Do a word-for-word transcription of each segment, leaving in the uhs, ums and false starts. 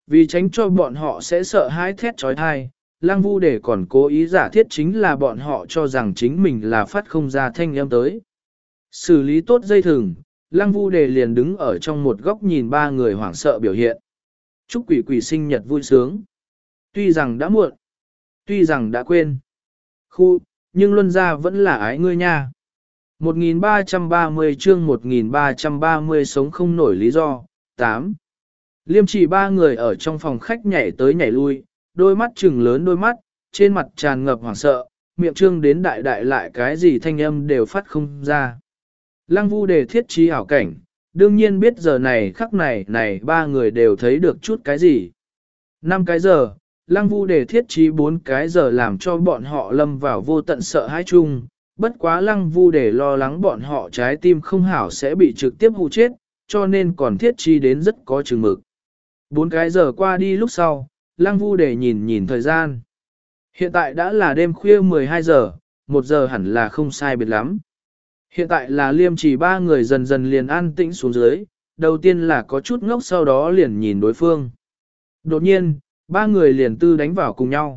Vì tránh cho bọn họ sẽ sợ hãi thét trói thai, Lăng Vu Đề còn cố ý giả thiết chính là bọn họ cho rằng chính mình là phát không ra thanh âm tới. Xử lý tốt dây thừng, Lăng Vu Đề liền đứng ở trong một góc nhìn ba người hoảng sợ biểu hiện. Chúc quỷ quỷ sinh nhật vui sướng. Tuy rằng đã muộn, tuy rằng đã quên. Khu, nhưng luân gia vẫn là ái ngươi nha. một nghìn ba trăm ba mươi chương một nghìn ba trăm ba mươi sống không nổi lý do. tám. Liêm chỉ ba người ở trong phòng khách nhảy tới nhảy lui, đôi mắt trừng lớn đôi mắt, trên mặt tràn ngập hoảng sợ, miệng trương đến đại đại lại cái gì thanh âm đều phát không ra. Lăng Vu Đề thiết trí ảo cảnh, đương nhiên biết giờ này khắc này này ba người đều thấy được chút cái gì. Năm cái giờ, Lăng Vu Đề thiết trí bốn cái giờ làm cho bọn họ lâm vào vô tận sợ hãi chung, bất quá Lăng Vu Đề lo lắng bọn họ trái tim không hảo sẽ bị trực tiếp hù chết, cho nên còn thiết trí đến rất có chừng mực. Bốn cái giờ qua đi lúc sau, Lăng Vu Đề nhìn nhìn thời gian. Hiện tại đã là đêm khuya mười hai giờ, một giờ hẳn là không sai biệt lắm. Hiện tại là Liêm Chỉ ba người dần dần liền an tĩnh xuống dưới, đầu tiên là có chút ngốc sau đó liền nhìn đối phương. Đột nhiên, ba người liền tư đánh vào cùng nhau.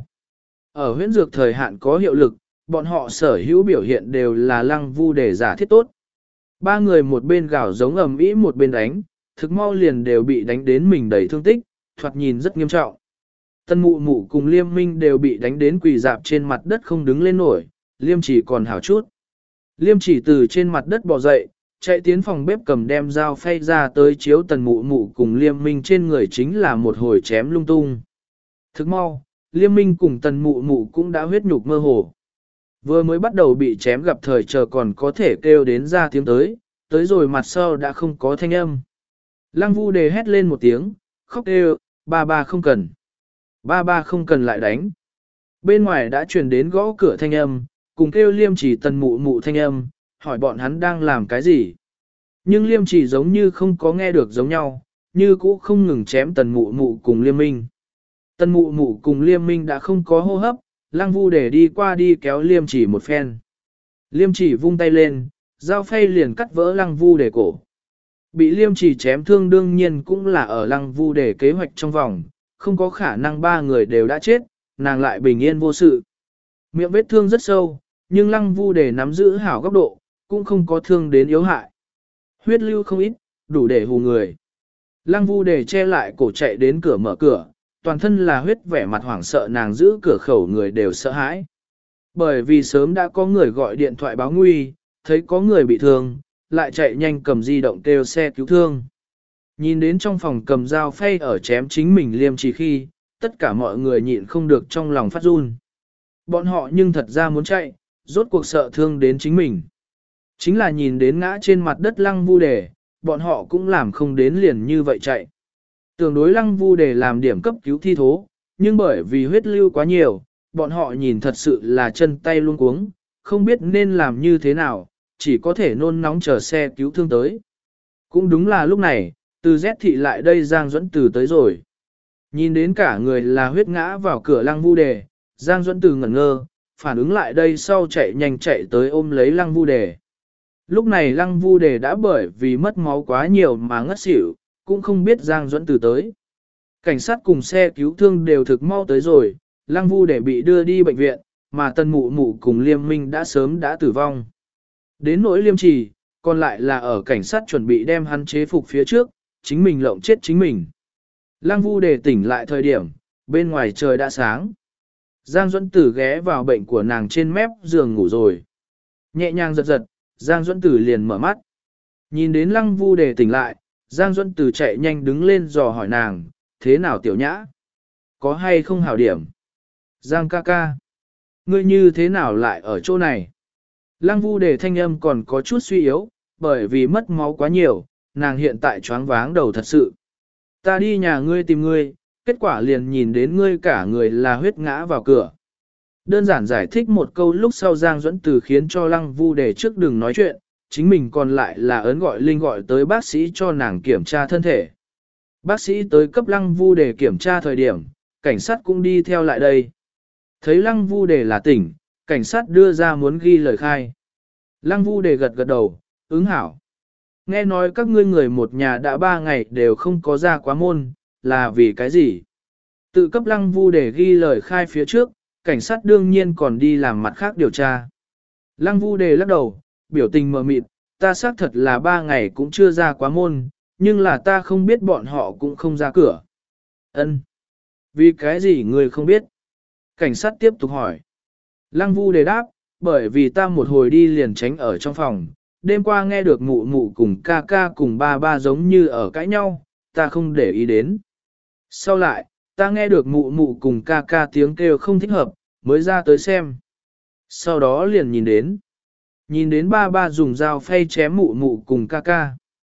Ở huyễn dược thời hạn có hiệu lực, bọn họ sở hữu biểu hiện đều là Lăng Vu Đề giả thiết tốt. Ba người một bên gào giống ầm ĩ một bên đánh, thực mau liền đều bị đánh đến mình đầy thương tích, thoạt nhìn rất nghiêm trọng. Tân Mụ Mụ cùng Liêm Minh đều bị đánh đến quỳ dạp trên mặt đất không đứng lên nổi, Liêm Chỉ còn hảo chút. Liêm Chỉ từ trên mặt đất bò dậy, chạy tiến phòng bếp cầm đem dao phay ra tới chiếu Tần Mụ Mụ cùng Liêm Minh trên người chính là một hồi chém lung tung. Thức mau, Liêm Minh cùng Tần Mụ Mụ cũng đã huyết nhục mơ hồ. Vừa mới bắt đầu bị chém gặp thời chờ còn có thể kêu đến ra tiếng tới, tới rồi mặt sau đã không có thanh âm. Lăng Vu Đề hét lên một tiếng, khóc kêu, ba ba không cần. Ba ba không cần lại đánh. Bên ngoài đã truyền đến gõ cửa thanh âm, cùng kêu Liêm Chỉ Tần Mụ Mụ thanh âm, hỏi bọn hắn đang làm cái gì. Nhưng Liêm Chỉ giống như không có nghe được giống nhau, như cũ không ngừng chém Tần Mụ Mụ cùng Liêm Minh. Tần Mụ Mụ cùng Liêm Minh đã không có hô hấp, Lăng Vu Đề đi qua đi kéo Liêm Chỉ một phen. Liêm Chỉ vung tay lên, dao phay liền cắt vỡ Lăng Vu Đề cổ. Bị Liêm Chỉ chém thương đương nhiên cũng là ở Lăng Vu Đề kế hoạch trong vòng, không có khả năng ba người đều đã chết, nàng lại bình yên vô sự. Miệng vết thương rất sâu, nhưng Lăng Vu Đề nắm giữ hảo góc độ, cũng không có thương đến yếu hại. Huyết lưu không ít, đủ để hù người. Lăng Vu Đề che lại cổ chạy đến cửa mở cửa, toàn thân là huyết, vẻ mặt hoảng sợ, nàng giữ cửa khẩu người đều sợ hãi. Bởi vì sớm đã có người gọi điện thoại báo nguy, thấy có người bị thương, lại chạy nhanh cầm di động kêu xe cứu thương. Nhìn đến trong phòng cầm dao phay ở chém chính mình Liêm Chỉ khi, tất cả mọi người nhịn không được trong lòng phát run. Bọn họ nhưng thật ra muốn chạy, rốt cuộc sợ thương đến chính mình. Chính là nhìn đến ngã trên mặt đất Lăng Vu Đề, bọn họ cũng làm không đến liền như vậy chạy. Tưởng đối Lăng Vu Đề làm điểm cấp cứu thi thố, nhưng bởi vì huyết lưu quá nhiều, bọn họ nhìn thật sự là chân tay luống cuống, không biết nên làm như thế nào, chỉ có thể nôn nóng chờ xe cứu thương tới. Cũng đúng là lúc này, từ Z thị lại đây Giang Duẫn Từ tới rồi. Nhìn đến cả người là huyết ngã vào cửa Lăng Vu Đề, Giang Duẫn Từ ngẩn ngơ, phản ứng lại đây sau chạy nhanh chạy tới ôm lấy Lăng Vu Đề. Lúc này Lăng Vu Đề đã bởi vì mất máu quá nhiều mà ngất xỉu, cũng không biết Giang Duẫn Từ tới. Cảnh sát cùng xe cứu thương đều thực mau tới rồi, Lăng Vu Đề bị đưa đi bệnh viện, mà Tần Mụ Mụ cùng Liêm Minh đã sớm đã tử vong. Đến nỗi Liêm Chỉ, còn lại là ở cảnh sát chuẩn bị đem hắn chế phục phía trước, chính mình lộng chết chính mình. Lăng Vu Đề tỉnh lại thời điểm, bên ngoài trời đã sáng. Giang Duẫn Tử ghé vào bệnh của nàng trên mép giường ngủ rồi. Nhẹ nhàng giật giật, Giang Duẫn Tử liền mở mắt. Nhìn đến Lăng Vu Đề tỉnh lại, Giang Duẫn Tử chạy nhanh đứng lên dò hỏi nàng, thế nào tiểu nhã? Có hay không hảo điểm? Giang ca ca, ngươi như thế nào lại ở chỗ này? Lăng Vu Đề thanh âm còn có chút suy yếu, bởi vì mất máu quá nhiều, nàng hiện tại choáng váng đầu thật sự. Ta đi nhà ngươi tìm ngươi, kết quả liền nhìn đến ngươi cả người là huyết ngã vào cửa. Đơn giản giải thích một câu lúc sau Giang Duẫn Từ khiến cho Lăng Vu Đề trước đừng nói chuyện, chính mình còn lại là ấn gọi Linh gọi tới bác sĩ cho nàng kiểm tra thân thể. Bác sĩ tới cấp Lăng Vu Đề kiểm tra thời điểm, cảnh sát cũng đi theo lại đây. Thấy Lăng Vu Đề là tỉnh, cảnh sát đưa ra muốn ghi lời khai. Lăng Vu Đề gật gật đầu, ứng hảo. Nghe nói các ngươi người một nhà đã ba ngày đều không có ra quá môn, là vì cái gì? Tự cấp Lăng Vu để ghi lời khai phía trước, cảnh sát đương nhiên còn đi làm mặt khác điều tra. Lăng Vu đề lắc đầu, biểu tình mờ mịt, ta xác thật là ba ngày cũng chưa ra quá môn, nhưng là ta không biết bọn họ cũng không ra cửa. Ân, vì cái gì người không biết? Cảnh sát tiếp tục hỏi. Lăng Vu đề đáp, bởi vì ta một hồi đi liền tránh ở trong phòng, đêm qua nghe được mụ mụ cùng ca ca cùng ba ba giống như ở cãi nhau, ta không để ý đến. Sau lại, ta nghe được mụ mụ cùng ca ca tiếng kêu không thích hợp, mới ra tới xem. Sau đó liền nhìn đến. Nhìn đến ba ba dùng dao phay chém mụ mụ cùng ca ca.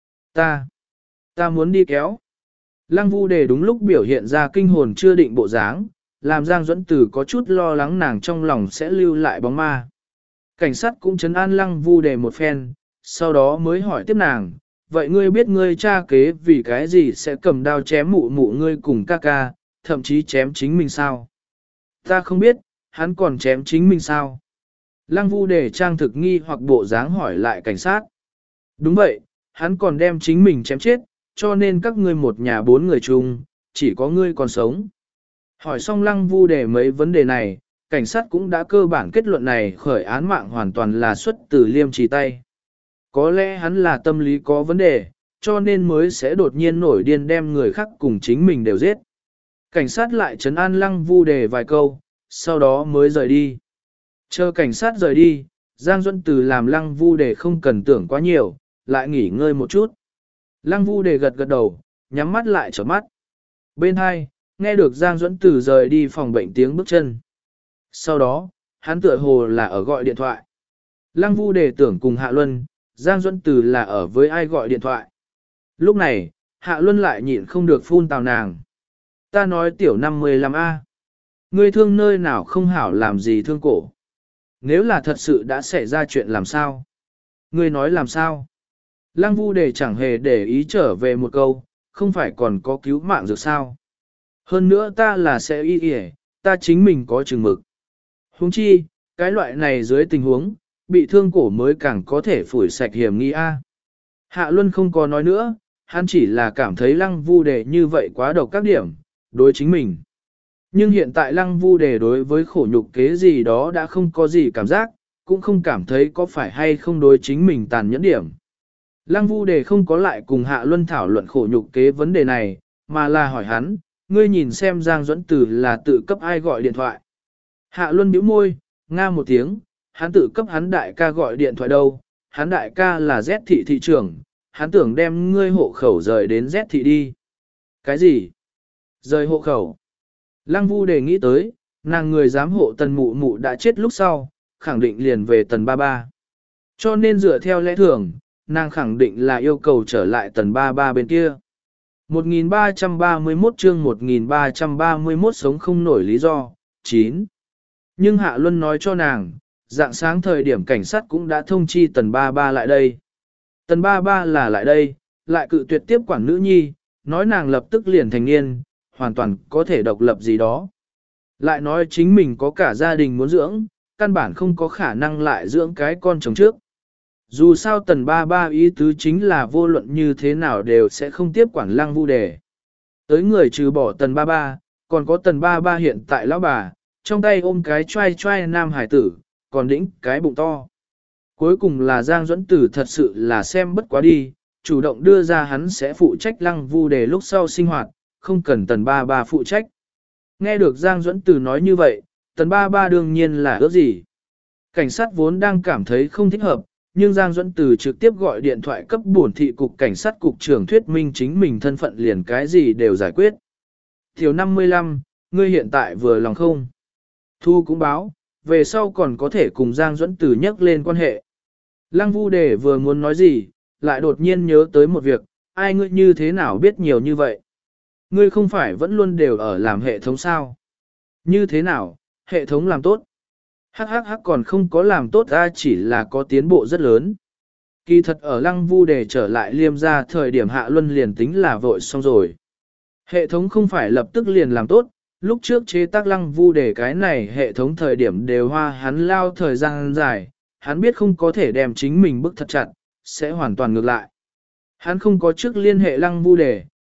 Ta, ta muốn đi kéo. Lăng Vu đề đúng lúc biểu hiện ra kinh hồn chưa định bộ dáng, làm Giang Duẫn Tử có chút lo lắng nàng trong lòng sẽ lưu lại bóng ma. Cảnh sát cũng trấn an Lăng Vu đề một phen, sau đó mới hỏi tiếp nàng, vậy ngươi biết ngươi cha kế vì cái gì sẽ cầm đao chém mụ mụ ngươi cùng ca ca, thậm chí chém chính mình sao? Ta không biết, hắn còn chém chính mình sao? Lăng Vu đề trang thực nghi hoặc bộ dáng hỏi lại cảnh sát. Đúng vậy, hắn còn đem chính mình chém chết, cho nên các ngươi một nhà bốn người chung, chỉ có ngươi còn sống. Hỏi xong Lăng Vu đề mấy vấn đề này, cảnh sát cũng đã cơ bản kết luận này khởi án mạng hoàn toàn là xuất từ Liêm Trì tay. Có lẽ hắn là tâm lý có vấn đề, cho nên mới sẽ đột nhiên nổi điên đem người khác cùng chính mình đều giết. Cảnh sát lại trấn an Lăng Vu đề vài câu, sau đó mới rời đi. Chờ cảnh sát rời đi, Giang Duẫn Từ làm Lăng Vu đề không cần tưởng quá nhiều, lại nghỉ ngơi một chút. Lăng Vu đề gật gật đầu, nhắm mắt lại trở mắt. Bên hai, nghe được Giang Duẫn Từ rời đi phòng bệnh tiếng bước chân. Sau đó, hắn tựa hồ là ở gọi điện thoại. Lăng Vu đề tưởng cùng Hạ Luân, Giang Duẫn Từ là ở với ai gọi điện thoại. Lúc này, Hạ Luân lại nhịn không được phun tào nàng. Ta nói tiểu năm mười lăm A. Ngươi thương nơi nào không hảo làm gì thương cổ. Nếu là thật sự đã xảy ra chuyện làm sao? Ngươi nói làm sao? Lăng Vu đề chẳng hề để ý trở về một câu, không phải còn có cứu mạng dược sao? Hơn nữa ta là sẽ y y, ta chính mình có chừng mực. Huống chi, cái loại này dưới tình huống, bị thương cổ mới càng có thể phủi sạch hiểm nghi A. Hạ Luân không có nói nữa, hắn chỉ là cảm thấy Lăng Vu đề như vậy quá độc các điểm, đối chính mình. Nhưng hiện tại Lăng Vu đề đối với khổ nhục kế gì đó đã không có gì cảm giác, cũng không cảm thấy có phải hay không đối chính mình tàn nhẫn điểm. Lăng Vu đề không có lại cùng Hạ Luân thảo luận khổ nhục kế vấn đề này, mà là hỏi hắn, ngươi nhìn xem Giang Duẫn Tử là tự cấp ai gọi điện thoại. Hạ Luân bĩu môi, nga một tiếng, hắn tự cấp hắn đại ca gọi điện thoại đâu, hắn đại ca là Z thị thị trưởng, hắn tưởng đem ngươi hộ khẩu rời đến Z thị đi. Cái gì? Rời hộ khẩu? Lăng Vu đề nghĩ tới, nàng người giám hộ tần mụ mụ đã chết lúc sau, khẳng định liền về tần ba ba. Cho nên dựa theo lẽ thường, nàng khẳng định là yêu cầu trở lại tần ba ba bên kia. một nghìn ba trăm ba mươi mốt chương một nghìn ba trăm ba mươi mốt sống không nổi lý do, chín. Nhưng Hạ Luân nói cho nàng, dạng sáng thời điểm cảnh sát cũng đã thông chi tần ba ba lại đây. Tần ba ba là lại đây, lại cự tuyệt tiếp quản nữ nhi, nói nàng lập tức liền thành niên, hoàn toàn có thể độc lập gì đó. Lại nói chính mình có cả gia đình muốn dưỡng, căn bản không có khả năng lại dưỡng cái con chồng trước. Dù sao tần ba ba ý tứ chính là vô luận như thế nào đều sẽ không tiếp quản Lăng Vu đề. Tới người trừ bỏ tần ba ba, còn có tần ba ba hiện tại lão bà, trong tay ôm cái trai trai nam hải tử, còn đĩnh cái bụng to. Cuối cùng là Giang Duẫn Tử thật sự là xem bất quá đi, chủ động đưa ra hắn sẽ phụ trách Lăng Vu đề lúc sau sinh hoạt, không cần tần ba ba phụ trách. Nghe được Giang Duẫn Tử nói như vậy, tần ba ba đương nhiên là ước gì. Cảnh sát vốn đang cảm thấy không thích hợp, nhưng Giang Duẫn Tử trực tiếp gọi điện thoại cấp bổn thị cục cảnh sát cục trưởng thuyết minh chính mình thân phận liền cái gì đều giải quyết. Thiếu năm mươi lăm, ngươi hiện tại vừa lòng không? Thu cũng báo, về sau còn có thể cùng Giang Duẫn Tử nhắc lên quan hệ. Lăng Vu đề vừa muốn nói gì, lại đột nhiên nhớ tới một việc, ai ngươi như thế nào biết nhiều như vậy? Ngươi không phải vẫn luôn đều ở làm hệ thống sao? Như thế nào, hệ thống làm tốt? Hắc hắc hắc còn không có làm tốt ra chỉ là có tiến bộ rất lớn. Kỳ thật ở Lăng Vu đề trở lại Liêm ra thời điểm Hạ Luân liền tính là vội xong rồi. Hệ thống không phải lập tức liền làm tốt, lúc trước chế tác Lăng Vu đề cái này hệ thống thời điểm đều hoa hắn lao thời gian dài, hắn biết không có thể đem chính mình bức thật chặt, sẽ hoàn toàn ngược lại. Hắn không có trước liên hệ Lăng Vu đề,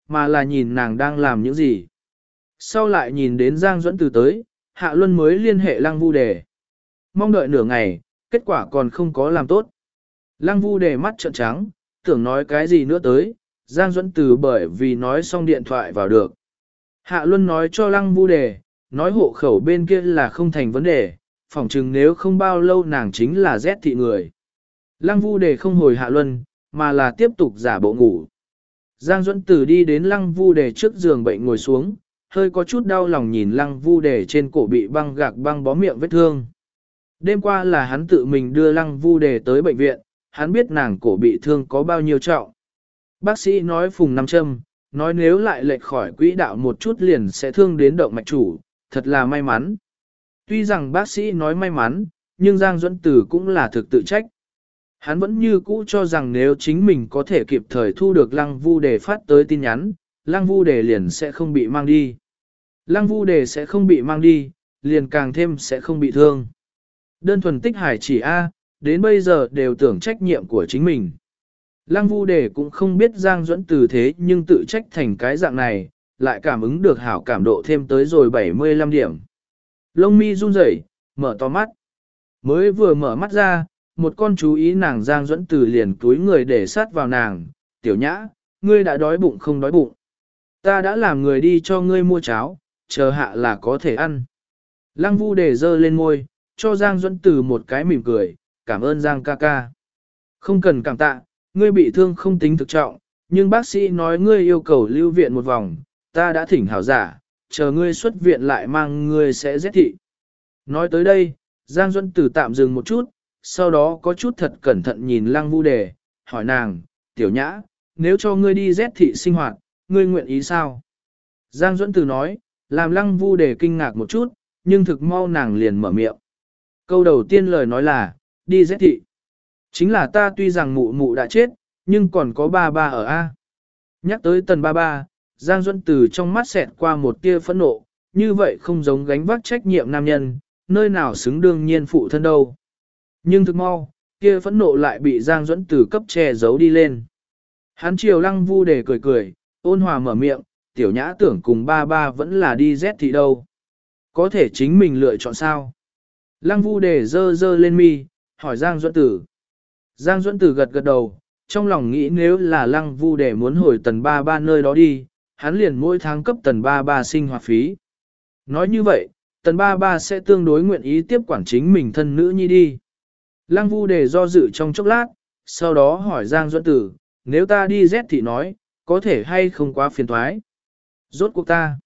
mà là nhìn nàng đang làm những gì. Sau lại nhìn đến Giang Duẫn Từ tới, Hạ Luân mới liên hệ Lăng Vu Đề. Mong đợi nửa ngày, kết quả còn không có làm tốt. Lăng Vu Đề mắt trợn trắng, tưởng nói cái gì nữa tới, Giang Duẫn Từ bởi vì nói xong điện thoại vào được. Hạ Luân nói cho Lăng Vu Đề, nói hộ khẩu bên kia là không thành vấn đề, phỏng chừng nếu không bao lâu nàng chính là rét thị người. Lăng Vu Đề không hồi Hạ Luân, mà là tiếp tục giả bộ ngủ. Giang Duẫn Từ đi đến Lăng Vu Đề trước giường bệnh ngồi xuống, hơi có chút đau lòng nhìn Lăng Vu Đề trên cổ bị băng gạc băng bó miệng vết thương. Đêm qua là hắn tự mình đưa Lăng Vu Đề tới bệnh viện, hắn biết nàng cổ bị thương có bao nhiêu trọng. Bác sĩ nói phùng năm châm, nói nếu lại lệch khỏi quỹ đạo một chút liền sẽ thương đến động mạch chủ, thật là may mắn. Tuy rằng bác sĩ nói may mắn, nhưng Giang Duẫn Từ cũng là thực tự trách. Hắn vẫn như cũ cho rằng nếu chính mình có thể kịp thời thu được Lăng Vu Đề phát tới tin nhắn, Lăng Vu Đề liền sẽ không bị mang đi. Lăng Vu Đề sẽ không bị mang đi, liền càng thêm sẽ không bị thương. Đơn thuần tích hải chỉ A, đến bây giờ đều tưởng trách nhiệm của chính mình. Lăng Vu Đề cũng không biết Giang Duẫn Từ thế nhưng tự trách thành cái dạng này, lại cảm ứng được hảo cảm độ thêm tới rồi bảy mươi lăm điểm. Lông mi run rẩy, mở to mắt. Mới vừa mở mắt ra, một con chú ý nàng Giang Duẫn Từ liền túi người để sát vào nàng, tiểu nhã, ngươi đã đói bụng không đói bụng. Ta đã làm người đi cho ngươi mua cháo, chờ hạ là có thể ăn. Lăng Vu Đề giơ lên môi, cho Giang Duẫn Từ một cái mỉm cười, cảm ơn Giang ca ca. Không cần cảm tạ, ngươi bị thương không tính thực trọng, nhưng bác sĩ nói ngươi yêu cầu lưu viện một vòng, ta đã thỉnh hảo giả, chờ ngươi xuất viện lại mang ngươi sẽ rét thị. Nói tới đây, Giang Duẫn Từ tạm dừng một chút, sau đó có chút thật cẩn thận nhìn Lăng Vu Đề, hỏi nàng, tiểu nhã, nếu cho ngươi đi rét thị sinh hoạt, ngươi nguyện ý sao? Giang Duẫn Từ nói, làm Lăng Vu Đề kinh ngạc một chút, nhưng thực mau nàng liền mở miệng. Câu đầu tiên lời nói là, đi rét thị. Chính là ta tuy rằng mụ mụ đã chết, nhưng còn có ba ba ở A. Nhắc tới tần ba ba, Giang Duẫn Từ trong mắt xẹt qua một tia phẫn nộ, như vậy không giống gánh vác trách nhiệm nam nhân, nơi nào xứng đương nhiên phụ thân đâu. Nhưng thực mau, kia phẫn nộ lại bị Giang Duẫn Từ cấp che giấu đi lên. Hắn chiều Lăng Vu Đề cười cười, ôn hòa mở miệng, tiểu nhã tưởng cùng ba ba vẫn là đi rét thị đâu. Có thể chính mình lựa chọn sao? Lăng Vu Đề dơ dơ lên mi, hỏi Giang Duẫn Từ. Giang Duẫn Từ gật gật đầu, trong lòng nghĩ nếu là Lăng Vu Đề muốn hồi tần ba ba nơi đó đi, hắn liền mỗi tháng cấp tần ba ba sinh hoạt phí. Nói như vậy, tần ba ba sẽ tương đối nguyện ý tiếp quản chính mình thân nữ nhi đi. Lăng Vu Đề do dự trong chốc lát, sau đó hỏi Giang Duẫn Từ, nếu ta đi rét thì nói, có thể hay không quá phiền toái. Rốt cuộc ta,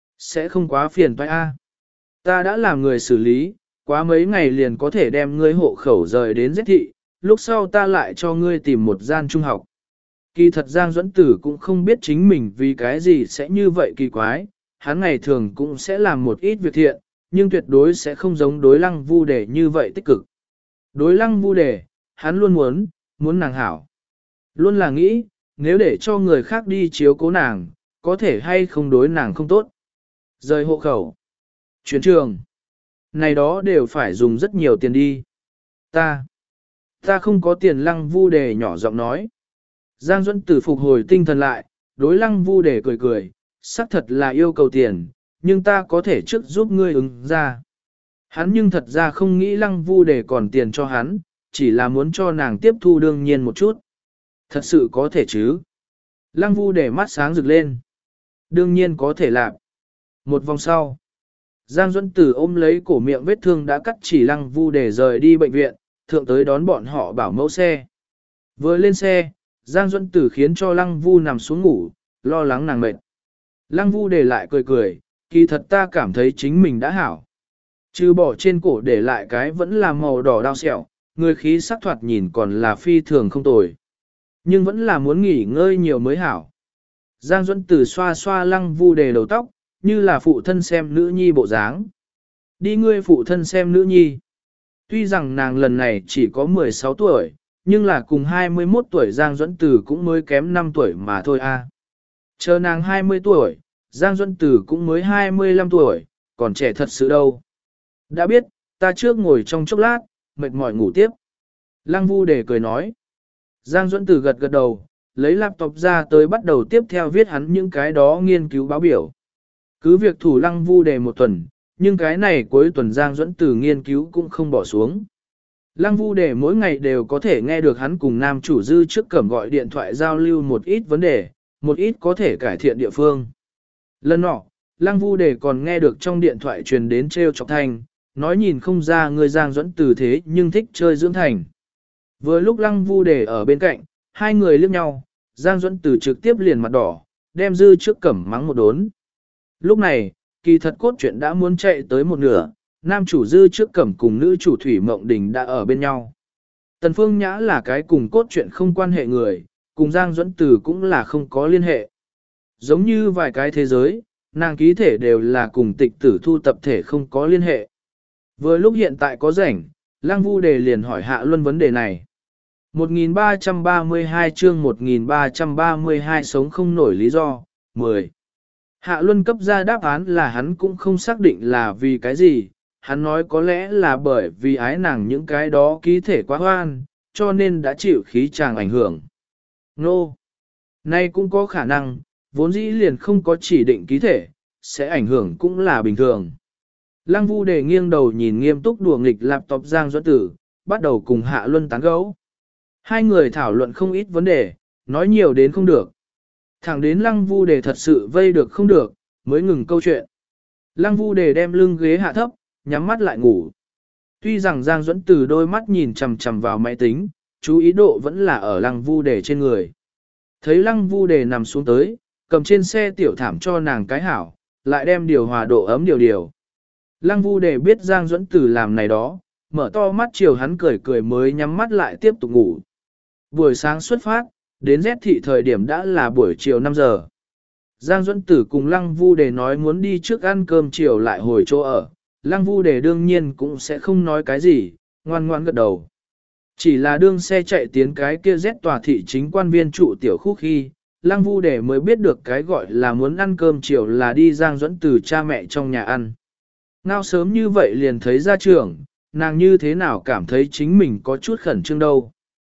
sẽ không quá phiền toái a. Ta đã làm người xử lý, quá mấy ngày liền có thể đem ngươi hộ khẩu rời đến rét thị, lúc sau ta lại cho ngươi tìm một gian trung học. Kỳ thật Giang Duẫn Tử cũng không biết chính mình vì cái gì sẽ như vậy kỳ quái, hắn ngày thường cũng sẽ làm một ít việc thiện, nhưng tuyệt đối sẽ không giống đối Lăng Vu Đề như vậy tích cực. Đối Lăng Vu Đề, hắn luôn muốn, muốn nàng hảo. Luôn là nghĩ, nếu để cho người khác đi chiếu cố nàng, có thể hay không đối nàng không tốt. Rời hộ khẩu, chuyển trường, này đó đều phải dùng rất nhiều tiền đi. Ta, ta không có tiền. Lăng Vu Đề nhỏ giọng nói. Giang Duẫn Tử phục hồi tinh thần lại, đối Lăng Vu Đề cười cười, xác thật là yêu cầu tiền, nhưng ta có thể trước giúp ngươi ứng ra. Hắn nhưng thật ra không nghĩ Lăng Vu Đề còn tiền cho hắn, chỉ là muốn cho nàng tiếp thu đương nhiên một chút. Thật sự có thể chứ? Lăng Vu Đề mắt sáng rực lên. Đương nhiên có thể làm. Một vòng sau, Giang Duẫn Tử ôm lấy cổ miệng vết thương đã cắt chỉ Lăng Vu Đề rời đi bệnh viện, thượng tới đón bọn họ bảo mẫu xe. Vừa lên xe, Giang Duẫn Tử khiến cho Lăng Vu nằm xuống ngủ, lo lắng nàng mệt. Lăng Vu để lại cười cười, kỳ thật ta cảm thấy chính mình đã hảo. Trừ bỏ trên cổ để lại cái vẫn là màu đỏ đau sẹo, người khí sắc thoạt nhìn còn là phi thường không tồi. Nhưng vẫn là muốn nghỉ ngơi nhiều mới hảo. Giang Duẫn Tử xoa xoa Lăng Vu Đề đầu tóc, như là phụ thân xem nữ nhi bộ dáng. Đi ngươi phụ thân xem nữ nhi. Tuy rằng nàng lần này chỉ có mười sáu tuổi, nhưng là cùng hai mươi mốt tuổi Giang Duẫn Tử cũng mới kém năm tuổi mà thôi a. Chờ nàng hai mươi tuổi, Giang Duẫn Tử cũng mới hai mươi lăm tuổi, còn trẻ thật sự đâu. Đã biết, ta trước ngồi trong chốc lát, mệt mỏi ngủ tiếp. Lăng Vu Đề cười nói. Giang Duẫn Tử gật gật đầu, lấy laptop ra tới bắt đầu tiếp theo viết hắn những cái đó nghiên cứu báo biểu. Cứ việc thủ Lăng Vu Đề một tuần, nhưng cái này cuối tuần Giang Duẫn Tử nghiên cứu cũng không bỏ xuống. Lăng Vu Đề mỗi ngày đều có thể nghe được hắn cùng nam chủ Dư Trước Cẩm gọi điện thoại giao lưu một ít vấn đề, một ít có thể cải thiện địa phương. Lần nọ, Lăng Vu Đề còn nghe được trong điện thoại truyền đến treo chọc thanh, nói nhìn không ra người Giang Duẫn Tử thế nhưng thích chơi dưỡng thành. Vừa lúc Lăng Vu Đề ở bên cạnh, hai người liếc nhau, Giang Duẫn Tử trực tiếp liền mặt đỏ, đem Dư Trước Cẩm mắng một đốn. Lúc này, kỳ thật cốt truyện đã muốn chạy tới một nửa, nam chủ Dư Trước Cẩm cùng nữ chủ Thủy Mộng Đình đã ở bên nhau. Tần Phương Nhã là cái cùng cốt truyện không quan hệ người, cùng Giang Duẫn Tử cũng là không có liên hệ. Giống như vài cái thế giới, nàng ký thể đều là cùng tịch tử thu tập thể không có liên hệ. Vừa lúc hiện tại có rảnh, Lăng Vu Đề liền hỏi Hạ Luân vấn đề này. một nghìn ba trăm ba mươi hai chương một nghìn ba trăm ba mươi hai sống không nổi lý do, mười. Hạ Luân cấp ra đáp án là hắn cũng không xác định là vì cái gì, hắn nói có lẽ là bởi vì ái nàng những cái đó ký thể quá hoan, cho nên đã chịu khí chàng ảnh hưởng. Nô! No. Nay cũng có khả năng, vốn dĩ liền không có chỉ định ký thể, sẽ ảnh hưởng cũng là bình thường. Lăng Vu Đề nghiêng đầu nhìn nghiêm túc đùa nghịch laptop Giang Duẫn Tử, bắt đầu cùng Hạ Luân tán gẫu. Hai người thảo luận không ít vấn đề, nói nhiều đến không được. Thẳng đến Lăng Vu Đề thật sự vây được không được, mới ngừng câu chuyện. Lăng Vu Đề đem lưng ghế hạ thấp, nhắm mắt lại ngủ. Tuy rằng Giang Duẫn Tử đôi mắt nhìn chằm chằm vào máy tính, chú ý độ vẫn là ở Lăng Vu Đề trên người. Thấy Lăng Vu Đề nằm xuống tới, cầm trên xe tiểu thảm cho nàng cái hảo, lại đem điều hòa độ ấm điều điều. Lăng Vu Đề biết Giang Duẫn Tử làm này đó, mở to mắt chiều hắn cười cười mới nhắm mắt lại tiếp tục ngủ. Buổi sáng xuất phát, đến Z thị thời điểm đã là buổi chiều năm giờ. Giang Duẫn Tử cùng Lăng Vu Đề nói muốn đi trước ăn cơm chiều lại hồi chỗ ở. Lăng Vu Đề đương nhiên cũng sẽ không nói cái gì, ngoan ngoan gật đầu. Chỉ là đương xe chạy tiến cái kia Z tòa thị chính quan viên trụ tiểu khu khi, Lăng Vu Đề mới biết được cái gọi là muốn ăn cơm chiều là đi Giang Duẫn Tử cha mẹ trong nhà ăn. Nào sớm như vậy liền thấy ra trường, nàng như thế nào cảm thấy chính mình có chút khẩn trương đâu.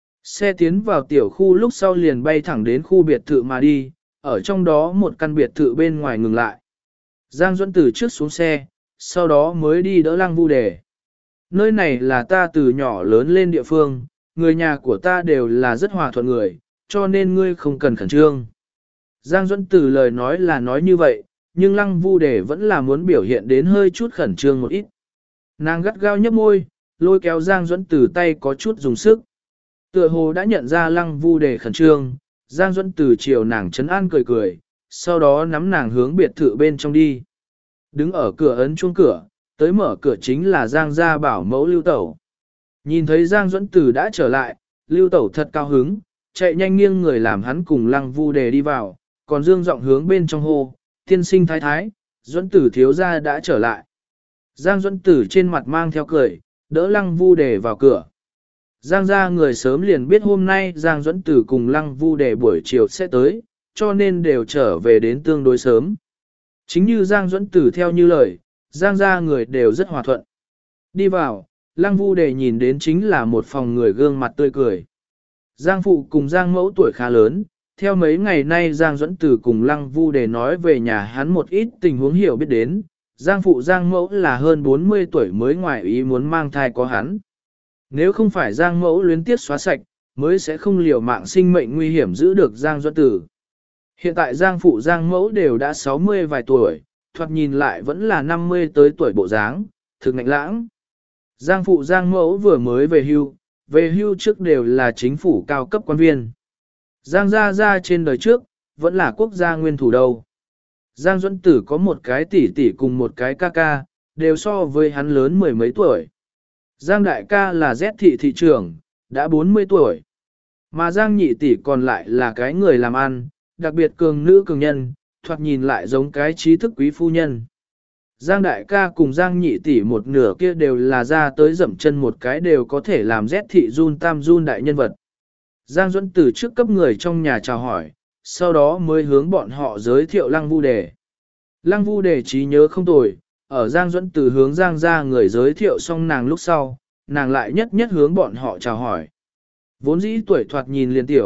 Xe tiến vào tiểu khu lúc sau liền bay thẳng đến khu biệt thự mà đi, ở trong đó một căn biệt thự bên ngoài ngừng lại. Giang Duẫn Tử trước xuống xe, sau đó mới đi đỡ Lăng Vu Đề. Nơi này là ta từ nhỏ lớn lên địa phương, người nhà của ta đều là rất hòa thuận người, cho nên ngươi không cần khẩn trương. Giang Duẫn Tử lời nói là nói như vậy, nhưng Lăng Vu Đề vẫn là muốn biểu hiện đến hơi chút khẩn trương một ít. Nàng gắt gao nhấp môi, lôi kéo Giang Duẫn Tử tay có chút dùng sức. Tựa hồ đã nhận ra Lăng Vu Đề khẩn trương, Giang Duẫn Tử chiều nàng trấn an cười cười, sau đó nắm nàng hướng biệt thự bên trong đi. Đứng ở cửa ấn chuông cửa, tới mở cửa chính là Giang gia bảo mẫu Lưu Tẩu. Nhìn thấy Giang Duẫn Tử đã trở lại, Lưu Tẩu thật cao hứng, chạy nhanh nghiêng người làm hắn cùng Lăng Vu Đề đi vào, còn dương giọng hướng bên trong hô, tiên sinh thái thái, Duẫn Tử thiếu gia đã trở lại. Giang Duẫn Tử trên mặt mang theo cười, đỡ Lăng Vu Đề vào cửa. Giang gia người sớm liền biết hôm nay Giang Duẫn Tử cùng Lăng Vu Đề buổi chiều sẽ tới, cho nên đều trở về đến tương đối sớm. Chính như Giang Duẫn Tử theo như lời, Giang gia người đều rất hòa thuận. Đi vào, Lăng Vu Đề nhìn đến chính là một phòng người gương mặt tươi cười. Giang phụ cùng Giang mẫu tuổi khá lớn, theo mấy ngày nay Giang Duẫn Tử cùng Lăng Vu Đề nói về nhà hắn một ít tình huống hiểu biết đến, Giang phụ Giang mẫu là hơn bốn mươi tuổi mới ngoài ý muốn mang thai có hắn. Nếu không phải Giang mẫu luyến tiếc xóa sạch, mới sẽ không liều mạng sinh mệnh nguy hiểm giữ được Giang Duẫn Tử. Hiện tại Giang phụ Giang mẫu đều đã sáu mươi vài tuổi, thoạt nhìn lại vẫn là năm mươi tới tuổi bộ dáng, thực ngạnh lãng. Giang phụ Giang mẫu vừa mới về hưu, về hưu trước đều là chính phủ cao cấp quan viên. Giang gia gia trên đời trước, vẫn là quốc gia nguyên thủ đâu. Giang Duẫn Tử có một cái tỷ tỷ cùng một cái ca ca, đều so với hắn lớn mười mấy tuổi. Giang đại ca là Z thị thị trưởng, đã bốn mươi tuổi. Mà Giang nhị tỷ còn lại là cái người làm ăn, đặc biệt cường nữ cường nhân, thoạt nhìn lại giống cái trí thức quý phu nhân. Giang đại ca cùng Giang nhị tỷ một nửa kia đều là ra tới dậm chân một cái đều có thể làm Z thị run tam run đại nhân vật. Giang Duẫn Tử trước cấp người trong nhà chào hỏi, sau đó mới hướng bọn họ giới thiệu Lăng Vu Đề. Lăng Vu Đề trí nhớ không tồi, ở Giang Duẫn Tử hướng Giang ra người giới thiệu xong nàng lúc sau, nàng lại nhất nhất hướng bọn họ chào hỏi. Vốn dĩ tuổi thoạt nhìn liền tiểu,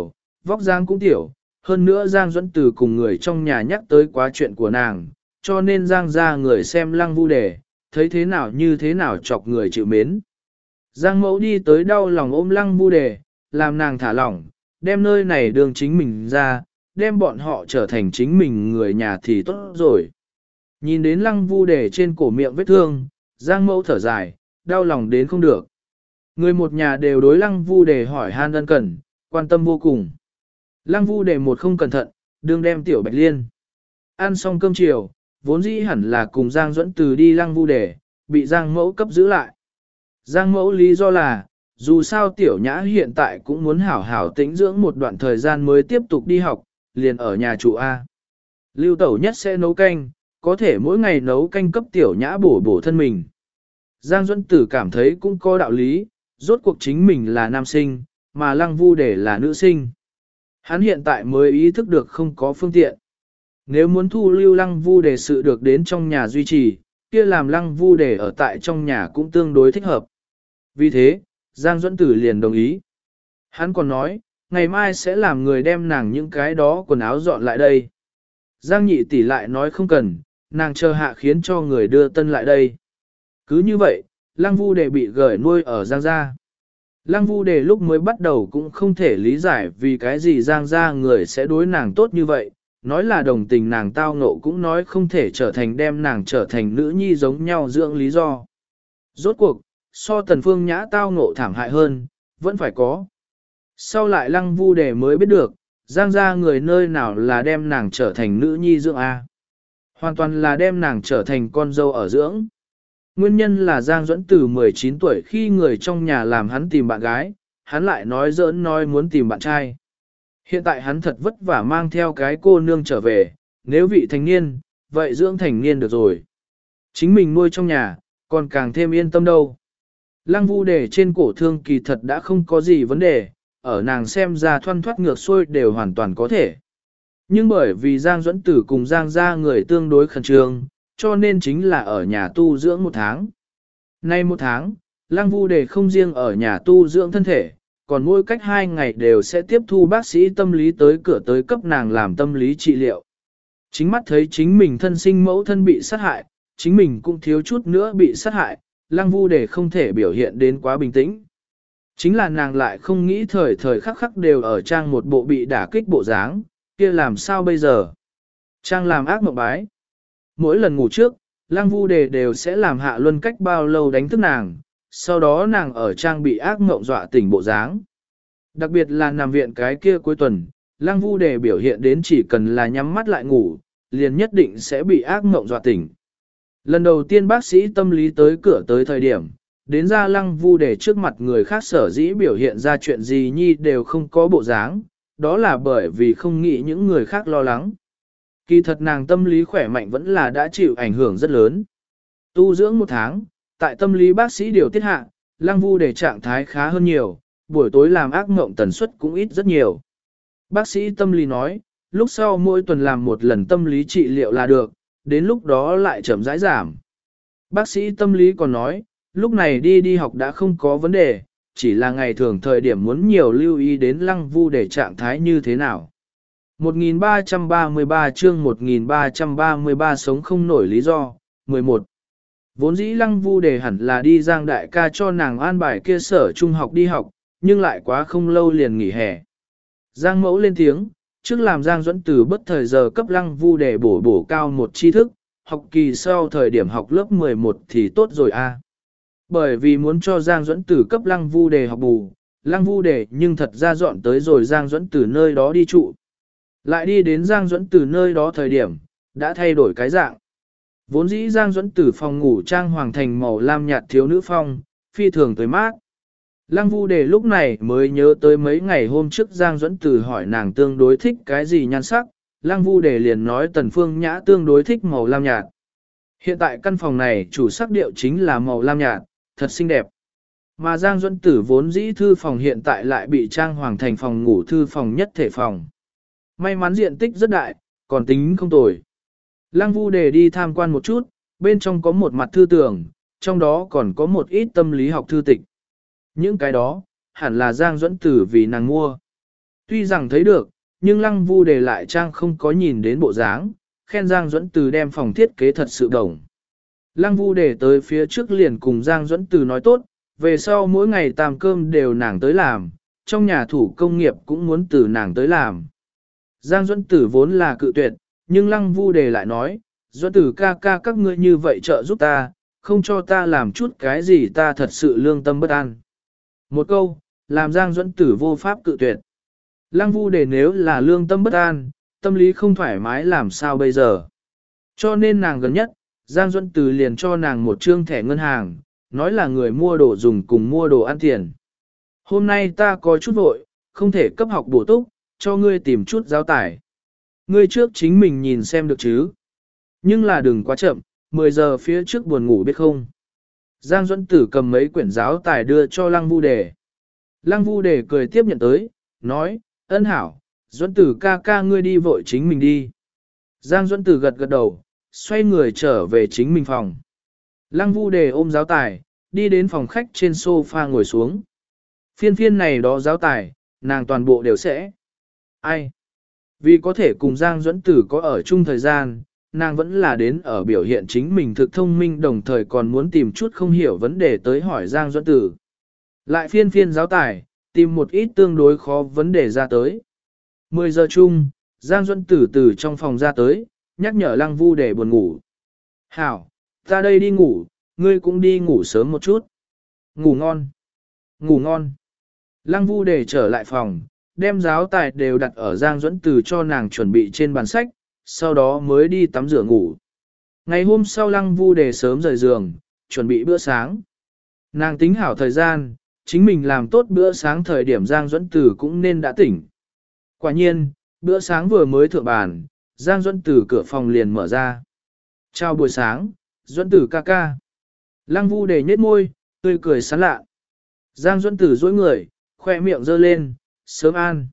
vóc dáng cũng tiểu, hơn nữa Giang Duẫn Từ cùng người trong nhà nhắc tới quá chuyện của nàng, cho nên Giang ra người xem Lăng Vu Đề, thấy thế nào như thế nào chọc người chịu mến. Giang mẫu đi tới đau lòng ôm Lăng Vu Đề, làm nàng thả lỏng, đem nơi này đường chính mình ra, đem bọn họ trở thành chính mình người nhà thì tốt rồi. Nhìn đến Lăng Vu Đề trên cổ miệng vết thương, Giang mẫu thở dài, đau lòng đến không được. Người một nhà đều đối Lăng Vu Đề hỏi han ân cần, quan tâm vô cùng. Lăng Vu Đề một không cẩn thận, đương đem tiểu Bạch Liên. Ăn xong cơm chiều, vốn dĩ hẳn là cùng Giang Duẫn Từ đi Lăng Vu Đề, bị Giang mẫu cấp giữ lại. Giang mẫu lý do là, dù sao tiểu nhã hiện tại cũng muốn hảo hảo tĩnh dưỡng một đoạn thời gian mới tiếp tục đi học, liền ở nhà trụ A. Lưu tẩu nhất sẽ nấu canh, có thể mỗi ngày nấu canh cấp tiểu nhã bổ bổ thân mình. Giang Duẫn Tử cảm thấy cũng có đạo lý, rốt cuộc chính mình là nam sinh, mà Lăng Vu Đề là nữ sinh. Hắn hiện tại mới ý thức được không có phương tiện. Nếu muốn thu lưu Lăng Vu Đề sự được đến trong nhà duy trì, kia làm Lăng Vu Đề ở tại trong nhà cũng tương đối thích hợp. Vì thế, Giang Duẫn Tử liền đồng ý. Hắn còn nói, ngày mai sẽ làm người đem nàng những cái đó quần áo dọn lại đây. Giang nhị tỷ lại nói không cần, nàng chờ hạ khiến cho người đưa tân lại đây. Cứ như vậy, Lăng Vu Đề bị gửi nuôi ở Giang gia. Lăng Vu Đề lúc mới bắt đầu cũng không thể lý giải vì cái gì Giang gia người sẽ đối nàng tốt như vậy, nói là đồng tình nàng tao ngộ cũng nói không thể trở thành đem nàng trở thành nữ nhi giống nhau dưỡng lý do. Rốt cuộc, so Tần Phương Nhã tao ngộ thảm hại hơn, vẫn phải có. Sau lại Lăng Vu Đề mới biết được, Giang gia người nơi nào là đem nàng trở thành nữ nhi dưỡng A. Hoàn toàn là đem nàng trở thành con dâu ở dưỡng. Nguyên nhân là Giang Duẫn từ mười chín tuổi khi người trong nhà làm hắn tìm bạn gái, hắn lại nói giỡn nói muốn tìm bạn trai. Hiện tại hắn thật vất vả mang theo cái cô nương trở về, nếu vị thành niên, vậy dưỡng thành niên được rồi. Chính mình nuôi trong nhà, còn càng thêm yên tâm đâu. Lăng Vu Đề trên cổ thương kỳ thật đã không có gì vấn đề, ở nàng xem ra thoăn thoát ngược xuôi đều hoàn toàn có thể. Nhưng bởi vì Giang Duẫn Tử cùng Giang gia người tương đối khẩn trương, cho nên chính là ở nhà tu dưỡng một tháng. Nay một tháng, Lăng Vu Đề không riêng ở nhà tu dưỡng thân thể, còn mỗi cách hai ngày đều sẽ tiếp thu bác sĩ tâm lý tới cửa tới cấp nàng làm tâm lý trị liệu. Chính mắt thấy chính mình thân sinh mẫu thân bị sát hại, chính mình cũng thiếu chút nữa bị sát hại, Lăng Vu Đề không thể biểu hiện đến quá bình tĩnh. Chính là nàng lại không nghĩ thời thời khắc khắc đều ở trang một bộ bị đả kích bộ dáng, kia làm sao bây giờ? Trang làm ác mộng bái. Mỗi lần ngủ trước, Lăng Vu Đề đều sẽ làm Hạ Luân cách bao lâu đánh thức nàng, sau đó nàng ở trang bị ác mộng dọa tỉnh bộ dáng. Đặc biệt là nằm viện cái kia cuối tuần, Lăng Vu Đề biểu hiện đến chỉ cần là nhắm mắt lại ngủ, liền nhất định sẽ bị ác mộng dọa tỉnh. Lần đầu tiên bác sĩ tâm lý tới cửa tới thời điểm, đến ra Lăng Vu Đề trước mặt người khác sở dĩ biểu hiện ra chuyện gì nhi đều không có bộ dáng, đó là bởi vì không nghĩ những người khác lo lắng. Kỳ thật nàng tâm lý khỏe mạnh vẫn là đã chịu ảnh hưởng rất lớn. Tu dưỡng một tháng, tại tâm lý bác sĩ điều tiết hạ, Lăng Vu Đề trạng thái khá hơn nhiều, buổi tối làm ác mộng tần suất cũng ít rất nhiều. Bác sĩ tâm lý nói, lúc sau mỗi tuần làm một lần tâm lý trị liệu là được, đến lúc đó lại chậm rãi giảm. Bác sĩ tâm lý còn nói, lúc này đi đi học đã không có vấn đề, chỉ là ngày thường thời điểm muốn nhiều lưu ý đến Lăng Vu Đề trạng thái như thế nào. một nghìn ba trăm ba mươi ba chương một nghìn ba trăm ba mươi ba sống không nổi lý do, mười một. Vốn dĩ Lăng Vu Đề hẳn là đi Giang đại ca cho nàng an bài kia sở trung học đi học, nhưng lại quá không lâu liền nghỉ hè. Giang mẫu lên tiếng, trước làm Giang Duẫn Từ bất thời giờ cấp Lăng Vu Đề bổ bổ cao một tri thức, học kỳ sau thời điểm học lớp mười một thì tốt rồi a. Bởi vì muốn cho Giang Duẫn Từ cấp Lăng Vu Đề học bù, Lăng Vu Đề nhưng thật ra dọn tới rồi Giang Duẫn Từ nơi đó đi trụ. Lại đi đến Giang Duẫn Từ nơi đó thời điểm, đã thay đổi cái dạng. Vốn dĩ Giang Duẫn Từ phòng ngủ trang hoàng thành màu lam nhạt thiếu nữ phong, phi thường tới mát. Lăng Vu Đề lúc này mới nhớ tới mấy ngày hôm trước Giang Duẫn Từ hỏi nàng tương đối thích cái gì nhan sắc, Lăng Vu Đề liền nói Tần Phương Nhã tương đối thích màu lam nhạt. Hiện tại căn phòng này chủ sắc điệu chính là màu lam nhạt, thật xinh đẹp. Mà Giang Duẫn Tử vốn dĩ thư phòng hiện tại lại bị trang hoàng thành phòng ngủ thư phòng nhất thể phòng. May mắn diện tích rất đại, còn tính không tồi. Lăng Vu Đề đi tham quan một chút, bên trong có một mặt thư tường, trong đó còn có một ít tâm lý học thư tịch. Những cái đó, hẳn là Giang Duẫn Tử vì nàng mua. Tuy rằng thấy được, nhưng Lăng Vu Đề lại trang không có nhìn đến bộ dáng, khen Giang Duẫn Từ đem phòng thiết kế thật sự đồng. Lăng Vu Đề tới phía trước liền cùng Giang Duẫn Từ nói tốt, về sau mỗi ngày tàm cơm đều nàng tới làm, trong nhà thủ công nghiệp cũng muốn từ nàng tới làm. Giang Duẫn Tử vốn là cự tuyệt, nhưng Lăng Vu Đề lại nói, Duẫn Tử ca ca các ngươi như vậy trợ giúp ta, không cho ta làm chút cái gì ta thật sự lương tâm bất an. Một câu, làm Giang Duẫn Tử vô pháp cự tuyệt. Lăng Vu Đề nếu là lương tâm bất an, tâm lý không thoải mái làm sao bây giờ. Cho nên nàng gần nhất, Giang Duẫn Tử liền cho nàng một trương thẻ ngân hàng, nói là người mua đồ dùng cùng mua đồ ăn tiền. Hôm nay ta có chút vội, không thể cấp học bổ túc, cho ngươi tìm chút giáo tải. Ngươi trước chính mình nhìn xem được chứ. Nhưng là đừng quá chậm, mười giờ phía trước buồn ngủ biết không. Giang Duẫn Tử cầm mấy quyển giáo tải đưa cho Lăng Vu Đề. Lăng Vu Đề cười tiếp nhận tới, nói, ân hảo, Duẫn Tử ca ca ngươi đi vội chính mình đi. Giang Duẫn Tử gật gật đầu, xoay người trở về chính mình phòng. Lăng Vu Đề ôm giáo tải, đi đến phòng khách trên sofa ngồi xuống. Phiên phiên này đó giáo tải, nàng toàn bộ đều sẽ. Ai? Vì có thể cùng Giang Duẫn Tử có ở chung thời gian, nàng vẫn là đến ở biểu hiện chính mình thực thông minh đồng thời còn muốn tìm chút không hiểu vấn đề tới hỏi Giang Duẫn Tử. Lại phiên phiên giáo tải, tìm một ít tương đối khó vấn đề ra tới. mười giờ chung, Giang Duẫn Tử từ trong phòng ra tới, nhắc nhở Lăng Vu Đề buồn ngủ. Hảo, ta đây đi ngủ, ngươi cũng đi ngủ sớm một chút. Ngủ ngon. Ngủ ngon. Lăng Vu Đề trở lại phòng, đem giáo tài đều đặt ở Giang Duẫn Từ cho nàng chuẩn bị trên bàn sách, sau đó mới đi tắm rửa ngủ. Ngày hôm sau Lăng Vu Đề sớm rời giường, chuẩn bị bữa sáng. Nàng tính hảo thời gian, chính mình làm tốt bữa sáng thời điểm Giang Duẫn Từ cũng nên đã tỉnh. Quả nhiên, bữa sáng vừa mới thượng bàn, Giang Duẫn Từ cửa phòng liền mở ra. Chào buổi sáng, Duẫn Tử ca ca. Lăng Vu Đề nhếch môi, tươi cười sán lạ. Giang Duẫn Tử duỗi người, khoe miệng giơ lên, sớm an.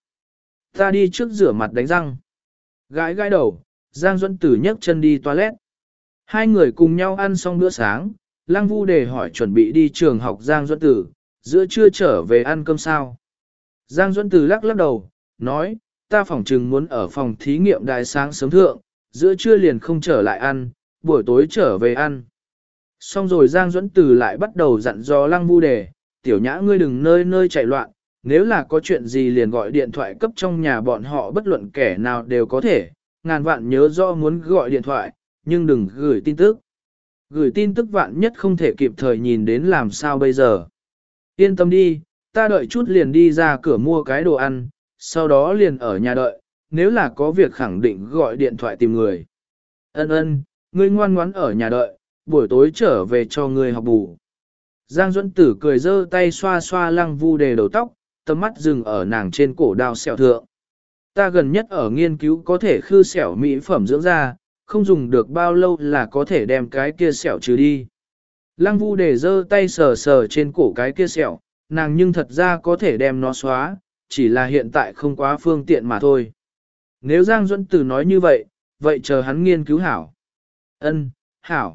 Ta đi trước rửa mặt đánh răng. Gãi gãi đầu, Giang Duẫn Tử nhấc chân đi toilet. Hai người cùng nhau ăn xong bữa sáng, Lăng Vu Đề hỏi chuẩn bị đi trường học Giang Duẫn Tử, giữa trưa trở về ăn cơm sao. Giang Duẫn Tử lắc lắc đầu, nói, ta phỏng chừng muốn ở phòng thí nghiệm đại sáng sớm thượng, giữa trưa liền không trở lại ăn, buổi tối trở về ăn. Xong rồi Giang Duẫn Tử lại bắt đầu dặn dò Lăng Vu Đề, tiểu nhã ngươi đừng nơi nơi chạy loạn, nếu là có chuyện gì liền gọi điện thoại cấp trong nhà bọn họ bất luận kẻ nào đều có thể, ngàn vạn nhớ rõ muốn gọi điện thoại, nhưng đừng gửi tin tức. Gửi tin tức vạn nhất không thể kịp thời nhìn đến làm sao bây giờ. Yên tâm đi, ta đợi chút liền đi ra cửa mua cái đồ ăn, sau đó liền ở nhà đợi, nếu là có việc khẳng định gọi điện thoại tìm người. Ân ân, ngươi ngoan ngoãn ở nhà đợi, buổi tối trở về cho ngươi học bù. Giang Duẫn Tử cười giơ tay xoa xoa Lăng Vu Đề đầu tóc, tầm mắt dừng ở nàng trên cổ đao sẹo thượng. Ta gần nhất ở nghiên cứu có thể khư sẹo mỹ phẩm dưỡng da, không dùng được bao lâu là có thể đem cái kia sẹo trừ đi. Lăng Vu Đề giơ tay sờ sờ trên cổ cái kia sẹo, nàng nhưng thật ra có thể đem nó xóa, chỉ là hiện tại không quá phương tiện mà thôi. Nếu Giang Duẫn Tử nói như vậy, vậy chờ hắn nghiên cứu hảo. Ân, hảo.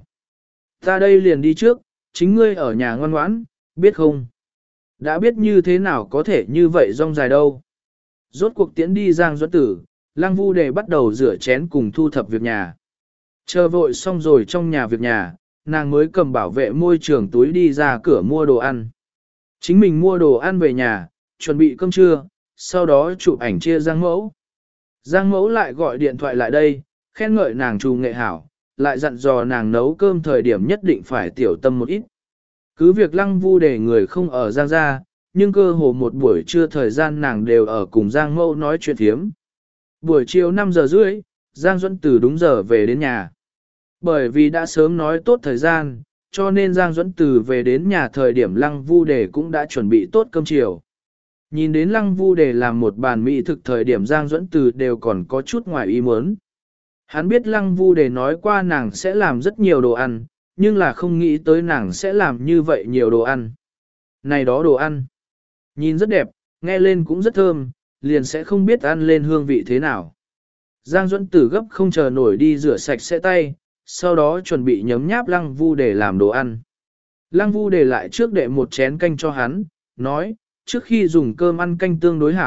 Ta đây liền đi trước, chính ngươi ở nhà ngoan ngoãn, biết không? Đã biết như thế nào có thể như vậy rong dài đâu. Rốt cuộc tiễn đi Giang Duẫn Tử, Lăng Vu Đề bắt đầu rửa chén cùng thu thập việc nhà. Chờ vội xong rồi trong nhà việc nhà, nàng mới cầm bảo vệ môi trường túi đi ra cửa mua đồ ăn. Chính mình mua đồ ăn về nhà, chuẩn bị cơm trưa, sau đó chụp ảnh chia Giang Mẫu. Giang Mẫu lại gọi điện thoại lại đây, khen ngợi nàng trù nghệ hảo, lại dặn dò nàng nấu cơm thời điểm nhất định phải tiểu tâm một ít. Cứ việc Lăng Vu Đề người không ở Giang gia, nhưng cơ hồ một buổi trưa thời gian nàng đều ở cùng Giang Mẫu nói chuyện thiếm. Buổi chiều năm giờ rưỡi, Giang Duẫn Tử đúng giờ về đến nhà. Bởi vì đã sớm nói tốt thời gian, cho nên Giang Duẫn Tử về đến nhà thời điểm Lăng Vu Đề cũng đã chuẩn bị tốt cơm chiều. Nhìn đến Lăng Vu Đề làm một bàn mỹ thực thời điểm Giang Duẫn Tử đều còn có chút ngoài ý muốn. Hắn biết Lăng Vu Đề nói qua nàng sẽ làm rất nhiều đồ ăn, nhưng là không nghĩ tới nàng sẽ làm như vậy nhiều đồ ăn. Này đó đồ ăn, nhìn rất đẹp, nghe lên cũng rất thơm, liền sẽ không biết ăn lên hương vị thế nào. Giang Duẫn Tử gấp không chờ nổi đi rửa sạch sẽ tay, sau đó chuẩn bị nhấm nháp Lăng Vu Đề làm đồ ăn. Lăng Vu Đề lại trước đệ một chén canh cho hắn, nói, trước khi dùng cơm ăn canh tương đối hảo,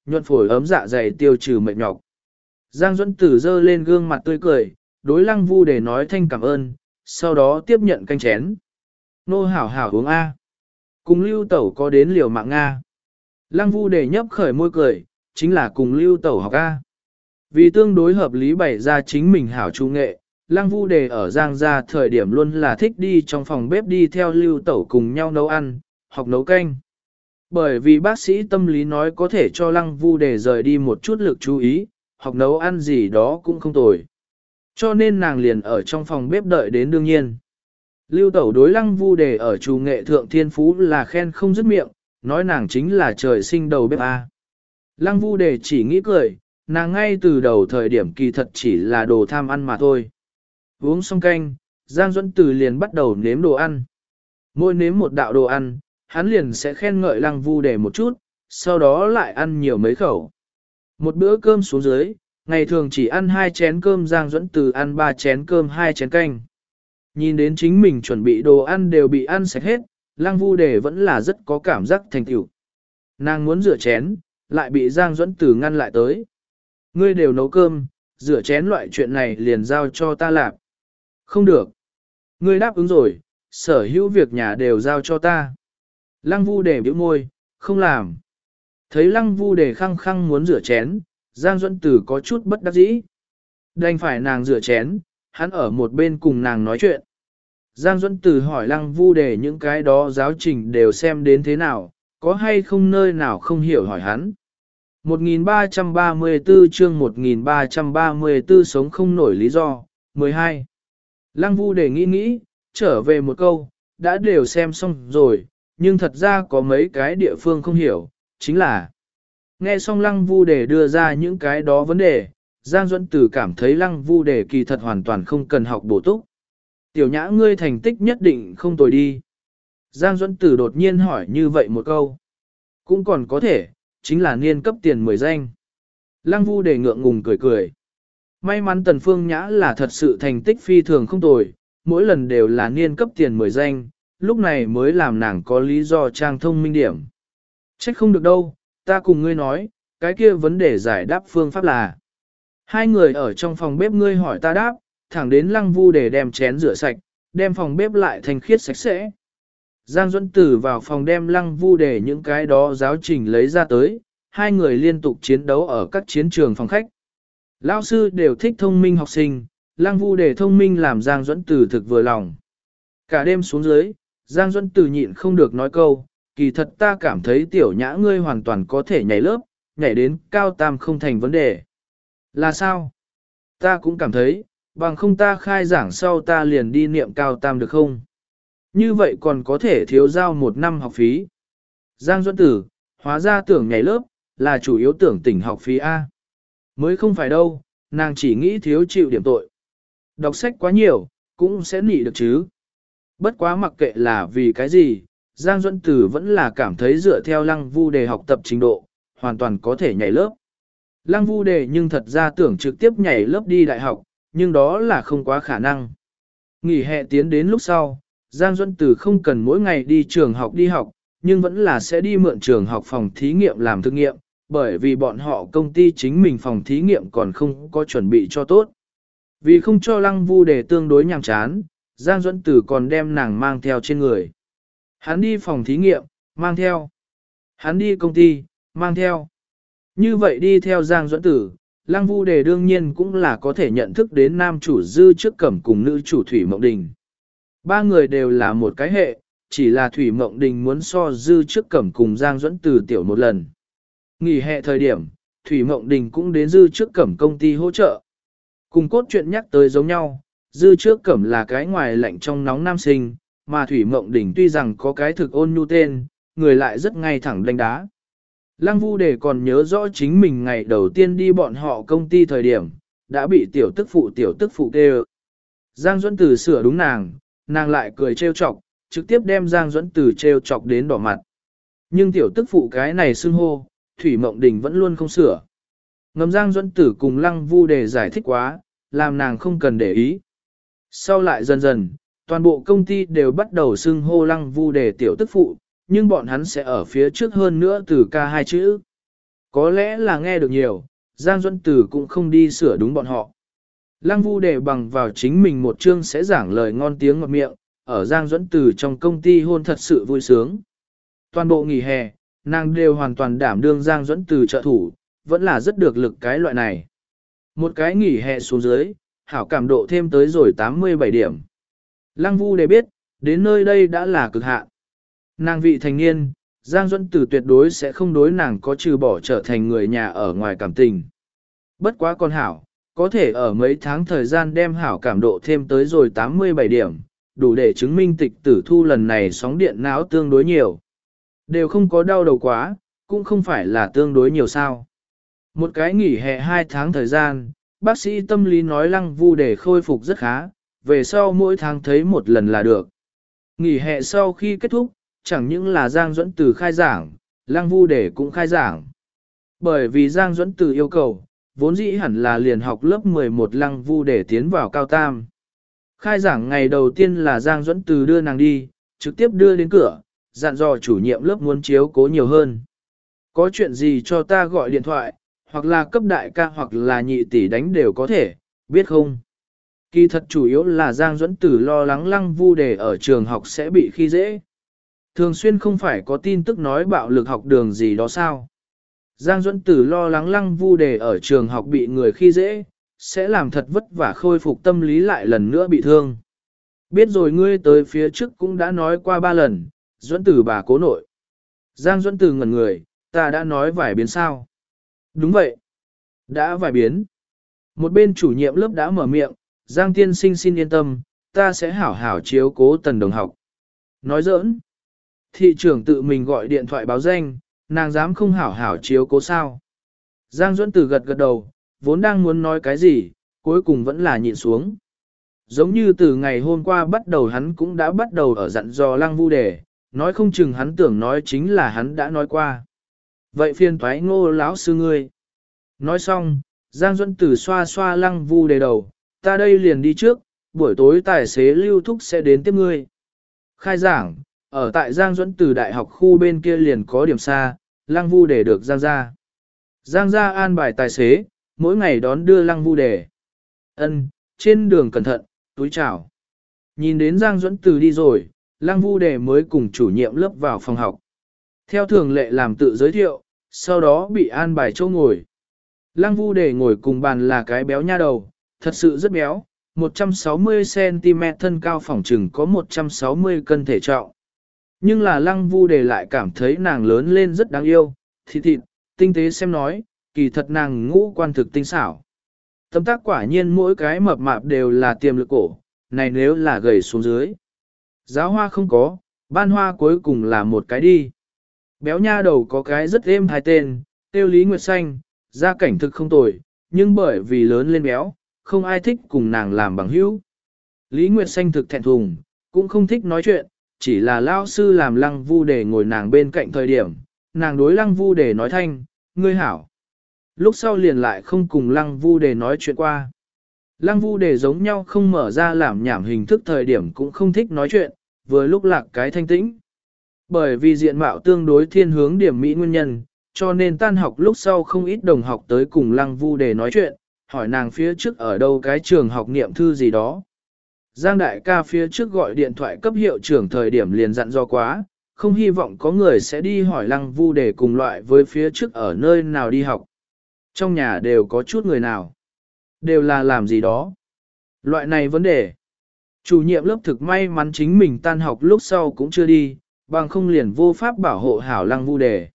nhuận phổi ấm dạ dày tiêu trừ mệt nhọc. Giang Duẫn Tử dơ lên gương mặt tươi cười, đối Lăng Vu Đề nói thanh cảm ơn, sau đó tiếp nhận canh chén. Nô hảo hảo uống A. Cùng Lưu Tẩu có đến liều mạng Nga. Lăng Vu Đề nhấp khởi môi cười, chính là cùng Lưu Tẩu học A. Vì tương đối hợp lý bày ra chính mình hảo trung nghệ, Lăng Vu Đề ở Giang gia thời điểm luôn là thích đi trong phòng bếp đi theo Lưu Tẩu cùng nhau nấu ăn, học nấu canh. Bởi vì bác sĩ tâm lý nói có thể cho Lăng Vu Đề rời đi một chút lực chú ý, học nấu ăn gì đó cũng không tồi. Cho nên nàng liền ở trong phòng bếp đợi đến đương nhiên. Lưu Tẩu đối Lăng Vu Đề ở chủ nghệ thượng thiên phú là khen không dứt miệng, nói nàng chính là trời sinh đầu bếp A. Lăng Vu Đề chỉ nghĩ cười, nàng ngay từ đầu thời điểm kỳ thật chỉ là đồ tham ăn mà thôi. Uống xong canh, Giang Duẫn Từ liền bắt đầu nếm đồ ăn. Mỗi nếm một đạo đồ ăn, hắn liền sẽ khen ngợi Lăng Vu Đề một chút, sau đó lại ăn nhiều mấy khẩu. Một bữa cơm xuống dưới, ngày thường chỉ ăn hai chén cơm, Giang Duẫn Từ ăn ba chén cơm hai chén canh. Nhìn đến chính mình chuẩn bị đồ ăn đều bị ăn sạch hết, Lăng Vu Đề vẫn là rất có cảm giác thành tựu. Nàng muốn rửa chén, lại bị Giang Duẫn Từ ngăn lại tới. Ngươi đều nấu cơm, rửa chén loại chuyện này liền giao cho ta làm. Không được. Ngươi đáp ứng rồi, sở hữu việc nhà đều giao cho ta. Lăng Vu Đề bĩu môi, không làm. Thấy Lăng Vu Đề khăng khăng muốn rửa chén, Giang Duẫn Từ có chút bất đắc dĩ. Đành phải nàng rửa chén, hắn ở một bên cùng nàng nói chuyện. Giang Duẫn Từ hỏi Lăng Vu Đề những cái đó giáo trình đều xem đến thế nào, có hay không nơi nào không hiểu hỏi hắn. một nghìn ba trăm ba mươi tư chương một nghìn ba trăm ba mươi tư sống không nổi lý do, mười hai. Lăng Vu Đề nghĩ nghĩ, trở về một câu, đã đều xem xong rồi, nhưng thật ra có mấy cái địa phương không hiểu, chính là nghe xong Lăng Vu Đề đưa ra những cái đó vấn đề, Giang Duẫn Từ cảm thấy Lăng Vu Đề kỳ thật hoàn toàn không cần học bổ túc. Tiểu Nhã ngươi thành tích nhất định không tồi đi. Giang Duẫn Từ đột nhiên hỏi như vậy một câu. Cũng còn có thể, chính là niên cấp tiền mười danh. Lăng Vu Đề ngượng ngùng cười cười. May mắn Tần Phương Nhã là thật sự thành tích phi thường không tồi, mỗi lần đều là niên cấp tiền mười danh, lúc này mới làm nàng có lý do trang thông minh điểm. Trách không được đâu, ta cùng ngươi nói, cái kia vấn đề giải đáp phương pháp là. Hai người ở trong phòng bếp ngươi hỏi ta đáp, thẳng đến Lăng Vu Đề đem chén rửa sạch, đem phòng bếp lại thanh khiết sạch sẽ. Giang Duẫn Tử vào phòng đem Lăng Vu Đề những cái đó giáo trình lấy ra tới, hai người liên tục chiến đấu ở các chiến trường phòng khách. Lão sư đều thích thông minh học sinh, Lăng Vu Đề thông minh làm Giang Duẫn Tử thực vừa lòng. Cả đêm xuống dưới, Giang Duẫn Tử nhịn không được nói câu, kỳ thật ta cảm thấy Tiểu Nhã ngươi hoàn toàn có thể nhảy lớp, nhảy đến cao tam không thành vấn đề. Là sao? Ta cũng cảm thấy, bằng không ta khai giảng sau ta liền đi niệm cao tam được không? Như vậy còn có thể thiếu giao một năm học phí. Giang Duẫn Tử, hóa ra tưởng nhảy lớp, là chủ yếu tưởng tỉnh học phí A. Mới không phải đâu, nàng chỉ nghĩ thiếu chịu điểm tội. Đọc sách quá nhiều, cũng sẽ nị được chứ. Bất quá mặc kệ là vì cái gì, Giang Duẫn Tử vẫn là cảm thấy dựa theo Lăng Vu Đề học tập trình độ, hoàn toàn có thể nhảy lớp. Lăng Vu Đề nhưng thật ra tưởng trực tiếp nhảy lớp đi đại học, nhưng đó là không quá khả năng. Nghỉ hè tiến đến lúc sau, Giang Duẫn Tử không cần mỗi ngày đi trường học đi học, nhưng vẫn là sẽ đi mượn trường học phòng thí nghiệm làm thực nghiệm, bởi vì bọn họ công ty chính mình phòng thí nghiệm còn không có chuẩn bị cho tốt. Vì không cho Lăng Vu Đề tương đối nhàm chán, Giang Duẫn Tử còn đem nàng mang theo trên người. Hắn đi phòng thí nghiệm, mang theo. Hắn đi công ty, mang theo. Như vậy đi theo Giang Duẫn Tử, Lăng Vu Đề đương nhiên cũng là có thể nhận thức đến nam chủ Dư Trước Cẩm cùng nữ chủ Thủy Mộng Đình. Ba người đều là một cái hệ, chỉ là Thủy Mộng Đình muốn so Dư Trước Cẩm cùng Giang Duẫn Tử tiểu một lần. Nghỉ hè thời điểm, Thủy Mộng Đình cũng đến Dư Trước Cẩm công ty hỗ trợ. Cùng cốt truyện nhắc tới giống nhau, Dư Trước Cẩm là cái ngoài lạnh trong nóng nam sinh, mà Thủy Mộng Đình tuy rằng có cái thực ôn nhu tên, người lại rất ngay thẳng đánh đá. Lăng Vu Đề còn nhớ rõ chính mình ngày đầu tiên đi bọn họ công ty thời điểm, đã bị tiểu tức phụ tiểu tức phụ kêu. Giang Duẫn Tử sửa đúng nàng, nàng lại cười trêu chọc, trực tiếp đem Giang Duẫn Tử trêu chọc đến đỏ mặt. Nhưng tiểu tức phụ cái này xưng hô, Thủy Mộng Đình vẫn luôn không sửa. Ngầm Giang Duẫn Tử cùng Lăng Vu Đề giải thích quá, làm nàng không cần để ý. Sau lại dần dần, toàn bộ công ty đều bắt đầu xưng hô Lăng Vu Đề tiểu tức phụ, nhưng bọn hắn sẽ ở phía trước hơn nữa từ ca hai chữ. Có lẽ là nghe được nhiều, Giang Duẫn Tử cũng không đi sửa đúng bọn họ. Lăng Vu để bằng vào chính mình một chương sẽ giảng lời ngon tiếng ngọt miệng, ở Giang Duẫn Tử trong công ty hôn thật sự vui sướng. Toàn bộ nghỉ hè, nàng đều hoàn toàn đảm đương Giang Duẫn Tử trợ thủ, vẫn là rất được lực cái loại này. Một cái nghỉ hè xuống dưới, hảo cảm độ thêm tới rồi tám mươi bảy điểm. Lăng Vu để biết, đến nơi đây đã là cực hạn. Nàng vị thành niên, Giang Duẫn Tử tuyệt đối sẽ không đối nàng có trừ bỏ trở thành người nhà ở ngoài cảm tình. Bất quá con hảo, có thể ở mấy tháng thời gian đem hảo cảm độ thêm tới rồi tám mươi bảy điểm, đủ để chứng minh tịch tử thu lần này sóng điện não tương đối nhiều. Đều không có đau đầu quá, cũng không phải là tương đối nhiều sao. Một cái nghỉ hè hai tháng thời gian, bác sĩ tâm lý nói Lăng Vu để khôi phục rất khá, về sau mỗi tháng thấy một lần là được. Nghỉ hè sau khi kết thúc, chẳng những là Giang Duẫn Tử khai giảng, Lăng Vu để cũng khai giảng. Bởi vì Giang Duẫn Tử yêu cầu, vốn dĩ hẳn là liền học lớp mười một Lăng Vu để tiến vào cao tam. Khai giảng ngày đầu tiên là Giang Duẫn Tử đưa nàng đi, trực tiếp đưa đến cửa, dặn dò chủ nhiệm lớp muốn chiếu cố nhiều hơn. Có chuyện gì cho ta gọi điện thoại, hoặc là cấp đại ca hoặc là nhị tỷ đánh đều có thể, biết không? Kỳ thật chủ yếu là Giang Duẫn Tử lo lắng Lăng Vu để ở trường học sẽ bị khi dễ. Thường xuyên không phải có tin tức nói bạo lực học đường gì đó sao? Giang Duẫn Tử lo lắng Lăng Vu để ở trường học bị người khi dễ, sẽ làm thật vất vả khôi phục tâm lý lại lần nữa bị thương. Biết rồi ngươi tới phía trước cũng đã nói qua ba lần, Duẫn Tử bà cố nội. Giang Duẫn Tử ngẩn người, ta đã nói vài biến sao? Đúng vậy. Đã vài biến. Một bên chủ nhiệm lớp đã mở miệng, Giang tiên sinh xin yên tâm, ta sẽ hảo hảo chiếu cố tần đồng học. Nói giỡn. Thị trưởng tự mình gọi điện thoại báo danh, nàng dám không hảo hảo chiếu cố sao. Giang Duẫn Tử gật gật đầu, vốn đang muốn nói cái gì, cuối cùng vẫn là nhịn xuống. Giống như từ ngày hôm qua bắt đầu hắn cũng đã bắt đầu ở dặn dò Lăng Vu đề, nói không chừng hắn tưởng nói chính là hắn đã nói qua. Vậy phiền toái Ngô lão sư ngươi. Nói xong, Giang Duẫn Tử xoa xoa Lăng Vu đề đầu, ta đây liền đi trước, buổi tối tài xế Lưu Thúc sẽ đến tiếp ngươi. Khai giảng, ở tại Giang Duẫn Tử đại học khu bên kia liền có điểm xa, Lăng Vu đề được Giang ra. Giang ra an bài tài xế, mỗi ngày đón đưa Lăng Vu đề. Ân, trên đường cẩn thận, túi chào. Nhìn đến Giang Duẫn Tử đi rồi, Lăng Vu đề mới cùng chủ nhiệm lớp vào phòng học. Theo thường lệ làm tự giới thiệu, sau đó bị an bài chỗ ngồi. Lăng Vu đề ngồi cùng bàn là cái béo nha đầu, thật sự rất béo, một trăm sáu mươi xăng ti mét thân cao phỏng chừng có một trăm sáu mươi cân thể trọng. Nhưng là Lăng Vu đề lại cảm thấy nàng lớn lên rất đáng yêu, thịt thịt, tinh tế xem nói, kỳ thật nàng ngũ quan thực tinh xảo. Tấm tác quả nhiên mỗi cái mập mạp đều là tiềm lực cổ, này nếu là gầy xuống dưới. Giáo hoa không có, ban hoa cuối cùng là một cái đi. Béo nha đầu có cái rất êm hai tên, tiêu Lý Nguyệt Xanh, gia cảnh thực không tồi, nhưng bởi vì lớn lên béo, không ai thích cùng nàng làm bằng hữu. Lý Nguyệt Xanh thực thẹn thùng, cũng không thích nói chuyện, chỉ là lao sư làm Lăng Vu đề ngồi nàng bên cạnh thời điểm, nàng đối Lăng Vu đề nói thanh, ngươi hảo. Lúc sau liền lại không cùng Lăng Vu đề nói chuyện qua. Lăng Vu đề giống nhau không mở ra làm nhảm hình thức thời điểm cũng không thích nói chuyện, vừa lúc lạc cái thanh tĩnh. Bởi vì diện mạo tương đối thiên hướng điểm mỹ nguyên nhân, cho nên tan học lúc sau không ít đồng học tới cùng Lăng Vu đề nói chuyện, hỏi nàng phía trước ở đâu cái trường học niệm thư gì đó. Giang đại ca phía trước gọi điện thoại cấp hiệu trưởng thời điểm liền dặn do quá, không hy vọng có người sẽ đi hỏi Lăng Vu đề cùng loại với phía trước ở nơi nào đi học. Trong nhà đều có chút người nào, đều là làm gì đó. Loại này vấn đề. Chủ nhiệm lớp thực may mắn chính mình tan học lúc sau cũng chưa đi, bằng không liền vô pháp bảo hộ hảo Lăng Vu đề.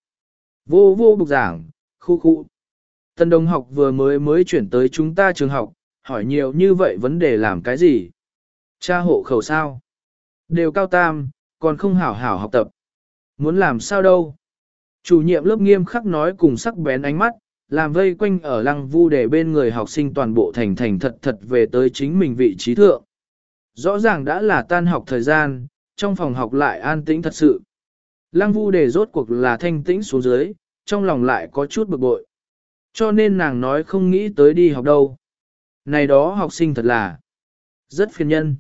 Vô vô bục giảng, khu khu. Tân đồng học vừa mới mới chuyển tới chúng ta trường học, hỏi nhiều như vậy vấn đề làm cái gì? Cha hộ khẩu sao? Đều cao tam, còn không hảo hảo học tập. Muốn làm sao đâu? Chủ nhiệm lớp nghiêm khắc nói cùng sắc bén ánh mắt, làm vây quanh ở Lăng Vu đề bên người học sinh toàn bộ thành thành thật thật về tới chính mình vị trí thượng. Rõ ràng đã là tan học thời gian, trong phòng học lại an tĩnh thật sự. Lăng Vu đề rốt cuộc là thanh tĩnh xuống dưới, trong lòng lại có chút bực bội. Cho nên nàng nói không nghĩ tới đi học đâu. Này đó học sinh thật là rất phiền nhân.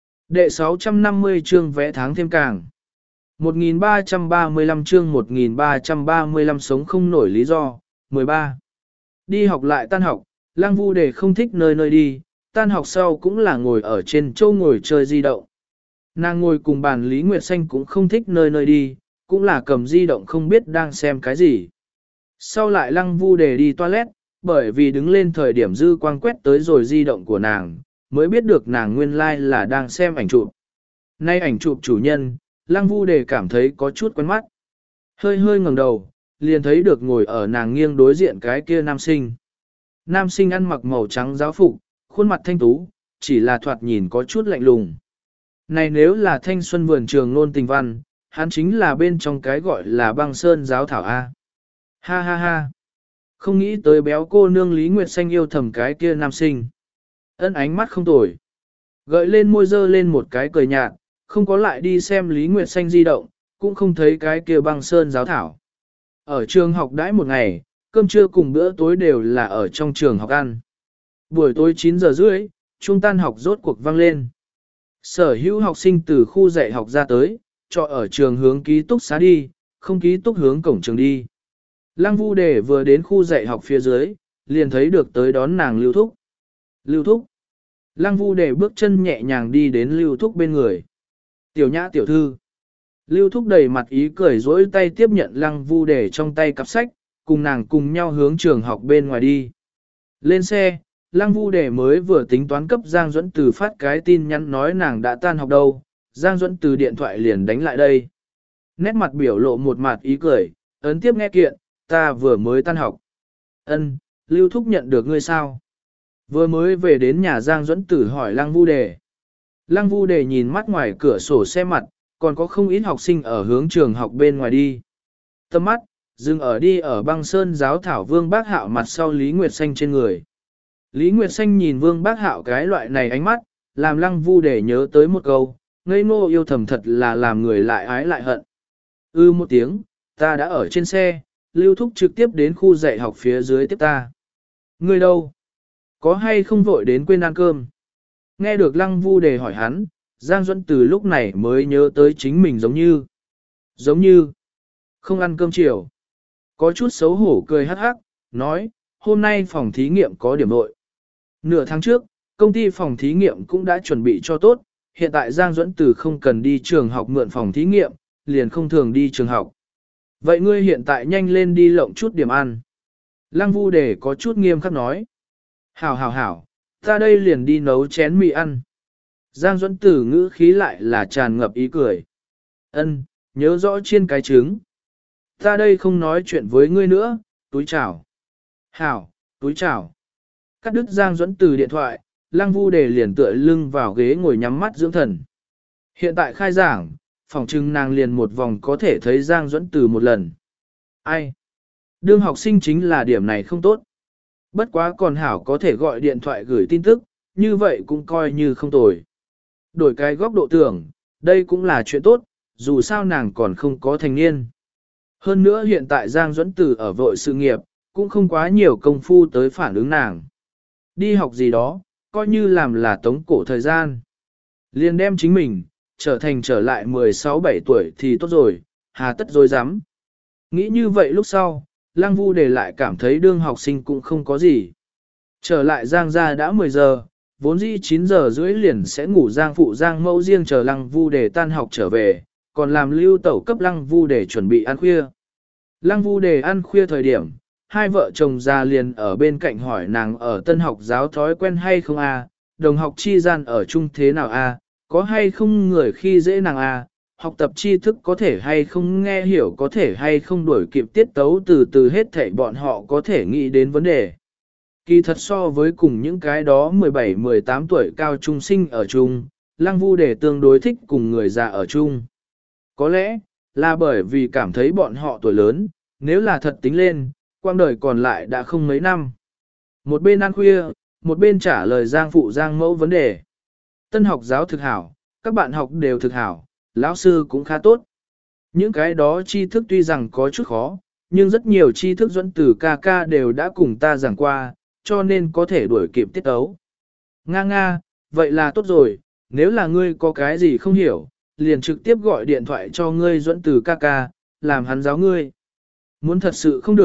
Đệ sáu trăm năm mươi chương vẽ tháng thêm càng. một nghìn ba trăm ba mươi lăm chương một nghìn ba trăm ba mươi lăm sống không nổi lý do, mười ba. Đi học lại tan học, Lăng Vu Đề không thích nơi nơi đi, tan học sau cũng là ngồi ở trên châu ngồi chơi di động. Nàng ngồi cùng bàn Lý Nguyệt Xanh cũng không thích nơi nơi đi, cũng là cầm di động không biết đang xem cái gì. Sau lại Lăng Vu Đề đi toilet, bởi vì đứng lên thời điểm dư quang quét tới rồi di động của nàng, mới biết được nàng nguyên lai like là đang xem ảnh chụp. Nay ảnh chụp chủ nhân, Lăng Vu Đề cảm thấy có chút quen mắt. Hơi hơi ngẩng đầu, liền thấy được ngồi ở nàng nghiêng đối diện cái kia nam sinh. Nam sinh ăn mặc màu trắng giáo phục, khuôn mặt thanh tú, chỉ là thoạt nhìn có chút lạnh lùng. Này nếu là thanh xuân vườn trường nôn tình văn, hắn chính là bên trong cái gọi là băng sơn giáo thảo A. Ha ha ha. Không nghĩ tới béo cô nương Lý Nguyệt Xanh yêu thầm cái kia nam sinh. Ân ánh mắt không tồi. Gợi lên môi dơ lên một cái cười nhạt, không có lại đi xem Lý Nguyệt Xanh di động, cũng không thấy cái kia băng sơn giáo thảo. Ở trường học đãi một ngày, cơm trưa cùng bữa tối đều là ở trong trường học ăn. Buổi tối chín giờ rưỡi, trung tan học rốt cuộc vang lên. Sở hữu học sinh từ khu dạy học ra tới, cho ở trường hướng ký túc xá đi, không ký túc hướng cổng trường đi. Lăng Vu Đề vừa đến khu dạy học phía dưới, liền thấy được tới đón nàng Lưu Thúc. Lưu Thúc. Lăng Vu Đề bước chân nhẹ nhàng đi đến Lưu Thúc bên người. Tiểu nhã tiểu thư. Lưu Thúc đầy mặt ý cười dỗi tay tiếp nhận Lăng Vu Đề trong tay cặp sách, cùng nàng cùng nhau hướng trường học bên ngoài đi. Lên xe, Lăng Vu Đề mới vừa tính toán cấp Giang Duẫn Từ phát cái tin nhắn nói nàng đã tan học đâu, Giang Duẫn Từ điện thoại liền đánh lại đây. Nét mặt biểu lộ một mặt ý cười, ấn tiếp nghe kiện, ta vừa mới tan học. Ân, Lưu Thúc nhận được ngươi sao? Vừa mới về đến nhà Giang Duẫn Tử hỏi Lăng Vu Đề. Lăng Vu Đề nhìn mắt ngoài cửa sổ xe mặt, còn có không ít học sinh ở hướng trường học bên ngoài đi. Tâm mắt, dừng ở đi ở băng sơn giáo thảo Vương Bác Hạo mặt sau Lý Nguyệt Xanh trên người. Lý Nguyệt Xanh nhìn Vương Bác Hạo cái loại này ánh mắt, làm Lăng Vu Đề nhớ tới một câu, ngây ngô yêu thầm thật là làm người lại ái lại hận. Ư một tiếng, ta đã ở trên xe, Lưu Thúc trực tiếp đến khu dạy học phía dưới tiếp ta. Ngươi đâu? Có hay không vội đến quên ăn cơm? Nghe được Lăng Vu Đề hỏi hắn, Giang Duẫn từ lúc này mới nhớ tới chính mình giống như. Giống như. Không ăn cơm chiều. Có chút xấu hổ cười hắc hắc, nói, hôm nay phòng thí nghiệm có điểm nội. Nửa tháng trước, công ty phòng thí nghiệm cũng đã chuẩn bị cho tốt, hiện tại Giang Duẫn từ không cần đi trường học mượn phòng thí nghiệm, liền không thường đi trường học. Vậy ngươi hiện tại nhanh lên đi lộng chút điểm ăn. Lăng Vu Đề có chút nghiêm khắc nói. Hảo hảo hảo, ta đây liền đi nấu chén mì ăn. Giang Duẫn Tử ngữ khí lại là tràn ngập ý cười. Ân, nhớ rõ chiên cái trứng. Ta đây không nói chuyện với ngươi nữa, túi chào. Hảo, túi chào. Cắt đứt Giang Duẫn Tử điện thoại, Lăng Vu Đề liền tựa lưng vào ghế ngồi nhắm mắt dưỡng thần. Hiện tại khai giảng, phòng trưng nàng liền một vòng có thể thấy Giang Duẫn Tử một lần. Ai? Đương học sinh chính là điểm này không tốt. Bất quá còn hảo có thể gọi điện thoại gửi tin tức, như vậy cũng coi như không tồi. Đổi cái góc độ tưởng, đây cũng là chuyện tốt, dù sao nàng còn không có thành niên. Hơn nữa hiện tại Giang Duẫn Tử ở vội sự nghiệp, cũng không quá nhiều công phu tới phản ứng nàng. Đi học gì đó, coi như làm là tống cổ thời gian. Liền đem chính mình, trở thành trở lại mười sáu bảy tuổi thì tốt rồi, hà tất dối dám. Nghĩ như vậy lúc sau, Lăng Vu Đề lại cảm thấy đương học sinh cũng không có gì. Trở lại Giang gia đã mười giờ, vốn dĩ chín giờ rưỡi liền sẽ ngủ Giang phụ Giang mẫu riêng chờ Lăng Vu Đề tan học trở về, còn làm lưu tẩu cấp Lăng Vu Đề chuẩn bị ăn khuya. Lăng Vu Đề ăn khuya thời điểm, hai vợ chồng già liền ở bên cạnh hỏi nàng ở tân học giáo thói quen hay không a, đồng học chi gian ở chung thế nào a, có hay không người khi dễ nàng a, học tập tri thức có thể hay không nghe hiểu có thể hay không đuổi kịp tiết tấu từ từ hết thảy bọn họ có thể nghĩ đến vấn đề. Kỳ thật so với cùng những cái đó mười bảy mười tám tuổi cao trung sinh ở chung, Lăng Vu Đề tương đối thích cùng người già ở chung. Có lẽ, là bởi vì cảm thấy bọn họ tuổi lớn, nếu là thật tính lên, quang đời còn lại đã không mấy năm. Một bên ăn khuya, một bên trả lời Giang phụ Giang mẫu vấn đề. Tân học giáo thực hảo, các bạn học đều thực hảo, lão sư cũng khá tốt. Những cái đó tri thức tuy rằng có chút khó, nhưng rất nhiều tri thức Duẫn Tử ca ca đều đã cùng ta giảng qua, cho nên có thể đuổi kịp tiết tấu. Nga nga, vậy là tốt rồi, nếu là ngươi có cái gì không hiểu, liền trực tiếp gọi điện thoại cho ngươi Duẫn Tử ca ca, làm hắn giáo ngươi. Muốn thật sự không được,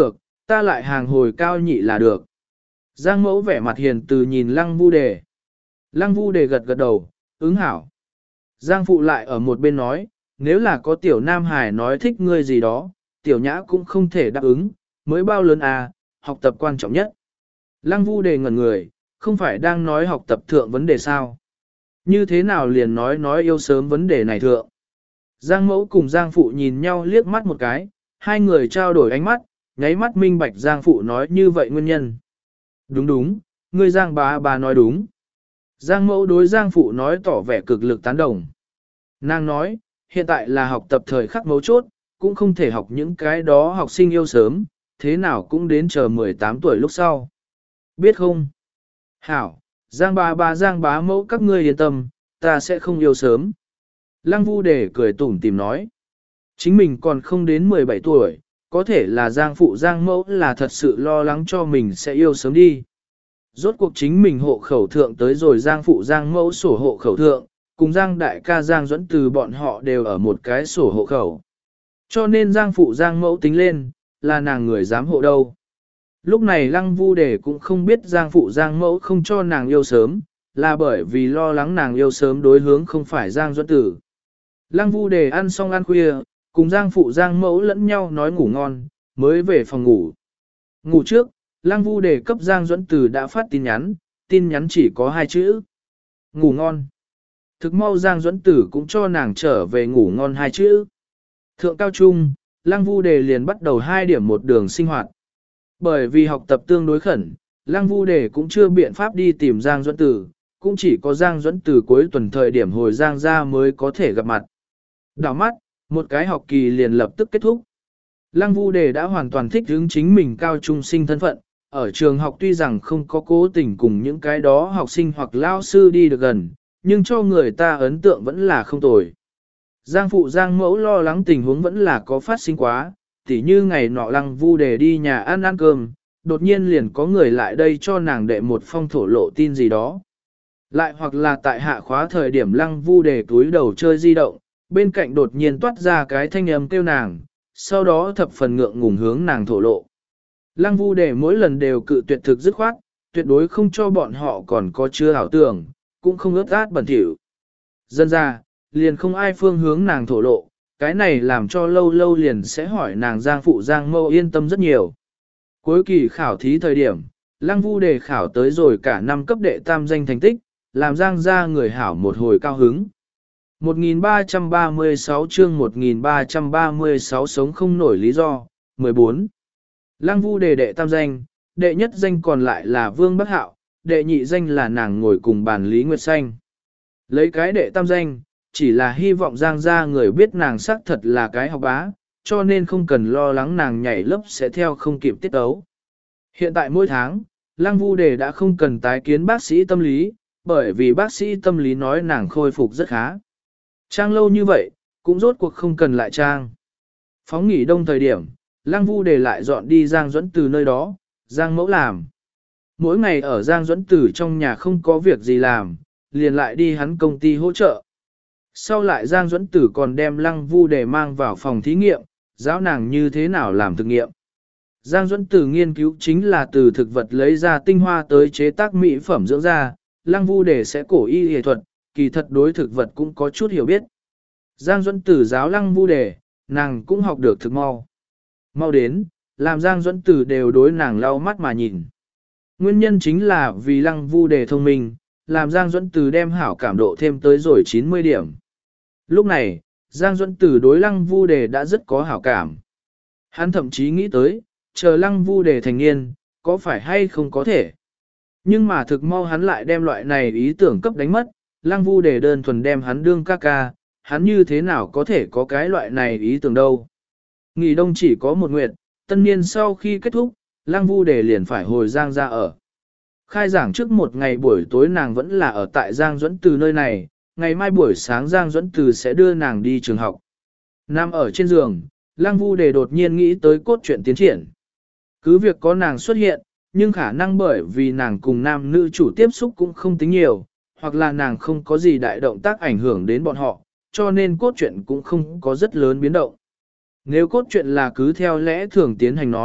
ta lại hàng hồi cao nhị là được. Giang mẫu vẻ mặt hiền từ nhìn lăng vu đề. Lăng vu đề gật gật đầu, ứng hảo. Giang phụ lại ở một bên nói, nếu là có tiểu nam hải nói thích ngươi gì đó, tiểu nhã cũng không thể đáp ứng, mới bao lớn à, học tập quan trọng nhất. Lăng vu đề ngẩn người, không phải đang nói học tập thượng vấn đề sao? Như thế nào liền nói nói yêu sớm vấn đề này thượng? Giang mẫu cùng Giang phụ nhìn nhau liếc mắt một cái, hai người trao đổi ánh mắt, nháy mắt minh bạch Giang phụ nói như vậy nguyên nhân. Đúng đúng, ngươi Giang bá bà nói đúng. Giang mẫu đối Giang phụ nói tỏ vẻ cực lực tán đồng. Nàng nói, hiện tại là học tập thời khắc mấu chốt, cũng không thể học những cái đó học sinh yêu sớm, thế nào cũng đến chờ mười tám tuổi lúc sau. Biết không? Hảo, Giang bá bà Giang bá mẫu các ngươi yên tâm, ta sẽ không yêu sớm. Lăng vu đề cười tủm tìm nói. Chính mình còn không đến mười bảy tuổi, có thể là Giang phụ Giang mẫu là thật sự lo lắng cho mình sẽ yêu sớm đi. Rốt cuộc chính mình hộ khẩu thượng tới rồi Giang phụ Giang mẫu sổ hộ khẩu thượng, cùng Giang đại ca Giang Duẫn từ bọn họ đều ở một cái sổ hộ khẩu. Cho nên Giang phụ Giang mẫu tính lên, là nàng người dám hộ đâu. Lúc này Lăng Vu Đề cũng không biết Giang phụ Giang mẫu không cho nàng yêu sớm, là bởi vì lo lắng nàng yêu sớm đối hướng không phải Giang Duẫn tử. Lăng Vu Đề ăn xong ăn khuya, cùng Giang phụ Giang mẫu lẫn nhau nói ngủ ngon, mới về phòng ngủ. Ngủ trước, Lăng Vu Đề cấp Giang Duẫn Từ đã phát tin nhắn, tin nhắn chỉ có hai chữ. Ngủ ngon. Thực mau Giang Duẫn Tử cũng cho nàng trở về ngủ ngon hai chữ. Thượng cao trung, Lăng Vu Đề liền bắt đầu hai điểm một đường sinh hoạt. Bởi vì học tập tương đối khẩn, Lăng Vu Đề cũng chưa biện pháp đi tìm Giang Duẫn Tử, cũng chỉ có Giang Duẫn Tử cuối tuần thời điểm hồi Giang ra mới có thể gặp mặt. Đảo mắt, một cái học kỳ liền lập tức kết thúc. Lăng Vu Đề đã hoàn toàn thích ứng chính mình cao trung sinh thân phận, ở trường học tuy rằng không có cố tình cùng những cái đó học sinh hoặc lao sư đi được gần, nhưng cho người ta ấn tượng vẫn là không tồi. Giang phụ Giang mẫu lo lắng tình huống vẫn là có phát sinh quá, tỉ như ngày nọ Lăng Vu Đề đi nhà ăn ăn cơm, đột nhiên liền có người lại đây cho nàng đệ một phong thổ lộ tin gì đó. Lại hoặc là tại hạ khóa thời điểm Lăng Vu Đề túi đầu chơi di động, bên cạnh đột nhiên toát ra cái thanh âm kêu nàng, sau đó thập phần ngượng ngùng hướng nàng thổ lộ. Lăng Vu Đề mỗi lần đều cự tuyệt thực dứt khoát, tuyệt đối không cho bọn họ còn có chưa ảo tưởng, cũng không ướt át bẩn thỉu. Dân ra, liền không ai phương hướng nàng thổ lộ, cái này làm cho lâu lâu liền sẽ hỏi nàng Giang phụ Giang mâu yên tâm rất nhiều. Cuối kỳ khảo thí thời điểm, Lăng Vu Đề khảo tới rồi cả năm cấp đệ tam danh thành tích, làm Giang ra người hảo một hồi cao hứng. một nghìn ba trăm ba mươi sáu chương một nghìn ba trăm ba mươi sáu sống không nổi lý do, mười bốn. Lăng Vu Đề đệ tam danh, đệ nhất danh còn lại là Vương Bắc Hạo, đệ nhị danh là nàng ngồi cùng bàn Lý Nguyệt Xanh. Lấy cái đệ tam danh, chỉ là hy vọng Giang gia người biết nàng xác thật là cái học bá, cho nên không cần lo lắng nàng nhảy lớp sẽ theo không kịp tiết ấu. Hiện tại mỗi tháng, Lăng Vu Đề đã không cần tái kiến bác sĩ tâm lý, bởi vì bác sĩ tâm lý nói nàng khôi phục rất khá. Trang lâu như vậy, cũng rốt cuộc không cần lại trang. Phóng nghỉ đông thời điểm, Lăng Vu Đề lại dọn đi Giang Duẫn Từ nơi đó, Giang mẫu làm. Mỗi ngày ở Giang Duẫn Từ trong nhà không có việc gì làm, liền lại đi hắn công ty hỗ trợ. Sau lại Giang Duẫn Tử còn đem Lăng Vu Đề mang vào phòng thí nghiệm, giáo nàng như thế nào làm thực nghiệm. Giang Duẫn Tử nghiên cứu chính là từ thực vật lấy ra tinh hoa tới chế tác mỹ phẩm dưỡng da, Lăng Vu Đề sẽ cổ y y thuật, kỳ thật đối thực vật cũng có chút hiểu biết. Giang Duẫn Tử giáo Lăng Vu Đề, nàng cũng học được thực mau. Mau đến, làm Giang Duẫn Tử đều đối nàng lau mắt mà nhìn. Nguyên nhân chính là vì Lăng Vu Đề thông minh, làm Giang Duẫn Tử đem hảo cảm độ thêm tới rồi chín mươi điểm. Lúc này, Giang Duẫn Tử đối Lăng Vu Đề đã rất có hảo cảm. Hắn thậm chí nghĩ tới, chờ Lăng Vu Đề thành niên, có phải hay không có thể. Nhưng mà thực mau hắn lại đem loại này ý tưởng cấp đánh mất, Lăng Vu Đề đơn thuần đem hắn đương ca ca, hắn như thế nào có thể có cái loại này ý tưởng đâu. Nghỉ đông chỉ có một nguyệt, tân niên sau khi kết thúc, Lăng Vu Đề liền phải hồi Giang ra ở. Khai giảng trước một ngày buổi tối nàng vẫn là ở tại Giang Duẫn Từ nơi này, ngày mai buổi sáng Giang Duẫn Từ sẽ đưa nàng đi trường học. Nằm ở trên giường, Lăng Vu Đề đột nhiên nghĩ tới cốt truyện tiến triển. Cứ việc có nàng xuất hiện, nhưng khả năng bởi vì nàng cùng nam nữ chủ tiếp xúc cũng không tính nhiều, hoặc là nàng không có gì đại động tác ảnh hưởng đến bọn họ, cho nên cốt truyện cũng không có rất lớn biến động. Nếu cốt truyện là cứ theo lẽ thường tiến hành nói,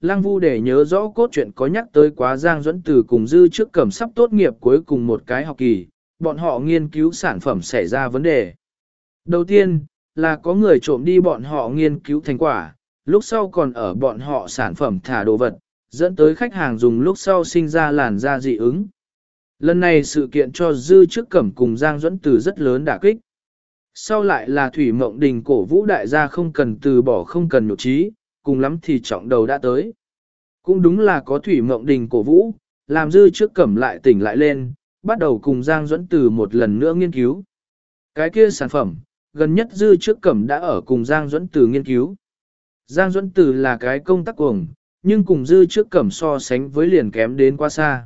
Lăng Vu để nhớ rõ cốt truyện có nhắc tới quá Giang Duẫn Từ cùng Dư Trước Cẩm sắp tốt nghiệp cuối cùng một cái học kỳ, bọn họ nghiên cứu sản phẩm xảy ra vấn đề. Đầu tiên, là có người trộm đi bọn họ nghiên cứu thành quả, lúc sau còn ở bọn họ sản phẩm thả đồ vật, dẫn tới khách hàng dùng lúc sau sinh ra làn da dị ứng. Lần này sự kiện cho Dư Trước Cẩm cùng Giang Duẫn Từ rất lớn đả kích. Sau lại là Thủy Mộng Đình cổ vũ đại gia không cần từ bỏ không cần nhục trí, cùng lắm thì trọng đầu đã tới. Cũng đúng là có Thủy Mộng Đình cổ vũ, làm Dư Trước Cẩm lại tỉnh lại lên, bắt đầu cùng Giang Duẫn Từ một lần nữa nghiên cứu. Cái kia sản phẩm, gần nhất Dư Trước Cẩm đã ở cùng Giang Duẫn Từ nghiên cứu. Giang Duẫn Từ là cái công tác cuồng, nhưng cùng Dư Trước Cẩm so sánh với liền kém đến quá xa.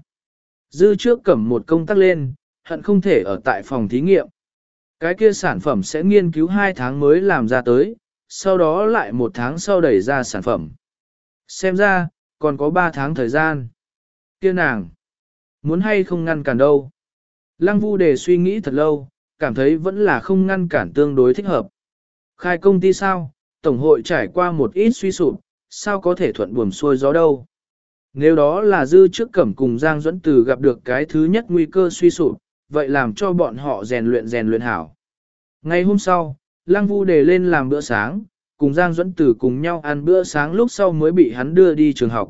Dư Trước Cẩm một công tác lên, hận không thể ở tại phòng thí nghiệm. Cái kia sản phẩm sẽ nghiên cứu hai tháng mới làm ra tới, sau đó lại một tháng sau đẩy ra sản phẩm. Xem ra, còn có ba tháng thời gian. Kia nàng, muốn hay không ngăn cản đâu. Lăng Vu Đề suy nghĩ thật lâu, cảm thấy vẫn là không ngăn cản tương đối thích hợp. Khai công ty sao, tổng hội trải qua một ít suy sụp, sao có thể thuận buồm xuôi gió đâu. Nếu đó là Dư Trước Cẩm cùng Giang Duẫn Từ gặp được cái thứ nhất nguy cơ suy sụp, vậy làm cho bọn họ rèn luyện rèn luyện hảo. Ngày hôm sau, Lăng Vu Đề lên làm bữa sáng, cùng Giang Duẫn Từ cùng nhau ăn bữa sáng lúc sau mới bị hắn đưa đi trường học.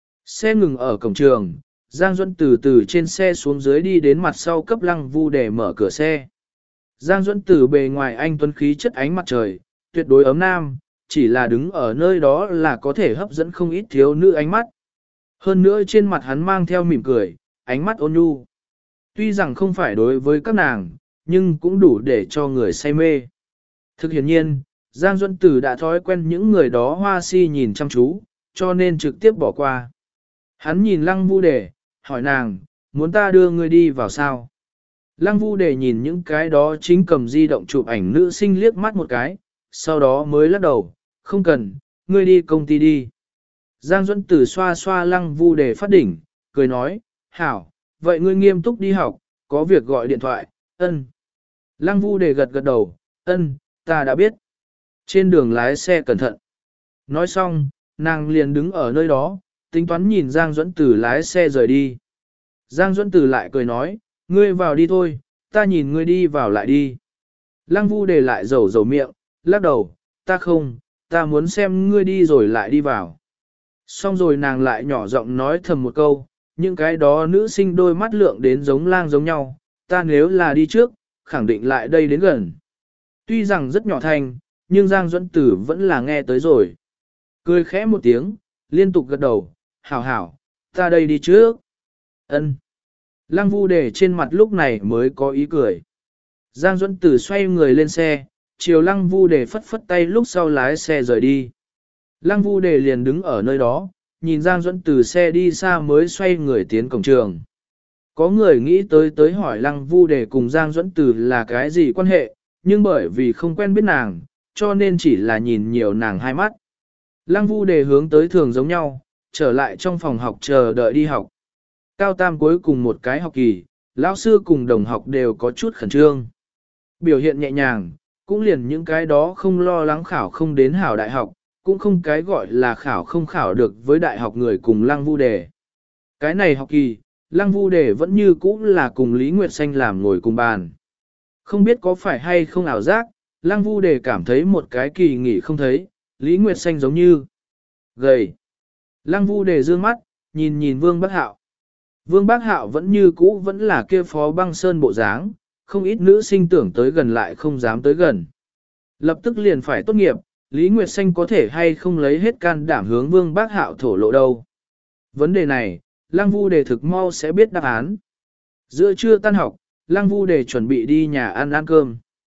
Xe ngừng ở cổng trường, Giang Duẫn Từ từ trên xe xuống dưới đi đến mặt sau cấp Lăng Vu Đề mở cửa xe. Giang Duẫn Từ bề ngoài anh tuấn khí chất ánh mặt trời, tuyệt đối ấm nam, chỉ là đứng ở nơi đó là có thể hấp dẫn không ít thiếu nữ ánh mắt. Hơn nữa trên mặt hắn mang theo mỉm cười, ánh mắt ôn nhu. Tuy rằng không phải đối với các nàng, nhưng cũng đủ để cho người say mê. Thực hiện nhiên, Giang Duẫn Từ đã thói quen những người đó hoa si nhìn chăm chú, cho nên trực tiếp bỏ qua. Hắn nhìn Lăng Vu Đề, hỏi nàng, muốn ta đưa ngươi đi vào sao? Lăng Vu Đề nhìn những cái đó chính cầm di động chụp ảnh nữ sinh liếc mắt một cái, sau đó mới lắc đầu, không cần, ngươi đi công ty đi. Giang Duẫn Từ xoa xoa Lăng Vu Đề phát đỉnh, cười nói, hảo, vậy ngươi nghiêm túc đi học, có việc gọi điện thoại, ân. Lăng Vu Đề gật gật đầu, ân, ta đã biết. Trên đường lái xe cẩn thận. Nói xong, nàng liền đứng ở nơi đó, tính toán nhìn Giang Duẫn Từ lái xe rời đi. Giang Duẫn Từ lại cười nói, ngươi vào đi thôi, ta nhìn ngươi đi vào lại đi. Lăng Vu Đề lại rầu rầu miệng, lắc đầu, ta không, ta muốn xem ngươi đi rồi lại đi vào. Xong rồi nàng lại nhỏ giọng nói thầm một câu, những cái đó nữ sinh đôi mắt lượng đến giống lang giống nhau, ta nếu là đi trước, khẳng định lại đây đến gần. Tuy rằng rất nhỏ thanh, nhưng Giang Duẫn Từ vẫn là nghe tới rồi. Cười khẽ một tiếng, liên tục gật đầu, hảo hảo, ta đây đi trước. Ân. Lăng Vu Đề trên mặt lúc này mới có ý cười. Giang Duẫn Từ xoay người lên xe, chiều Lăng Vu Đề phất phất tay lúc sau lái xe rời đi. Lăng Vu Đề liền đứng ở nơi đó, nhìn Giang Duẫn Từ xe đi xa mới xoay người tiến cổng trường. Có người nghĩ tới tới hỏi Lăng Vu Đề cùng Giang Duẫn Từ là cái gì quan hệ, nhưng bởi vì không quen biết nàng, cho nên chỉ là nhìn nhiều nàng hai mắt. Lăng Vu Đề hướng tới thường giống nhau, trở lại trong phòng học chờ đợi đi học. Cao tam cuối cùng một cái học kỳ, lão sư cùng đồng học đều có chút khẩn trương. Biểu hiện nhẹ nhàng, cũng liền những cái đó không lo lắng khảo không đến hảo đại học, cũng không cái gọi là khảo không khảo được với đại học người cùng Lăng Vu Đề. Cái này học kỳ, Lăng Vu Đề vẫn như cũ là cùng Lý Nguyệt Xanh làm ngồi cùng bàn. Không biết có phải hay không ảo giác, Lăng Vu Đề cảm thấy một cái kỳ nghỉ không thấy, Lý Nguyệt Xanh giống như gầy. Lăng Vu Đề dương mắt, nhìn nhìn Vương Bắc Hạo. Vương Bắc Hạo vẫn như cũ vẫn là kia phó băng sơn bộ dáng, không ít nữ sinh tưởng tới gần lại không dám tới gần. Lập tức liền phải tốt nghiệp, Lý Nguyệt Xanh có thể hay không lấy hết can đảm hướng Vương Bắc Hạo thổ lộ đâu. Vấn đề này, Lăng Vu Đề thực mau sẽ biết đáp án. Giữa trưa tan học, Lăng Vu Đề chuẩn bị đi nhà ăn ăn cơm.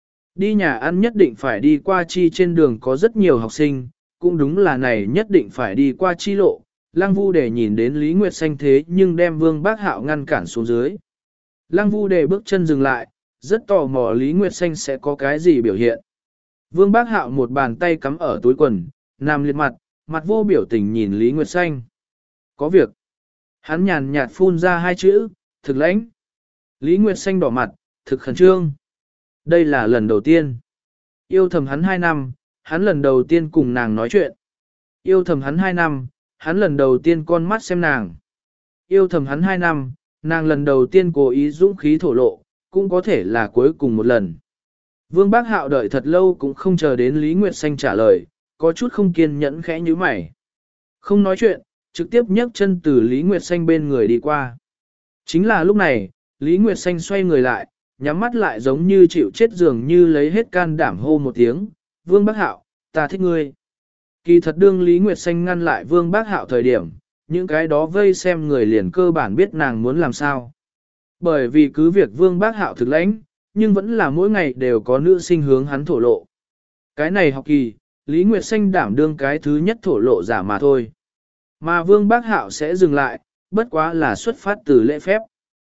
Đi nhà ăn nhất định phải đi qua chi trên đường có rất nhiều học sinh, cũng đúng là này nhất định phải đi qua chi lộ. Lăng Vu Đề nhìn đến Lý Nguyệt Xanh thế nhưng đem Vương Bác Hạo ngăn cản xuống dưới. Lăng Vu Đề bước chân dừng lại, rất tò mò Lý Nguyệt Xanh sẽ có cái gì biểu hiện. Vương Bác Hạo một bàn tay cắm ở túi quần, nằm liệt mặt, mặt vô biểu tình nhìn Lý Nguyệt Xanh. Có việc. Hắn nhàn nhạt phun ra hai chữ, thực lãnh. Lý Nguyệt Xanh đỏ mặt, thực khẩn trương. Đây là lần đầu tiên. Yêu thầm hắn hai năm, hắn lần đầu tiên cùng nàng nói chuyện. Yêu thầm hắn hai năm, hắn lần đầu tiên con mắt xem nàng. Yêu thầm hắn hai năm, nàng lần đầu tiên cố ý dũng khí thổ lộ, cũng có thể là cuối cùng một lần. Vương Bác Hạo đợi thật lâu cũng không chờ đến Lý Nguyệt Xanh trả lời, có chút không kiên nhẫn khẽ như mày. Không nói chuyện, trực tiếp nhấc chân từ Lý Nguyệt Xanh bên người đi qua. Chính là lúc này, Lý Nguyệt Xanh xoay người lại, nhắm mắt lại giống như chịu chết dường như lấy hết can đảm hô một tiếng, Vương Bác Hạo, ta thích ngươi. Kỳ thật đương Lý Nguyệt Xanh ngăn lại Vương Bác Hạo thời điểm, những cái đó vây xem người liền cơ bản biết nàng muốn làm sao. Bởi vì cứ việc Vương Bác Hạo thực lãnh, nhưng vẫn là mỗi ngày đều có nữ sinh hướng hắn thổ lộ. Cái này học kỳ, Lý Nguyệt Xanh đảm đương cái thứ nhất thổ lộ giả mà thôi. Mà Vương Bác Hạo sẽ dừng lại, bất quá là xuất phát từ lễ phép.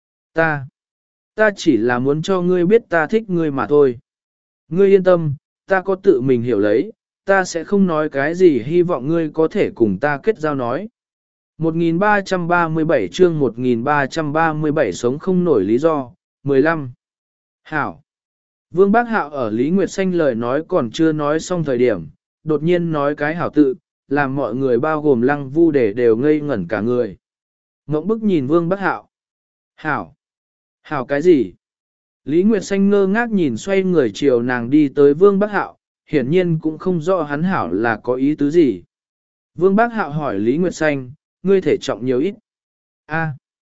Ta, ta chỉ là muốn cho ngươi biết ta thích ngươi mà thôi. Ngươi yên tâm, ta có tự mình hiểu lấy, ta sẽ không nói cái gì hy vọng ngươi có thể cùng ta kết giao nói. một nghìn ba trăm ba mươi bảy chương một nghìn ba trăm ba mươi bảy sống không nổi lý do, mười lăm. Hảo. Vương Bác Hạo ở Lý Nguyệt Xanh lời nói còn chưa nói xong thời điểm, đột nhiên nói cái hảo tự, làm mọi người bao gồm Lăng Vu Đề đều ngây ngẩn cả người. Ngỗng bức nhìn Vương Bác Hạo. Hảo. Hảo cái gì? Lý Nguyệt Xanh ngơ ngác nhìn xoay người chiều nàng đi tới Vương Bác Hạo, hiển nhiên cũng không rõ hắn hảo là có ý tứ gì. Vương Bác Hạo hỏi Lý Nguyệt Xanh, ngươi thể trọng nhiều ít? A,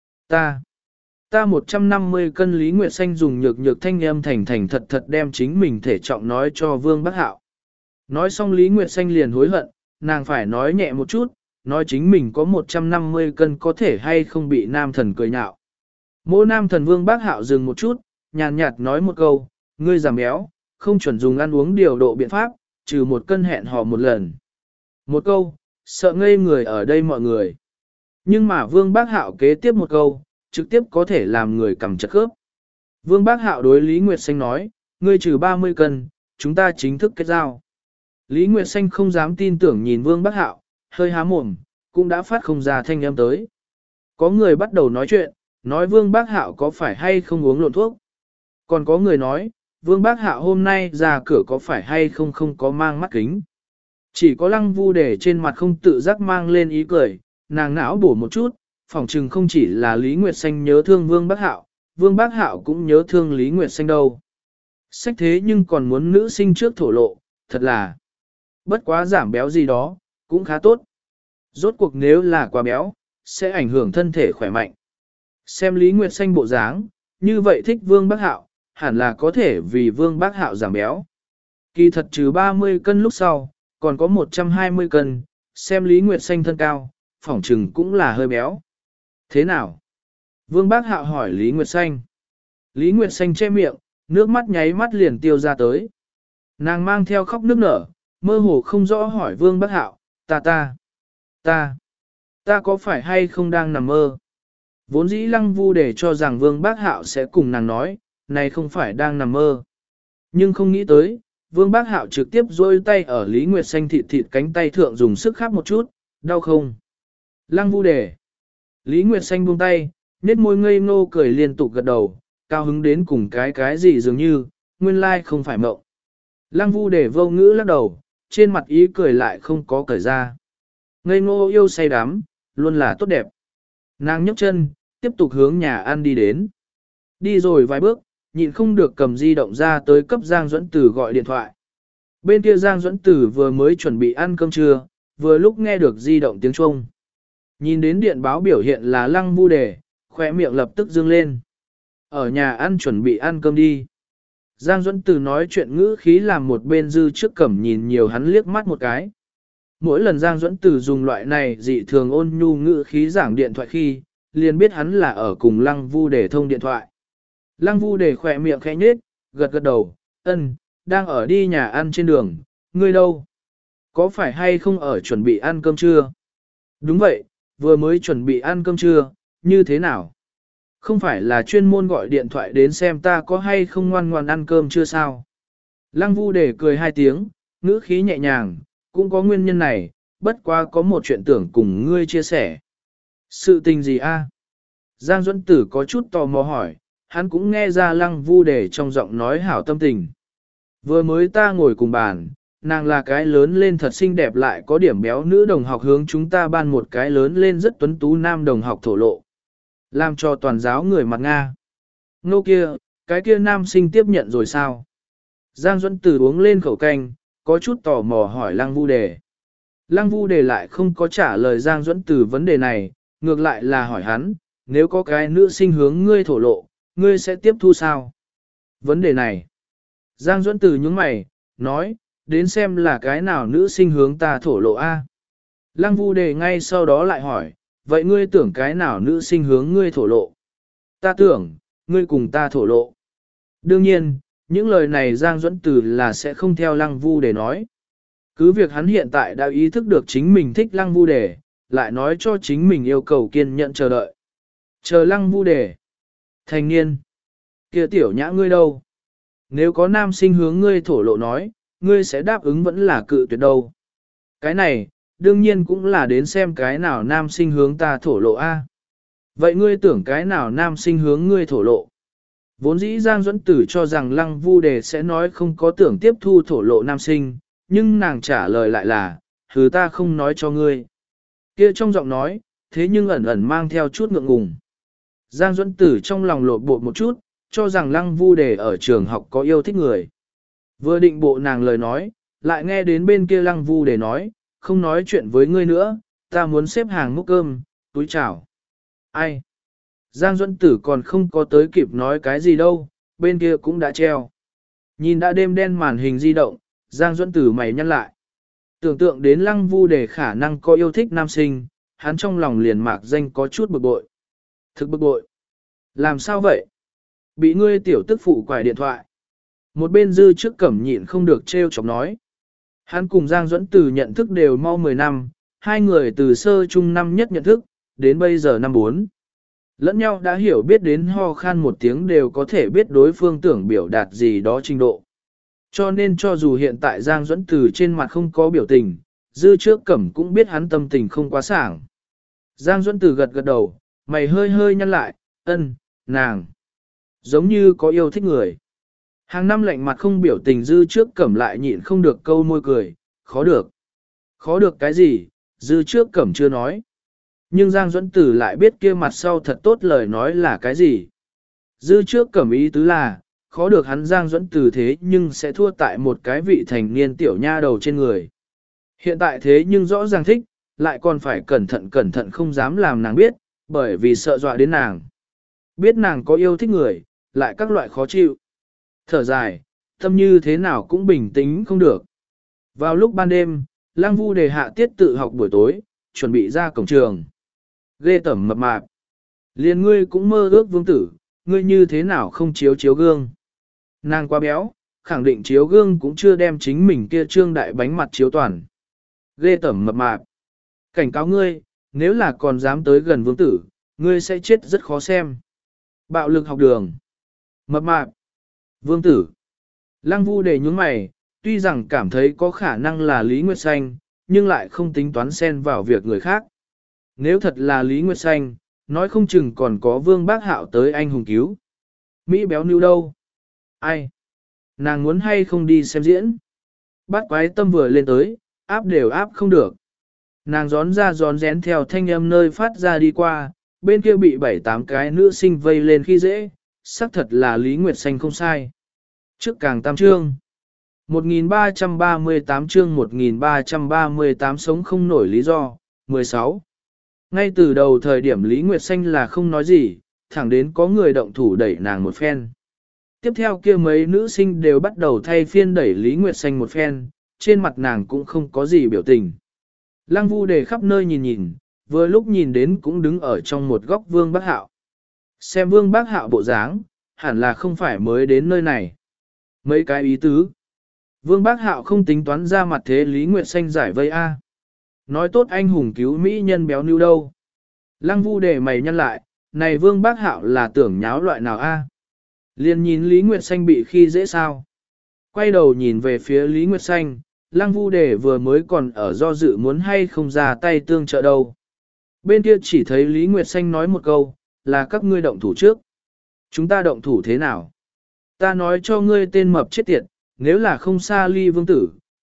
ta, ta một trăm năm mươi cân. Lý Nguyệt Xanh dùng nhược nhược thanh âm thành thành thật thật đem chính mình thể trọng nói cho Vương Bác Hạo. Nói xong Lý Nguyệt Xanh liền hối hận, nàng phải nói nhẹ một chút, nói chính mình có một trăm năm mươi cân có thể hay không bị nam thần cười nhạo. Mỗi nam thần Vương Bác Hạo dừng một chút, nhàn nhạt nói một câu, ngươi giảm béo, không chuẩn dùng ăn uống điều độ biện pháp, trừ một cân hẹn hò một lần. Một câu, sợ ngây người ở đây mọi người. Nhưng mà Vương Bác Hạo kế tiếp một câu, trực tiếp có thể làm người cầm chặt khớp. Vương Bác Hạo đối Lý Nguyệt Xanh nói, ngươi trừ ba mươi cân, chúng ta chính thức kết giao. Lý Nguyệt Xanh không dám tin tưởng nhìn Vương Bác Hạo, hơi há mồm, cũng đã phát không ra thanh âm tới. Có người bắt đầu nói chuyện, nói Vương Bác Hạo có phải hay không uống lộn thuốc. Còn có người nói, Vương Bác Hạo hôm nay ra cửa có phải hay không không có mang mắt kính. Chỉ có Lăng Vu Đề trên mặt không tự giác mang lên ý cười, nàng não bổ một chút, phỏng chừng không chỉ là Lý Nguyệt Xanh nhớ thương Vương Bác Hạo, Vương Bác Hạo cũng nhớ thương Lý Nguyệt Xanh đâu. Sách thế nhưng còn muốn nữ sinh trước thổ lộ, thật là bất quá giảm béo gì đó, cũng khá tốt. Rốt cuộc nếu là quá béo, sẽ ảnh hưởng thân thể khỏe mạnh. Xem Lý Nguyệt Xanh bộ dáng, như vậy thích Vương Bác Hạo, hẳn là có thể vì Vương Bác Hạo giảm béo. Kỳ thật trừ ba mươi cân lúc sau, còn có một trăm hai mươi cân, xem Lý Nguyệt Xanh thân cao, phỏng chừng cũng là hơi béo. Thế nào? Vương Bác Hạo hỏi Lý Nguyệt Xanh. Lý Nguyệt Xanh che miệng, nước mắt nháy mắt liền tiêu ra tới. Nàng mang theo khóc nước nở, mơ hồ không rõ hỏi Vương Bác Hạo, ta ta, ta, ta có phải hay không đang nằm mơ? Vốn dĩ Lăng Vu để cho rằng Vương Bác Hạo sẽ cùng nàng nói, này không phải đang nằm mơ. Nhưng không nghĩ tới, Vương Bác Hạo trực tiếp dôi tay ở Lý Nguyệt Xanh thịt thịt cánh tay thượng dùng sức khắp một chút, đau không? Lăng Vu để. Lý Nguyệt Xanh buông tay, nết môi ngây ngô cười liên tục gật đầu, cao hứng đến cùng cái cái gì dường như, nguyên lai không phải mộng. Lăng Vu để vô ngữ lắc đầu, trên mặt ý cười lại không có cởi ra. Ngây ngô yêu say đắm, luôn là tốt đẹp. Nàng nhấc chân, tiếp tục hướng nhà ăn đi đến. Đi rồi vài bước, nhịn không được cầm di động ra tới cấp Giang Duẫn Tử gọi điện thoại. Bên kia Giang Duẫn Tử vừa mới chuẩn bị ăn cơm trưa, vừa lúc nghe được di động tiếng chuông. Nhìn đến điện báo biểu hiện là Lăng Vu Đề, khỏe miệng lập tức dương lên. Ở nhà ăn chuẩn bị ăn cơm đi. Giang Duẫn Tử nói chuyện ngữ khí làm một bên dư trước cẩm nhìn nhiều hắn liếc mắt một cái. Mỗi lần Giang Duẫn Tử dùng loại này dị thường ôn nhu ngữ khí giảng điện thoại khi, liền biết hắn là ở cùng Lăng Vu Đề thông điện thoại. Lăng Vu Đề khỏe miệng khẽ nhếch, gật gật đầu, ân, đang ở đi nhà ăn trên đường, ngươi đâu? Có phải hay không ở chuẩn bị ăn cơm trưa? Đúng vậy, vừa mới chuẩn bị ăn cơm trưa, như thế nào? Không phải là chuyên môn gọi điện thoại đến xem ta có hay không ngoan ngoan ăn cơm chưa sao? Lăng Vu Đề cười hai tiếng, ngữ khí nhẹ nhàng, cũng có nguyên nhân này, bất quá có một chuyện tưởng cùng ngươi chia sẻ. Sự tình gì a? Giang Duẫn Tử có chút tò mò hỏi, hắn cũng nghe ra Lăng Vu Đề trong giọng nói hảo tâm tình. Vừa mới ta ngồi cùng bàn, Nàng là cái lớn lên thật xinh đẹp lại có điểm béo nữ đồng học hướng chúng ta ban một cái lớn lên rất tuấn tú nam đồng học thổ lộ. Làm cho toàn giáo người mặt Nga. Nô kia, cái kia nam sinh tiếp nhận rồi sao? Giang Duẫn Tử uống lên khẩu canh, có chút tò mò hỏi Lăng Vu Đề. Lăng Vu Đề lại không có trả lời Giang Duẫn Tử vấn đề này, ngược lại là hỏi hắn, nếu có cái nữ sinh hướng ngươi thổ lộ, ngươi sẽ tiếp thu sao? Vấn đề này. Giang Duẫn Tử nhướng mày, nói, đến xem là cái nào nữ sinh hướng ta thổ lộ a. Lăng Vu Đề ngay sau đó lại hỏi, vậy ngươi tưởng cái nào nữ sinh hướng ngươi thổ lộ? Ta tưởng, ngươi cùng ta thổ lộ. Đương nhiên, những lời này Giang Duẫn Tử là sẽ không theo Lăng Vu Đề nói. Cứ việc hắn hiện tại đã ý thức được chính mình thích Lăng Vu Đề, lại nói cho chính mình yêu cầu kiên nhẫn chờ đợi. Chờ Lăng Vu Đề. Thành niên. Kia tiểu nhã ngươi đâu? Nếu có nam sinh hướng ngươi thổ lộ nói, ngươi sẽ đáp ứng vẫn là cự tuyệt đâu. Cái này, đương nhiên cũng là đến xem cái nào nam sinh hướng ta thổ lộ a. Vậy ngươi tưởng cái nào nam sinh hướng ngươi thổ lộ? Vốn dĩ Giang Duẫn Tử cho rằng Lăng Vu Đề sẽ nói không có tưởng tiếp thu thổ lộ nam sinh, nhưng nàng trả lời lại là, hừ ta không nói cho ngươi. Kia trong giọng nói, thế nhưng ẩn ẩn mang theo chút ngượng ngùng. Giang Duẫn Tử trong lòng lột bột một chút, cho rằng Lăng Vu Đề ở trường học có yêu thích người. Vừa định bộ nàng lời nói, lại nghe đến bên kia Lăng Vu Đề nói, không nói chuyện với ngươi nữa, ta muốn xếp hàng múc cơm, túi chào. Ai? Giang Duẫn Tử còn không có tới kịp nói cái gì đâu, bên kia cũng đã treo. Nhìn đã đêm đen màn hình di động, Giang Duẫn Tử mày nhăn lại. Tưởng tượng đến Lăng Vu Đề khả năng có yêu thích nam sinh, hắn trong lòng liền mạc danh có chút bực bội. Thực bực bội. Làm sao vậy? Bị ngươi tiểu tức phụ quải điện thoại. Một bên Dư Trước Cẩm nhịn không được trêu chọc nói. Hắn cùng Giang Duẫn Tử nhận thức đều mau mười năm, hai người từ sơ trung năm nhất nhận thức, đến bây giờ năm bốn. Lẫn nhau đã hiểu biết đến ho khan một tiếng đều có thể biết đối phương tưởng biểu đạt gì đó trình độ. Cho nên cho dù hiện tại Giang Duẫn Tử trên mặt không có biểu tình, Dư Trước Cẩm cũng biết hắn tâm tình không quá sảng. Giang Duẫn Tử gật gật đầu, mày hơi hơi nhăn lại, ân, nàng. Giống như có yêu thích người. Hàng năm lạnh mặt không biểu tình Dư Trước Cẩm lại nhịn không được câu môi cười, khó được. Khó được cái gì, Dư Trước Cẩm chưa nói. Nhưng Giang Duẫn Tử lại biết kia mặt sau thật tốt lời nói là cái gì. Dư Trước Cẩm ý tứ là, khó được hắn Giang Duẫn Tử thế nhưng sẽ thua tại một cái vị thành niên tiểu nha đầu trên người. Hiện tại thế nhưng rõ ràng thích, lại còn phải cẩn thận cẩn thận không dám làm nàng biết, bởi vì sợ dọa đến nàng. Biết nàng có yêu thích người, lại các loại khó chịu. Thở dài, tâm như thế nào cũng bình tĩnh không được. Vào lúc ban đêm, Lăng Vu Đề hạ tiết tự học buổi tối, chuẩn bị ra cổng trường. Ghê tởm mập mạp. Liền ngươi cũng mơ ước vương tử, ngươi như thế nào không chiếu chiếu gương. Nàng quá béo, khẳng định chiếu gương cũng chưa đem chính mình kia trương đại bánh mặt chiếu toàn. Ghê tởm mập mạp. Cảnh cáo ngươi, nếu là còn dám tới gần vương tử, ngươi sẽ chết rất khó xem. Bạo lực học đường. Mập mạp. Vương tử. Lăng Vu Đề nhướng mày, tuy rằng cảm thấy có khả năng là Lý Nguyệt Xanh, nhưng lại không tính toán xen vào việc người khác. Nếu thật là Lý Nguyệt Xanh, nói không chừng còn có Vương Bác Hạo tới anh hùng cứu. Mỹ béo níu đâu? Ai? Nàng muốn hay không đi xem diễn? Bát quái tâm vừa lên tới, áp đều áp không được. Nàng gión ra gión rén theo thanh âm nơi phát ra đi qua, bên kia bị bảy tám cái nữ sinh vây lên khi dễ, xác thật là Lý Nguyệt Xanh không sai. Trước càng tam trương. một nghìn ba trăm ba mươi tám chương một nghìn ba trăm ba mươi tám sống không nổi lý do, mười sáu. Ngay từ đầu thời điểm Lý Nguyệt Xanh là không nói gì, thẳng đến có người động thủ đẩy nàng một phen. Tiếp theo kia mấy nữ sinh đều bắt đầu thay phiên đẩy Lý Nguyệt Xanh một phen, trên mặt nàng cũng không có gì biểu tình. Lăng Vu Đề khắp nơi nhìn nhìn, vừa lúc nhìn đến cũng đứng ở trong một góc Vương Bác Hạo. Xem Vương Bác Hạo bộ dáng, hẳn là không phải mới đến nơi này. Mấy cái ý tứ. Vương Bác Hạo không tính toán ra mặt thế Lý Nguyệt Xanh giải vây A. Nói tốt anh hùng cứu mỹ nhân béo níu đâu. Lăng Vu Đề mày nhăn lại, này Vương Bác Hạo là tưởng nháo loại nào A. Liền nhìn Lý Nguyệt Xanh bị khi dễ sao. Quay đầu nhìn về phía Lý Nguyệt Xanh, Lăng Vu Đề vừa mới còn ở do dự muốn hay không ra tay tương trợ đâu. Bên kia chỉ thấy Lý Nguyệt Xanh nói một câu, là các ngươi động thủ trước. Chúng ta động thủ thế nào? Ta nói cho ngươi tên mập chết tiệt, nếu là không xa ly vương tử,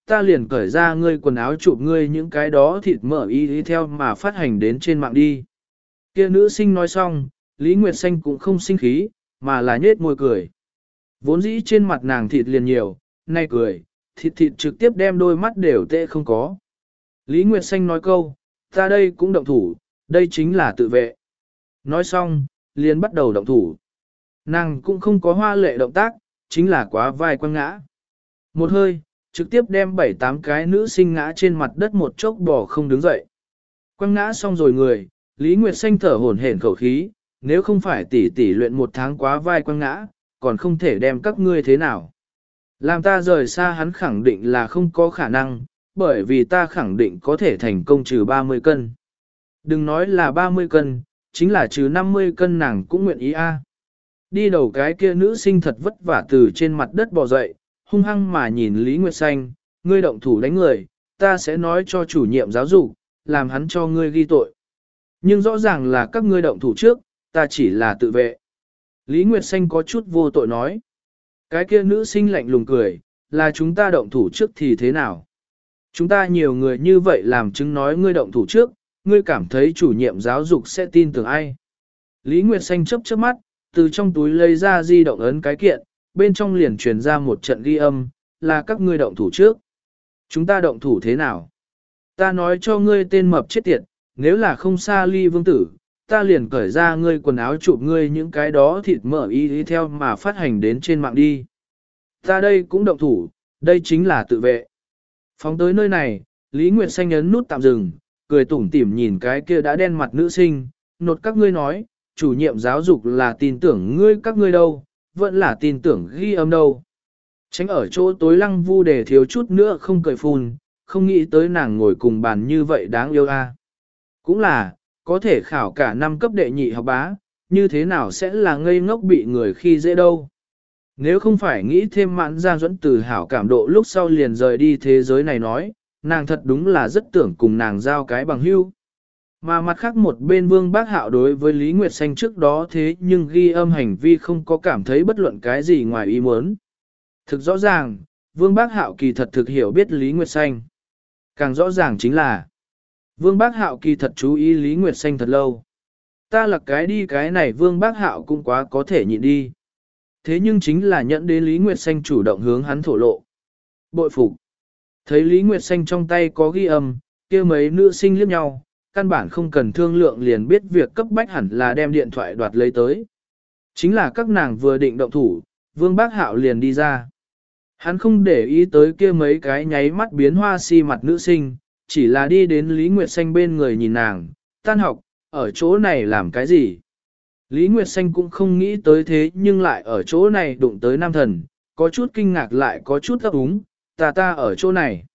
ta liền cởi ra ngươi quần áo chụp ngươi những cái đó thịt mỡ y đi theo mà phát hành đến trên mạng đi. Kia nữ sinh nói xong, Lý Nguyệt Xanh cũng không sinh khí, mà là nhết môi cười. Vốn dĩ trên mặt nàng thịt liền nhiều, nay cười, thịt thịt trực tiếp đem đôi mắt đều tệ không có. Lý Nguyệt Xanh nói câu, ta đây cũng động thủ, đây chính là tự vệ. Nói xong, liền bắt đầu động thủ. Nàng cũng không có hoa lệ động tác, chính là quá vai quăng ngã. Một hơi, trực tiếp đem bảy tám cái nữ sinh ngã trên mặt đất một chốc bò không đứng dậy. Quăng ngã xong rồi người, Lý Nguyệt Xanh thở hổn hển khẩu khí, nếu không phải tỷ tỷ luyện một tháng quá vai quăng ngã, còn không thể đem các ngươi thế nào. Làm ta rời xa hắn khẳng định là không có khả năng, bởi vì ta khẳng định có thể thành công trừ ba mươi cân. Đừng nói là ba mươi cân, chính là trừ năm mươi cân nàng cũng nguyện ý a. Đi đầu cái kia nữ sinh thật vất vả từ trên mặt đất bò dậy, hung hăng mà nhìn Lý Nguyệt Xanh, ngươi động thủ đánh người, ta sẽ nói cho chủ nhiệm giáo dục, làm hắn cho ngươi ghi tội. Nhưng rõ ràng là các ngươi động thủ trước, ta chỉ là tự vệ. Lý Nguyệt Xanh có chút vô tội nói. Cái kia nữ sinh lạnh lùng cười, là chúng ta động thủ trước thì thế nào? Chúng ta nhiều người như vậy làm chứng nói ngươi động thủ trước, ngươi cảm thấy chủ nhiệm giáo dục sẽ tin tưởng ai? Lý Nguyệt Xanh chớp chớp mắt, từ trong túi lấy ra di động ấn cái kiện, bên trong liền truyền ra một trận ghi âm, là các ngươi động thủ trước. Chúng ta động thủ thế nào? Ta nói cho ngươi tên mập chết tiệt, nếu là không xa ly vương tử, ta liền cởi ra ngươi quần áo chụp ngươi những cái đó thịt mỡ y đi theo mà phát hành đến trên mạng đi. Ta đây cũng động thủ, đây chính là tự vệ. Phóng tới nơi này, Lý Nguyệt Xanh ấn nút tạm dừng, cười tủm tỉm nhìn cái kia đã đen mặt nữ sinh, nột các ngươi nói, chủ nhiệm giáo dục là tin tưởng ngươi các ngươi đâu, vẫn là tin tưởng ghi âm đâu. Tránh ở chỗ tối Lăng Vu để thiếu chút nữa không cười phun, không nghĩ tới nàng ngồi cùng bàn như vậy đáng yêu a. Cũng là, có thể khảo cả năm cấp đệ nhị học bá, như thế nào sẽ là ngây ngốc bị người khi dễ đâu. Nếu không phải nghĩ thêm mãn Giang Duẫn từ hảo cảm độ lúc sau liền rời đi thế giới này nói, nàng thật đúng là rất tưởng cùng nàng giao cái bằng hữu. Mà mặt khác một bên Vương Bác Hạo đối với Lý Nguyệt Xanh trước đó thế nhưng ghi âm hành vi không có cảm thấy bất luận cái gì ngoài ý muốn. Thực rõ ràng, Vương Bác Hạo kỳ thật thực hiểu biết Lý Nguyệt Xanh. Càng rõ ràng chính là, Vương Bác Hạo kỳ thật chú ý Lý Nguyệt Xanh thật lâu. Ta là cái đi cái này Vương Bác Hạo cũng quá có thể nhịn đi. Thế nhưng chính là nhận đến Lý Nguyệt Xanh chủ động hướng hắn thổ lộ. Bội phục. Thấy Lý Nguyệt Xanh trong tay có ghi âm, kia mấy nữ sinh liếc nhau, căn bản không cần thương lượng liền biết việc cấp bách hẳn là đem điện thoại đoạt lấy tới. Chính là các nàng vừa định động thủ, Vương Bác Hạo liền đi ra. Hắn không để ý tới kia mấy cái nháy mắt biến hoa si mặt nữ sinh, chỉ là đi đến Lý Nguyệt Xanh bên người nhìn nàng, tan học, ở chỗ này làm cái gì? Lý Nguyệt Xanh cũng không nghĩ tới thế nhưng lại ở chỗ này đụng tới nam thần, có chút kinh ngạc lại có chút ấp úng, ta ta ở chỗ này.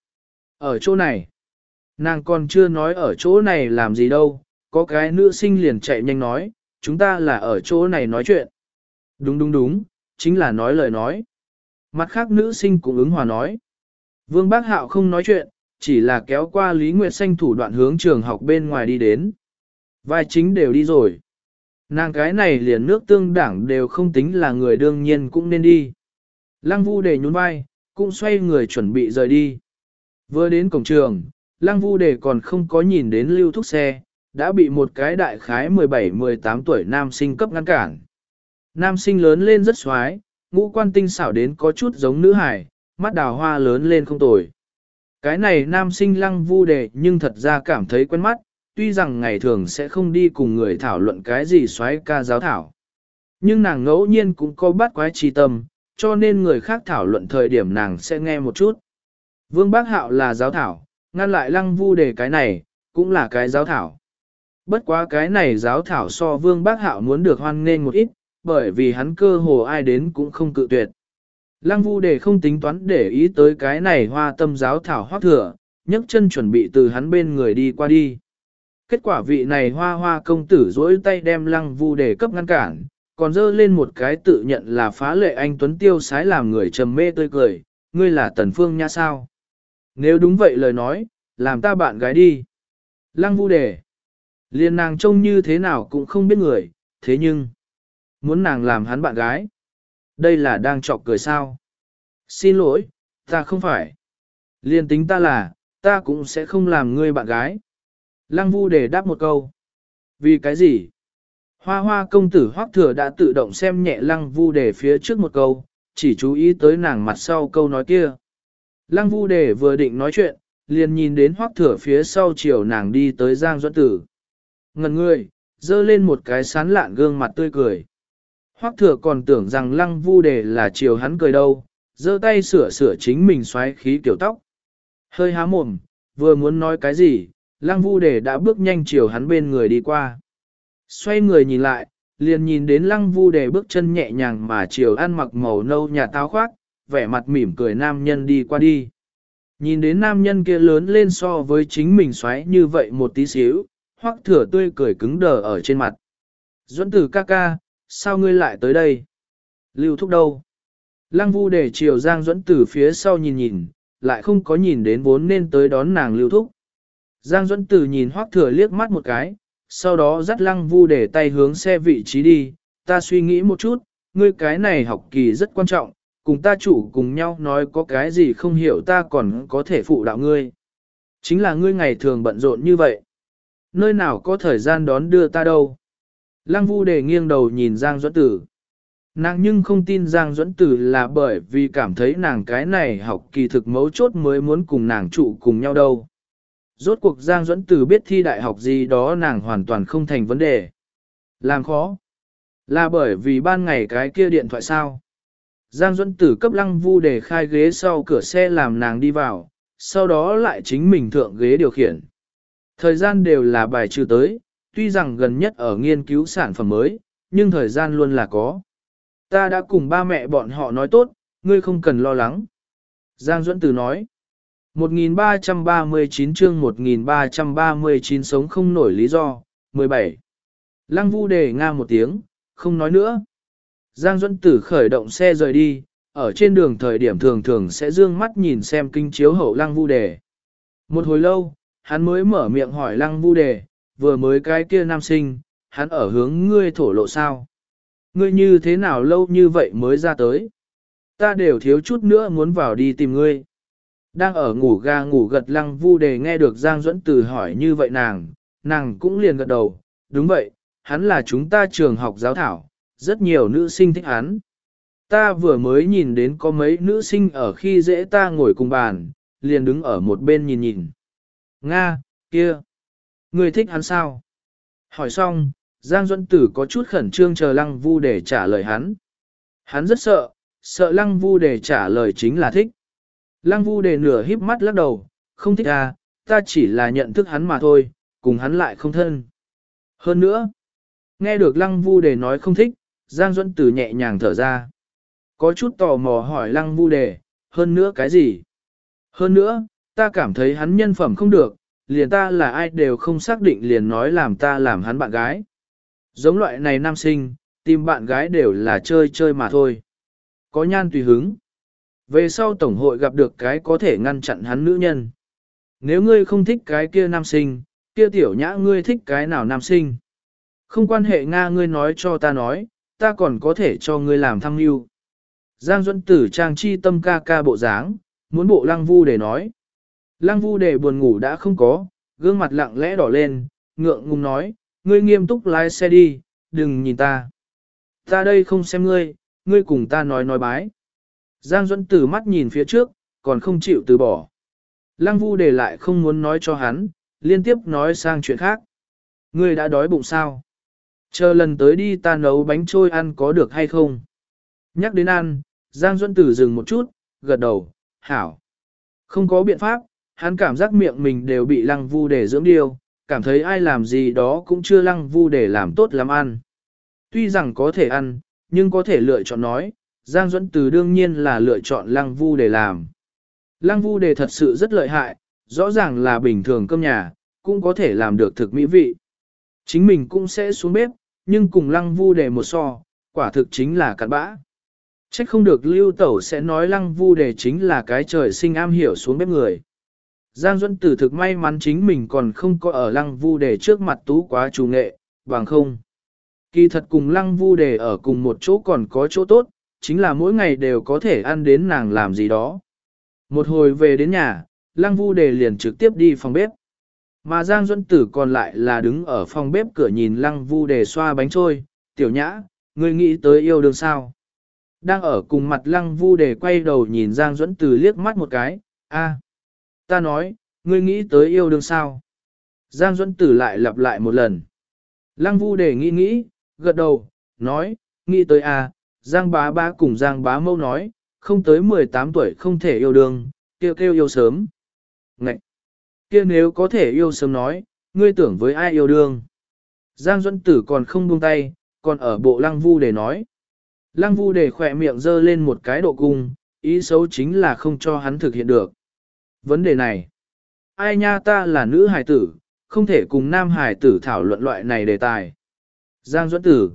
Ở chỗ này. Nàng còn chưa nói ở chỗ này làm gì đâu, có cái nữ sinh liền chạy nhanh nói, chúng ta là ở chỗ này nói chuyện. Đúng đúng đúng, chính là nói lời nói. Mặt khác nữ sinh cũng ứng hòa nói. Vương Bác Hạo không nói chuyện, chỉ là kéo qua Lý Nguyệt Xanh thủ đoạn hướng trường học bên ngoài đi đến. Vai chính đều đi rồi. Nàng cái này liền nước tương đảng đều không tính là người đương nhiên cũng nên đi. Lăng Vu Đề nhún vai, cũng xoay người chuẩn bị rời đi. Vừa đến cổng trường, Lăng Vu Đề còn không có nhìn đến lưu thúc xe, đã bị một cái đại khái mười bảy mười tám tuổi nam sinh cấp ngăn cản. Nam sinh lớn lên rất xoái, ngũ quan tinh xảo đến có chút giống nữ hải, mắt đào hoa lớn lên không tồi. Cái này nam sinh Lăng Vu Đề nhưng thật ra cảm thấy quen mắt, tuy rằng ngày thường sẽ không đi cùng người thảo luận cái gì xoáy ca giáo thảo. Nhưng nàng ngẫu nhiên cũng có bắt quái trí tâm, cho nên người khác thảo luận thời điểm nàng sẽ nghe một chút. Vương Bác Hạo là giáo thảo, ngăn lại Lăng Vu Đề cái này, cũng là cái giáo thảo. Bất quá cái này giáo thảo so Vương Bác Hạo muốn được hoan nghênh một ít, bởi vì hắn cơ hồ ai đến cũng không cự tuyệt. Lăng Vu Đề không tính toán để ý tới cái này hoa tâm giáo thảo hoác thừa, nhấc chân chuẩn bị từ hắn bên người đi qua đi. Kết quả vị này hoa hoa công tử dỗi tay đem Lăng Vu Đề cấp ngăn cản, còn dơ lên một cái tự nhận là phá lệ anh Tuấn Tiêu sái làm người trầm mê tươi cười, ngươi là Tần Phương nha sao? Nếu đúng vậy lời nói, làm ta bạn gái đi. Lăng Vu Đề. Liên nàng trông như thế nào cũng không biết người, thế nhưng, muốn nàng làm hắn bạn gái. Đây là đang chọc cười sao? Xin lỗi, ta không phải. Liên tính ta là, ta cũng sẽ không làm ngươi bạn gái. Lăng Vu Đề đáp một câu. Vì cái gì? Hoa hoa công tử Hoắc Thừa đã tự động xem nhẹ Lăng Vu Đề phía trước một câu, chỉ chú ý tới nàng mặt sau câu nói kia. Lăng Vu Đề vừa định nói chuyện, liền nhìn đến Hoắc Thừa phía sau chiều nàng đi tới Giang Duẫn Tử. Ngần người, dơ lên một cái sán lạn gương mặt tươi cười. Hoắc Thừa còn tưởng rằng Lăng Vu Đề là chiều hắn cười đâu, giơ tay sửa sửa chính mình xoáy khí kiểu tóc. Hơi há mồm, vừa muốn nói cái gì, Lăng Vu Đề đã bước nhanh chiều hắn bên người đi qua. Xoay người nhìn lại, liền nhìn đến Lăng Vu Đề bước chân nhẹ nhàng mà chiều ăn mặc màu nâu nhà táo khoác, vẻ mặt mỉm cười nam nhân đi qua đi. Nhìn đến nam nhân kia lớn lên so với chính mình xoáy như vậy một tí xíu, Hoắc Thừa tươi cười cứng đờ ở trên mặt. Duẫn Tử ca ca, sao ngươi lại tới đây? Lưu Thúc đâu? Lăng Vu Đề chiều Giang Duẫn Tử phía sau nhìn nhìn, lại không có nhìn đến vốn nên tới đón nàng Lưu Thúc. Giang Duẫn Tử nhìn Hoắc Thừa liếc mắt một cái, sau đó dắt Lăng Vu Đề tay hướng xe vị trí đi, ta suy nghĩ một chút, ngươi cái này học kỳ rất quan trọng, cùng ta chủ cùng nhau nói có cái gì không hiểu ta còn có thể phụ đạo ngươi. Chính là ngươi ngày thường bận rộn như vậy. Nơi nào có thời gian đón đưa ta đâu. Lăng Vu Đề nghiêng đầu nhìn Giang Duẫn Tử. Nàng nhưng không tin Giang Duẫn Tử là bởi vì cảm thấy nàng cái này học kỳ thực mấu chốt mới muốn cùng nàng trụ cùng nhau đâu. Rốt cuộc Giang Duẫn Tử biết thi đại học gì đó nàng hoàn toàn không thành vấn đề. Làm khó. Là bởi vì ban ngày cái kia điện thoại sao. Giang Duẫn Tử cấp Lăng Vu Đề khai ghế sau cửa xe làm nàng đi vào, sau đó lại chính mình thượng ghế điều khiển. Thời gian đều là bài trừ tới, tuy rằng gần nhất ở nghiên cứu sản phẩm mới, nhưng thời gian luôn là có. Ta đã cùng ba mẹ bọn họ nói tốt, ngươi không cần lo lắng. Giang Duẫn Tử nói. một nghìn ba trăm ba mươi chín chương một nghìn ba trăm ba mươi chín sống không nổi lý do, mười bảy. Lăng Vu Đề nga một tiếng, không nói nữa. Giang Duẫn Tử khởi động xe rời đi, ở trên đường thời điểm thường thường sẽ dương mắt nhìn xem kinh chiếu hậu Lăng Vu Đề. Một hồi lâu, hắn mới mở miệng hỏi Lăng Vu Đề, vừa mới cái kia nam sinh, hắn ở hướng ngươi thổ lộ sao? Ngươi như thế nào lâu như vậy mới ra tới? Ta đều thiếu chút nữa muốn vào đi tìm ngươi. Đang ở ngủ ga ngủ gật Lăng Vu Đề nghe được Giang Duẫn Tử hỏi như vậy nàng, nàng cũng liền gật đầu, đúng vậy, hắn là chúng ta trường học giáo thảo, rất nhiều nữ sinh thích hắn. Ta vừa mới nhìn đến có mấy nữ sinh ở khi dễ ta ngồi cùng bàn, liền đứng ở một bên nhìn nhìn. Nga, kia, ngươi thích hắn sao? Hỏi xong, Giang Duẫn Tử có chút khẩn trương chờ Lăng Vu Đề trả lời hắn. Hắn rất sợ, sợ Lăng Vu Đề trả lời chính là thích. Lăng Vu Đề nửa híp mắt lắc đầu, không thích à, ta chỉ là nhận thức hắn mà thôi, cùng hắn lại không thân. Hơn nữa, nghe được Lăng Vu Đề nói không thích, Giang Duẫn Tử nhẹ nhàng thở ra. Có chút tò mò hỏi Lăng Vu Đề, hơn nữa cái gì? Hơn nữa, ta cảm thấy hắn nhân phẩm không được, liền ta là ai đều không xác định liền nói làm ta làm hắn bạn gái. Giống loại này nam sinh, tìm bạn gái đều là chơi chơi mà thôi. Có nhan tùy hứng. Về sau tổng hội gặp được cái có thể ngăn chặn hắn nữ nhân. Nếu ngươi không thích cái kia nam sinh, kia tiểu nhã ngươi thích cái nào nam sinh. Không quan hệ Nga ngươi nói cho ta nói, ta còn có thể cho ngươi làm thăng mưu. Giang Duẫn Tử trang chi tâm ca ca bộ dáng, muốn bộ Lăng Vu Đề nói. Lăng Vu Đề buồn ngủ đã không có, gương mặt lặng lẽ đỏ lên, ngượng ngùng nói, ngươi nghiêm túc lái xe đi, đừng nhìn ta. Ta đây không xem ngươi, ngươi cùng ta nói nói bái. Giang Duẫn Tử mắt nhìn phía trước, còn không chịu từ bỏ. Lăng Vu Đề lại không muốn nói cho hắn, liên tiếp nói sang chuyện khác. Ngươi đã đói bụng sao? Chờ lần tới đi ta nấu bánh trôi ăn có được hay không? Nhắc đến ăn, Giang Duẫn Tử dừng một chút, gật đầu, hảo. Không có biện pháp, hắn cảm giác miệng mình đều bị Lăng Vu Đề dưỡng điêu, cảm thấy ai làm gì đó cũng chưa Lăng Vu Đề làm tốt lắm ăn. Tuy rằng có thể ăn, nhưng có thể lựa chọn nói, Giang Duẫn Tử đương nhiên là lựa chọn Lăng Vu Đề làm. Lăng Vu Đề thật sự rất lợi hại, rõ ràng là bình thường cơm nhà, cũng có thể làm được thực mỹ vị. Chính mình cũng sẽ xuống bếp, nhưng cùng Lăng Vu Đề một so, quả thực chính là cặn bã. Trách không được Lưu Tẩu sẽ nói Lăng Vu Đề chính là cái trời sinh am hiểu xuống bếp người. Giang Duẫn Tử thực may mắn chính mình còn không có ở Lăng Vu Đề trước mặt tú quá chủ nghệ, bằng không. Kỳ thật cùng Lăng Vu Đề ở cùng một chỗ còn có chỗ tốt, chính là mỗi ngày đều có thể ăn đến nàng làm gì đó. Một hồi về đến nhà, Lăng Vu Đề liền trực tiếp đi phòng bếp. Mà Giang Duẫn Tử còn lại là đứng ở phòng bếp cửa nhìn Lăng Vu Đề xoa bánh trôi, tiểu nhã, ngươi nghĩ tới yêu đương sao? Đang ở cùng mặt Lăng Vu Đề quay đầu nhìn Giang Duẫn Tử liếc mắt một cái, a, ta nói, ngươi nghĩ tới yêu đương sao? Giang Duẫn Tử lại lặp lại một lần. Lăng Vu Đề nghĩ nghĩ, gật đầu, nói, nghĩ tới a, Giang bá bá cùng Giang bá mâu nói, không tới mười tám tuổi không thể yêu đương, kêu kêu yêu sớm. Ngậy! Kia nếu có thể yêu sớm nói, ngươi tưởng với ai yêu đương? Giang Duẫn Tử còn không buông tay, còn ở bộ Lăng Vu Đề nói. Lăng Vu Đề khỏe miệng giơ lên một cái độ cung, ý xấu chính là không cho hắn thực hiện được. Vấn đề này, ai nha, ta là nữ hài tử, không thể cùng nam hài tử thảo luận loại này đề tài. Giang Duẫn Tử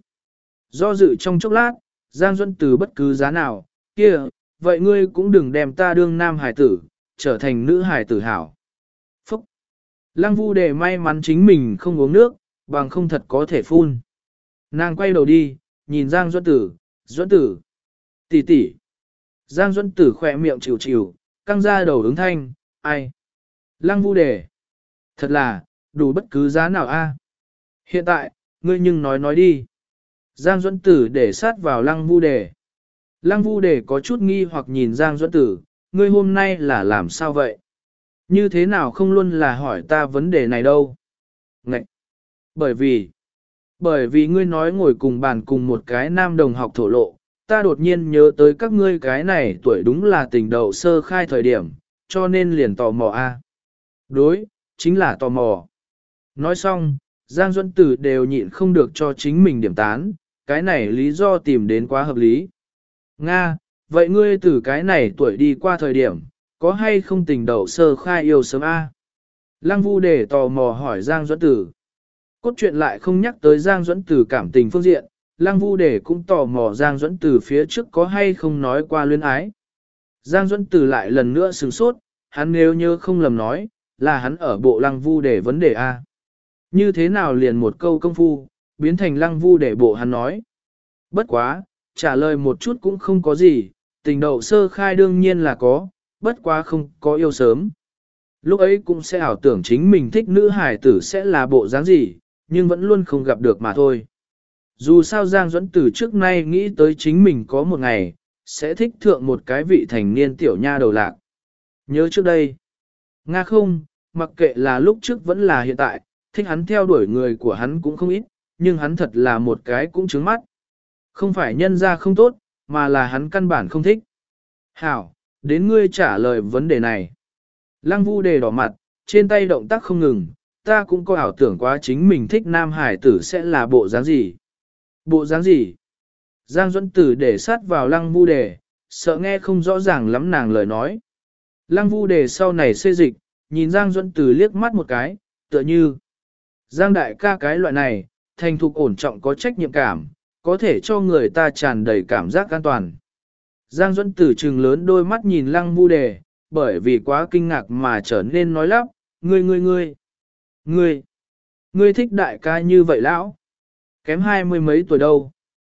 do dự trong chốc lát, Giang Duẫn Tử bất cứ giá nào, kia, vậy ngươi cũng đừng đem ta đương nam hài tử, trở thành nữ hài tử hảo. Phúc! Lăng Vu Đề may mắn chính mình không uống nước, bằng không thật có thể phun. Nàng quay đầu đi, nhìn Giang Duẫn Tử, Duẫn Tử, tỷ tỷ. Giang Duẫn Tử khỏe miệng chịu chịu, căng ra đầu ứng thanh, ai? Lăng Vu Đề. Thật là, đủ bất cứ giá nào a. Hiện tại, ngươi nhưng nói nói đi. Giang Duẫn Tử để sát vào Lăng Vu Đề. Lăng Vu Đề có chút nghi hoặc nhìn Giang Duẫn Tử, ngươi hôm nay là làm sao vậy? Như thế nào không luôn là hỏi ta vấn đề này đâu? Ngậy! Bởi vì, bởi vì ngươi nói ngồi cùng bàn cùng một cái nam đồng học thổ lộ, ta đột nhiên nhớ tới các ngươi cái này tuổi đúng là tình đầu sơ khai thời điểm, cho nên liền tò mò a. Đối, chính là tò mò. Nói xong, Giang Duẫn Tử đều nhịn không được cho chính mình điểm tán, cái này lý do tìm đến quá hợp lý. Nga, vậy ngươi từ cái này tuổi đi qua thời điểm, có hay không tình đầu sơ khai yêu sớm a? Lăng Vu Đề tò mò hỏi Giang Duẫn Tử. Cốt truyện lại không nhắc tới Giang Duẫn Tử cảm tình phương diện, Lăng Vu Đề cũng tò mò Giang Duẫn Tử phía trước có hay không nói qua luyến ái. Giang Duẫn Tử lại lần nữa sửng sốt, hắn nếu nhớ không lầm nói, là hắn ở bộ Lăng Vu Đề vấn đề a. Như thế nào liền một câu công phu, biến thành Lăng Vu Đề bộ hắn nói. Bất quá, trả lời một chút cũng không có gì, tình đầu sơ khai đương nhiên là có, bất quá không có yêu sớm. Lúc ấy cũng sẽ ảo tưởng chính mình thích nữ hài tử sẽ là bộ dáng gì, nhưng vẫn luôn không gặp được mà thôi. Dù sao Giang Duẫn Tử trước nay nghĩ tới chính mình có một ngày, sẽ thích thượng một cái vị thành niên tiểu nha đầu lạc. Nhớ trước đây, Nga không, mặc kệ là lúc trước vẫn là hiện tại, thích hắn theo đuổi người của hắn cũng không ít, nhưng hắn thật là một cái cũng trướng mắt. Không phải nhân ra không tốt, mà là hắn căn bản không thích. Hảo, đến ngươi trả lời vấn đề này. Lăng Vu Đề đỏ mặt, trên tay động tác không ngừng, ta cũng có ảo tưởng quá chính mình thích nam hải tử sẽ là bộ dáng gì. Bộ dáng gì? Giang Duẫn Tử để sát vào Lăng Vu Đề, sợ nghe không rõ ràng lắm nàng lời nói. Lăng Vu Đề sau này xê dịch, nhìn Giang Duẫn Tử liếc mắt một cái, tựa như Giang đại ca cái loại này, thành thục ổn trọng có trách nhiệm cảm, có thể cho người ta tràn đầy cảm giác an toàn. Giang Duẫn Tử trừng lớn đôi mắt nhìn Lăng Vu Đề, bởi vì quá kinh ngạc mà trở nên nói lắp, ngươi ngươi ngươi, ngươi, ngươi thích đại ca như vậy lão, kém hai mươi mấy tuổi đâu.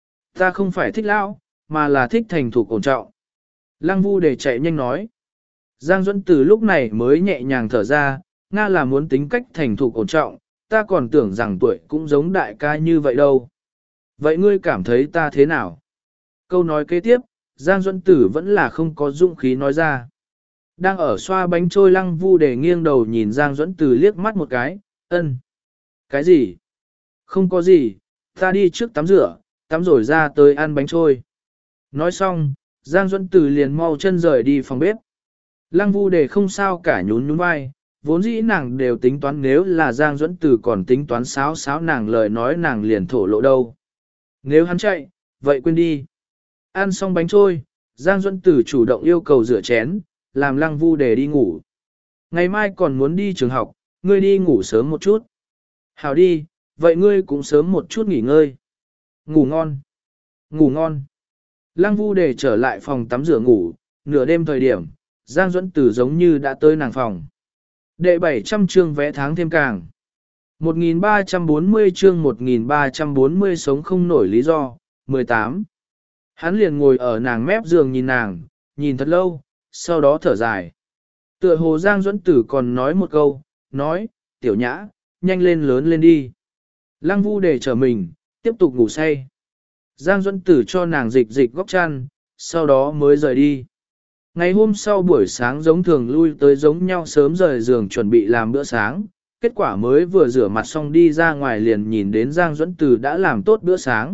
Ta không phải thích lão, mà là thích thành thục ổn trọng. Lăng Vu Đề chạy nhanh nói. Giang Duẫn Tử lúc này mới nhẹ nhàng thở ra, Nga là muốn tính cách thành thục ổn trọng, ta còn tưởng rằng tuổi cũng giống đại ca như vậy đâu. Vậy ngươi cảm thấy ta thế nào? Câu nói kế tiếp, Giang Duẫn Tử vẫn là không có dũng khí nói ra. Đang ở xoa bánh trôi Lăng Vu Đề nghiêng đầu nhìn Giang Duẫn Tử liếc mắt một cái, ân. Cái gì? Không có gì, ta đi trước tắm rửa, tắm rồi ra tới ăn bánh trôi. Nói xong, Giang Duẫn Tử liền mau chân rời đi phòng bếp. Lăng Vu Đề không sao cả nhún nhún vai, vốn dĩ nàng đều tính toán nếu là Giang Duẫn Tử còn tính toán sáo sáo nàng lời nói nàng liền thổ lộ đâu. Nếu hắn chạy, vậy quên đi. Ăn xong bánh trôi, Giang Duẫn Tử chủ động yêu cầu rửa chén, làm Lăng Vu Đề đi ngủ. Ngày mai còn muốn đi trường học, ngươi đi ngủ sớm một chút. Hảo đi, vậy ngươi cũng sớm một chút nghỉ ngơi. Ngủ ngon. Ngủ ngon. Lăng Vu Đề trở lại phòng tắm rửa ngủ, nửa đêm thời điểm, Giang Duẫn Tử giống như đã tới nàng phòng. Đệ bảy trăm chương vẽ tháng thêm càng. một nghìn ba trăm bốn mươi chương một nghìn ba trăm bốn mươi sống không nổi lý do, mười tám. Hắn liền ngồi ở nàng mép giường nhìn nàng, nhìn thật lâu, sau đó thở dài. Tựa hồ Giang Duẫn Tử còn nói một câu, nói, tiểu nhã, nhanh lên lớn lên đi. Lăng Vu để trở mình, tiếp tục ngủ say. Giang Duẫn Tử cho nàng dịch dịch góc chăn, sau đó mới rời đi. Ngày hôm sau buổi sáng giống thường lui tới giống nhau sớm rời giường chuẩn bị làm bữa sáng, kết quả mới vừa rửa mặt xong đi ra ngoài liền nhìn đến Giang Duẫn Tử đã làm tốt bữa sáng.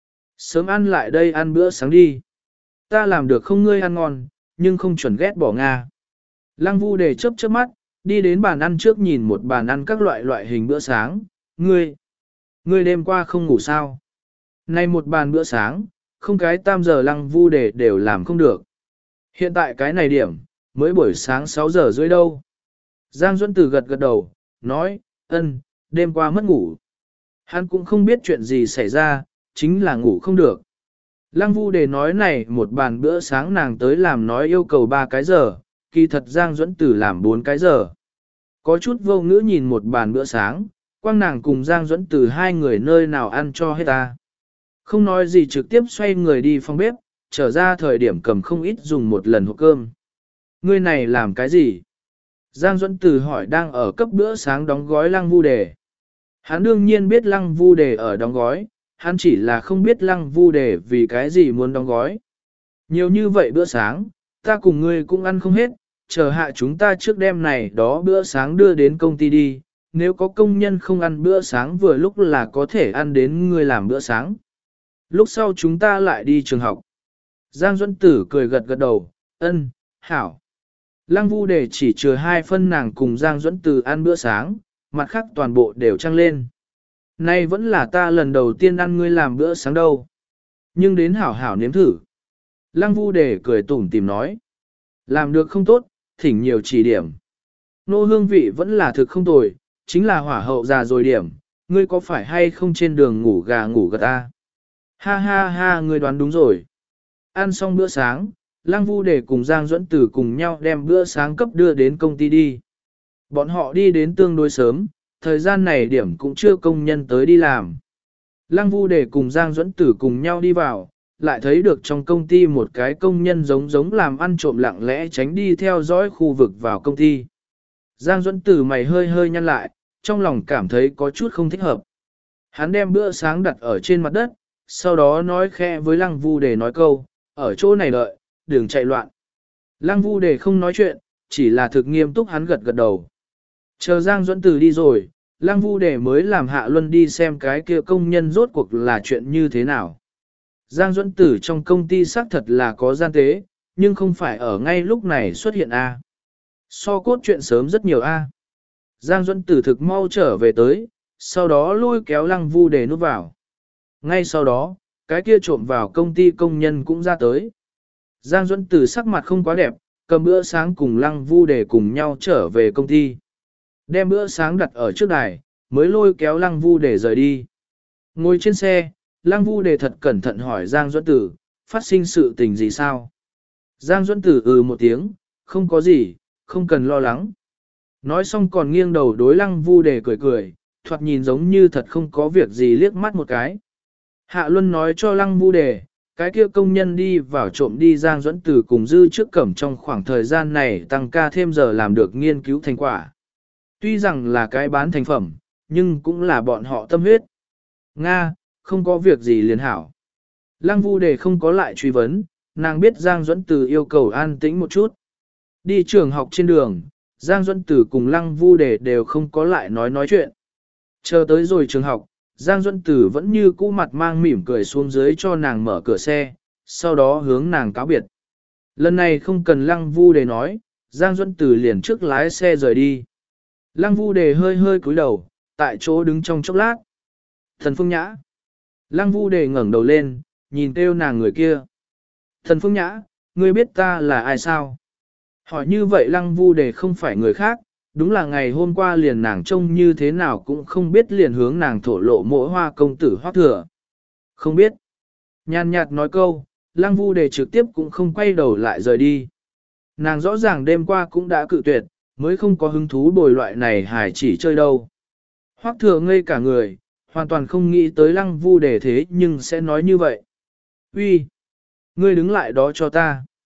Sớm ăn lại đây ăn bữa sáng đi. Ta làm được không ngươi ăn ngon, nhưng không chuẩn ghét bỏ Nga. Lăng Vu để chớp chớp mắt, đi đến bàn ăn trước nhìn một bàn ăn các loại loại hình bữa sáng. Ngươi, ngươi đêm qua không ngủ sao? Nay một bàn bữa sáng, không cái tam giờ Lăng Vu để đều làm không được. Hiện tại cái này điểm, mới buổi sáng sáu giờ rưỡi đâu. Giang Duẫn Tử gật gật đầu, nói, ân, đêm qua mất ngủ. Hắn cũng không biết chuyện gì xảy ra, chính là ngủ không được. Lăng Vu đề nói này một bàn bữa sáng nàng tới làm nói yêu cầu ba cái giờ, kỳ thật Giang Duẫn Tử làm bốn cái giờ. Có chút vô ngữ nhìn một bàn bữa sáng, quang nàng cùng Giang Duẫn Tử hai người nơi nào ăn cho hết ta. Không nói gì trực tiếp xoay người đi phòng bếp, trở ra thời điểm cầm không ít dùng một lần hộp cơm. Ngươi này làm cái gì? Giang Duẫn Tử hỏi đang ở cấp bữa sáng đóng gói Lăng Vu đề. Hắn đương nhiên biết Lăng Vu đề ở đóng gói, hắn chỉ là không biết Lăng Vu đề vì cái gì muốn đóng gói. Nhiều như vậy bữa sáng, ta cùng ngươi cũng ăn không hết, chờ hạ chúng ta trước đêm này đó bữa sáng đưa đến công ty đi, nếu có công nhân không ăn bữa sáng vừa lúc là có thể ăn đến ngươi làm bữa sáng. Lúc sau chúng ta lại đi trường học. Giang Duẫn Tử cười gật gật đầu, ân, hảo. Lăng Vu đề chỉ chừa hai phân nàng cùng Giang Duẫn Tử ăn bữa sáng, mặt khác toàn bộ đều trăng lên. Nay vẫn là ta lần đầu tiên ăn ngươi làm bữa sáng đâu. Nhưng đến hảo hảo nếm thử. Lăng Vu đề cười tủm tìm nói. Làm được không tốt, thỉnh nhiều chỉ điểm. Nô hương vị vẫn là thực không tồi, chính là hỏa hậu già rồi điểm. Ngươi có phải hay không trên đường ngủ gà ngủ gật ta? Ha ha ha, ngươi đoán đúng rồi. Ăn xong bữa sáng, Lăng Vu đề cùng Giang Duẫn Tử cùng nhau đem bữa sáng cấp đưa đến công ty đi. Bọn họ đi đến tương đối sớm, thời gian này điểm cũng chưa công nhân tới đi làm. Lăng Vu đề cùng Giang Duẫn Tử cùng nhau đi vào, lại thấy được trong công ty một cái công nhân giống giống làm ăn trộm lặng lẽ tránh đi theo dõi khu vực vào công ty. Giang Duẫn Tử mày hơi hơi nhăn lại, trong lòng cảm thấy có chút không thích hợp. Hắn đem bữa sáng đặt ở trên mặt đất, sau đó nói khẽ với Lăng Vu đề nói câu, ở chỗ này đợi, đừng chạy loạn. Lăng Vu đề không nói chuyện, chỉ là thực nghiêm túc hắn gật gật đầu. Chờ Giang Duẫn Tử đi rồi, Lăng Vu đề mới làm Hạ Luân đi xem cái kia công nhân rốt cuộc là chuyện như thế nào. Giang Duẫn Tử trong công ty xác thật là có gian tế, nhưng không phải ở ngay lúc này xuất hiện A. So cốt chuyện sớm rất nhiều A. Giang Duẫn Tử thực mau trở về tới, sau đó lôi kéo Lăng Vu đề núp vào. Ngay sau đó, cái kia trộm vào công ty công nhân cũng ra tới. Giang Duẫn Tử sắc mặt không quá đẹp, cầm bữa sáng cùng Lăng Vu đề cùng nhau trở về công ty. Đem bữa sáng đặt ở trước đài, mới lôi kéo Lăng Vu đề rời đi. Ngồi trên xe, Lăng Vu đề thật cẩn thận hỏi Giang Duẫn Tử, phát sinh sự tình gì sao? Giang Duẫn Tử ừ một tiếng, không có gì, không cần lo lắng. Nói xong còn nghiêng đầu đối Lăng Vu đề cười cười, thoạt nhìn giống như thật không có việc gì liếc mắt một cái. Hạ Luân nói cho Lăng Vu đề, cái kia công nhân đi vào trộm đi Giang Duẫn Tử cùng dư trước cẩm trong khoảng thời gian này tăng ca thêm giờ làm được nghiên cứu thành quả. Tuy rằng là cái bán thành phẩm, nhưng cũng là bọn họ tâm huyết. Nga, không có việc gì liền hảo. Lăng Vu đề không có lại truy vấn, nàng biết Giang Duẫn Tử yêu cầu an tĩnh một chút. Đi trường học trên đường, Giang Duẫn Tử cùng Lăng Vu đề đều không có lại nói nói chuyện. Chờ tới rồi trường học, Giang Duẫn Tử vẫn như cũ mặt mang mỉm cười xuống dưới cho nàng mở cửa xe, sau đó hướng nàng cáo biệt. Lần này không cần Lăng Vu đề nói, Giang Duẫn Tử liền trước lái xe rời đi. Lăng Vu đề hơi hơi cúi đầu, tại chỗ đứng trong chốc lát. Thần Phương Nhã. Lăng Vu đề ngẩng đầu lên, nhìn kêu nàng người kia. Thần Phương Nhã, ngươi biết ta là ai sao? Hỏi như vậy Lăng Vu đề không phải người khác, đúng là ngày hôm qua liền nàng trông như thế nào cũng không biết liền hướng nàng thổ lộ mỗi hoa công tử Hoắc Thừa. Không biết. Nhàn nhạt nói câu, Lăng Vu đề trực tiếp cũng không quay đầu lại rời đi. Nàng rõ ràng đêm qua cũng đã cự tuyệt, mới không có hứng thú bồi loại này hài chỉ chơi đâu. Hoắc Thừa ngây cả người, hoàn toàn không nghĩ tới Lăng Vu đề thế nhưng sẽ nói như vậy. Uy, ngươi đứng lại đó cho ta.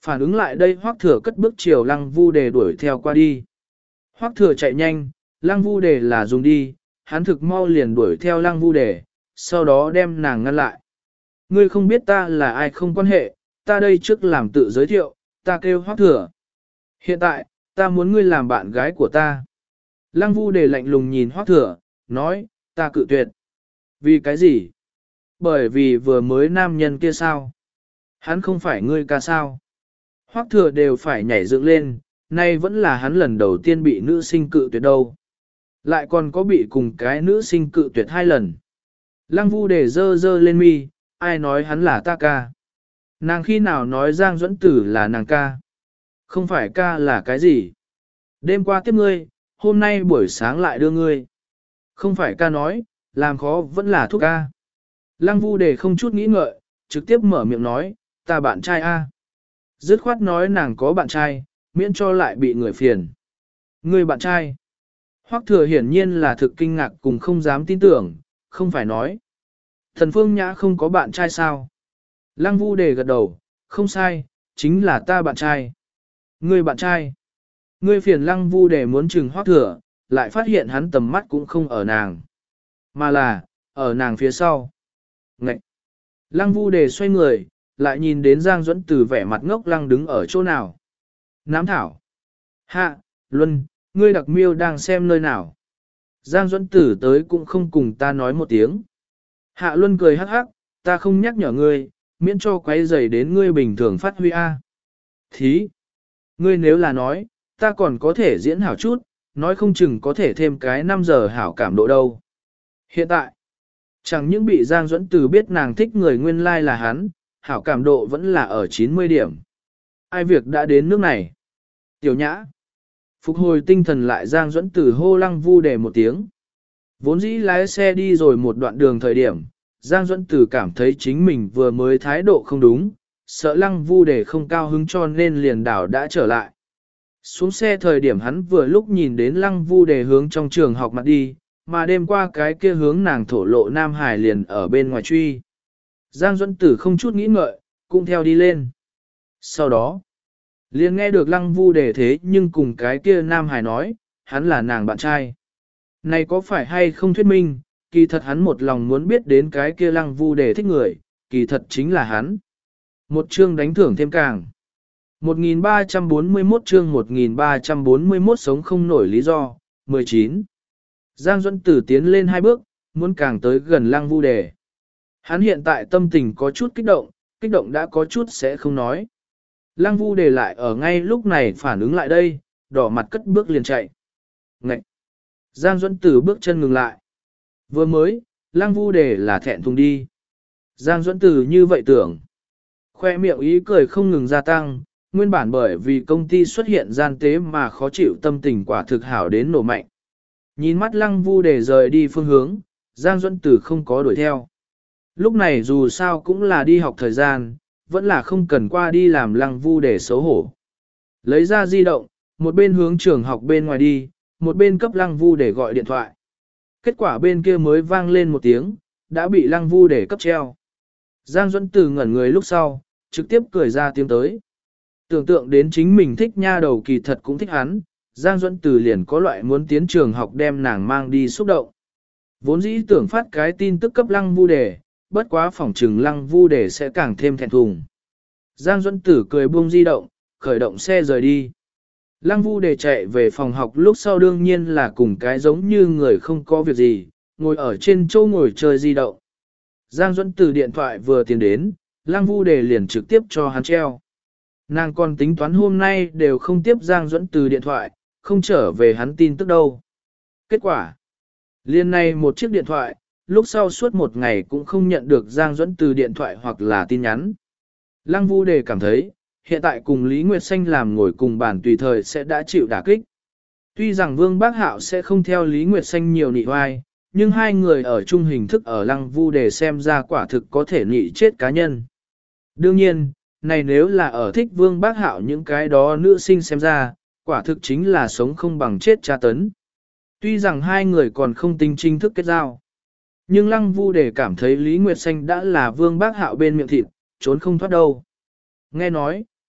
Phản ứng lại đây Hoắc Thừa cất bước chiều Lăng Vu Đề đuổi theo qua đi. Hoắc Thừa chạy nhanh, Lăng Vu Đề là dùng đi, hắn thực mau liền đuổi theo Lăng Vu Đề, sau đó đem nàng ngăn lại. Ngươi không biết ta là ai không quan hệ, ta đây trước làm tự giới thiệu, ta kêu Hoắc Thừa. Hiện tại, ta muốn ngươi làm bạn gái của ta. Lăng Vu Đề lạnh lùng nhìn Hoắc Thừa, nói, ta cự tuyệt. Vì cái gì? Bởi vì vừa mới nam nhân kia sao? Hắn không phải ngươi ca sao? Hoắc Thừa đều phải nhảy dựng lên, nay vẫn là hắn lần đầu tiên bị nữ sinh cự tuyệt đâu. Lại còn có bị cùng cái nữ sinh cự tuyệt hai lần. Lăng Vu Đề dơ dơ lên mi, ai nói hắn là ta ca? Nàng khi nào nói Giang Duẫn Tử là nàng ca? Không phải ca là cái gì? Đêm qua tiếp ngươi, hôm nay buổi sáng lại đưa ngươi. Không phải ca nói, làm khó vẫn là thuốc ca. Lăng Vu Đề không chút nghĩ ngợi, trực tiếp mở miệng nói, ta bạn trai a. Dứt khoát nói nàng có bạn trai, miễn cho lại bị người phiền. Ngươi bạn trai. Hoắc Thừa hiển nhiên là thực kinh ngạc cùng không dám tin tưởng, không phải nói. Thần Phương Nhã không có bạn trai sao? Lăng Vu Đề gật đầu, không sai, chính là ta bạn trai. Ngươi bạn trai. Ngươi phiền Lăng Vu Đề muốn chừng Hoắc Thừa, lại phát hiện hắn tầm mắt cũng không ở nàng. Mà là, ở nàng phía sau. Ngậy! Lăng Vu Đề xoay người, lại nhìn đến Giang Duẫn Từ vẻ mặt ngốc lăng đứng ở chỗ nào. Nám thảo! Hạ! Luân! Ngươi đặc miêu đang xem nơi nào? Giang Duẫn Tử tới cũng không cùng ta nói một tiếng. Hạ Luân cười hắc hắc, ta không nhắc nhở ngươi, miễn cho quấy rầy đến ngươi bình thường phát huy a. Thí! Ngươi nếu là nói, ta còn có thể diễn hảo chút, nói không chừng có thể thêm cái năm giờ hảo cảm độ đâu. Hiện tại, chẳng những bị Giang Duẫn Từ biết nàng thích người nguyên lai like là hắn, hảo cảm độ vẫn là ở chín mươi điểm. Ai việc đã đến nước này? Tiểu Nhã. Phục hồi tinh thần lại Giang Duẫn Từ hô Lăng Vu Đề một tiếng. Vốn dĩ lái xe đi rồi một đoạn đường thời điểm, Giang Duẫn Từ cảm thấy chính mình vừa mới thái độ không đúng, sợ Lăng Vu Đề không cao hứng cho nên liền đảo đã trở lại. Xuống xe thời điểm hắn vừa lúc nhìn đến Lăng Vu Đề hướng trong trường học mặt đi, mà đêm qua cái kia hướng nàng thổ lộ Nam Hải liền ở bên ngoài truy. Giang Duẫn Tử không chút nghĩ ngợi, cũng theo đi lên. Sau đó, liền nghe được Lăng Vu Đề thế nhưng cùng cái kia Nam Hải nói, hắn là nàng bạn trai. Này có phải hay không thuyết minh, kỳ thật hắn một lòng muốn biết đến cái kia Lăng Vu Đề thích người, kỳ thật chính là hắn. Một chương đánh thưởng thêm càng. một nghìn ba trăm bốn mươi mốt chương một nghìn ba trăm bốn mươi mốt sống không nổi lý do, mười chín. Giang Duẫn Tử tiến lên hai bước, muốn càng tới gần Lăng Vu Đề. Hắn hiện tại tâm tình có chút kích động, kích động đã có chút sẽ không nói. Lăng Vu Đề lại ở ngay lúc này phản ứng lại đây, đỏ mặt cất bước liền chạy. Ngậy! Giang Duẫn Tử bước chân ngừng lại. Vừa mới, Lăng Vu Đề là thẹn thùng đi. Giang Duẫn Tử như vậy tưởng. Khoe miệng ý cười không ngừng gia tăng, nguyên bản bởi vì công ty xuất hiện gian tế mà khó chịu tâm tình quả thực hảo đến nổ mạnh. Nhìn mắt Lăng Vu Đề rời đi phương hướng, Giang Duẫn Tử không có đuổi theo. Lúc này dù sao cũng là đi học thời gian, vẫn là không cần qua đi làm Lăng Vu Đề xấu hổ. Lấy ra di động, một bên hướng trường học bên ngoài đi, một bên cấp Lăng Vu Đề gọi điện thoại. Kết quả bên kia mới vang lên một tiếng, đã bị Lăng Vu Đề cấp treo. Giang Duẫn Tử ngẩn người lúc sau, trực tiếp cười ra tiếng tới. Tưởng tượng đến chính mình thích nha đầu kỳ thật cũng thích hắn, Giang Duẫn Tử liền có loại muốn tiến trường học đem nàng mang đi xúc động. Vốn dĩ tưởng phát cái tin tức cấp Lăng Vu Đề, bất quá phỏng trừng Lăng Vu Đề sẽ càng thêm thẹn thùng. Giang Duẫn Tử cười buông di động, khởi động xe rời đi. Lăng Vu Đề chạy về phòng học lúc sau đương nhiên là cùng cái giống như người không có việc gì, ngồi ở trên chỗ ngồi chơi di động. Giang Duẫn Tử điện thoại vừa tiến đến, Lăng Vu Đề liền trực tiếp cho hắn treo. Nàng còn tính toán hôm nay đều không tiếp Giang Duẫn Từ điện thoại, không trở về hắn tin tức đâu. Kết quả, liên này một chiếc điện thoại, lúc sau suốt một ngày cũng không nhận được Giang Duẫn Từ điện thoại hoặc là tin nhắn. Lăng Vu Đề cảm thấy, hiện tại cùng Lý Nguyệt Xanh làm ngồi cùng bàn tùy thời sẽ đã chịu đả kích. Tuy rằng Vương Bác Hạo sẽ không theo Lý Nguyệt Xanh nhiều nị hoai, nhưng hai người ở chung hình thức ở Lăng Vu Đề xem ra quả thực có thể nị chết cá nhân. Đương nhiên, này nếu là ở thích Vương Bác Hạo những cái đó nữ sinh xem ra, quả thực chính là sống không bằng chết tra tấn. Tuy rằng hai người còn không tính chính thức kết giao, nhưng Lăng Vu Đề cảm thấy Lý Nguyệt Xanh đã là Vương Bác Hạo bên miệng thịt, trốn không thoát đâu. Nghe nói,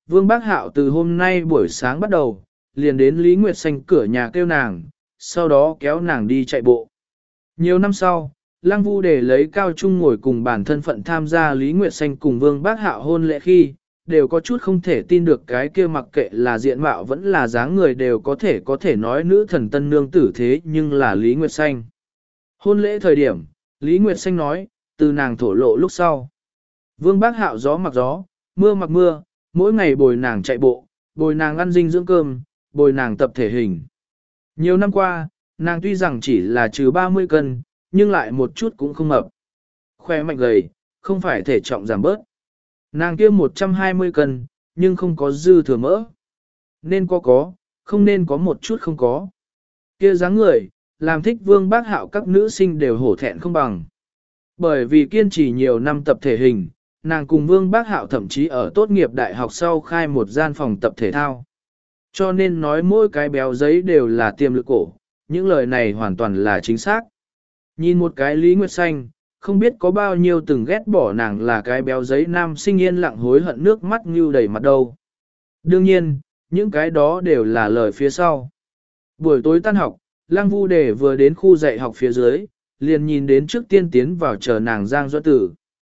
Vương Bác Hạo từ hôm nay buổi sáng bắt đầu, liền đến Lý Nguyệt Xanh cửa nhà kêu nàng, sau đó kéo nàng đi chạy bộ. Nhiều năm sau, Lăng Vu Đề lấy cao trung ngồi cùng bản thân phận tham gia Lý Nguyệt Xanh cùng Vương Bác Hạo hôn lễ khi, đều có chút không thể tin được cái kia mặc kệ là diện mạo vẫn là dáng người đều có thể có thể nói nữ thần tân nương tử thế nhưng là Lý Nguyệt Xanh. Hôn lễ thời điểm, Lý Nguyệt Xanh nói, từ nàng thổ lộ lúc sau. Vương Bác Hạo gió mặc gió, mưa mặc mưa, mỗi ngày bồi nàng chạy bộ, bồi nàng ăn dinh dưỡng cơm, bồi nàng tập thể hình. Nhiều năm qua, nàng tuy rằng chỉ là trừ ba mươi cân, nhưng lại một chút cũng không mập. Khoe mạnh gầy, không phải thể trọng giảm bớt. Nàng kia một trăm hai mươi cân, nhưng không có dư thừa mỡ. Nên có có, không nên có một chút không có. Kia dáng người, làm thích Vương Bác Hạo các nữ sinh đều hổ thẹn không bằng. Bởi vì kiên trì nhiều năm tập thể hình, nàng cùng Vương Bác Hạo thậm chí ở tốt nghiệp đại học sau khai một gian phòng tập thể thao. Cho nên nói mỗi cái béo giấy đều là tiềm lực cổ, những lời này hoàn toàn là chính xác. Nhìn một cái Lý Nguyệt Xanh, không biết có bao nhiêu từng ghét bỏ nàng là cái béo giấy nam sinh yên lặng hối hận nước mắt như đầy mặt đâu. Đương nhiên, những cái đó đều là lời phía sau. Buổi tối tan học, Lăng Vu Đề vừa đến khu dạy học phía dưới, liền nhìn đến trước tiên tiến vào chờ nàng Giang Duẫn Tử.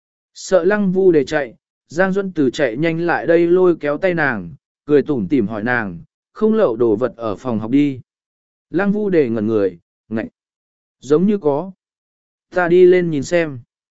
Sợ Lăng Vu Đề chạy, Giang Duẫn Tử chạy nhanh lại đây lôi kéo tay nàng, cười tủm tỉm hỏi nàng, không lậu đồ vật ở phòng học đi. Lăng Vu Đề ngẩn người, ngạch. Giống như có. Ta đi lên nhìn xem.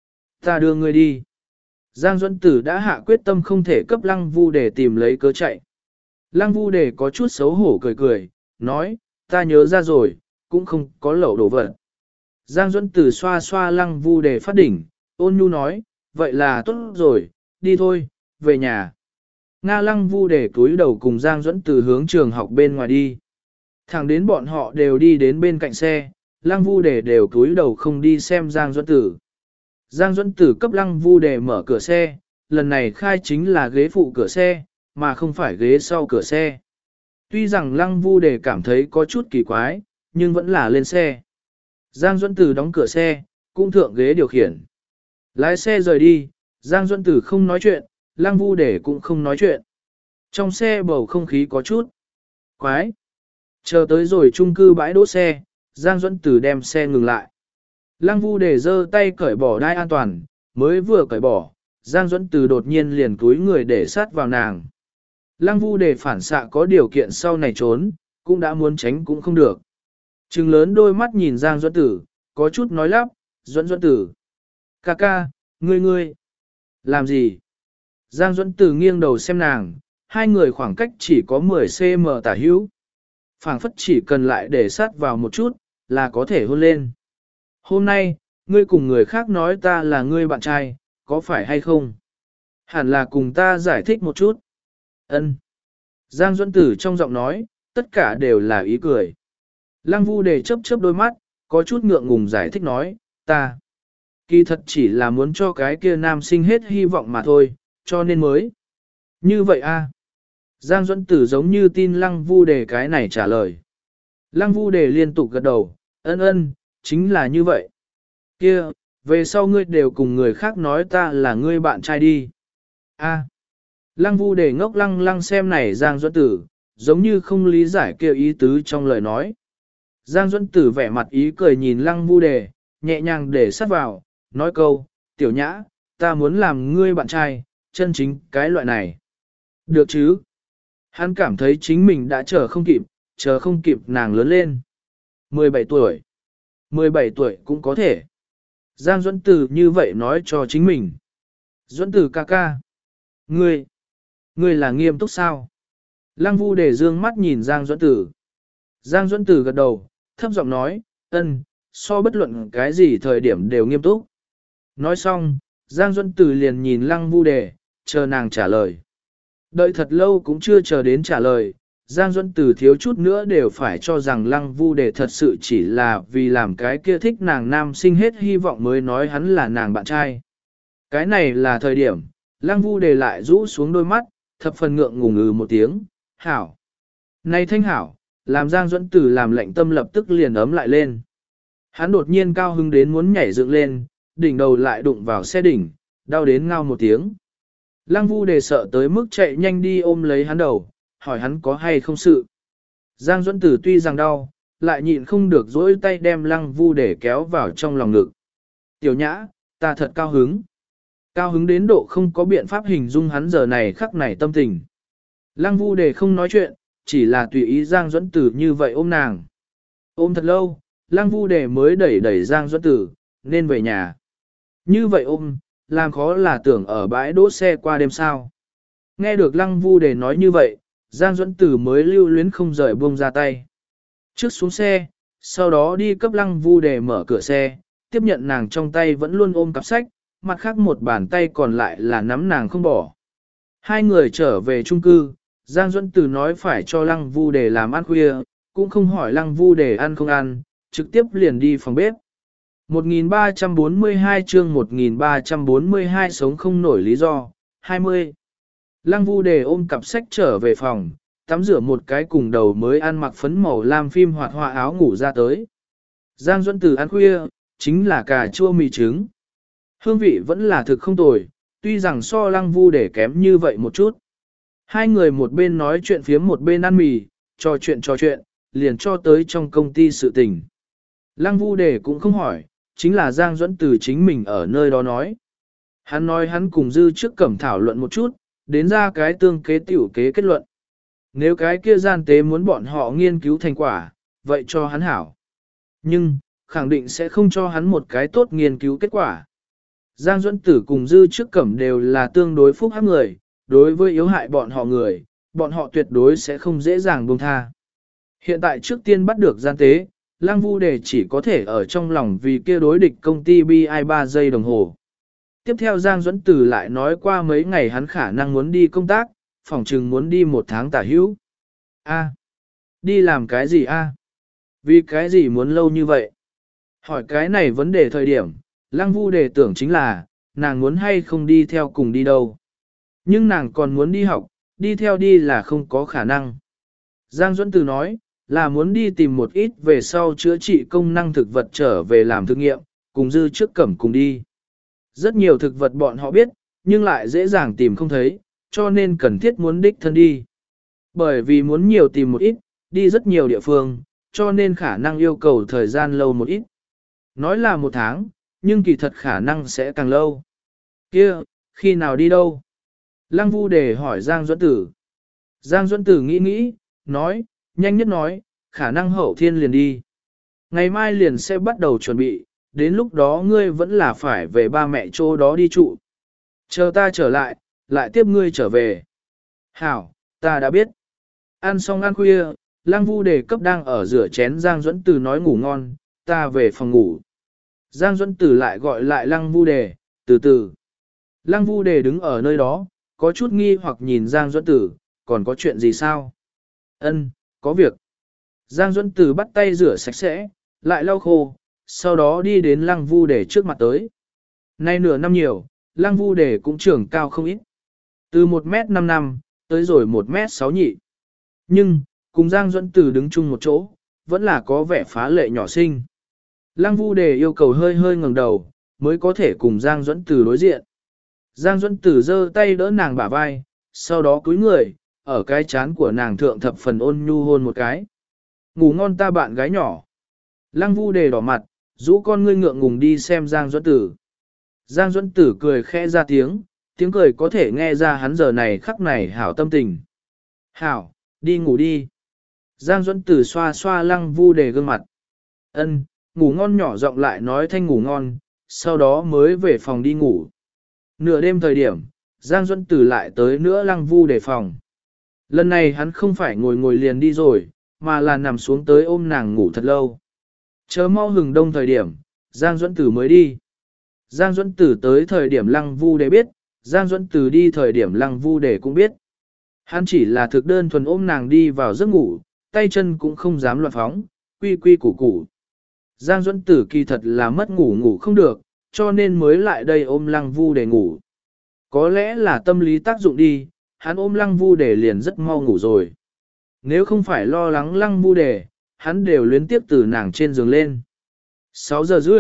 Ta đưa người đi. Giang Duẫn Tử đã hạ quyết tâm không thể cấp Lăng Vu Đề tìm lấy cớ chạy. Lăng Vu Đề có chút xấu hổ cười cười, nói, ta nhớ ra rồi, cũng không có lẩu đồ vật. Giang Duẫn Tử xoa xoa Lăng Vu Đề phát đỉnh, ôn nhu nói, vậy là tốt rồi, đi thôi, về nhà. Nga Lăng Vu Đề cúi đầu cùng Giang Duẫn Tử hướng trường học bên ngoài đi. Thẳng đến bọn họ đều đi đến bên cạnh xe, Lăng Vu Đề đều cúi đầu không đi xem Giang Duẫn Tử. Giang Duẫn Tử cấp Lăng Vu Đề mở cửa xe, lần này khai chính là ghế phụ cửa xe, mà không phải ghế sau cửa xe. Tuy rằng Lăng Vu Đề cảm thấy có chút kỳ quái, nhưng vẫn là lên xe. Giang Duẫn Tử đóng cửa xe, cũng thượng ghế điều khiển. Lái xe rời đi, Giang Duẫn Tử không nói chuyện, Lăng Vu Đề cũng không nói chuyện. Trong xe bầu không khí có chút quái. Chờ tới rồi chung cư bãi đỗ xe, Giang Duẫn Tử đem xe ngừng lại. Lăng Vu Đề giơ tay cởi bỏ đai an toàn, mới vừa cởi bỏ, Giang Duẫn Tử đột nhiên liền cúi người để sát vào nàng. Lăng Vu Đề phản xạ có điều kiện sau này trốn, cũng đã muốn tránh cũng không được. Trừng lớn đôi mắt nhìn Giang Duẫn Tử, có chút nói lắp, Duẫn Duẫn Tử. Ca ca, ngươi ngươi. Làm gì? Giang Duẫn Tử nghiêng đầu xem nàng, hai người khoảng cách chỉ có mười xăng-ti-mét tả hữu. Phảng phất chỉ cần lại để sát vào một chút, là có thể hôn lên. Hôm nay, ngươi cùng người khác nói ta là ngươi bạn trai, có phải hay không? Hẳn là cùng ta giải thích một chút. Ân. Giang Duẫn Tử trong giọng nói, tất cả đều là ý cười. Lăng Vu Đề chớp chớp đôi mắt, có chút ngượng ngùng giải thích nói, ta. Kỳ thật chỉ là muốn cho cái kia nam sinh hết hy vọng mà thôi, cho nên mới. Như vậy a. Giang Duẫn Tử giống như tin Lăng Vu Đề cái này trả lời. Lăng Vu Đề liên tục gật đầu, ân ân, chính là như vậy. Kia, về sau ngươi đều cùng người khác nói ta là ngươi bạn trai đi. A. Lăng Vu Đề ngốc lăng lăng xem này Giang Duẫn Tử, giống như không lý giải kêu ý tứ trong lời nói. Giang Duẫn Tử vẻ mặt ý cười nhìn Lăng Vu Đề, nhẹ nhàng để sát vào, nói câu, tiểu nhã, ta muốn làm ngươi bạn trai, chân chính cái loại này. Được chứ? Hắn cảm thấy chính mình đã chờ không kịp, chờ không kịp nàng lớn lên. mười bảy tuổi. mười bảy tuổi cũng có thể. Giang Duẫn Tử như vậy nói cho chính mình. Duẫn Tử ca ca. Ngươi. Ngươi là nghiêm túc sao? Lăng Vu Đề dương mắt nhìn Giang Duẫn Tử. Giang Duẫn Tử gật đầu, thấp giọng nói, ân, so bất luận cái gì thời điểm đều nghiêm túc. Nói xong, Giang Duẫn Tử liền nhìn Lăng Vu Đề, chờ nàng trả lời. Đợi thật lâu cũng chưa chờ đến trả lời, Giang Duẫn Tử thiếu chút nữa đều phải cho rằng Lăng Vu Đề thật sự chỉ là vì làm cái kia thích nàng nam sinh hết hy vọng mới nói hắn là nàng bạn trai. Cái này là thời điểm, Lăng Vu Đề lại rũ xuống đôi mắt, thập phần ngượng ngùng ngừ một tiếng, hảo. Này thanh hảo, làm Giang Duẫn Tử làm lệnh tâm lập tức liền ấm lại lên. Hắn đột nhiên cao hứng đến muốn nhảy dựng lên, đỉnh đầu lại đụng vào xe đỉnh, đau đến ngao một tiếng. Lăng Vu Đề sợ tới mức chạy nhanh đi ôm lấy hắn đầu, hỏi hắn có hay không sự. Giang Duẫn Tử tuy rằng đau, lại nhịn không được dỗi tay đem Lăng Vu Đề kéo vào trong lòng ngực. Tiểu Nhã, ta thật cao hứng. Cao hứng đến độ không có biện pháp hình dung hắn giờ này khắc này tâm tình. Lăng Vu Đề không nói chuyện, chỉ là tùy ý Giang Duẫn Tử như vậy ôm nàng. Ôm thật lâu, Lăng Vu Đề mới đẩy đẩy Giang Duẫn Tử, nên về nhà. Như vậy ôm, làm khó là tưởng ở bãi đỗ xe qua đêm sao. Nghe được Lăng Vu Đề nói như vậy, Giang Duẫn Tử mới lưu luyến không rời buông ra tay. Trước xuống xe, sau đó đi cấp Lăng Vu Đề mở cửa xe, tiếp nhận nàng trong tay vẫn luôn ôm cặp sách, mặt khác một bàn tay còn lại là nắm nàng không bỏ. Hai người trở về chung cư, Giang Duẫn Tử nói phải cho Lăng Vu Đề làm ăn khuya, cũng không hỏi Lăng Vu Đề ăn không ăn, trực tiếp liền đi phòng bếp. một nghìn ba trăm bốn mươi hai chương một nghìn ba trăm bốn mươi hai sống không nổi lý do, hai mươi. Lăng Vu Đề ôm cặp sách trở về phòng, tắm rửa một cái cùng đầu mới ăn mặc phấn màu lam phim hoạt họa áo ngủ ra tới. Giang Duẫn Tử ăn khuya, chính là cà chua mì trứng. Hương vị vẫn là thực không tồi, tuy rằng so Lăng Vu Đề kém như vậy một chút. Hai người một bên nói chuyện phiếm một bên ăn mì, trò chuyện trò chuyện, liền cho tới trong công ty sự tình. Lăng Vu Đề cũng không hỏi, chính là Giang Duẫn Tử chính mình ở nơi đó nói. Hắn nói hắn cùng Dư Trước Cẩm thảo luận một chút, đến ra cái tương kế tiểu kế kết luận. Nếu cái kia gian tế muốn bọn họ nghiên cứu thành quả, vậy cho hắn hảo. Nhưng, khẳng định sẽ không cho hắn một cái tốt nghiên cứu kết quả. Giang Duẫn Tử cùng Dư Trước Cẩm đều là tương đối phúc hắc người, đối với yếu hại bọn họ người, bọn họ tuyệt đối sẽ không dễ dàng buông tha. Hiện tại trước tiên bắt được gian tế, Lăng Vu Đề chỉ có thể ở trong lòng vì kia đối địch công ty bi ai ba giây đồng hồ. Tiếp theo Giang Duẫn Tử lại nói qua mấy ngày hắn khả năng muốn đi công tác, phỏng chừng muốn đi một tháng tả hữu. A, đi làm cái gì a? Vì cái gì muốn lâu như vậy? Hỏi cái này vấn đề thời điểm, Lăng Vu Đề tưởng chính là, nàng muốn hay không đi theo cùng đi đâu. Nhưng nàng còn muốn đi học, đi theo đi là không có khả năng. Giang Duẫn Tử nói, là muốn đi tìm một ít về sau chữa trị công năng thực vật trở về làm thử nghiệm, cùng Dư Trước Cẩm cùng đi. Rất nhiều thực vật bọn họ biết, nhưng lại dễ dàng tìm không thấy, cho nên cần thiết muốn đích thân đi. Bởi vì muốn nhiều tìm một ít, đi rất nhiều địa phương, cho nên khả năng yêu cầu thời gian lâu một ít. Nói là một tháng, nhưng kỳ thật khả năng sẽ càng lâu. Kia, khi nào đi đâu? Lăng Vu Đề hỏi Giang Duẫn Tử. Giang Duẫn Tử nghĩ nghĩ, nói, nhanh nhất nói, khả năng hậu thiên liền đi. Ngày mai liền sẽ bắt đầu chuẩn bị, đến lúc đó ngươi vẫn là phải về ba mẹ chỗ đó đi trụ. Chờ ta trở lại, lại tiếp ngươi trở về. Hảo, ta đã biết. Ăn xong ăn khuya, Lăng Vu Đề cấp đang ở rửa chén Giang Duẫn Tử nói ngủ ngon, ta về phòng ngủ. Giang Duẫn Tử lại gọi lại Lăng Vu Đề, từ từ. Lăng Vu Đề đứng ở nơi đó, có chút nghi hoặc nhìn Giang Duẫn Tử, còn có chuyện gì sao? Ân, có việc. Giang Duẫn Tử bắt tay rửa sạch sẽ, lại lau khô, sau đó đi đến Lăng Vu Đề trước mặt tới. Nay nửa năm nhiều, Lăng Vu Đề cũng trưởng cao không ít. Từ một mét năm năm, tới rồi một mét sáu nhị. Nhưng, cùng Giang Duẫn Tử đứng chung một chỗ, vẫn là có vẻ phá lệ nhỏ xinh. Lăng Vu Đề yêu cầu hơi hơi ngẩng đầu, mới có thể cùng Giang Duẫn Tử đối diện. Giang Duẫn Tử giơ tay đỡ nàng bả vai, sau đó cúi người, ở cái chán của nàng thượng thập phần ôn nhu hôn một cái. Ngủ ngon ta bạn gái nhỏ. Lăng Vu Đề đỏ mặt, rũ con ngươi ngượng ngùng đi xem Giang Duẫn Tử. Giang Duẫn Tử cười khẽ ra tiếng, tiếng cười có thể nghe ra hắn giờ này khắc này hảo tâm tình. Hảo, đi ngủ đi. Giang Duẫn Tử xoa xoa Lăng Vu Đề gương mặt. Ân, ngủ ngon nhỏ giọng lại nói thanh ngủ ngon, sau đó mới về phòng đi ngủ. Nửa đêm thời điểm, Giang Duẫn Tử lại tới nữa Lăng Vu Đề phòng. Lần này hắn không phải ngồi ngồi liền đi rồi, mà là nằm xuống tới ôm nàng ngủ thật lâu. Chờ mau hừng đông thời điểm, Giang Duẫn Tử mới đi. Giang Duẫn Tử tới thời điểm Lăng Vu Đề biết, Giang Duẫn Tử đi thời điểm Lăng Vu Đề cũng biết. Hắn chỉ là thực đơn thuần ôm nàng đi vào giấc ngủ, tay chân cũng không dám loạn phóng, quy quy củ củ. Giang Duẫn Tử kỳ thật là mất ngủ ngủ không được, cho nên mới lại đây ôm Lăng Vu Đề ngủ. Có lẽ là tâm lý tác dụng đi, hắn ôm Lăng Vu Đề liền rất mau ngủ rồi. Nếu không phải lo lắng Lăng Vu Đề, hắn đều luyến tiếp từ nàng trên giường lên. sáu giờ rưỡi,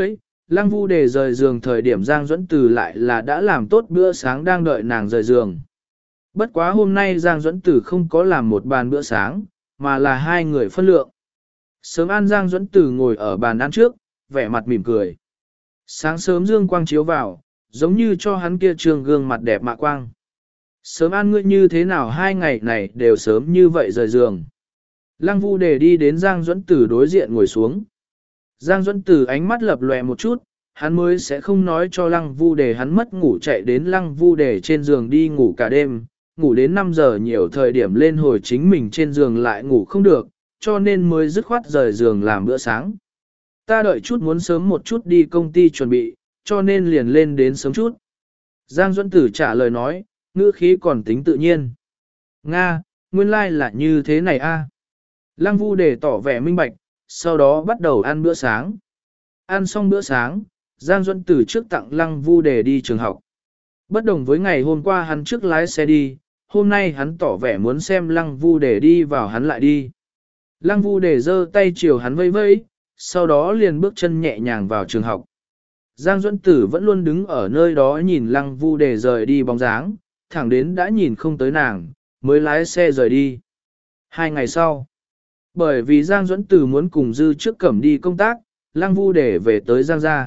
Lăng Vu Đề rời giường thời điểm Giang Duẫn Từ lại là đã làm tốt bữa sáng đang đợi nàng rời giường. Bất quá hôm nay Giang Duẫn Từ không có làm một bàn bữa sáng, mà là hai người phân lượng. Sớm ăn Giang Duẫn Từ ngồi ở bàn ăn trước, vẻ mặt mỉm cười. Sáng sớm dương quang chiếu vào, giống như cho hắn kia trường gương mặt đẹp mạ quang. Sớm ăn ngươi như thế nào hai ngày này đều sớm như vậy rời giường. Lăng Vu Đề đi đến Giang Duẫn Từ đối diện ngồi xuống. Giang Duẫn Từ ánh mắt lập lòe một chút, hắn mới sẽ không nói cho Lăng Vu Đề hắn mất ngủ chạy đến Lăng Vu Đề trên giường đi ngủ cả đêm, ngủ đến năm giờ nhiều thời điểm lên hồi chính mình trên giường lại ngủ không được, cho nên mới dứt khoát rời giường làm bữa sáng. Ta đợi chút muốn sớm một chút đi công ty chuẩn bị, cho nên liền lên đến sớm chút. Giang Duẫn Tử trả lời nói, ngữ khí còn tính tự nhiên. Nga, nguyên lai like là như thế này a. Lăng Vu Đề tỏ vẻ minh bạch, sau đó bắt đầu ăn bữa sáng. Ăn xong bữa sáng, Giang Duẫn Tử trước tặng Lăng Vu Đề đi trường học. Bất đồng với ngày hôm qua hắn trước lái xe đi, hôm nay hắn tỏ vẻ muốn xem Lăng Vu Đề đi vào hắn lại đi. Lăng Vu Đề giơ tay chiều hắn vẫy vẫy, sau đó liền bước chân nhẹ nhàng vào trường học. Giang Duẫn Tử vẫn luôn đứng ở nơi đó nhìn Lăng Vu Đề rời đi bóng dáng, thẳng đến đã nhìn không tới nàng, mới lái xe rời đi. Hai ngày sau, bởi vì Giang Duẫn Tử muốn cùng Dư Trước Cẩm đi công tác, Lăng Vu Đề về tới Giang gia.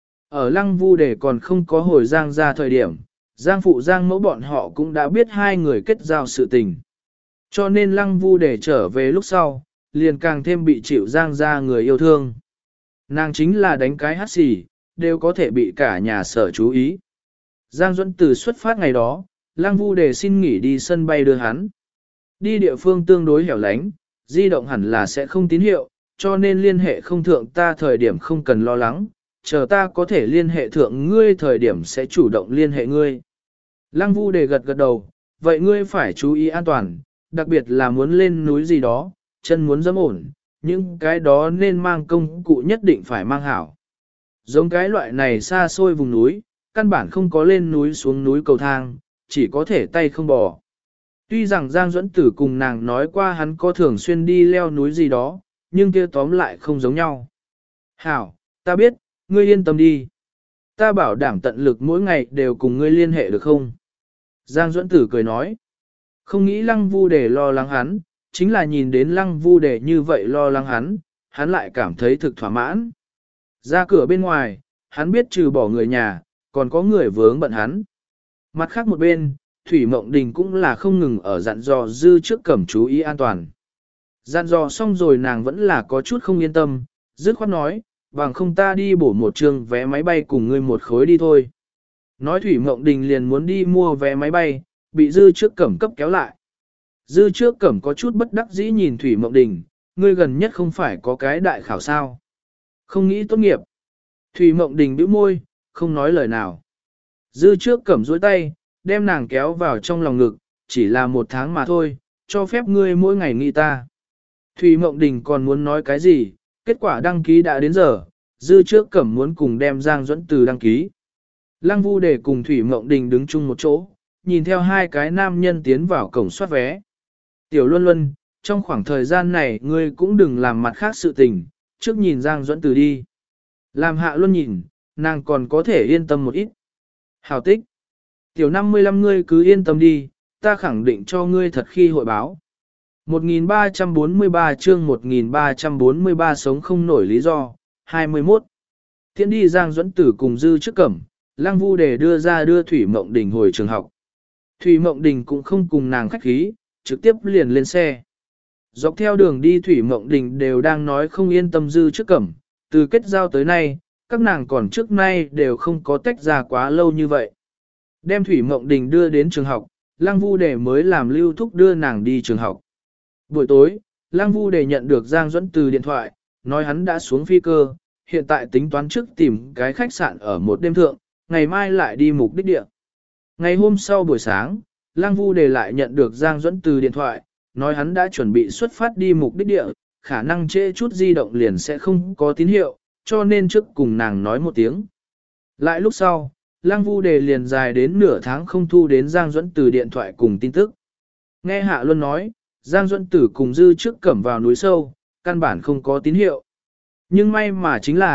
Ở Lăng Vu Đề còn không có hồi Giang gia thời điểm, Giang phụ Giang mẫu bọn họ cũng đã biết hai người kết giao sự tình. Cho nên Lăng Vu Đề trở về lúc sau, liền càng thêm bị chịu Giang gia người yêu thương. Nàng chính là đánh cái hát xì, đều có thể bị cả nhà sở chú ý. Giang Duẫn Từ xuất phát ngày đó, Lăng Vu Đề xin nghỉ đi sân bay đưa hắn. Đi địa phương tương đối hẻo lánh, di động hẳn là sẽ không tín hiệu, cho nên liên hệ không thượng ta thời điểm không cần lo lắng, chờ ta có thể liên hệ thượng ngươi thời điểm sẽ chủ động liên hệ ngươi. Lăng Vu Đề gật gật đầu, vậy ngươi phải chú ý an toàn, đặc biệt là muốn lên núi gì đó, chân muốn dẫm ổn, những cái đó nên mang công cụ nhất định phải mang hảo. Giống cái loại này xa xôi vùng núi, căn bản không có lên núi xuống núi cầu thang, chỉ có thể tay không bò. Tuy rằng Giang Duẫn Tử cùng nàng nói qua hắn có thường xuyên đi leo núi gì đó, nhưng kia tóm lại không giống nhau. Hảo, ta biết, ngươi yên tâm đi. Ta bảo đảm tận lực mỗi ngày đều cùng ngươi liên hệ được không? Giang Duẫn Tử cười nói. Không nghĩ Lăng Vu Đề lo lắng hắn, chính là nhìn đến Lăng Vu Đề như vậy lo lắng hắn, hắn lại cảm thấy thực thỏa mãn. Ra cửa bên ngoài, hắn biết trừ bỏ người nhà, còn có người vướng bận hắn. Mặt khác một bên, Thủy Mộng Đình cũng là không ngừng ở dặn dò Dư Trước Cẩm chú ý an toàn. Dặn dò xong rồi nàng vẫn là có chút không yên tâm, dứt khoát nói, bằng không ta đi bổ một trường vé máy bay cùng ngươi một khối đi thôi. Nói Thủy Mộng Đình liền muốn đi mua vé máy bay, bị Dư Trước Cẩm cấp kéo lại. Dư Trước Cẩm có chút bất đắc dĩ nhìn Thủy Mộng Đình, ngươi gần nhất không phải có cái đại khảo sao. Không nghĩ tốt nghiệp. Thủy Mộng Đình bĩu môi, không nói lời nào. Dư Trước Cẩm duỗi tay, đem nàng kéo vào trong lòng ngực, chỉ là một tháng mà thôi, cho phép ngươi mỗi ngày nghĩ ta. Thủy Mộng Đình còn muốn nói cái gì, kết quả đăng ký đã đến giờ, Dư Trước Cẩm muốn cùng đem Giang Duẫn Từ đăng ký. Lăng Vu Đề cùng Thủy Mộng Đình đứng chung một chỗ, nhìn theo hai cái nam nhân tiến vào cổng soát vé. Tiểu Luân Luân, trong khoảng thời gian này ngươi cũng đừng làm mặt khác sự tình, trước nhìn Giang Duẫn Từ đi. Làm Hạ Luân nhìn, nàng còn có thể yên tâm một ít. Hào tích. Tiểu năm mươi lăm ngươi cứ yên tâm đi, ta khẳng định cho ngươi thật khi hội báo. một nghìn ba trăm bốn mươi ba chương một nghìn ba trăm bốn mươi ba sống không nổi lý do, hai mươi mốt. Thiện đi Giang Duẫn Tử cùng Dư Trước Cẩm, Lăng Vu Đề đưa ra đưa Thủy Mộng Đình hồi trường học. Thủy Mộng Đình cũng không cùng nàng khách khí, trực tiếp liền lên xe. Dọc theo đường đi Thủy Mộng Đình đều đang nói không yên tâm Dư Trước Cẩm, từ kết giao tới nay, các nàng còn trước nay đều không có tách ra quá lâu như vậy. Đem Thủy Mộng Đình đưa đến trường học, Lăng Vu Đề mới làm Lưu Thúc đưa nàng đi trường học. Buổi tối, Lăng Vu Đề nhận được Giang Duẫn Từ điện thoại, nói hắn đã xuống phi cơ, hiện tại tính toán trước tìm cái khách sạn ở một đêm thượng, ngày mai lại đi mục đích địa. Ngày hôm sau buổi sáng, Lăng Vu Đề lại nhận được Giang Duẫn Từ điện thoại, nói hắn đã chuẩn bị xuất phát đi mục đích địa, khả năng trễ chút di động liền sẽ không có tín hiệu, cho nên trước cùng nàng nói một tiếng. Lại lúc sau, Lăng Vu Đề liền dài đến nửa tháng không thu đến Giang Duẫn Từ điện thoại cùng tin tức. Nghe Hạ Luân nói, Giang Duẫn Tử cùng Dư Trước Cẩm vào núi sâu, căn bản không có tín hiệu. Nhưng may mà chính là,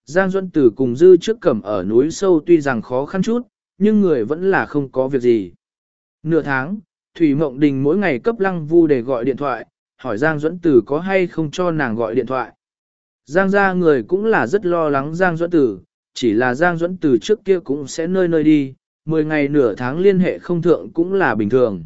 Giang Duẫn Tử cùng Dư Trước Cẩm ở núi sâu tuy rằng khó khăn chút, nhưng người vẫn là không có việc gì. Nửa tháng, Thủy Mộng Đình mỗi ngày cấp Lăng Vu để gọi điện thoại, hỏi Giang Duẫn Tử có hay không cho nàng gọi điện thoại. Giang gia người cũng là rất lo lắng Giang Duẫn Tử, chỉ là Giang Duẫn Tử trước kia cũng sẽ nơi nơi đi, mười ngày nửa tháng liên hệ không thượng cũng là bình thường.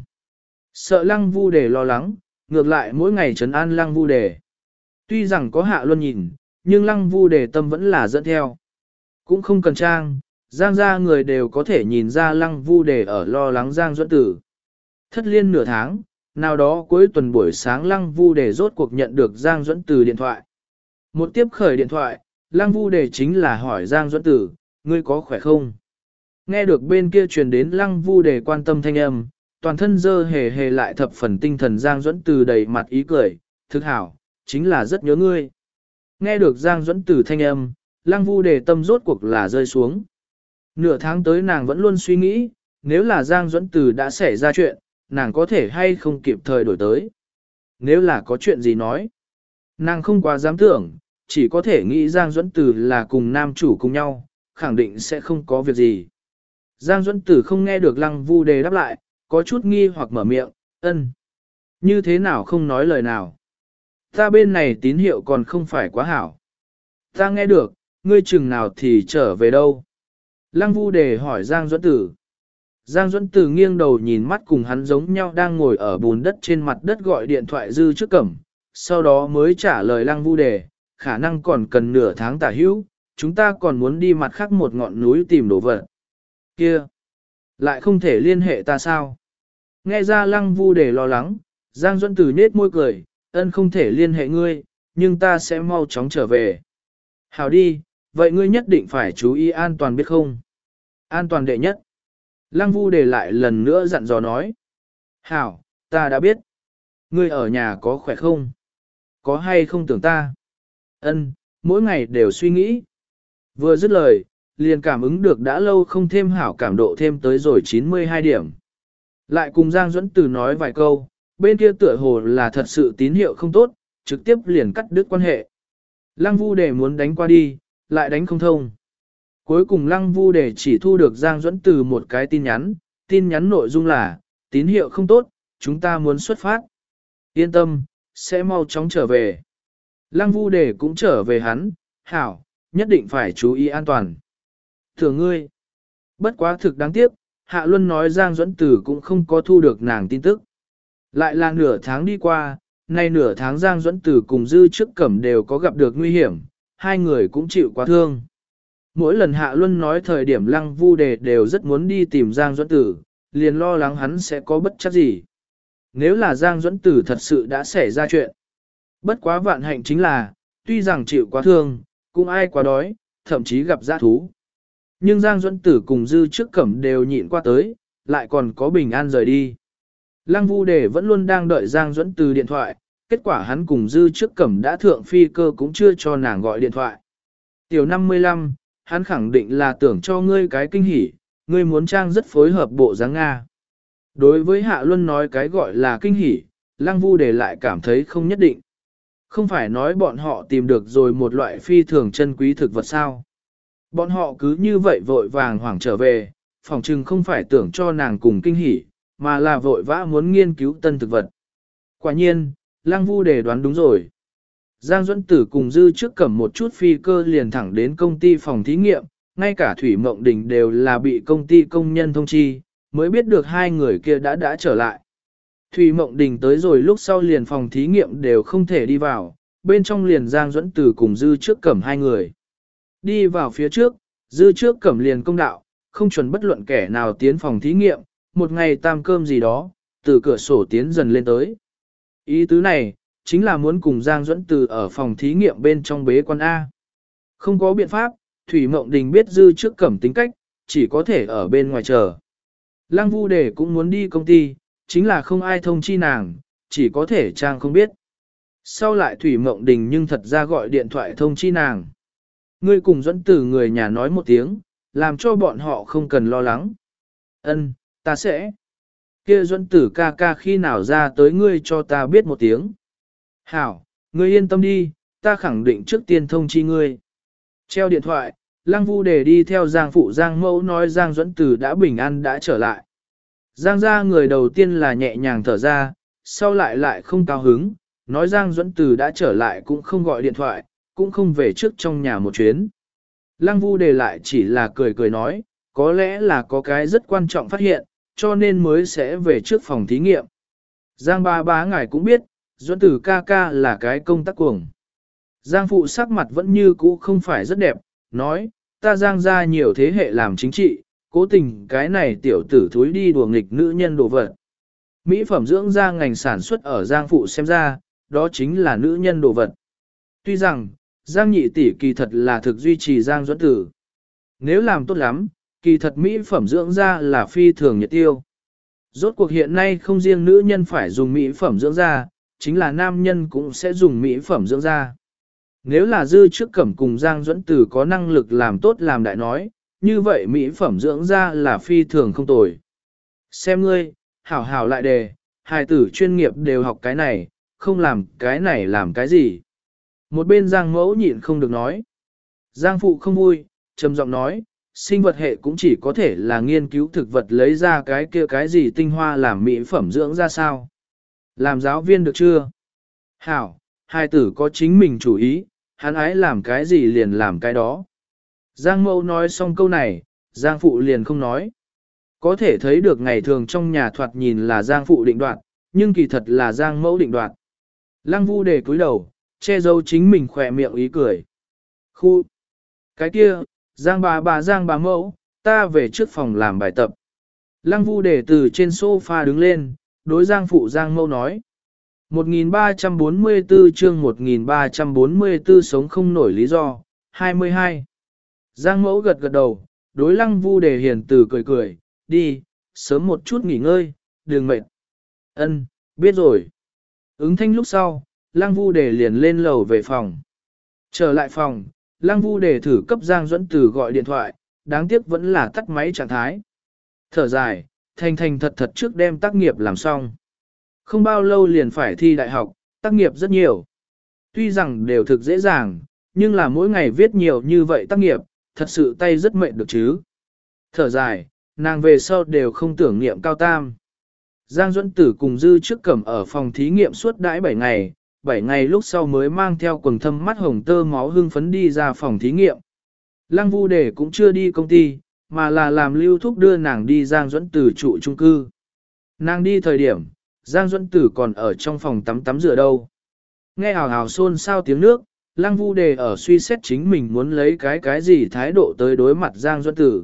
Sợ Lăng Vu để lo lắng, ngược lại mỗi ngày trấn an Lăng Vu để. Tuy rằng có Hạ Luân nhìn, nhưng Lăng Vu để tâm vẫn là dẫn theo. Cũng không cần trang, Giang gia người đều có thể nhìn ra Lăng Vu để ở lo lắng Giang Duẫn Tử. Thất liên nửa tháng, nào đó cuối tuần buổi sáng Lăng Vu để rốt cuộc nhận được Giang Duẫn Tử điện thoại. Một tiếp khởi điện thoại, Lăng Vu để chính là hỏi Giang Duẫn Tử, ngươi có khỏe không? Nghe được bên kia truyền đến Lăng Vu để quan tâm thanh âm, toàn thân dơ hề hề lại thập phần tinh thần Giang Duẫn Tử đầy mặt ý cười, thực hảo, chính là rất nhớ ngươi. Nghe được Giang Duẫn Tử thanh âm, Lăng Vu để tâm rốt cuộc là rơi xuống. Nửa tháng tới nàng vẫn luôn suy nghĩ, nếu là Giang Duẫn Tử đã xảy ra chuyện, nàng có thể hay không kịp thời đổi tới. Nếu là có chuyện gì nói, nàng không quá dám tưởng, chỉ có thể nghĩ Giang Duẫn Tử là cùng nam chủ cùng nhau, khẳng định sẽ không có việc gì. Giang Duẫn Tử không nghe được Lăng Vu đề đáp lại, có chút nghi hoặc mở miệng, ân. Như thế nào không nói lời nào. Ta bên này tín hiệu còn không phải quá hảo. Ta nghe được, ngươi chừng nào thì trở về đâu. Lăng Vu đề hỏi Giang Duẫn Tử. Giang Duẫn Tử nghiêng đầu nhìn mắt cùng hắn giống nhau đang ngồi ở bùn đất trên mặt đất gọi điện thoại Dư Trước Cẩm, sau đó mới trả lời Lăng Vu đề, khả năng còn cần nửa tháng tả hữu, chúng ta còn muốn đi mặt khác một ngọn núi tìm đồ vật. Kia, lại không thể liên hệ ta sao? Nghe ra Lăng Vu đề lo lắng, Giang Duẫn Tử nết môi cười, ân không thể liên hệ ngươi, nhưng ta sẽ mau chóng trở về. Hảo đi, vậy ngươi nhất định phải chú ý an toàn biết không? An toàn đệ nhất. Lăng Vu đề lại lần nữa dặn dò nói. Hảo, ta đã biết. Ngươi ở nhà có khỏe không? Có hay không tưởng ta? Ân, mỗi ngày đều suy nghĩ. Vừa dứt lời, liền cảm ứng được đã lâu không thêm hảo cảm độ thêm tới rồi chín mươi hai điểm. Lại cùng Giang Duẫn Tử nói vài câu, bên kia tựa hồ là thật sự tín hiệu không tốt, trực tiếp liền cắt đứt quan hệ. Lăng Vu đề muốn đánh qua đi, lại đánh không thông. Cuối cùng Lăng Vu đề chỉ thu được Giang Duẫn Tử một cái tin nhắn, tin nhắn nội dung là, tín hiệu không tốt, chúng ta muốn xuất phát. Yên tâm, sẽ mau chóng trở về. Lăng Vu đề cũng trở về hắn, hảo, nhất định phải chú ý an toàn. Thưa ngươi, bất quá thực đáng tiếc, Hạ Luân nói Giang Duẫn Tử cũng không có thu được nàng tin tức. Lại là nửa tháng đi qua, nay nửa tháng Giang Duẫn Tử cùng Dư Trước Cẩm đều có gặp được nguy hiểm, hai người cũng chịu quá thương. Mỗi lần Hạ Luân nói thời điểm Lăng Vu đề đều rất muốn đi tìm Giang Duẫn Tử, liền lo lắng hắn sẽ có bất chắc gì. Nếu là Giang Duẫn Tử thật sự đã xảy ra chuyện. Bất quá vạn hạnh chính là, tuy rằng chịu quá thương, cũng ai quá đói, thậm chí gặp dã thú. Nhưng Giang Duẫn Tử cùng Dư Trước Cẩm đều nhịn qua tới, lại còn có bình an rời đi. Lăng Vu đề vẫn luôn đang đợi Giang Duẫn Tử điện thoại, kết quả hắn cùng Dư Trước Cẩm đã thượng phi cơ cũng chưa cho nàng gọi điện thoại. Tiểu năm mươi lăm, hắn khẳng định là tưởng cho ngươi cái kinh hỉ, ngươi muốn trang rất phối hợp bộ dáng Nga. Đối với Hạ Luân nói cái gọi là kinh hỉ, Lăng Vu đề lại cảm thấy không nhất định. Không phải nói bọn họ tìm được rồi một loại phi thường chân quý thực vật sao. Bọn họ cứ như vậy vội vàng hoảng trở về, phỏng chừng không phải tưởng cho nàng cùng kinh hỉ, mà là vội vã muốn nghiên cứu tân thực vật. Quả nhiên, Lăng Vu đề đoán đúng rồi. Giang Duẫn Tử cùng Dư Trước Cẩm một chút phi cơ liền thẳng đến công ty phòng thí nghiệm, ngay cả Thủy Mộng Đình đều là bị công ty công nhân thông chi, mới biết được hai người kia đã đã trở lại. Thủy Mộng Đình tới rồi lúc sau liền phòng thí nghiệm đều không thể đi vào, bên trong liền Giang Duẫn Tử cùng Dư Trước Cẩm hai người. Đi vào phía trước, Dư Trước Cẩm liền công đạo, không chuẩn bất luận kẻ nào tiến phòng thí nghiệm, một ngày tam cơm gì đó, từ cửa sổ tiến dần lên tới. Ý tứ này, chính là muốn cùng Giang Duẫn Tử ở phòng thí nghiệm bên trong bế quan A. Không có biện pháp, Thủy Mộng Đình biết Dư Trước Cẩm tính cách, chỉ có thể ở bên ngoài chờ. Lăng Vu đề cũng muốn đi công ty, chính là không ai thông chi nàng, chỉ có thể trang không biết. Sau lại Thủy Mộng Đình nhưng thật ra gọi điện thoại thông chi nàng. Ngươi cùng Duẫn Tử người nhà nói một tiếng, làm cho bọn họ không cần lo lắng. Ân, ta sẽ. Kia Duẫn Tử ca ca khi nào ra tới ngươi cho ta biết một tiếng. Hảo, ngươi yên tâm đi, ta khẳng định trước tiên thông chi ngươi. Treo điện thoại, Lăng Vu Đề đi theo Giang phụ Giang mẫu nói Giang Duẫn Tử đã bình an đã trở lại. Giang gia người đầu tiên là nhẹ nhàng thở ra, sau lại lại không cao hứng, nói Giang Duẫn Tử đã trở lại cũng không gọi điện thoại, cũng không về trước trong nhà một chuyến. Lăng Vu Đề lại chỉ là cười cười nói, có lẽ là có cái rất quan trọng phát hiện, cho nên mới sẽ về trước phòng thí nghiệm. Giang ba bá ngài cũng biết, Duẫn Tử ca ca là cái công tác cuồng. Giang phụ sắc mặt vẫn như cũ không phải rất đẹp, nói, ta Giang ra nhiều thế hệ làm chính trị, cố tình cái này tiểu tử thúi đi đùa nghịch nữ nhân đồ vật. Mỹ phẩm dưỡng da ngành sản xuất ở Giang phụ xem ra, đó chính là nữ nhân đồ vật. Tuy rằng, Giang nhị tỷ kỳ thật là thực duy trì Giang Duẫn Tử. Nếu làm tốt lắm, kỳ thật mỹ phẩm dưỡng da là phi thường nhiệt tiêu. Rốt cuộc hiện nay không riêng nữ nhân phải dùng mỹ phẩm dưỡng da, chính là nam nhân cũng sẽ dùng mỹ phẩm dưỡng da. Nếu là Dư Trước Cẩm cùng Giang Duẫn Tử có năng lực làm tốt làm đại nói, như vậy mỹ phẩm dưỡng da là phi thường không tồi. Xem ngươi, hảo hảo lại đề, hài tử chuyên nghiệp đều học cái này, không làm cái này làm cái gì. Một bên Giang mẫu nhịn không được nói. Giang phụ không vui, trầm giọng nói, sinh vật hệ cũng chỉ có thể là nghiên cứu thực vật lấy ra cái kia cái gì tinh hoa làm mỹ phẩm dưỡng ra sao. Làm giáo viên được chưa? Hảo, hai tử có chính mình chủ ý, hắn ái làm cái gì liền làm cái đó. Giang mẫu nói xong câu này, Giang phụ liền không nói. Có thể thấy được ngày thường trong nhà thoạt nhìn là Giang phụ định đoạt, nhưng kỳ thật là Giang mẫu định đoạt. Lăng Vu Đề cúi đầu, che giấu chính mình khỏe miệng ý cười. Khu! Cái kia, Giang bà bà Giang bà mẫu, ta về trước phòng làm bài tập. Lăng Vu Đề từ trên sofa đứng lên, đối Giang phụ Giang mẫu nói. một nghìn ba trăm bốn mươi tư chương một nghìn ba trăm bốn mươi tư sống không nổi lý do, hai mươi hai. Giang mẫu gật gật đầu, đối Lăng Vu Đề hiền từ cười cười, đi, sớm một chút nghỉ ngơi, đừng mệt. Ân, biết rồi. Ứng thanh lúc sau, Lăng Vu Đề liền lên lầu về phòng. Trở lại phòng, Lăng Vu Đề thử cấp Giang Duẫn Tử gọi điện thoại, đáng tiếc vẫn là tắt máy trạng thái. Thở dài, thành thành thật thật trước đem tác nghiệp làm xong. Không bao lâu liền phải thi đại học, tác nghiệp rất nhiều. Tuy rằng đều thực dễ dàng, nhưng là mỗi ngày viết nhiều như vậy tác nghiệp, thật sự tay rất mệt được chứ. Thở dài, nàng về sau đều không tưởng niệm cao tam. Giang Duẫn Tử cùng Dư Trước Cẩm ở phòng thí nghiệm suốt đãi bảy ngày, bảy ngày lúc sau mới mang theo quần thâm mắt hồng tơ máu hưng phấn đi ra phòng thí nghiệm. Lăng Vu Đề cũng chưa đi công ty, mà là làm lưu thúc đưa nàng đi Giang Duẫn Tử trụ chung cư. Nàng đi thời điểm, Giang Duẫn Tử còn ở trong phòng tắm tắm rửa đâu. Nghe hào hào xôn xao tiếng nước, Lăng Vu Đề ở suy xét chính mình muốn lấy cái cái gì thái độ tới đối mặt Giang Duẫn Tử.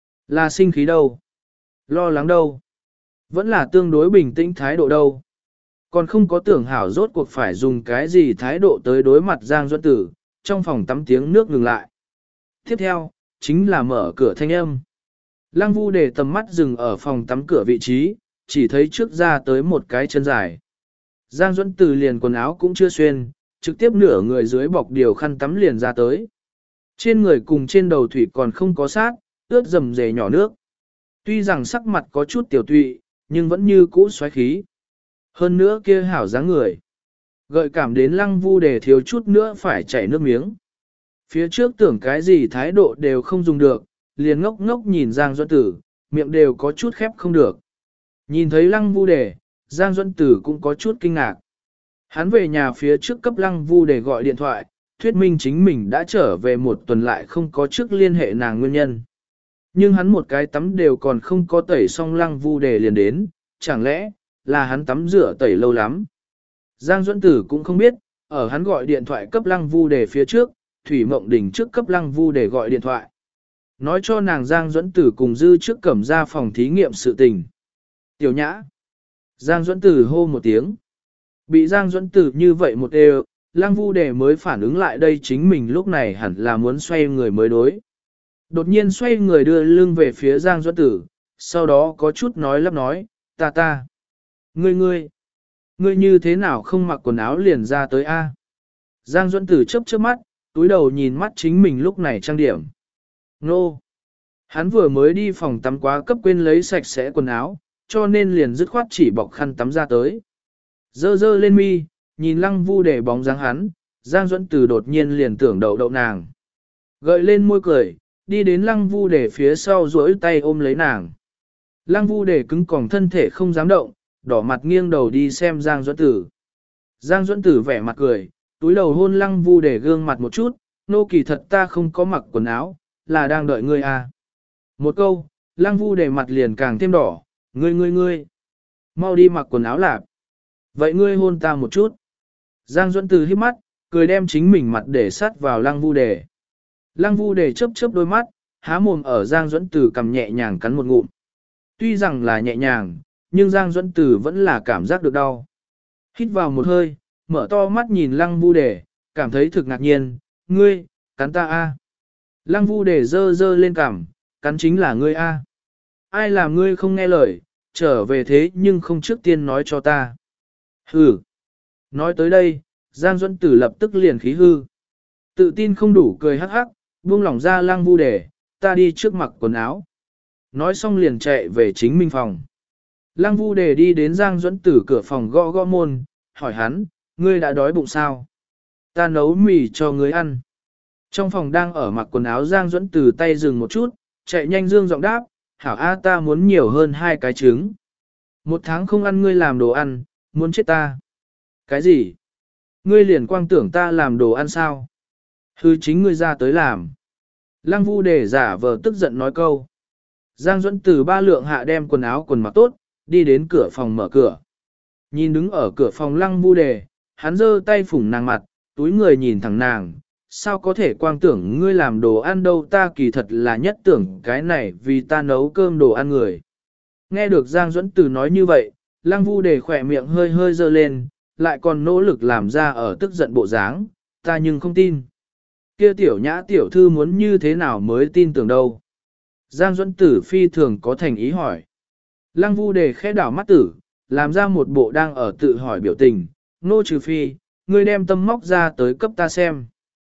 Là sinh khí đâu? Lo lắng đâu? Vẫn là tương đối bình tĩnh thái độ đâu? Còn không có tưởng hảo rốt cuộc phải dùng cái gì thái độ tới đối mặt Giang Duẫn Tử, trong phòng tắm tiếng nước ngừng lại. Tiếp theo, chính là mở cửa thanh âm. Lăng Vu Đề tầm mắt dừng ở phòng tắm cửa vị trí, chỉ thấy trước ra tới một cái chân dài. Giang Duẫn Tử liền quần áo cũng chưa xuyên, trực tiếp nửa người dưới bọc điều khăn tắm liền ra tới. Trên người cùng trên đầu thủy còn không có sát, ướt rầm rề nhỏ nước. Tuy rằng sắc mặt có chút tiểu tụy, nhưng vẫn như cũ xoáy khí. Hơn nữa kia hảo dáng người. Gợi cảm đến Lăng Vu Đề thiếu chút nữa phải chảy nước miếng. Phía trước tưởng cái gì thái độ đều không dùng được, liền ngốc ngốc nhìn Giang Duẫn Tử, miệng đều có chút khép không được. Nhìn thấy Lăng Vu Đề, Giang Duẫn Tử cũng có chút kinh ngạc. Hắn về nhà phía trước cấp Lăng Vu Đề gọi điện thoại, thuyết minh chính mình đã trở về một tuần lại không có trước liên hệ nàng nguyên nhân. Nhưng hắn một cái tắm đều còn không có tẩy xong Lăng Vu Đề liền đến, chẳng lẽ là hắn tắm rửa tẩy lâu lắm. Giang Duẫn Tử cũng không biết, ở hắn gọi điện thoại cấp Lăng Vu Đề phía trước, Thủy Mộng Đình trước cấp Lăng Vu Đề gọi điện thoại. Nói cho nàng Giang Duẫn Tử cùng Dư Trước Cẩm ra phòng thí nghiệm sự tình. Tiểu Nhã. Giang Duẫn Tử hô một tiếng. Bị Giang Duẫn Tử như vậy một đều, Lăng Vu Đề mới phản ứng lại đây chính mình lúc này hẳn là muốn xoay người mới đối. Đột nhiên xoay người đưa lưng về phía Giang Duẫn Tử, sau đó có chút nói lắp nói, ta ta. Ngươi ngươi, ngươi như thế nào không mặc quần áo liền ra tới a? Giang Duẫn Tử chớp chớp mắt, túi đầu nhìn mắt chính mình lúc này trang điểm. Nô! Hắn vừa mới đi phòng tắm quá cấp quên lấy sạch sẽ quần áo, cho nên liền dứt khoát chỉ bọc khăn tắm ra tới. Dơ dơ lên mi, nhìn Lăng Vu Đề bóng dáng hắn, Giang Duẫn Tử đột nhiên liền tưởng đậu đậu nàng. Gợi lên môi cười, đi đến lăng vu để phía sau duỗi tay ôm lấy nàng. Lăng vu để cứng còng thân thể không dám động, đỏ mặt nghiêng đầu đi xem Giang Duẫn Tử. Giang Duẫn Tử vẻ mặt cười, túi đầu hôn lăng vu để gương mặt một chút, nô kỳ thật ta không có mặc quần áo, là đang đợi ngươi à. Một câu, lăng vu để mặt liền càng thêm đỏ, ngươi ngươi ngươi, mau đi mặc quần áo lạp. Vậy ngươi hôn ta một chút. Giang Duẫn Tử hít mắt, cười đem chính mình mặt để sát vào lăng vu đề. Lăng vu đề chớp chớp đôi mắt, há mồm ở Giang Duẫn Tử cầm nhẹ nhàng cắn một ngụm. Tuy rằng là nhẹ nhàng, nhưng Giang Duẫn Tử vẫn là cảm giác được đau. Hít vào một hơi, mở to mắt nhìn lăng vu đề, cảm thấy thực ngạc nhiên, ngươi, cắn ta a? Lăng vu đề dơ dơ lên cằm, cắn chính là ngươi a. Ai làm ngươi không nghe lời, trở về thế nhưng không trước tiên nói cho ta. Hừ. Nói tới đây, Giang Duẫn Tử lập tức liền khí hư. Tự tin không đủ cười hắc hắc, buông lỏng ra lăng vu đề, ta đi trước mặc quần áo. Nói xong liền chạy về chính mình phòng. Lăng vu đề đi đến Giang Duẫn Tử cửa phòng gõ gõ môn, hỏi hắn, ngươi đã đói bụng sao? Ta nấu mì cho ngươi ăn. Trong phòng đang ở mặc quần áo Giang Duẫn Tử tay dừng một chút, chạy nhanh dương giọng đáp, hảo a ta muốn nhiều hơn hai cái trứng. Một tháng không ăn ngươi làm đồ ăn, muốn chết ta. Cái gì? Ngươi liền quang tưởng ta làm đồ ăn sao? Hư chính ngươi ra tới làm. Lăng vu đề giả vờ tức giận nói câu. Giang Duẫn Tử ba lượng hạ đem quần áo quần mặc tốt, đi đến cửa phòng mở cửa. Nhìn đứng ở cửa phòng lăng vu đề, hắn giơ tay phủng nàng mặt, túi người nhìn thẳng nàng. Sao có thể quang tưởng ngươi làm đồ ăn đâu, ta kỳ thật là nhất tưởng cái này vì ta nấu cơm đồ ăn người. Nghe được Giang Duẫn Tử nói như vậy, lăng vu đề khỏe miệng hơi hơi dơ lên, lại còn nỗ lực làm ra ở tức giận bộ dáng, ta nhưng không tin. Kia tiểu nhã tiểu thư muốn như thế nào mới tin tưởng đâu. Giang Duẫn Tử phi thường có thành ý hỏi. Lăng vu đề khẽ đảo mắt tử, làm ra một bộ đang ở tự hỏi biểu tình, nô trừ phi, ngươi đem tâm móc ra tới cấp ta xem.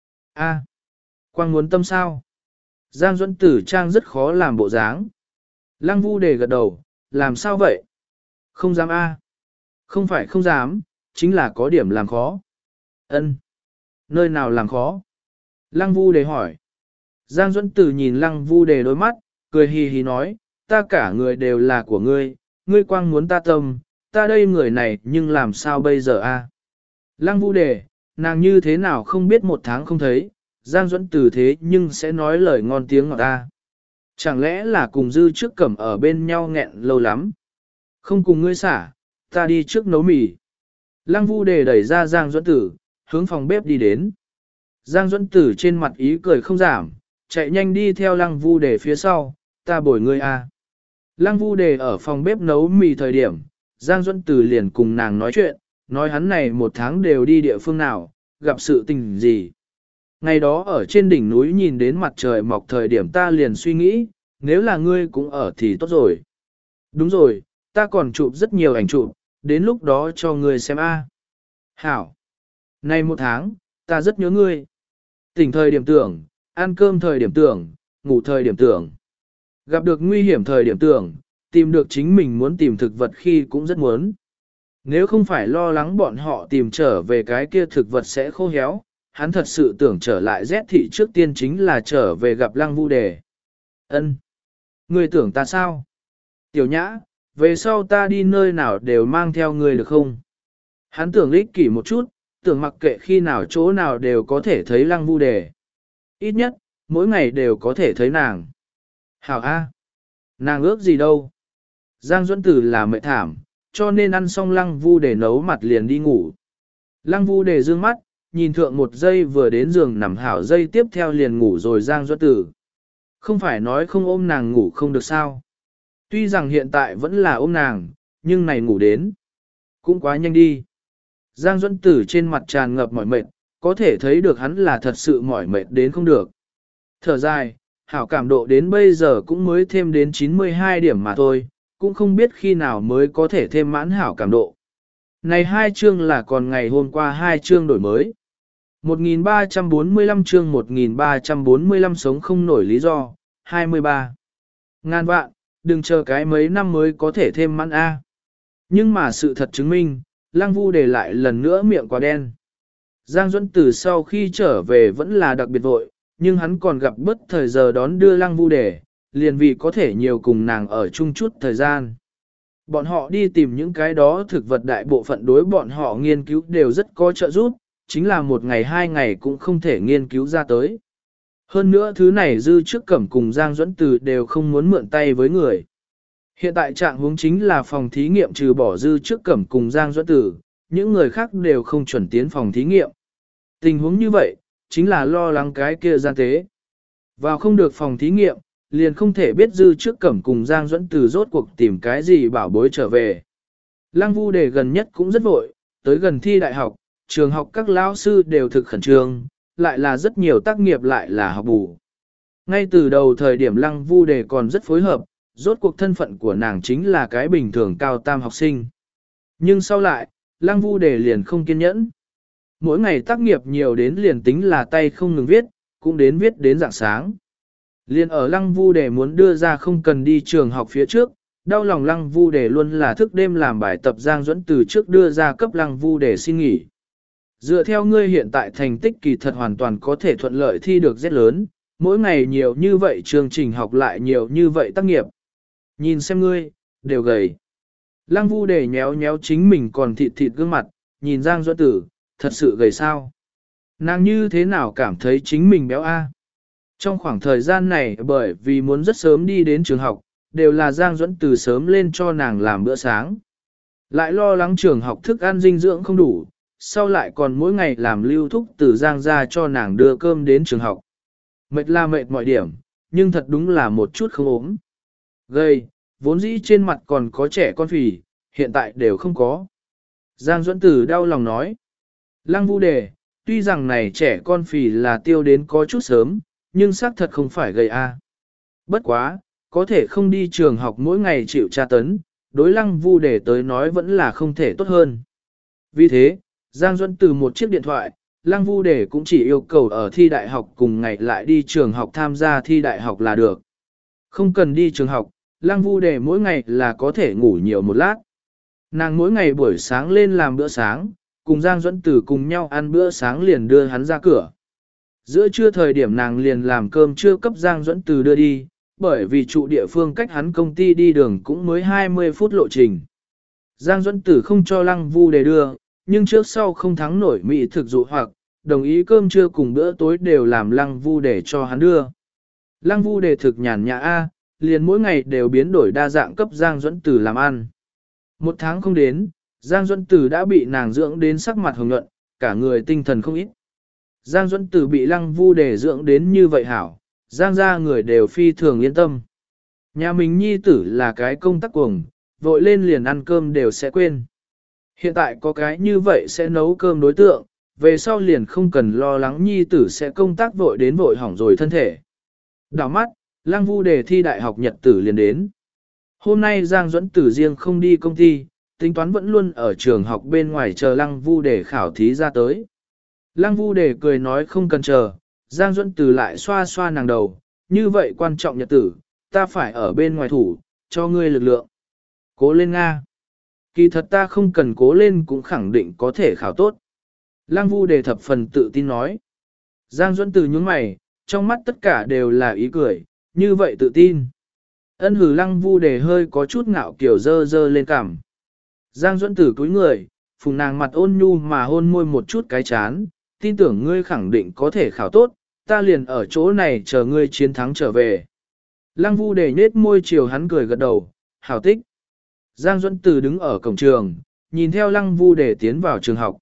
A, quang muốn tâm sao? Giang Duẫn Tử trang rất khó làm bộ dáng. Lăng vu đề gật đầu, làm sao vậy? Không dám a? Không phải không dám, chính là có điểm làm khó. Ân, nơi nào làm khó? Lăng vu đề hỏi. Giang Duẫn Tử nhìn lăng vu đề đôi mắt, cười hì hì nói, ta cả người đều là của ngươi, ngươi quang muốn ta tâm, ta đây người này nhưng làm sao bây giờ a? Lăng vu đề, nàng như thế nào không biết một tháng không thấy, Giang Duẫn Tử thế nhưng sẽ nói lời ngon tiếng ngọt ta. Chẳng lẽ là cùng dư trước cẩm ở bên nhau nghẹn lâu lắm? Không cùng ngươi xả, ta đi trước nấu mì. Lăng vu đề đẩy ra Giang Duẫn Tử, hướng phòng bếp đi đến. Giang Duẫn Tử trên mặt ý cười không giảm, chạy nhanh đi theo lăng vu đề phía sau, ta bồi ngươi a. Lăng vu đề ở phòng bếp nấu mì thời điểm, Giang Duẫn Tử liền cùng nàng nói chuyện, nói hắn này một tháng đều đi địa phương nào, gặp sự tình gì. Ngày đó ở trên đỉnh núi nhìn đến mặt trời mọc thời điểm ta liền suy nghĩ, nếu là ngươi cũng ở thì tốt rồi. Đúng rồi, ta còn chụp rất nhiều ảnh chụp, đến lúc đó cho ngươi xem a. Hảo. Này một tháng, ta rất nhớ ngươi. Tỉnh thời điểm tưởng, ăn cơm thời điểm tưởng, ngủ thời điểm tưởng. Gặp được nguy hiểm thời điểm tưởng, tìm được chính mình muốn tìm thực vật khi cũng rất muốn. Nếu không phải lo lắng bọn họ tìm trở về cái kia thực vật sẽ khô héo, hắn thật sự tưởng trở lại rét thị trước tiên chính là trở về gặp lăng vu đề. Ân, ngươi tưởng ta sao? Tiểu nhã, về sau ta đi nơi nào đều mang theo ngươi được không? Hắn tưởng ích kỷ một chút, tưởng mặc kệ khi nào chỗ nào đều có thể thấy lăng vu đề. Ít nhất, mỗi ngày đều có thể thấy nàng. Hảo A. Nàng ước gì đâu. Giang Duẫn Tử là mệt thảm, cho nên ăn xong lăng vu đề nấu mặt liền đi ngủ. Lăng vu đề dương mắt, nhìn thượng một giây vừa đến giường nằm hảo giây tiếp theo liền ngủ rồi Giang Duẫn Tử. Không phải nói không ôm nàng ngủ không được sao. Tuy rằng hiện tại vẫn là ôm nàng, nhưng này ngủ đến. Cũng quá nhanh đi. Giang Duẫn Tử trên mặt tràn ngập mỏi mệt, có thể thấy được hắn là thật sự mỏi mệt đến không được. Thở dài, hảo cảm độ đến bây giờ cũng mới thêm đến chín mươi hai điểm mà thôi, cũng không biết khi nào mới có thể thêm mãn hảo cảm độ. Này hai chương là còn ngày hôm qua hai chương đổi mới. một nghìn ba trăm bốn mươi lăm chương một nghìn ba trăm bốn mươi lăm sống không nổi lý do, hai mươi ba. Ngàn vạn, đừng chờ cái mấy năm mới có thể thêm mãn A. Nhưng mà sự thật chứng minh, lăng vu để lại lần nữa miệng quá đen. Giang Duẫn Tử sau khi trở về vẫn là đặc biệt vội, nhưng hắn còn gặp bất thời giờ đón đưa Lăng Vu Đề, liền vì có thể nhiều cùng nàng ở chung chút thời gian. Bọn họ đi tìm những cái đó thực vật đại bộ phận đối bọn họ nghiên cứu đều rất có trợ giúp, chính là một ngày hai ngày cũng không thể nghiên cứu ra tới. Hơn nữa thứ này Dư Trước Cẩm cùng Giang Duẫn Từ đều không muốn mượn tay với người. Hiện tại trạng huống chính là phòng thí nghiệm trừ bỏ Dư Trước Cẩm cùng Giang Duẫn Từ, những người khác đều không chuẩn tiến phòng thí nghiệm. Tình huống như vậy, chính là lo lắng cái kia gian tế. Vào không được phòng thí nghiệm, liền không thể biết Dư Trước Cẩm cùng Giang Duẫn Từ rốt cuộc tìm cái gì bảo bối trở về. Lăng Vu Đề gần nhất cũng rất vội, tới gần thi đại học, trường học các lão sư đều thực khẩn trương, lại là rất nhiều tác nghiệp lại là học bù. Ngay từ đầu thời điểm Lăng Vu Đề còn rất phối hợp, rốt cuộc thân phận của nàng chính là cái bình thường cao tam học sinh. Nhưng sau lại, Lăng Vu Đề liền không kiên nhẫn. Mỗi ngày tác nghiệp nhiều đến liền tính là tay không ngừng viết, cũng đến viết đến rạng sáng. Liên ở Lăng Vu Đề muốn đưa ra không cần đi trường học phía trước, đau lòng Lăng Vu Đề luôn là thức đêm làm bài tập Giang Duẫn từ trước đưa ra cấp Lăng Vu Đề xin nghỉ. Dựa theo ngươi hiện tại thành tích kỳ thật hoàn toàn có thể thuận lợi thi được rất lớn, mỗi ngày nhiều như vậy chương trình học lại nhiều như vậy tác nghiệp. Nhìn xem ngươi, đều gầy. Lăng Vu Đề nhéo nhéo chính mình còn thịt thịt gương mặt, nhìn Giang Duẫn Tử, thật sự gầy sao. Nàng như thế nào cảm thấy chính mình béo a? Trong khoảng thời gian này bởi vì muốn rất sớm đi đến trường học, đều là Giang Duẫn Từ sớm lên cho nàng làm bữa sáng. Lại lo lắng trường học thức ăn dinh dưỡng không đủ, sau lại còn mỗi ngày làm lưu thúc từ Giang ra cho nàng đưa cơm đến trường học. Mệt là mệt mọi điểm, nhưng thật đúng là một chút không ốm. Gầy, vốn dĩ trên mặt còn có trẻ con phì, hiện tại đều không có. Giang Duẫn Từ đau lòng nói. Lăng Vu Đề, tuy rằng này trẻ con phì là tiêu đến có chút sớm, nhưng xác thật không phải gầy a. Bất quá, có thể không đi trường học mỗi ngày chịu tra tấn, đối Lăng Vu Đề tới nói vẫn là không thể tốt hơn. Vì thế, Giang Duẫn từ một chiếc điện thoại, Lăng Vu Đề cũng chỉ yêu cầu ở thi đại học cùng ngày lại đi trường học tham gia thi đại học là được. Không cần đi trường học, Lăng Vu Đề mỗi ngày là có thể ngủ nhiều một lát. Nàng mỗi ngày buổi sáng lên làm bữa sáng, cùng Giang Duẫn Từ cùng nhau ăn bữa sáng liền đưa hắn ra cửa. Giữa trưa thời điểm nàng liền làm cơm trưa cấp Giang Duẫn Từ đưa đi, bởi vì trụ địa phương cách hắn công ty đi đường cũng mới hai mươi phút lộ trình. Giang Duẫn Tử không cho Lăng Vu Đề đưa, nhưng trước sau không thắng nổi mỹ thực dụ hoặc, đồng ý cơm trưa cùng bữa tối đều làm Lăng Vu Đề cho hắn đưa. Lăng Vu Đề thực nhàn nhã A, liền mỗi ngày đều biến đổi đa dạng cấp Giang Duẫn Tử làm ăn. Một tháng không đến, Giang Duẫn Tử đã bị nàng dưỡng đến sắc mặt hồng nhuận, cả người tinh thần không ít. Giang Duẫn Tử bị Lăng Vu Đề dưỡng đến như vậy hảo, Giang gia người đều phi thường yên tâm. Nhà mình nhi tử là cái công tác cuồng, vội lên liền ăn cơm đều sẽ quên. Hiện tại có cái như vậy sẽ nấu cơm đối tượng, về sau liền không cần lo lắng nhi tử sẽ công tác vội đến vội hỏng rồi thân thể. Đảo mắt, Lăng Vu Đề thi đại học nhật tử liền đến. Hôm nay Giang Duẫn Tử riêng không đi công ty, tính toán vẫn luôn ở trường học bên ngoài chờ Lăng Vu Đề khảo thí ra tới. Lăng Vu Đề cười nói không cần chờ, Giang Duẫn Tử lại xoa xoa nàng đầu, như vậy quan trọng nhật tử, ta phải ở bên ngoài thủ, cho ngươi lực lượng. Cố lên Nga. Kỳ thật ta không cần cố lên cũng khẳng định có thể khảo tốt. Lăng Vu Đề thập phần tự tin nói. Giang Duẫn Tử nhướng mày, trong mắt tất cả đều là ý cười, như vậy tự tin. Ân hử Lăng Vu Đề hơi có chút ngạo kiểu dơ dơ lên cằm. Giang Duẫn Tử cúi người, phùng nàng mặt ôn nhu mà hôn môi một chút cái chán, tin tưởng ngươi khẳng định có thể khảo tốt, ta liền ở chỗ này chờ ngươi chiến thắng trở về. Lăng Vu Đề nhếch môi chiều hắn cười gật đầu, hảo tích. Giang Duẫn Tử đứng ở cổng trường, nhìn theo Lăng Vu Đề tiến vào trường học.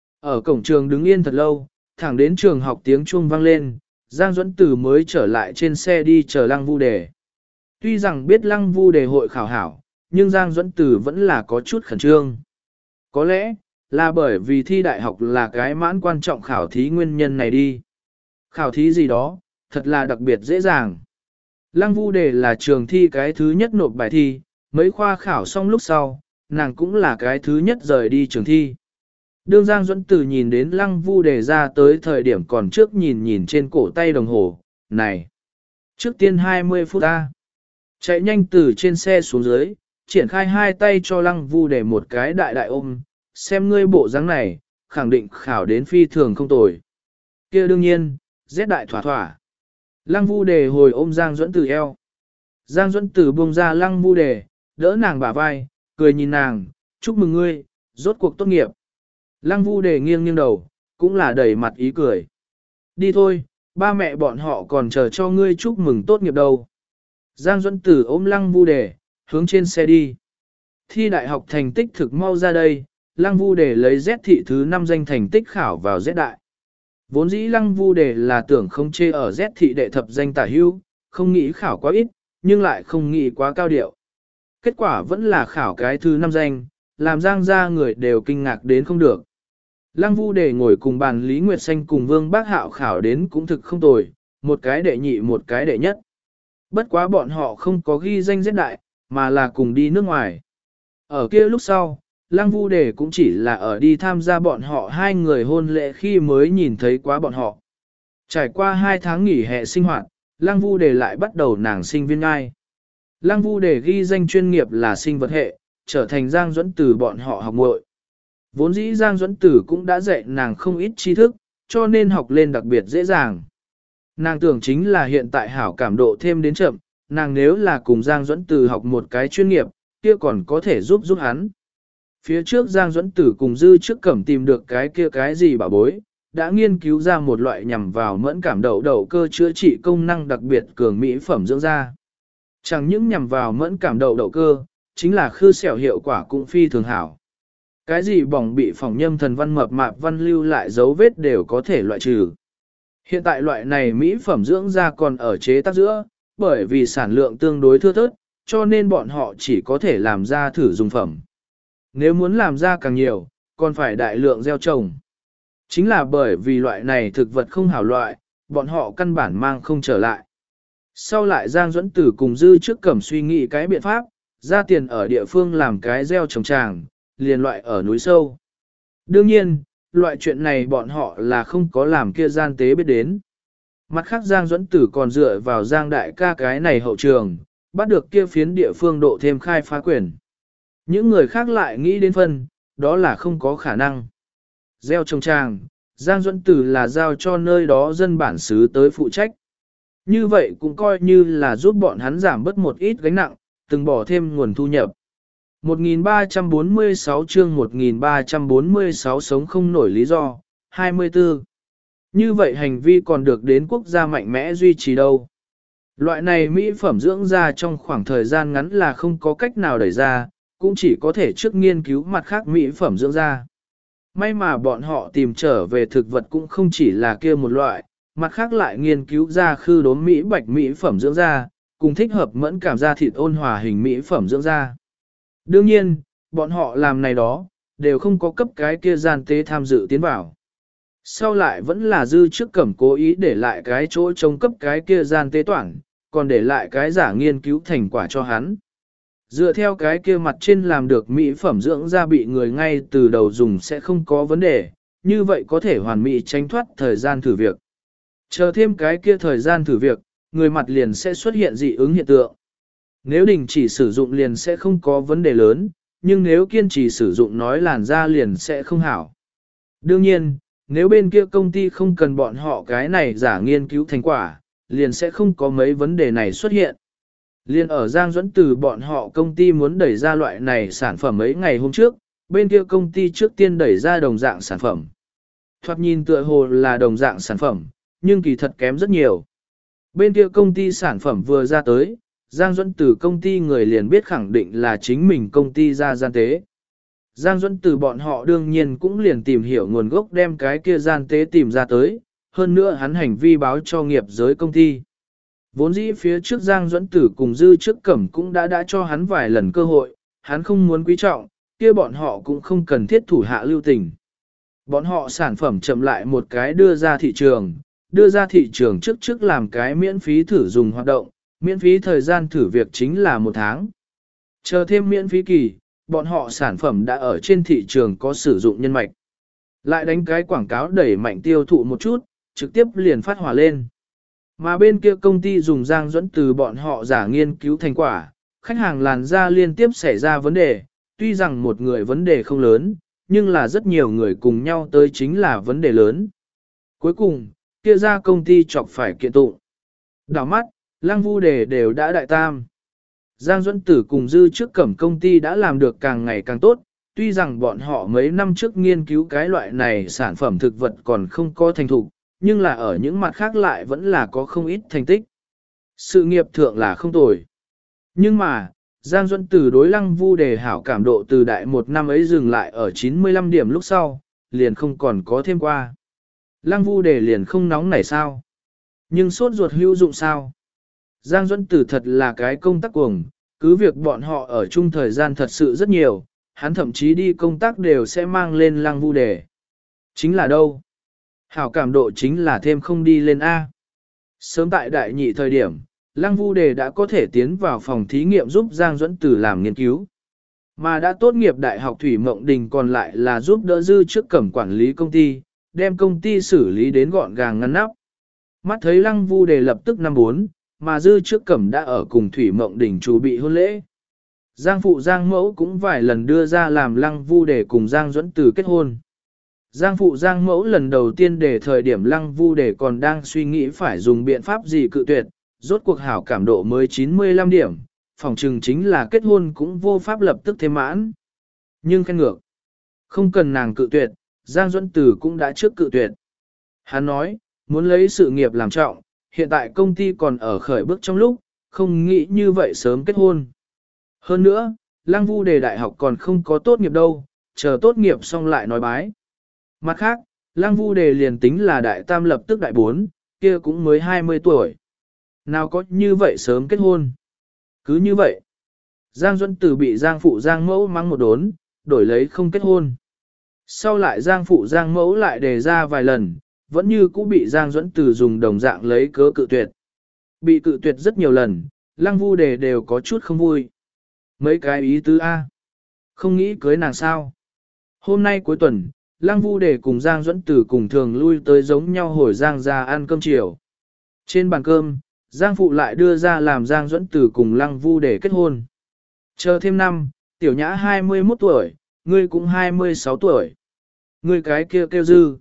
Ở cổng trường đứng yên thật lâu, thẳng đến trường học tiếng chuông vang lên, Giang Duẫn Tử mới trở lại trên xe đi chờ Lăng Vu Đề. Tuy rằng biết Lăng Vu Đề hội khảo hảo, nhưng Giang Duẫn Tử vẫn là có chút khẩn trương. Có lẽ, là bởi vì thi đại học là cái mãn quan trọng khảo thí nguyên nhân này đi. Khảo thí gì đó, thật là đặc biệt dễ dàng. Lăng Vu Đề là trường thi cái thứ nhất nộp bài thi, mấy khoa khảo xong lúc sau, nàng cũng là cái thứ nhất rời đi trường thi. Đương Giang Duẫn Tử nhìn đến Lăng Vu Đề ra tới thời điểm còn trước nhìn nhìn trên cổ tay đồng hồ, này, trước tiên hai mươi phút ta. Chạy nhanh từ trên xe xuống dưới, triển khai hai tay cho Lăng Vu Đề một cái đại đại ôm, xem ngươi bộ dáng này, khẳng định khảo đến phi thường không tồi. Kia đương nhiên, rét đại thỏa thỏa. Lăng Vu Đề hồi ôm Giang Duẫn Tử eo. Giang Duẫn Tử buông ra Lăng Vu Đề, đỡ nàng bả vai, cười nhìn nàng, chúc mừng ngươi, rốt cuộc tốt nghiệp. Lăng Vu Đề nghiêng nghiêng đầu, cũng là đầy mặt ý cười. Đi thôi, ba mẹ bọn họ còn chờ cho ngươi chúc mừng tốt nghiệp đâu. Giang Duẫn Tử ôm Lăng Vu Đề, hướng trên xe đi. Thi đại học thành tích thực mau ra đây, Lăng Vu Đề lấy Z thị thứ năm danh thành tích khảo vào Z đại. Vốn dĩ Lăng Vu Đề là tưởng không chê ở Z thị đệ thập danh tả hưu, không nghĩ khảo quá ít, nhưng lại không nghĩ quá cao điệu. Kết quả vẫn là khảo cái thứ năm danh, làm Giang gia người đều kinh ngạc đến không được. Lăng Vu Đề ngồi cùng bàn Lý Nguyệt Xanh cùng Vương Bác Hạo khảo đến cũng thực không tồi, một cái đệ nhị một cái đệ nhất. Bất quá bọn họ không có ghi danh Z đại, mà là cùng đi nước ngoài. Ở kia lúc sau, Lăng Vu Đề cũng chỉ là ở đi tham gia bọn họ hai người hôn lễ khi mới nhìn thấy quá bọn họ. Trải qua hai tháng nghỉ hè sinh hoạt, Lăng Vu Đề lại bắt đầu nàng sinh viên ngai. Lăng Vu Đề ghi danh chuyên nghiệp là sinh vật hệ, trở thành Giang Duẫn Tử bọn họ học muội. Vốn dĩ Giang Duẫn Tử cũng đã dạy nàng không ít tri thức, cho nên học lên đặc biệt dễ dàng. Nàng tưởng chính là hiện tại hảo cảm độ thêm đến chậm, nàng nếu là cùng Giang Duẫn Tử học một cái chuyên nghiệp, kia còn có thể giúp giúp hắn. Phía trước Giang Duẫn Tử cùng Dư trước cẩm tìm được cái kia cái gì bảo bối, đã nghiên cứu ra một loại nhằm vào mẫn cảm đậu đậu cơ chữa trị công năng đặc biệt cường mỹ phẩm dưỡng da. Chẳng những nhằm vào mẫn cảm đậu đậu cơ, chính là khư sẹo hiệu quả cũng phi thường hảo. Cái gì bỏng bị phỏng nhâm thần văn mập mạp văn lưu lại dấu vết đều có thể loại trừ. Hiện tại loại này mỹ phẩm dưỡng da còn ở chế tác giữa, bởi vì sản lượng tương đối thưa thớt, cho nên bọn họ chỉ có thể làm ra thử dùng phẩm. Nếu muốn làm ra càng nhiều, còn phải đại lượng gieo trồng. Chính là bởi vì loại này thực vật không hảo loại, bọn họ căn bản mang không trở lại. Sau lại Giang Duẫn Tử cùng Dư trước cẩm suy nghĩ cái biện pháp, ra tiền ở địa phương làm cái gieo trồng tràng, liền loại ở núi sâu. Đương nhiên, loại chuyện này bọn họ là không có làm kia gian tế biết đến. Mặt khác Giang Duẫn Tử còn dựa vào Giang đại ca cái này hậu trường, bắt được kia phiến địa phương độ thêm khai phá quyền. Những người khác lại nghĩ đến phân, đó là không có khả năng. Gieo trồng tràng, Giang Duẫn Tử là giao cho nơi đó dân bản xứ tới phụ trách. Như vậy cũng coi như là giúp bọn hắn giảm bớt một ít gánh nặng, từng bỏ thêm nguồn thu nhập. một nghìn ba trăm bốn mươi sáu chương một nghìn ba trăm bốn mươi sáu sống không nổi lý do, hai mươi tư. Như vậy hành vi còn được đến quốc gia mạnh mẽ duy trì đâu. Loại này mỹ phẩm dưỡng da trong khoảng thời gian ngắn là không có cách nào đẩy ra, cũng chỉ có thể trước nghiên cứu mặt khác mỹ phẩm dưỡng da. May mà bọn họ tìm trở về thực vật cũng không chỉ là kia một loại, mặt khác lại nghiên cứu ra khư đốm mỹ bạch mỹ phẩm dưỡng da, cùng thích hợp mẫn cảm da thịt ôn hòa hình mỹ phẩm dưỡng da. Đương nhiên, bọn họ làm này đó, đều không có cấp cái kia gian tế tham dự tiến vào. Sau lại vẫn là Dư trước cẩm cố ý để lại cái chỗ trông cấp cái kia gian tế toản, còn để lại cái giả nghiên cứu thành quả cho hắn. Dựa theo cái kia mặt trên làm được mỹ phẩm dưỡng da bị người ngay từ đầu dùng sẽ không có vấn đề, như vậy có thể hoàn mỹ tránh thoát thời gian thử việc. Chờ thêm cái kia thời gian thử việc, người mặt liền sẽ xuất hiện dị ứng hiện tượng. Nếu đình chỉ sử dụng liền sẽ không có vấn đề lớn, nhưng nếu kiên trì sử dụng nói làn da liền sẽ không hảo. Đương nhiên, nếu bên kia công ty không cần bọn họ cái này giả nghiên cứu thành quả, liền sẽ không có mấy vấn đề này xuất hiện. Liên ở Giang Duẫn Tử bọn họ công ty muốn đẩy ra loại này sản phẩm mấy ngày hôm trước, bên kia công ty trước tiên đẩy ra đồng dạng sản phẩm. Thoạt nhìn tựa hồ là đồng dạng sản phẩm, nhưng kỳ thật kém rất nhiều. Bên kia công ty sản phẩm vừa ra tới, Giang Duẫn Tử công ty người liền biết khẳng định là chính mình công ty ra gian tế. Giang Duẫn Tử bọn họ đương nhiên cũng liền tìm hiểu nguồn gốc đem cái kia gian tế tìm ra tới, hơn nữa hắn hành vi báo cho nghiệp giới công ty. Vốn dĩ phía trước Giang Duẫn Tử cùng Dư trước cẩm cũng đã đã cho hắn vài lần cơ hội, hắn không muốn quý trọng, kia bọn họ cũng không cần thiết thủ hạ lưu tình. Bọn họ sản phẩm chậm lại một cái đưa ra thị trường, đưa ra thị trường trước trước làm cái miễn phí thử dùng hoạt động, miễn phí thời gian thử việc chính là một tháng. Chờ thêm miễn phí kỳ, bọn họ sản phẩm đã ở trên thị trường có sử dụng nhân mạch. Lại đánh cái quảng cáo đẩy mạnh tiêu thụ một chút, trực tiếp liền phát hỏa lên. Mà bên kia công ty dùng Giang Duẫn từ bọn họ giả nghiên cứu thành quả, khách hàng làn da liên tiếp xảy ra vấn đề, tuy rằng một người vấn đề không lớn, nhưng là rất nhiều người cùng nhau tới chính là vấn đề lớn. Cuối cùng, kia ra công ty chọc phải kiện tụng. Đảo mắt, Lăng Vu Đề đều đã đại tam. Giang Duẫn Tử cùng Dư Trước Cẩm công ty đã làm được càng ngày càng tốt, tuy rằng bọn họ mấy năm trước nghiên cứu cái loại này sản phẩm thực vật còn không có thành thục, nhưng là ở những mặt khác lại vẫn là có không ít thành tích. Sự nghiệp thượng là không tồi. Nhưng mà, Giang Duẫn Tử đối Lăng Vu Đề hảo cảm độ từ đại một năm ấy dừng lại ở chín mươi lăm điểm lúc sau, liền không còn có thêm qua. Lăng Vu Đề liền không nóng nảy sao. Nhưng sốt ruột hữu dụng sao? Giang Duẫn Tử thật là cái công tác cuồng, cứ việc bọn họ ở chung thời gian thật sự rất nhiều, hắn thậm chí đi công tác đều sẽ mang lên Lăng Vu Đề. Chính là đâu? Hảo cảm độ chính là thêm không đi lên A. Sớm tại đại nhị thời điểm, Lăng Vu Đề đã có thể tiến vào phòng thí nghiệm giúp Giang Duẫn Tử làm nghiên cứu. Mà đã tốt nghiệp Đại học Thủy Mộng Đình còn lại là giúp đỡ Dư Trước Cẩm quản lý công ty, đem công ty xử lý đến gọn gàng ngăn nắp. Mắt thấy Lăng Vu Đề lập tức năm bốn, mà Dư Trước Cẩm đã ở cùng Thủy Mộng Đình chuẩn bị hôn lễ. Giang phụ Giang mẫu cũng vài lần đưa ra làm Lăng Vu Đề cùng Giang Duẫn Tử kết hôn. Giang phụ Giang mẫu lần đầu tiên để thời điểm Lăng Vu Đề còn đang suy nghĩ phải dùng biện pháp gì cự tuyệt, rốt cuộc hảo cảm độ mới chín mươi lăm điểm, phòng trừng chính là kết hôn cũng vô pháp lập tức thêm mãn. Nhưng khen ngược, không cần nàng cự tuyệt, Giang Duẫn Tử cũng đã trước cự tuyệt. Hắn nói, muốn lấy sự nghiệp làm trọng, hiện tại công ty còn ở khởi bước trong lúc, không nghĩ như vậy sớm kết hôn. Hơn nữa, Lăng Vu Đề đại học còn không có tốt nghiệp đâu, chờ tốt nghiệp xong lại nói bái. Mặt khác, Lăng Vu Đề liền tính là đại tam lập tức đại bốn, kia cũng mới hai mươi tuổi. Nào có như vậy sớm kết hôn. Cứ như vậy, Giang Duẫn Tử bị Giang phụ Giang mẫu mắng một đốn, đổi lấy không kết hôn. Sau lại Giang phụ Giang mẫu lại đề ra vài lần, vẫn như cũ bị Giang Duẫn Tử dùng đồng dạng lấy cớ cự tuyệt. Bị cự tuyệt rất nhiều lần, Lăng Vu Đề đều có chút không vui. Mấy cái ý tứ A. Không nghĩ cưới nàng sao. Hôm nay cuối tuần, Lăng Vu Đề cùng Giang Duẫn Tử cùng thường lui tới giống nhau hồi Giang ra ăn cơm chiều. Trên bàn cơm, Giang phụ lại đưa ra làm Giang Duẫn Tử cùng Lăng Vu Đề kết hôn. Chờ thêm năm, tiểu nhã hai mươi mốt tuổi, ngươi cũng hai mươi sáu tuổi. Ngươi cái kia kêu dư.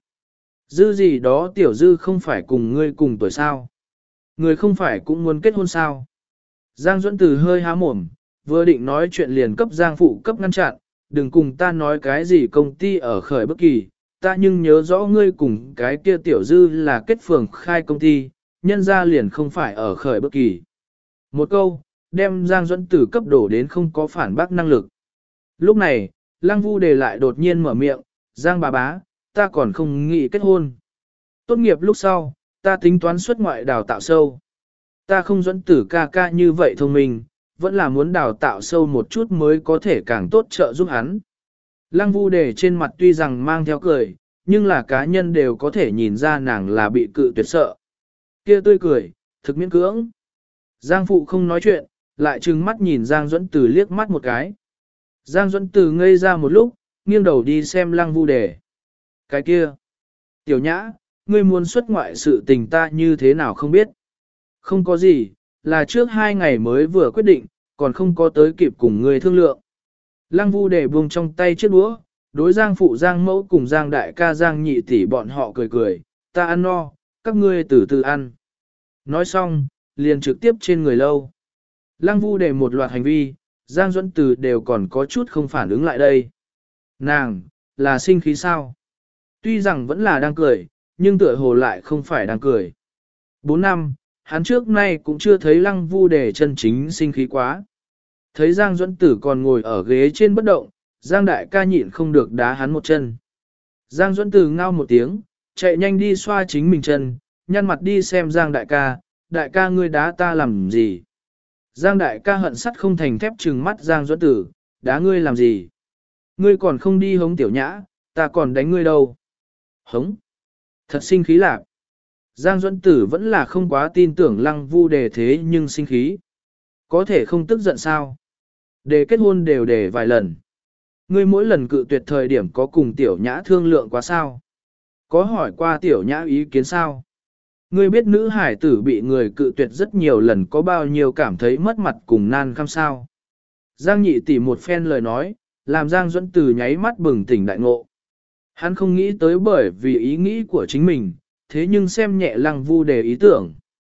Dư gì đó tiểu dư không phải cùng ngươi cùng tuổi sao. Ngươi không phải cũng muốn kết hôn sao. Giang Duẫn Tử hơi há mồm, vừa định nói chuyện liền cấp Giang phụ cấp ngăn chặn, đừng cùng ta nói cái gì công ty ở khởi bất kỳ, ta nhưng nhớ rõ ngươi cùng cái kia tiểu dư là kết phường khai công ty, nhân ra liền không phải ở khởi bất kỳ. Một câu, đem Giang Duẫn Tử cấp đổ đến không có phản bác năng lực. Lúc này, Lăng Vu Đề lại đột nhiên mở miệng, Giang bà bá, ta còn không nghĩ kết hôn. Tốt nghiệp lúc sau, ta tính toán xuất ngoại đào tạo sâu. Ta không Duẫn Tử ca ca như vậy thông minh, vẫn là muốn đào tạo sâu một chút mới có thể càng tốt trợ giúp hắn. Lăng Vu Đề trên mặt tuy rằng mang theo cười, nhưng là cá nhân đều có thể nhìn ra nàng là bị cự tuyệt sợ. Kia tươi cười, thực miễn cưỡng. Giang phụ không nói chuyện, lại trừng mắt nhìn Giang Duẫn Tử liếc mắt một cái. Giang Duẫn Tử ngây ra một lúc, nghiêng đầu đi xem Lăng Vu Đề. Cái kia, tiểu nhã, ngươi muốn xuất ngoại sự tình ta như thế nào không biết. Không có gì, là trước hai ngày mới vừa quyết định, còn không có tới kịp cùng ngươi thương lượng. Lăng Vu Đề buông trong tay chiếc đũa, đối Giang phụ Giang mẫu cùng Giang đại ca Giang nhị tỷ bọn họ cười cười, ta ăn no, các ngươi từ từ ăn. Nói xong, liền trực tiếp trên người lâu. Lăng Vu Đề một loạt hành vi, Giang Duẫn Tử đều còn có chút không phản ứng lại đây. Nàng, là sinh khí sao? Tuy rằng vẫn là đang cười, nhưng tựa hồ lại không phải đang cười. Bốn năm, hắn trước nay cũng chưa thấy Lăng Vu Đề chân chính sinh khí quá. Thấy Giang Duẫn Tử còn ngồi ở ghế trên bất động, Giang đại ca nhịn không được đá hắn một chân. Giang Duẫn Tử ngao một tiếng, chạy nhanh đi xoa chính mình chân, nhăn mặt đi xem Giang đại ca, đại ca ngươi đá ta làm gì? Giang đại ca hận sắt không thành thép trừng mắt Giang Duẫn Tử, đá ngươi làm gì? Ngươi còn không đi hống tiểu nhã, ta còn đánh ngươi đâu? Hống! Thật sinh khí lạc. Giang Duẫn Tử vẫn là không quá tin tưởng Lăng Vu Đề thế nhưng sinh khí. Có thể không tức giận sao? Đề kết hôn đều đề vài lần. Ngươi mỗi lần cự tuyệt thời điểm có cùng tiểu nhã thương lượng quá sao? Có hỏi qua tiểu nhã ý kiến sao? Ngươi biết nữ hải tử bị người cự tuyệt rất nhiều lần có bao nhiêu cảm thấy mất mặt cùng nan khăm sao? Giang nhị tỷ một phen lời nói, làm Giang Duẫn Tử nháy mắt bừng tỉnh đại ngộ. Hắn không nghĩ tới bởi vì ý nghĩ của chính mình, thế nhưng xem nhẹ Lăng Vu Đề ý tưởng.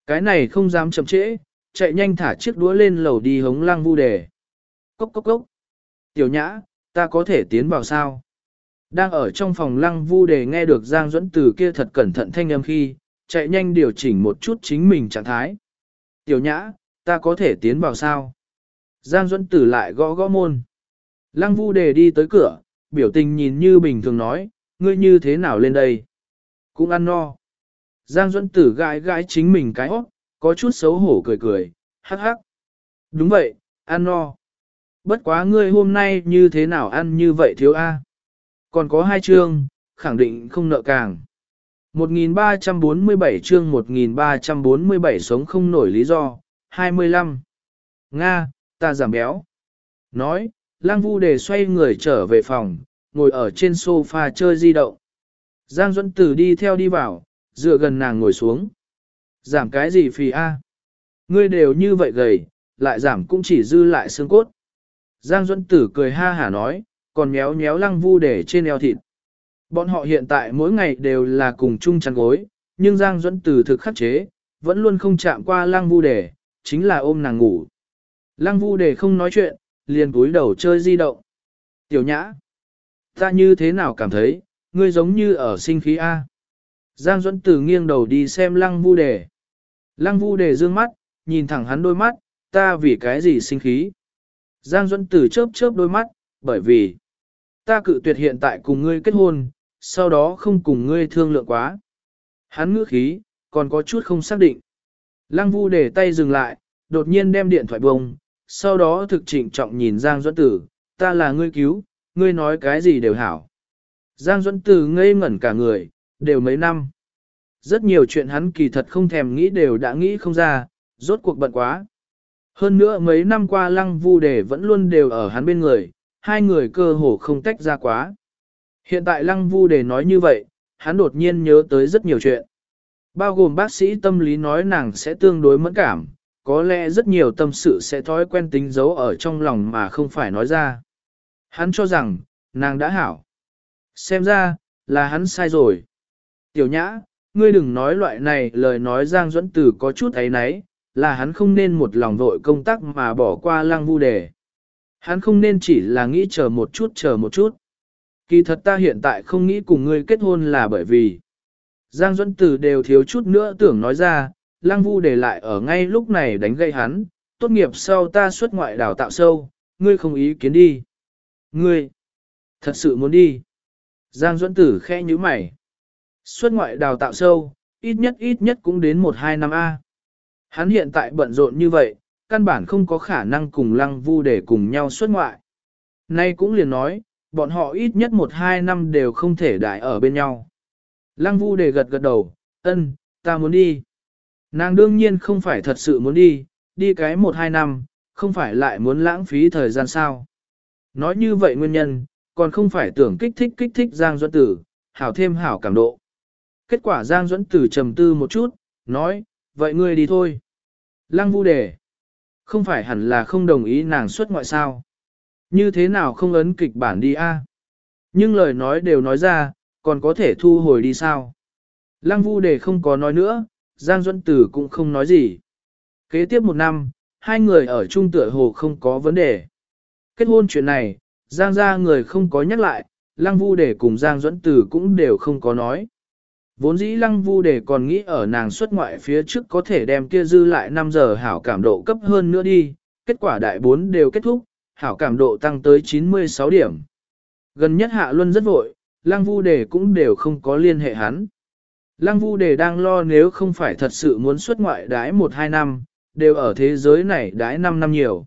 Cái này không dám chậm trễ, chạy nhanh thả chiếc đũa lên lầu đi hống Lăng Vu Đề. Cốc cốc cốc. Tiểu Nhã, ta có thể tiến vào sao? Đang ở trong phòng Lăng Vu Đề nghe được Giang Duẫn Tử kia thật cẩn thận thanh âm khi, chạy nhanh điều chỉnh một chút chính mình trạng thái. Tiểu Nhã, ta có thể tiến vào sao? Giang Duẫn Tử lại gõ gõ môn. Lăng Vu Đề đi tới cửa, biểu tình nhìn như bình thường nói, ngươi như thế nào lên đây? Cũng ăn no. Giang Duẫn Tử gãi gãi chính mình cái hót, có chút xấu hổ cười cười, hắc hắc. Đúng vậy, ăn no. Bất quá ngươi hôm nay như thế nào ăn như vậy thiếu a? Còn có hai chương, khẳng định không nợ càng. một nghìn ba trăm bốn mươi bảy chương một nghìn ba trăm bốn mươi bảy sống không nổi lý do, hai mươi lăm. Nga, ta giảm béo. Nói, Lăng Vu Đề xoay người trở về phòng, ngồi ở trên sofa chơi di động. Giang Duẫn Tử đi theo đi vào, dựa gần nàng ngồi xuống. Giảm cái gì phì a? Ngươi đều như vậy gầy, lại giảm cũng chỉ dư lại xương cốt. Giang Duẫn Tử cười ha hả nói, còn méo méo Lăng Vu Đề trên eo thịt. Bọn họ hiện tại mỗi ngày đều là cùng chung chăn gối, nhưng Giang Duẫn Tử thực khắc chế, vẫn luôn không chạm qua Lăng Vu Đề, chính là ôm nàng ngủ. Lăng Vu Đề không nói chuyện, liền cúi đầu chơi di động. Tiểu Nhã, ta như thế nào cảm thấy, ngươi giống như ở sinh khí A. Giang Duẫn Tử nghiêng đầu đi xem Lăng Vu Đề. Lăng Vu Đề dương mắt, nhìn thẳng hắn đôi mắt, ta vì cái gì sinh khí. Giang Duẫn Tử chớp chớp đôi mắt, bởi vì ta cự tuyệt hiện tại cùng ngươi kết hôn, sau đó không cùng ngươi thương lượng quá. Hắn ngữ khí, còn có chút không xác định. Lăng Vu Đề tay dừng lại, đột nhiên đem điện thoại bông, sau đó thực trịnh trọng nhìn Giang Duẫn Tử, ta là ngươi cứu, ngươi nói cái gì đều hảo. Giang Duẫn Tử ngây ngẩn cả người, đều mấy năm. Rất nhiều chuyện hắn kỳ thật không thèm nghĩ đều đã nghĩ không ra, rốt cuộc bận quá. Hơn nữa mấy năm qua Lăng Vu Đề vẫn luôn đều ở hắn bên người, hai người cơ hồ không tách ra quá. Hiện tại Lăng Vu Đề nói như vậy, hắn đột nhiên nhớ tới rất nhiều chuyện. Bao gồm bác sĩ tâm lý nói nàng sẽ tương đối mẫn cảm, có lẽ rất nhiều tâm sự sẽ thói quen tính giấu ở trong lòng mà không phải nói ra. Hắn cho rằng, nàng đã hảo. Xem ra, là hắn sai rồi. Tiểu Nhã, ngươi đừng nói loại này lời nói Giang Duẫn Tử có chút ấy nấy, là hắn không nên một lòng vội công tác mà bỏ qua Lăng Vu Đề. Hắn không nên chỉ là nghĩ chờ một chút chờ một chút. Kỳ thật ta hiện tại không nghĩ cùng ngươi kết hôn là bởi vì Giang Duẫn Tử đều thiếu chút nữa tưởng nói ra, Lăng Vu Đề lại ở ngay lúc này đánh gây hắn, tốt nghiệp sau ta xuất ngoại đào tạo sâu, ngươi không ý kiến đi. Ngươi, thật sự muốn đi. Giang Duẫn Tử khẽ nhíu mày. Xuất ngoại đào tạo sâu, ít nhất ít nhất cũng đến một hai năm A. Hắn hiện tại bận rộn như vậy, căn bản không có khả năng cùng Lăng Vu Đề cùng nhau xuất ngoại. Nay cũng liền nói, bọn họ ít nhất một hai năm đều không thể đại ở bên nhau. Lăng Vu Đề gật gật đầu, ân, ta muốn đi. Nàng đương nhiên không phải thật sự muốn đi, đi cái một hai năm, không phải lại muốn lãng phí thời gian sao. Nói như vậy nguyên nhân, còn không phải tưởng kích thích kích thích Giang Duẫn Tử, hảo thêm hảo cảm độ. Kết quả Giang Duẫn Tử trầm tư một chút, nói, vậy ngươi đi thôi. Lăng Vu Đề, không phải hẳn là không đồng ý nàng xuất ngoại sao. Như thế nào không ấn kịch bản đi a? Nhưng lời nói đều nói ra, còn có thể thu hồi đi sao? Lăng Vu Đề không có nói nữa, Giang Duẫn Tử cũng không nói gì. Kế tiếp một năm, hai người ở chung tựa hồ không có vấn đề. Kết hôn chuyện này, Giang gia người không có nhắc lại, Lăng Vu Đề cùng Giang Duẫn Tử cũng đều không có nói. Vốn dĩ Lăng Vu Đề còn nghĩ ở nàng xuất ngoại phía trước có thể đem kia dư lại năm giờ hảo cảm độ cấp hơn nữa đi, kết quả đại bốn đều kết thúc, hảo cảm độ tăng tới chín mươi sáu điểm. Gần nhất Hạ Luân rất vội, Lăng Vu Đề cũng đều không có liên hệ hắn. Lăng Vu Đề đang lo nếu không phải thật sự muốn xuất ngoại đái một hai năm, đều ở thế giới này đái năm năm nhiều.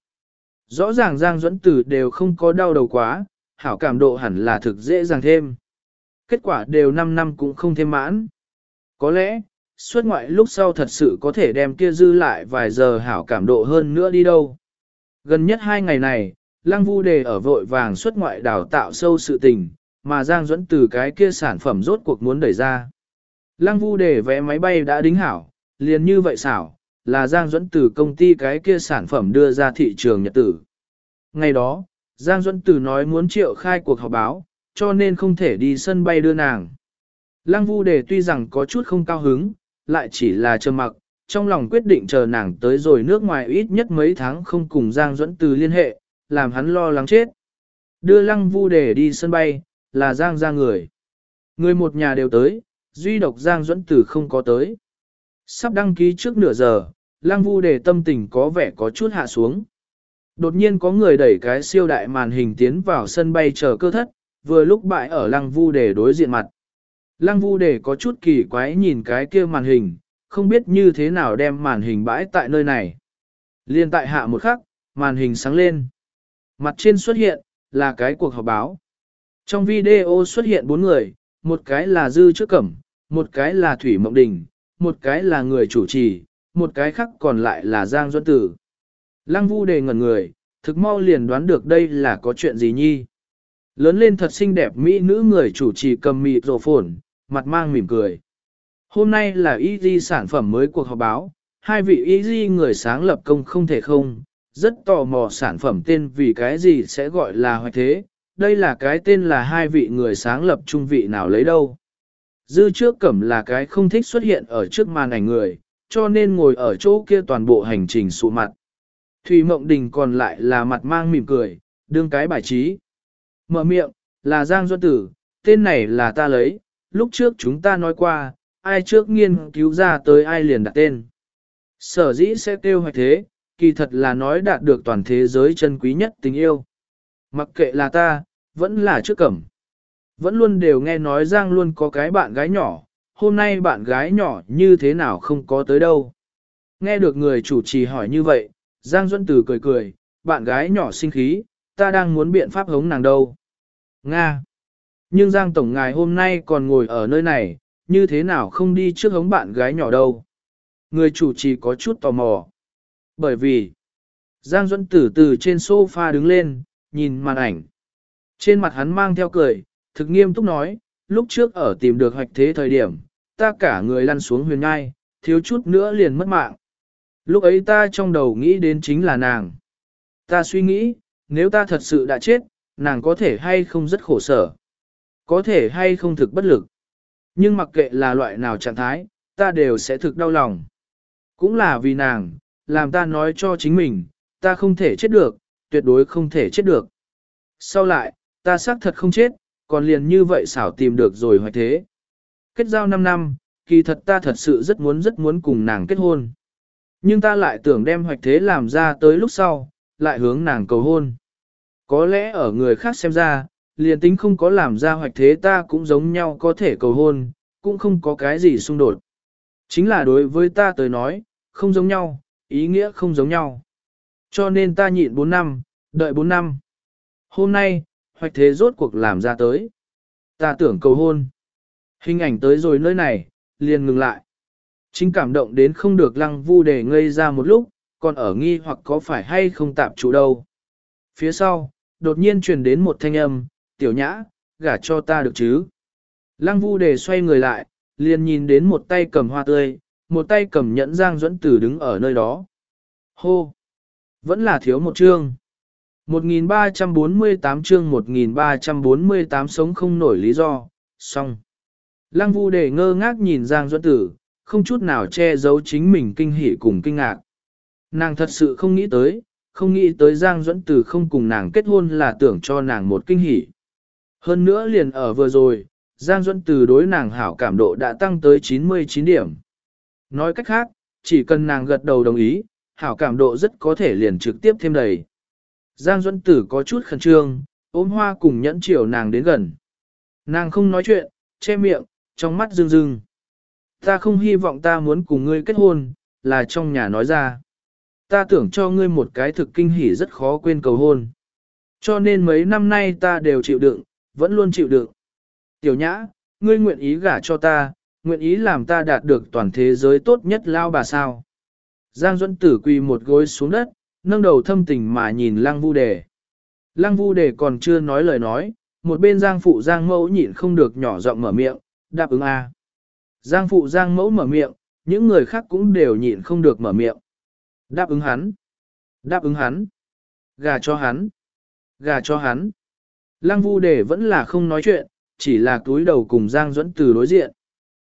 Rõ ràng Giang Duẫn Tử đều không có đau đầu quá, hảo cảm độ hẳn là thực dễ dàng thêm. Kết quả đều năm năm cũng không thêm mãn. Có lẽ, xuất ngoại lúc sau thật sự có thể đem kia dư lại vài giờ hảo cảm độ hơn nữa đi đâu. Gần nhất hai ngày này, Lăng Vu Đề ở vội vàng xuất ngoại đào tạo sâu sự tình, mà Giang Duẫn Tử cái kia sản phẩm rốt cuộc muốn đẩy ra. Lăng Vu Đề vé máy bay đã đính hảo, liền như vậy xảo, là Giang Duẫn Tử công ty cái kia sản phẩm đưa ra thị trường nhật tử. Ngày đó, Giang Duẫn Tử nói muốn triệu khai cuộc họp báo, cho nên không thể đi sân bay đưa nàng. Lăng Vu Đề tuy rằng có chút không cao hứng, lại chỉ là trầm mặc, trong lòng quyết định chờ nàng tới rồi nước ngoài ít nhất mấy tháng không cùng Giang Duẫn Từ liên hệ, làm hắn lo lắng chết. Đưa Lăng Vu Đề đi sân bay, là Giang ra người. Người một nhà đều tới, duy độc Giang Duẫn Từ không có tới. Sắp đăng ký trước nửa giờ, Lăng Vu Đề tâm tình có vẻ có chút hạ xuống. Đột nhiên có người đẩy cái siêu đại màn hình tiến vào sân bay chờ cơ thất, vừa lúc bại ở Lăng Vu Đề đối diện mặt. Lăng Vu Đề có chút kỳ quái nhìn cái kia màn hình, không biết như thế nào đem màn hình bãi tại nơi này. Liên tại hạ một khắc, màn hình sáng lên. Mặt trên xuất hiện, là cái cuộc họp báo. Trong video xuất hiện bốn người, một cái là Dư Trước Cẩm, một cái là Thủy Mộng Đình, một cái là người chủ trì, một cái khác còn lại là Giang Duẫn Tử. Lăng Vu Đề ngẩn người, thực mau liền đoán được đây là có chuyện gì nhi. Lớn lên thật xinh đẹp mỹ nữ người chủ trì cầm mịt rổ phồn, mặt mang mỉm cười. Hôm nay là Easy sản phẩm mới cuộc họp báo, hai vị Easy người sáng lập công không thể không, rất tò mò sản phẩm tên vì cái gì sẽ gọi là hoạch thế, đây là cái tên là hai vị người sáng lập trung vị nào lấy đâu. Dư Trước Cẩm là cái không thích xuất hiện ở trước màn ảnh người, cho nên ngồi ở chỗ kia toàn bộ hành trình sụ mặt. Thủy Mộng Đình còn lại là mặt mang mỉm cười, đương cái bài trí. Mở miệng, là Giang Duẫn Tử, tên này là ta lấy, lúc trước chúng ta nói qua, ai trước nghiên cứu ra tới ai liền đặt tên. Sở dĩ sẽ kêu hoạch thế, kỳ thật là nói đạt được toàn thế giới chân quý nhất tình yêu. Mặc kệ là ta, vẫn là Trước Cẩm. Vẫn luôn đều nghe nói Giang luôn có cái bạn gái nhỏ, hôm nay bạn gái nhỏ như thế nào không có tới đâu. Nghe được người chủ trì hỏi như vậy, Giang Duẫn Từ cười cười, bạn gái nhỏ sinh khí, ta đang muốn biện pháp hống nàng đâu. Nga. Nhưng Giang Tổng ngài hôm nay còn ngồi ở nơi này, như thế nào không đi trước hống bạn gái nhỏ đâu. Người chủ trì có chút tò mò. Bởi vì, Giang Duẫn Tử từ trên sofa đứng lên, nhìn màn ảnh. Trên mặt hắn mang theo cười, thực nghiêm túc nói, lúc trước ở tìm được hoạch thế thời điểm, ta cả người lăn xuống huyền ngai, thiếu chút nữa liền mất mạng. Lúc ấy ta trong đầu nghĩ đến chính là nàng. Ta suy nghĩ, nếu ta thật sự đã chết, nàng có thể hay không rất khổ sở. Có thể hay không thực bất lực. Nhưng mặc kệ là loại nào trạng thái, ta đều sẽ thực đau lòng. Cũng là vì nàng, làm ta nói cho chính mình, ta không thể chết được, tuyệt đối không thể chết được. Sau lại, ta xác thật không chết, còn liền như vậy xảo tìm được rồi hoạch thế. Kết giao năm năm, kỳ thật ta thật sự rất muốn rất muốn cùng nàng kết hôn. Nhưng ta lại tưởng đem hoạch thế làm ra tới lúc sau, lại hướng nàng cầu hôn. Có lẽ ở người khác xem ra, liền tính không có làm ra hoạch thế ta cũng giống nhau có thể cầu hôn, cũng không có cái gì xung đột. Chính là đối với ta tới nói, không giống nhau, ý nghĩa không giống nhau. Cho nên ta nhịn bốn năm, đợi bốn năm. Hôm nay, hoạch thế rốt cuộc làm ra tới. Ta tưởng cầu hôn. Hình ảnh tới rồi nơi này, liền ngừng lại. Chính cảm động đến không được Lăng Vu Đề ngây ra một lúc, còn ở nghi hoặc có phải hay không tạp chủ đâu. Phía sau, đột nhiên truyền đến một thanh âm, tiểu nhã, gả cho ta được chứ. Lăng Vu Đề xoay người lại, liền nhìn đến một tay cầm hoa tươi, một tay cầm nhẫn Giang Duẫn Tử đứng ở nơi đó. Hô! Vẫn là thiếu một chương. một nghìn ba trăm bốn mươi tám chương một nghìn ba trăm bốn mươi tám sống không nổi lý do, xong. Lăng Vu Đề ngơ ngác nhìn Giang Duẫn Tử, không chút nào che giấu chính mình kinh hỉ cùng kinh ngạc. Nàng thật sự không nghĩ tới, không nghĩ tới Giang Duẫn Tử không cùng nàng kết hôn là tưởng cho nàng một kinh hỉ. Hơn nữa liền ở vừa rồi, Giang Duẫn Tử đối nàng hảo cảm độ đã tăng tới chín mươi chín điểm. Nói cách khác, chỉ cần nàng gật đầu đồng ý, hảo cảm độ rất có thể liền trực tiếp thêm đầy. Giang Duẫn Tử có chút khẩn trương, ôm hoa cùng nhẫn chiều nàng đến gần. Nàng không nói chuyện, che miệng, trong mắt rưng rưng. Ta không hy vọng ta muốn cùng ngươi kết hôn, là trong nhà nói ra. Ta tưởng cho ngươi một cái thực kinh hỉ rất khó quên cầu hôn. Cho nên mấy năm nay ta đều chịu đựng, vẫn luôn chịu đựng. Tiểu nhã, ngươi nguyện ý gả cho ta, nguyện ý làm ta đạt được toàn thế giới tốt nhất lao bà sao. Giang Duẫn Tử quỳ một gối xuống đất, nâng đầu thâm tình mà nhìn Lăng Vu Đề. Lăng Vu Đề còn chưa nói lời nói, một bên Giang Phụ Giang Mẫu nhịn không được nhỏ giọng mở miệng, đáp ứng a. Giang Phụ Giang Mẫu mở miệng, những người khác cũng đều nhịn không được mở miệng. Đáp ứng hắn. Đáp ứng hắn. Gà cho hắn. Gà cho hắn. Lăng Vu Đề vẫn là không nói chuyện, chỉ là túi đầu cùng Giang Duẫn Từ đối diện.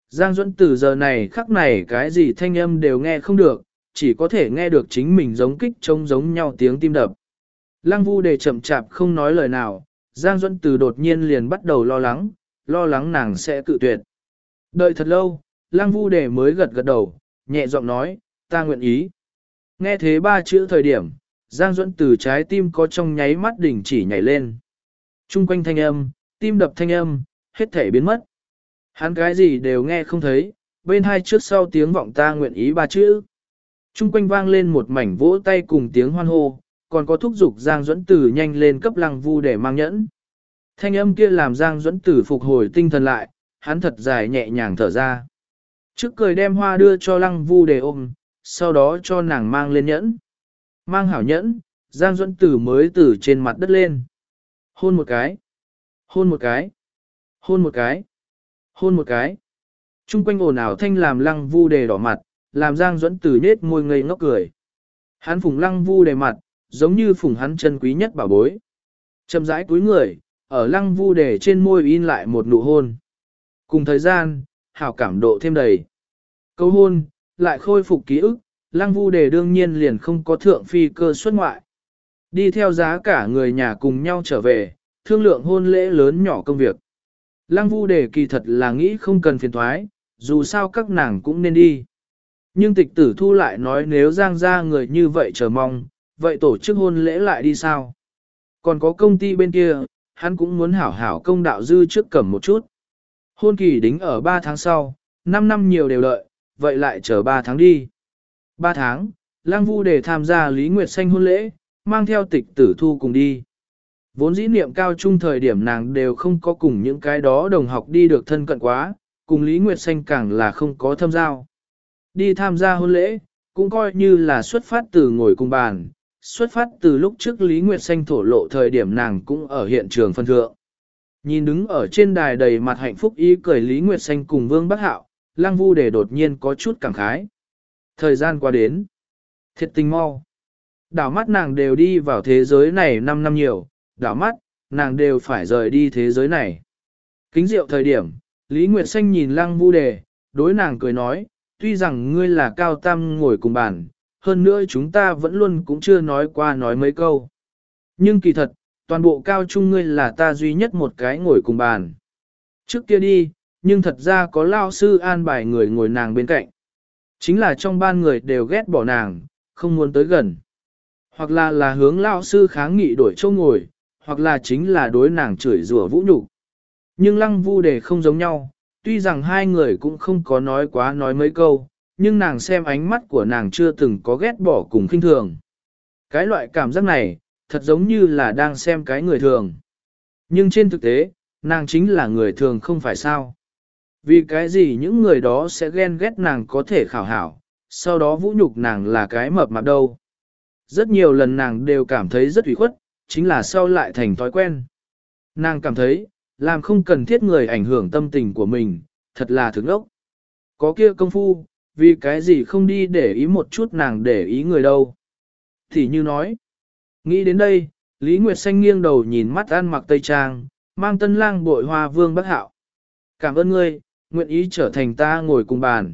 Giang Duẫn từ giờ này khắc này cái gì thanh âm đều nghe không được, chỉ có thể nghe được chính mình giống kích trông giống nhau tiếng tim đập. Lăng Vu Đề chậm chạp không nói lời nào, Giang Duẫn từ đột nhiên liền bắt đầu lo lắng, lo lắng nàng sẽ cự tuyệt. Đợi thật lâu, Lăng Vu Đề mới gật gật đầu, nhẹ giọng nói, ta nguyện ý. Nghe thế ba chữ thời điểm, Giang Duẫn từ trái tim có trong nháy mắt đỉnh chỉ nhảy lên. Trung quanh thanh âm, tim đập thanh âm, hết thể biến mất. Hắn cái gì đều nghe không thấy, bên hai trước sau tiếng vọng ta nguyện ý ba chữ. Trung quanh vang lên một mảnh vỗ tay cùng tiếng hoan hô, còn có thúc giục Giang Duẫn Tử nhanh lên cấp Lăng Vu để mang nhẫn. Thanh âm kia làm Giang Duẫn Tử phục hồi tinh thần lại, hắn thật dài nhẹ nhàng thở ra. Trước cười đem hoa đưa cho Lăng Vu để ôm, sau đó cho nàng mang lên nhẫn. Mang hảo nhẫn, Giang Duẫn Tử mới từ trên mặt đất lên. Hôn một cái, hôn một cái, hôn một cái, hôn một cái. Trung quanh ồn ào thanh làm Lăng Vu đề đỏ mặt, làm Giang Duẫn Tử nết môi ngây ngốc cười. Hắn phùng Lăng Vu đề mặt, giống như phùng hắn chân quý nhất bảo bối. Chậm rãi cúi người, ở Lăng Vu đề trên môi in lại một nụ hôn. Cùng thời gian, hảo cảm độ thêm đầy. Câu hôn, lại khôi phục ký ức, Lăng Vu đề đương nhiên liền không có thượng phi cơ xuất ngoại. Đi theo giá cả người nhà cùng nhau trở về, thương lượng hôn lễ lớn nhỏ công việc. Lăng Vu đề kỳ thật là nghĩ không cần phiền thoái, dù sao các nàng cũng nên đi. Nhưng tịch tử thu lại nói nếu Giang ra người như vậy chờ mong, vậy tổ chức hôn lễ lại đi sao? Còn có công ty bên kia, hắn cũng muốn hảo hảo công đạo dư trước cầm một chút. Hôn kỳ đính ở ba tháng sau, năm năm nhiều đều lợi, vậy lại chờ ba tháng đi. ba tháng, Lăng Vu để tham gia Lý Nguyệt Xanh hôn lễ, mang theo tịch tử thu cùng đi. Vốn dĩ niệm cao trung thời điểm nàng đều không có cùng những cái đó đồng học đi được thân cận quá, cùng Lý Nguyệt Xanh càng là không có thâm giao. Đi tham gia hôn lễ, cũng coi như là xuất phát từ ngồi cùng bàn, xuất phát từ lúc trước Lý Nguyệt Xanh thổ lộ thời điểm nàng cũng ở hiện trường phân thượng. Nhìn đứng ở trên đài đầy mặt hạnh phúc ý cười Lý Nguyệt Xanh cùng Vương Bắc Hạo, Lăng Vu để đột nhiên có chút cảm khái. Thời gian qua đến, thiệt tình mau. Đảo mắt nàng đều đi vào thế giới này năm năm nhiều, đảo mắt, nàng đều phải rời đi thế giới này. Kính rượu thời điểm, Lý Nguyệt Xanh nhìn Lăng Vu đề, đối nàng cười nói, tuy rằng ngươi là cao tam ngồi cùng bàn, hơn nữa chúng ta vẫn luôn cũng chưa nói qua nói mấy câu. Nhưng kỳ thật, toàn bộ cao trung ngươi là ta duy nhất một cái ngồi cùng bàn. Trước kia đi, nhưng thật ra có lao sư an bài người ngồi nàng bên cạnh. Chính là trong ban người đều ghét bỏ nàng, không muốn tới gần. Hoặc là là hướng lao sư kháng nghị đổi chỗ ngồi, hoặc là chính là đối nàng chửi rủa vũ nhục. Nhưng Lăng Vu đề không giống nhau, tuy rằng hai người cũng không có nói quá nói mấy câu, nhưng nàng xem ánh mắt của nàng chưa từng có ghét bỏ cùng khinh thường. Cái loại cảm giác này, thật giống như là đang xem cái người thường. Nhưng trên thực tế, nàng chính là người thường không phải sao. Vì cái gì những người đó sẽ ghen ghét nàng có thể khảo hảo, sau đó vũ nhục nàng là cái mập mạp đâu. Rất nhiều lần nàng đều cảm thấy rất ủy khuất, chính là sau lại thành thói quen. Nàng cảm thấy, làm không cần thiết người ảnh hưởng tâm tình của mình, thật là thức ốc. Có kia công phu, vì cái gì không đi để ý một chút nàng để ý người đâu. Thì như nói, nghĩ đến đây, Lý Nguyệt Xanh nghiêng đầu nhìn mắt ăn mặc tây trang, mang tân lang bội hoa Vương Bắc Hạo. Cảm ơn ngươi, nguyện ý trở thành ta ngồi cùng bàn.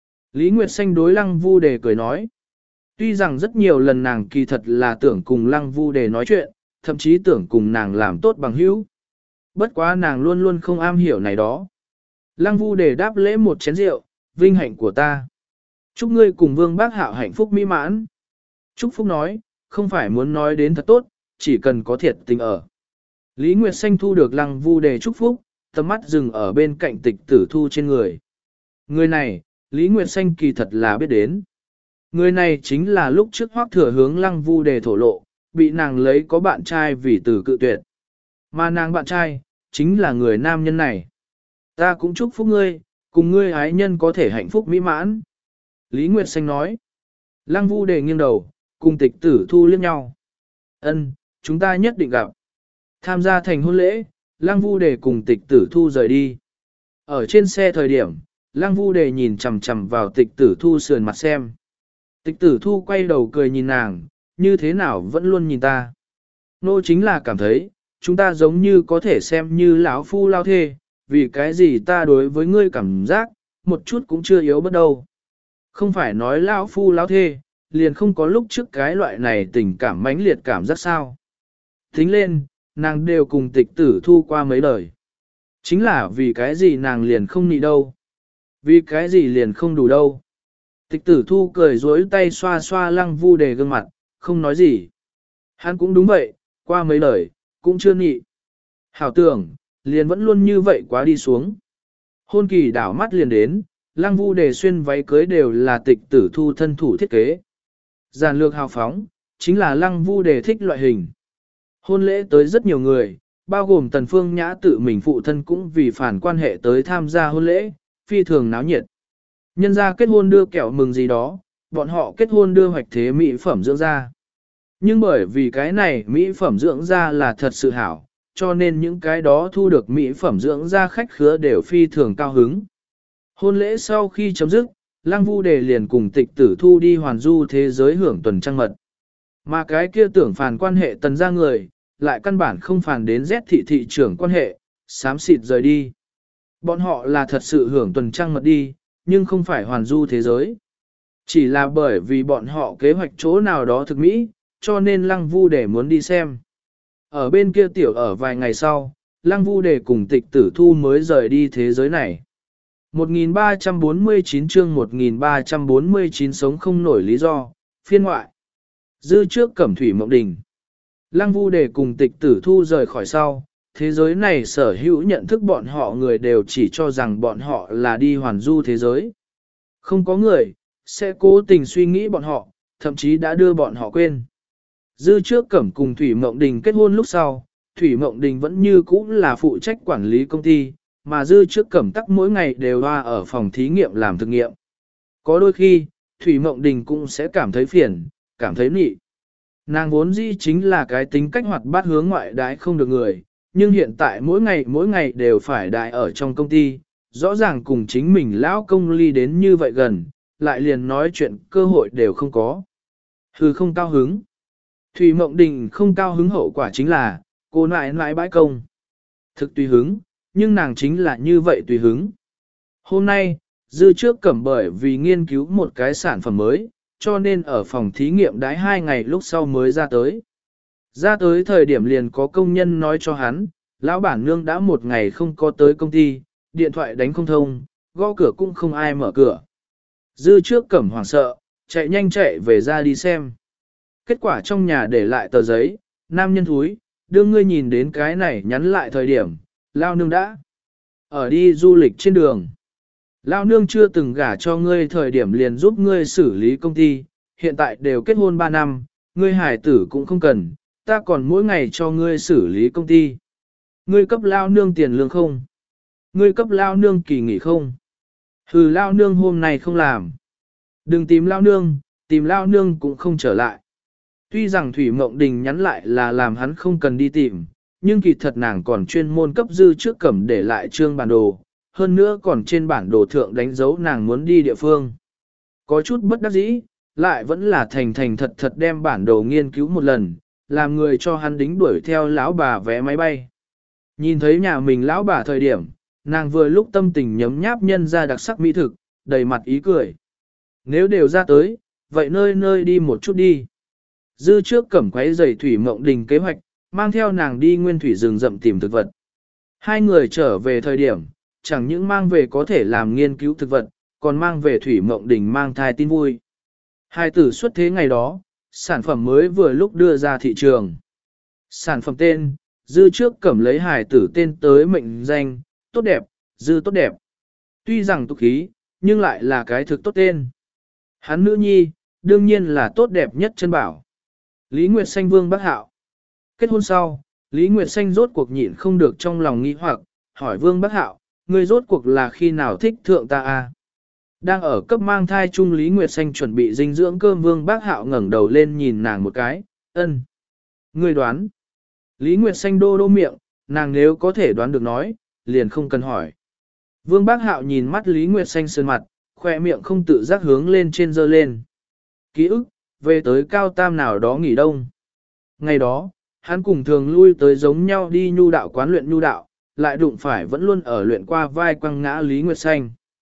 Lý Nguyệt Xanh đối Lăng Vu đề cười nói. Tuy rằng rất nhiều lần nàng kỳ thật là tưởng cùng Lăng Vu đề nói chuyện, thậm chí tưởng cùng nàng làm tốt bằng hữu. Bất quá nàng luôn luôn không am hiểu này đó. Lăng Vu đề đáp lễ một chén rượu, vinh hạnh của ta. Chúc ngươi cùng Vương Bác Hạo hạnh phúc mỹ mãn. Trúc Phúc nói, không phải muốn nói đến thật tốt, chỉ cần có thiệt tình ở. Lý Nguyệt Xanh thu được Lăng Vu đề chúc phúc, tầm mắt dừng ở bên cạnh tịch tử thu trên người. Người này, Lý Nguyệt Xanh kỳ thật là biết đến. Người này chính là lúc trước Hoắc Thừa hướng Lăng Vu đề thổ lộ, bị nàng lấy có bạn trai vì từ cự tuyệt. Mà nàng bạn trai, chính là người nam nhân này. Ta cũng chúc phúc ngươi, cùng ngươi ái nhân có thể hạnh phúc mỹ mãn. Lý Nguyệt Xanh nói. Lăng Vu đề nghiêng đầu, cùng tịch tử thu liếc nhau. Ân, chúng ta nhất định gặp. Tham gia thành hôn lễ, Lăng Vu đề cùng tịch tử thu rời đi. Ở trên xe thời điểm, Lăng Vu đề nhìn chằm chằm vào tịch tử thu sườn mặt xem. Tịch tử thu quay đầu cười nhìn nàng, như thế nào vẫn luôn nhìn ta. Nô chính là cảm thấy, chúng ta giống như có thể xem như lão phu lao thê, vì cái gì ta đối với ngươi cảm giác, một chút cũng chưa yếu bất đâu. Không phải nói lão phu lão thê, liền không có lúc trước cái loại này tình cảm mãnh liệt cảm giác sao. Tính lên, nàng đều cùng tịch tử thu qua mấy đời. Chính là vì cái gì nàng liền không nị đâu. Vì cái gì liền không đủ đâu. Tịch tử thu cười dối tay xoa xoa lăng vu đề gương mặt, không nói gì. Hắn cũng đúng vậy, qua mấy đời, cũng chưa nị. Hảo tưởng, liền vẫn luôn như vậy quá đi xuống. Hôn kỳ đảo mắt liền đến, lăng vu đề xuyên váy cưới đều là tịch tử thu thân thủ thiết kế. Giản lược hào phóng, chính là lăng vu đề thích loại hình. Hôn lễ tới rất nhiều người, bao gồm Tần Phương Nhã tự mình phụ thân cũng vì phản quan hệ tới tham gia hôn lễ, phi thường náo nhiệt. Nhân gia kết hôn đưa kẹo mừng gì đó, bọn họ kết hôn đưa hoạch thế mỹ phẩm dưỡng da. Nhưng bởi vì cái này mỹ phẩm dưỡng da là thật sự hảo, cho nên những cái đó thu được mỹ phẩm dưỡng da khách khứa đều phi thường cao hứng. Hôn lễ sau khi chấm dứt, Lăng Vu Đề liền cùng tịch tử thu đi hoàn du thế giới hưởng tuần trăng mật. Mà cái kia tưởng phản quan hệ tần ra người, lại căn bản không phản đến Z thị thị trưởng quan hệ, xám xịt rời đi. Bọn họ là thật sự hưởng tuần trăng mật đi, nhưng không phải hoàn du thế giới. Chỉ là bởi vì bọn họ kế hoạch chỗ nào đó thực mỹ, cho nên Lăng Vu Đề muốn đi xem. Ở bên kia tiểu ở vài ngày sau, Lăng Vu Đề cùng tịch tử thu mới rời đi thế giới này. một nghìn ba trăm bốn mươi chín chương một nghìn ba trăm bốn mươi chín sống không nổi lý do, phiên ngoại. Dư trước Cẩm Thủy Mộng Đình. Lăng Vu Đề cùng tịch tử thu rời khỏi sau, thế giới này sở hữu nhận thức bọn họ người đều chỉ cho rằng bọn họ là đi hoàn du thế giới. Không có người, sẽ cố tình suy nghĩ bọn họ, thậm chí đã đưa bọn họ quên. Dư trước Cẩm cùng Thủy Mộng Đình kết hôn lúc sau, Thủy Mộng Đình vẫn như cũ là phụ trách quản lý công ty, mà Dư trước Cẩm tắc mỗi ngày đều hoa ở phòng thí nghiệm làm thực nghiệm. Có đôi khi, Thủy Mộng Đình cũng sẽ cảm thấy phiền, cảm thấy nị. Nàng vốn dĩ chính là cái tính cách hoạt bát hướng ngoại đái không được người, nhưng hiện tại mỗi ngày mỗi ngày đều phải đại ở trong công ty, rõ ràng cùng chính mình lão công ly đến như vậy gần, lại liền nói chuyện cơ hội đều không có. Hừ không cao hứng. Thủy Mộng Đình không cao hứng hậu quả chính là, cô nại nãi bãi công. Thực tùy hứng, nhưng nàng chính là như vậy tùy hứng. Hôm nay, Dư trước Cẩm bởi vì nghiên cứu một cái sản phẩm mới, cho nên ở phòng thí nghiệm đái hai ngày lúc sau mới ra tới. Ra tới thời điểm liền có công nhân nói cho hắn, lão bản nương đã một ngày không có tới công ty, điện thoại đánh không thông, gõ cửa cũng không ai mở cửa. Dư trước Cẩm hoảng sợ, chạy nhanh chạy về ra đi xem. Kết quả trong nhà để lại tờ giấy, nam nhân thúi, đưa ngươi nhìn đến cái này nhắn lại thời điểm, lao nương đã ở đi du lịch trên đường. Lao nương chưa từng gả cho ngươi thời điểm liền giúp ngươi xử lý công ty, hiện tại đều kết hôn ba năm, ngươi hải tử cũng không cần, ta còn mỗi ngày cho ngươi xử lý công ty. Ngươi cấp lao nương tiền lương không? Ngươi cấp lao nương kỳ nghỉ không? Hừ lao nương hôm nay không làm. Đừng tìm lao nương, tìm lao nương cũng không trở lại. Tuy rằng Thủy Mộng Đình nhắn lại là làm hắn không cần đi tìm, nhưng kỳ thật nàng còn chuyên môn cấp Dư trước Cẩm để lại trương bản đồ, hơn nữa còn trên bản đồ thượng đánh dấu nàng muốn đi địa phương. Có chút bất đắc dĩ, lại vẫn là thành thành thật thật đem bản đồ nghiên cứu một lần, làm người cho hắn đính đuổi theo lão bà vé máy bay. Nhìn thấy nhà mình lão bà thời điểm, nàng vừa lúc tâm tình nhấm nháp nhân ra đặc sắc mỹ thực, đầy mặt ý cười. Nếu đều ra tới, vậy nơi nơi đi một chút đi. Dư trước Cẩm quấy giày Thủy Mộng Đình kế hoạch, mang theo nàng đi nguyên thủy rừng rậm tìm thực vật. Hai người trở về thời điểm, chẳng những mang về có thể làm nghiên cứu thực vật, còn mang về Thủy Mộng Đình mang thai tin vui. Hai tử xuất thế ngày đó, sản phẩm mới vừa lúc đưa ra thị trường. Sản phẩm tên, Dư trước Cẩm lấy hài tử tên tới mệnh danh, tốt đẹp, Dư tốt đẹp. Tuy rằng tục khí, nhưng lại là cái thực tốt tên. Hắn nữ nhi, đương nhiên là tốt đẹp nhất chân bảo. Lý Nguyệt Xanh Vương Bắc Hạo. Kết hôn sau, Lý Nguyệt Xanh rốt cuộc nhịn không được trong lòng nghi hoặc, hỏi Vương Bắc Hạo, ngươi rốt cuộc là khi nào thích thượng ta a? Đang ở cấp mang thai chung Lý Nguyệt Xanh chuẩn bị dinh dưỡng cơm Vương Bắc Hạo ngẩng đầu lên nhìn nàng một cái, ân. Ngươi đoán. Lý Nguyệt Xanh đô đô miệng, nàng nếu có thể đoán được nói, liền không cần hỏi. Vương Bắc Hạo nhìn mắt Lý Nguyệt Xanh sơn mặt, khoe miệng không tự giác hướng lên trên dơ lên. Ký ức, về tới cao tam nào đó nghỉ đông. Ngày đó, hắn cùng thường lui tới giống nhau đi nhu đạo quán luyện nhu đạo, lại đụng phải vẫn luôn ở luyện qua vai quăng ngã Lý Nguyệt Xanh.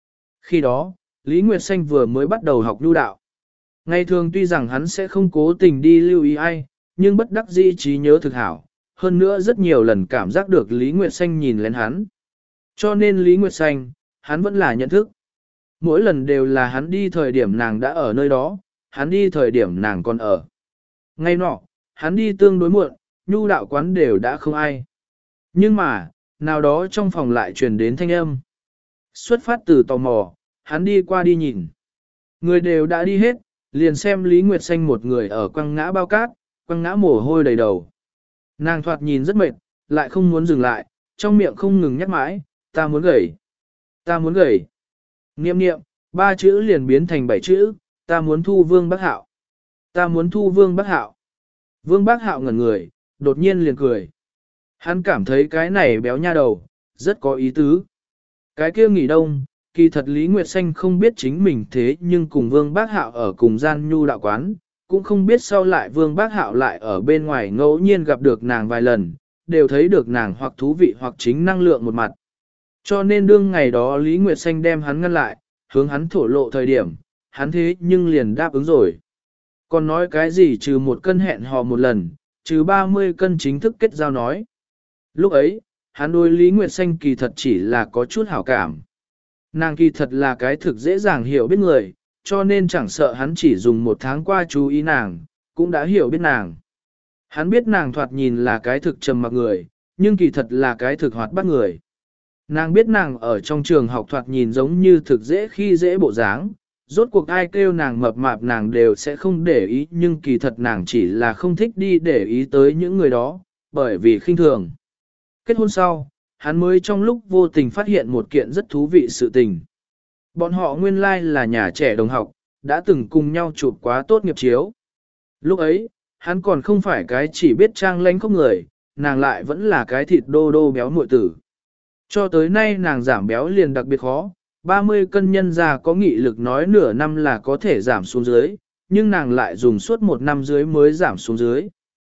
Khi đó, Lý Nguyệt Xanh vừa mới bắt đầu học nhu đạo. Ngày thường tuy rằng hắn sẽ không cố tình đi lưu ý ai, nhưng bất đắc dĩ trí nhớ thực hảo. Hơn nữa rất nhiều lần cảm giác được Lý Nguyệt Xanh nhìn lên hắn. Cho nên Lý Nguyệt Xanh, hắn vẫn là nhận thức. Mỗi lần đều là hắn đi thời điểm nàng đã ở nơi đó, hắn đi thời điểm nàng còn ở. Ngay nọ, hắn đi tương đối muộn, nhu đạo quán đều đã không ai. Nhưng mà, nào đó trong phòng lại truyền đến thanh âm. Xuất phát từ tò mò, hắn đi qua đi nhìn. Người đều đã đi hết, liền xem Lý Nguyệt Xanh một người ở quăng ngã bao cát, quăng ngã mồ hôi đầy đầu. Nàng thoạt nhìn rất mệt, lại không muốn dừng lại, trong miệng không ngừng nhắc mãi, ta muốn gầy, ta muốn gầy. Niệm niệm, ba chữ liền biến thành bảy chữ, ta muốn thu Vương Bác Hạo, ta muốn thu Vương Bác Hạo. Vương Bác Hạo ngẩn người, đột nhiên liền cười. Hắn cảm thấy cái này béo nha đầu, rất có ý tứ. Cái kia nghỉ đông, kỳ thật Lý Nguyệt Xanh không biết chính mình thế nhưng cùng Vương Bác Hạo ở cùng gian nhu đạo quán, cũng không biết sau lại Vương Bác Hạo lại ở bên ngoài ngẫu nhiên gặp được nàng vài lần, đều thấy được nàng hoặc thú vị hoặc chính năng lượng một mặt. Cho nên đương ngày đó Lý Nguyệt Xanh đem hắn ngăn lại, hướng hắn thổ lộ thời điểm, hắn thế nhưng liền đáp ứng rồi. Còn nói cái gì trừ một cân hẹn hò một lần, trừ ba mươi cân chính thức kết giao nói. Lúc ấy, hắn đối Lý Nguyệt Xanh kỳ thật chỉ là có chút hảo cảm. Nàng kỳ thật là cái thực dễ dàng hiểu biết người, cho nên chẳng sợ hắn chỉ dùng một tháng qua chú ý nàng, cũng đã hiểu biết nàng. Hắn biết nàng thoạt nhìn là cái thực trầm mặc người, nhưng kỳ thật là cái thực hoạt bát người. Nàng biết nàng ở trong trường học thoạt nhìn giống như thực dễ khi dễ bộ dáng, rốt cuộc ai kêu nàng mập mạp nàng đều sẽ không để ý, nhưng kỳ thật nàng chỉ là không thích đi để ý tới những người đó, bởi vì khinh thường. Kết hôn sau, hắn mới trong lúc vô tình phát hiện một kiện rất thú vị sự tình. Bọn họ nguyên lai là nhà trẻ đồng học, đã từng cùng nhau chụp quá tốt nghiệp chiếu. Lúc ấy, hắn còn không phải cái chỉ biết trang lánh khóc người, nàng lại vẫn là cái thịt đô đô béo muội tử. Cho tới nay nàng giảm béo liền đặc biệt khó, ba mươi cân nhân ra có nghị lực nói nửa năm là có thể giảm xuống dưới, nhưng nàng lại dùng suốt một năm dưới mới giảm xuống dưới.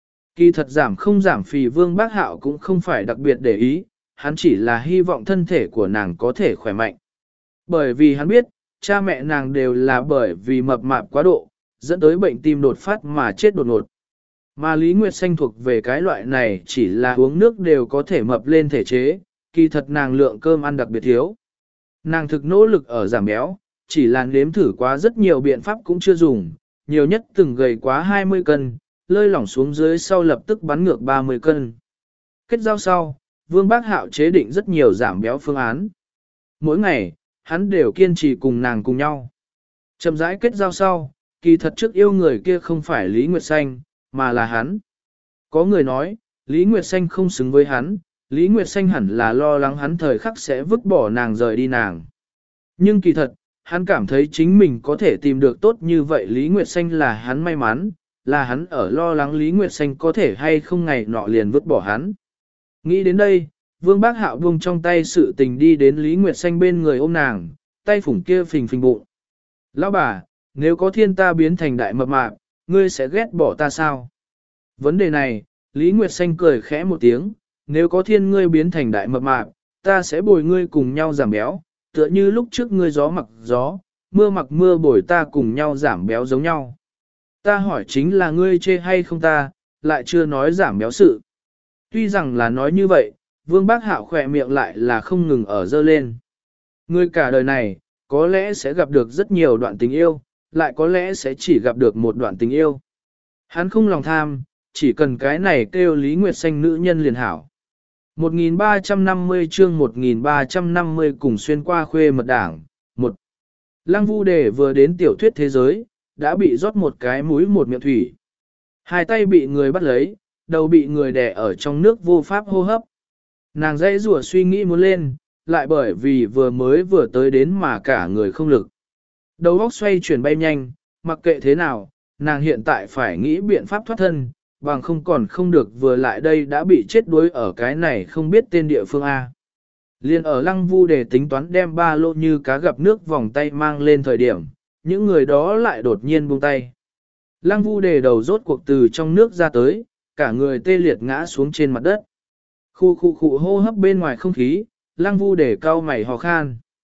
Kỳ thật giảm không giảm phì Vương Bác Hạo cũng không phải đặc biệt để ý, hắn chỉ là hy vọng thân thể của nàng có thể khỏe mạnh. Bởi vì hắn biết, cha mẹ nàng đều là bởi vì mập mạp quá độ, dẫn tới bệnh tim đột phát mà chết đột ngột. Mà Lý Nguyệt Xanh thuộc về cái loại này chỉ là uống nước đều có thể mập lên thể chế, kỳ thật nàng lượng cơm ăn đặc biệt thiếu. Nàng thực nỗ lực ở giảm béo, chỉ là nếm thử quá rất nhiều biện pháp cũng chưa dùng, nhiều nhất từng gầy quá hai mươi cân, lơi lỏng xuống dưới sau lập tức bắn ngược ba mươi cân. Kết giao sau, Vương Bác Hạo chế định rất nhiều giảm béo phương án. Mỗi ngày, hắn đều kiên trì cùng nàng cùng nhau. Chậm rãi kết giao sau, kỳ thật trước yêu người kia không phải Lý Nguyệt Xanh, mà là hắn. Có người nói, Lý Nguyệt Xanh không xứng với hắn, Lý Nguyệt Xanh hẳn là lo lắng hắn thời khắc sẽ vứt bỏ nàng rời đi nàng. Nhưng kỳ thật, hắn cảm thấy chính mình có thể tìm được tốt như vậy Lý Nguyệt Xanh là hắn may mắn, là hắn ở lo lắng Lý Nguyệt Xanh có thể hay không ngày nọ liền vứt bỏ hắn. Nghĩ đến đây, Vương Bác Hạo buông trong tay sự tình đi đến Lý Nguyệt Xanh bên người ôm nàng, tay phủng kia phình phình bụng. Lão bà, nếu có thiên ta biến thành đại mập mạp, ngươi sẽ ghét bỏ ta sao? Vấn đề này, Lý Nguyệt Xanh cười khẽ một tiếng, nếu có thiên ngươi biến thành đại mập mạp, ta sẽ bồi ngươi cùng nhau giảm béo, tựa như lúc trước ngươi gió mặc gió, mưa mặc mưa bồi ta cùng nhau giảm béo giống nhau. Ta hỏi chính là ngươi chê hay không ta, lại chưa nói giảm béo sự. Tuy rằng là nói như vậy, Vương Bác Hạo khỏe miệng lại là không ngừng ở dơ lên. Ngươi cả đời này, có lẽ sẽ gặp được rất nhiều đoạn tình yêu, lại có lẽ sẽ chỉ gặp được một đoạn tình yêu. Hắn không lòng tham, chỉ cần cái này kêu Lý Nguyệt Xanh nữ nhân liền hảo. một nghìn ba trăm năm mươi chương một nghìn ba trăm năm mươi cùng xuyên qua khuê mật đảng. một. Lăng Vu Đề vừa đến tiểu thuyết thế giới, đã bị rót một cái mũi một miệng thủy. Hai tay bị người bắt lấy, đầu bị người đè ở trong nước vô pháp hô hấp. Nàng dãy rủa suy nghĩ muốn lên, lại bởi vì vừa mới vừa tới đến mà cả người không lực. Đầu óc xoay chuyển bay nhanh, mặc kệ thế nào, nàng hiện tại phải nghĩ biện pháp thoát thân, bằng không còn không được vừa lại đây đã bị chết đuối ở cái này không biết tên địa phương A. Liên ở Lăng Vu Đề tính toán đem ba lô như cá gặp nước vòng tay mang lên thời điểm, những người đó lại đột nhiên buông tay. Lăng Vu Đề đầu rốt cuộc từ trong nước ra tới, cả người tê liệt ngã xuống trên mặt đất. Khu khu khu hô hấp bên ngoài không khí, Lăng Vu Đề cau mày hò khan.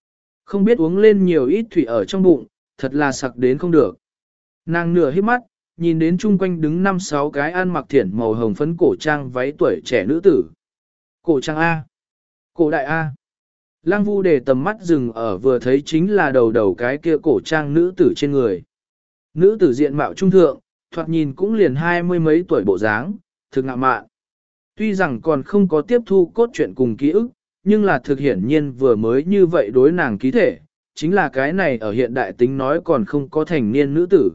Không biết uống lên nhiều ít thủy ở trong bụng, thật là sặc đến không được. Nàng nửa hít mắt, nhìn đến chung quanh đứng năm sáu cái ăn mặc thiển màu hồng phấn cổ trang váy tuổi trẻ nữ tử. Cổ trang A. Cổ đại A. Lăng Vu để tầm mắt dừng ở vừa thấy chính là đầu đầu cái kia cổ trang nữ tử trên người. Nữ tử diện mạo trung thượng, thoạt nhìn cũng liền hai mươi mấy tuổi bộ dáng, thực ngạ mạn. Tuy rằng còn không có tiếp thu cốt truyện cùng ký ức, nhưng là thực hiển nhiên vừa mới như vậy đối nàng ký thể, chính là cái này ở hiện đại tính nói còn không có thành niên nữ tử.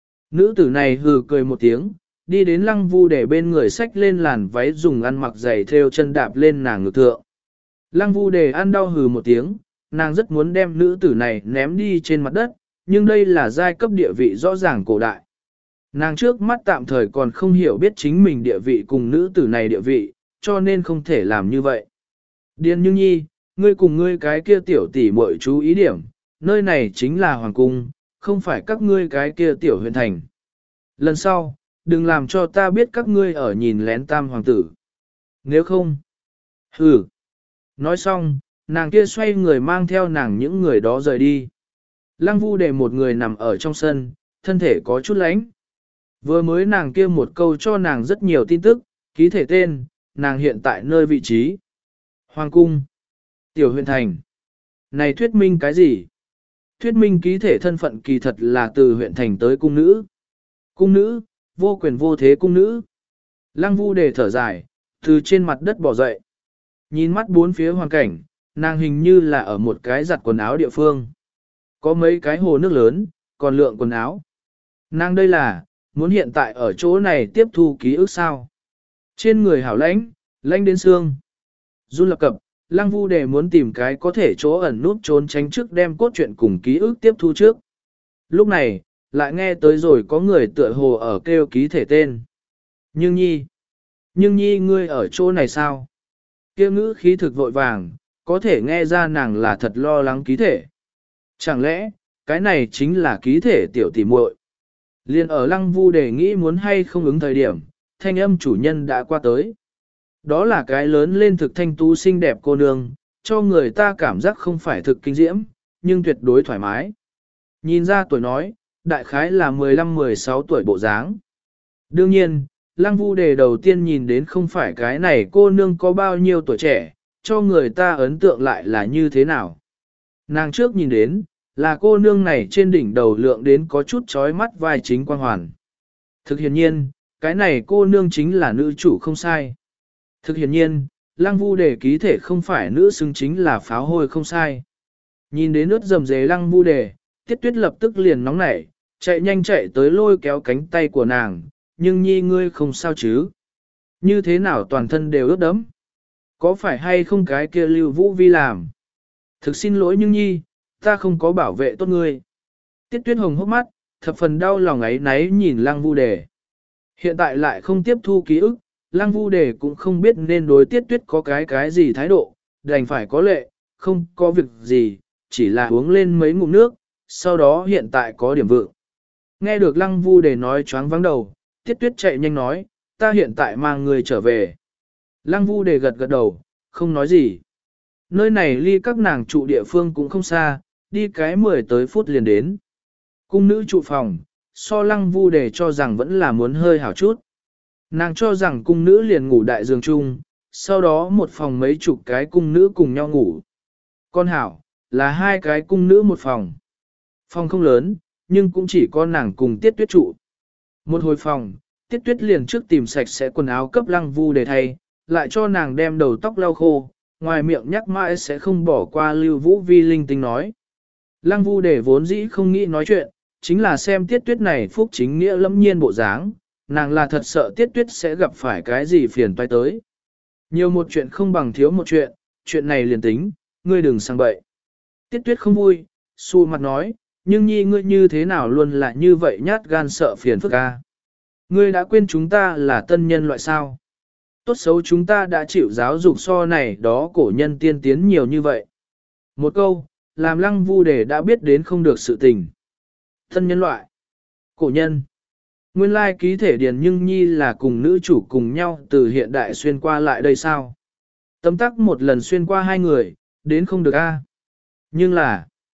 Nữ tử này hừ cười một tiếng, đi đến Lăng Vu để bên người xách lên làn váy dùng ăn mặc giày theo chân đạp lên nàng ngực thượng. Lăng Vu để ăn đau hừ một tiếng, nàng rất muốn đem nữ tử này ném đi trên mặt đất, nhưng đây là giai cấp địa vị rõ ràng cổ đại. Nàng trước mắt tạm thời còn không hiểu biết chính mình địa vị cùng nữ tử này địa vị, cho nên không thể làm như vậy. Điền Như Nhi, ngươi cùng ngươi cái kia tiểu tỷ muội chú ý điểm, nơi này chính là hoàng cung, không phải các ngươi cái kia tiểu huyện thành. Lần sau, đừng làm cho ta biết các ngươi ở nhìn lén tam hoàng tử. Nếu không, hừ. Nói xong, nàng kia xoay người mang theo nàng những người đó rời đi. Lăng Vu để một người nằm ở trong sân, thân thể có chút lánh. Vừa mới nàng kia một câu cho nàng rất nhiều tin tức, ký thể tên, nàng hiện tại nơi vị trí. Hoàng cung, tiểu huyện thành. Này thuyết minh cái gì? Thuyết minh ký thể thân phận kỳ thật là từ huyện thành tới cung nữ. Cung nữ, vô quyền vô thế cung nữ. Lăng Vu để thở dài, từ trên mặt đất bỏ dậy. Nhìn mắt bốn phía hoàn cảnh, nàng hình như là ở một cái giặt quần áo địa phương. Có mấy cái hồ nước lớn, còn lượng quần áo. Nàng đây là, muốn hiện tại ở chỗ này tiếp thu ký ức sao. Trên người hảo lãnh, lãnh đến xương. Run lập cập, Lăng Vu để muốn tìm cái có thể chỗ ẩn nút trốn tránh trước đem cốt truyện cùng ký ức tiếp thu trước. Lúc này, lại nghe tới rồi có người tựa hồ ở kêu ký thể tên. Nhưng nhi, nhưng nhi ngươi ở chỗ này sao? Kêu ngữ khí thực vội vàng, có thể nghe ra nàng là thật lo lắng ký thể. Chẳng lẽ, cái này chính là ký thể tiểu tỷ muội? Liên ở Lăng Vu đề nghĩ muốn hay không ứng thời điểm, thanh âm chủ nhân đã qua tới. Đó là cái lớn lên thực thanh tú xinh đẹp cô nương, cho người ta cảm giác không phải thực kinh diễm, nhưng tuyệt đối thoải mái. Nhìn ra tuổi nói, đại khái là mười lăm mười sáu tuổi bộ dáng. Đương nhiên, Lăng Vu đề đầu tiên nhìn đến không phải cái này cô nương có bao nhiêu tuổi trẻ, cho người ta ấn tượng lại là như thế nào. Nàng trước nhìn đến, là cô nương này trên đỉnh đầu lượng đến có chút chói mắt vai chính quan hoàn. Thực hiện nhiên, cái này cô nương chính là nữ chủ không sai. Thực hiện nhiên, Lăng Vu đề ký thể không phải nữ xứng chính là pháo hôi không sai. Nhìn đến ướt dầm dề Lăng Vu đề, Tiết Tuyết lập tức liền nóng nảy, chạy nhanh chạy tới lôi kéo cánh tay của nàng, nhưng nhi ngươi không sao chứ? Như thế nào toàn thân đều ướt đẫm? Có phải hay không cái kia Lưu Vũ Vi làm? Thực xin lỗi nhưng nhi, ta không có bảo vệ tốt ngươi. Tiết Tuyết hồng hốc mắt, thập phần đau lòng ấy náy nhìn Lăng Vu đề. Hiện tại lại không tiếp thu ký ức, Lăng Vu đề cũng không biết nên đối Tiết Tuyết có cái cái gì thái độ, đành phải có lệ, không có việc gì, chỉ là uống lên mấy ngụm nước, sau đó hiện tại có điểm vượng. Nghe được Lăng Vu đề nói choáng vắng đầu, Tiết Tuyết chạy nhanh nói, ta hiện tại mang người trở về. Lăng Vu đề gật gật đầu, không nói gì. Nơi này ly các nàng trụ địa phương cũng không xa, đi cái mười tới phút liền đến. Cung nữ trụ phòng, so Lăng Vu đề cho rằng vẫn là muốn hơi hảo chút. Nàng cho rằng cung nữ liền ngủ đại giường chung, sau đó một phòng mấy chục cái cung nữ cùng nhau ngủ. Con hảo, là hai cái cung nữ một phòng. Phòng không lớn, nhưng cũng chỉ có nàng cùng Tiết Tuyết trụ. Một hồi phòng, Tiết Tuyết liền trước tìm sạch sẽ quần áo cấp Lăng Vu để thay, lại cho nàng đem đầu tóc lau khô, ngoài miệng nhắc mãi sẽ không bỏ qua Lưu Vũ Vi linh tinh nói. Lăng Vu để vốn dĩ không nghĩ nói chuyện, chính là xem Tiết Tuyết này phúc chính nghĩa lâm nhiên bộ dáng, nàng là thật sợ Tiết Tuyết sẽ gặp phải cái gì phiền toái tới. Nhiều một chuyện không bằng thiếu một chuyện, chuyện này liền tính, ngươi đừng sang bậy. Tiết Tuyết không vui, xu mặt nói, nhưng nhi ngươi như thế nào luôn là như vậy nhát gan sợ phiền phức ca. Ngươi đã quên chúng ta là tân nhân loại sao? Tốt xấu chúng ta đã chịu giáo dục so này đó cổ nhân tiên tiến nhiều như vậy. Một câu, làm Lăng Vu đề đã biết đến không được sự tình. Tân nhân loại, cổ nhân, nguyên lai ký thể điền nhưng nhi là cùng nữ chủ cùng nhau từ hiện đại xuyên qua lại đây sao? Tấm tắc một lần xuyên qua hai người, đến không được a. Nhưng là,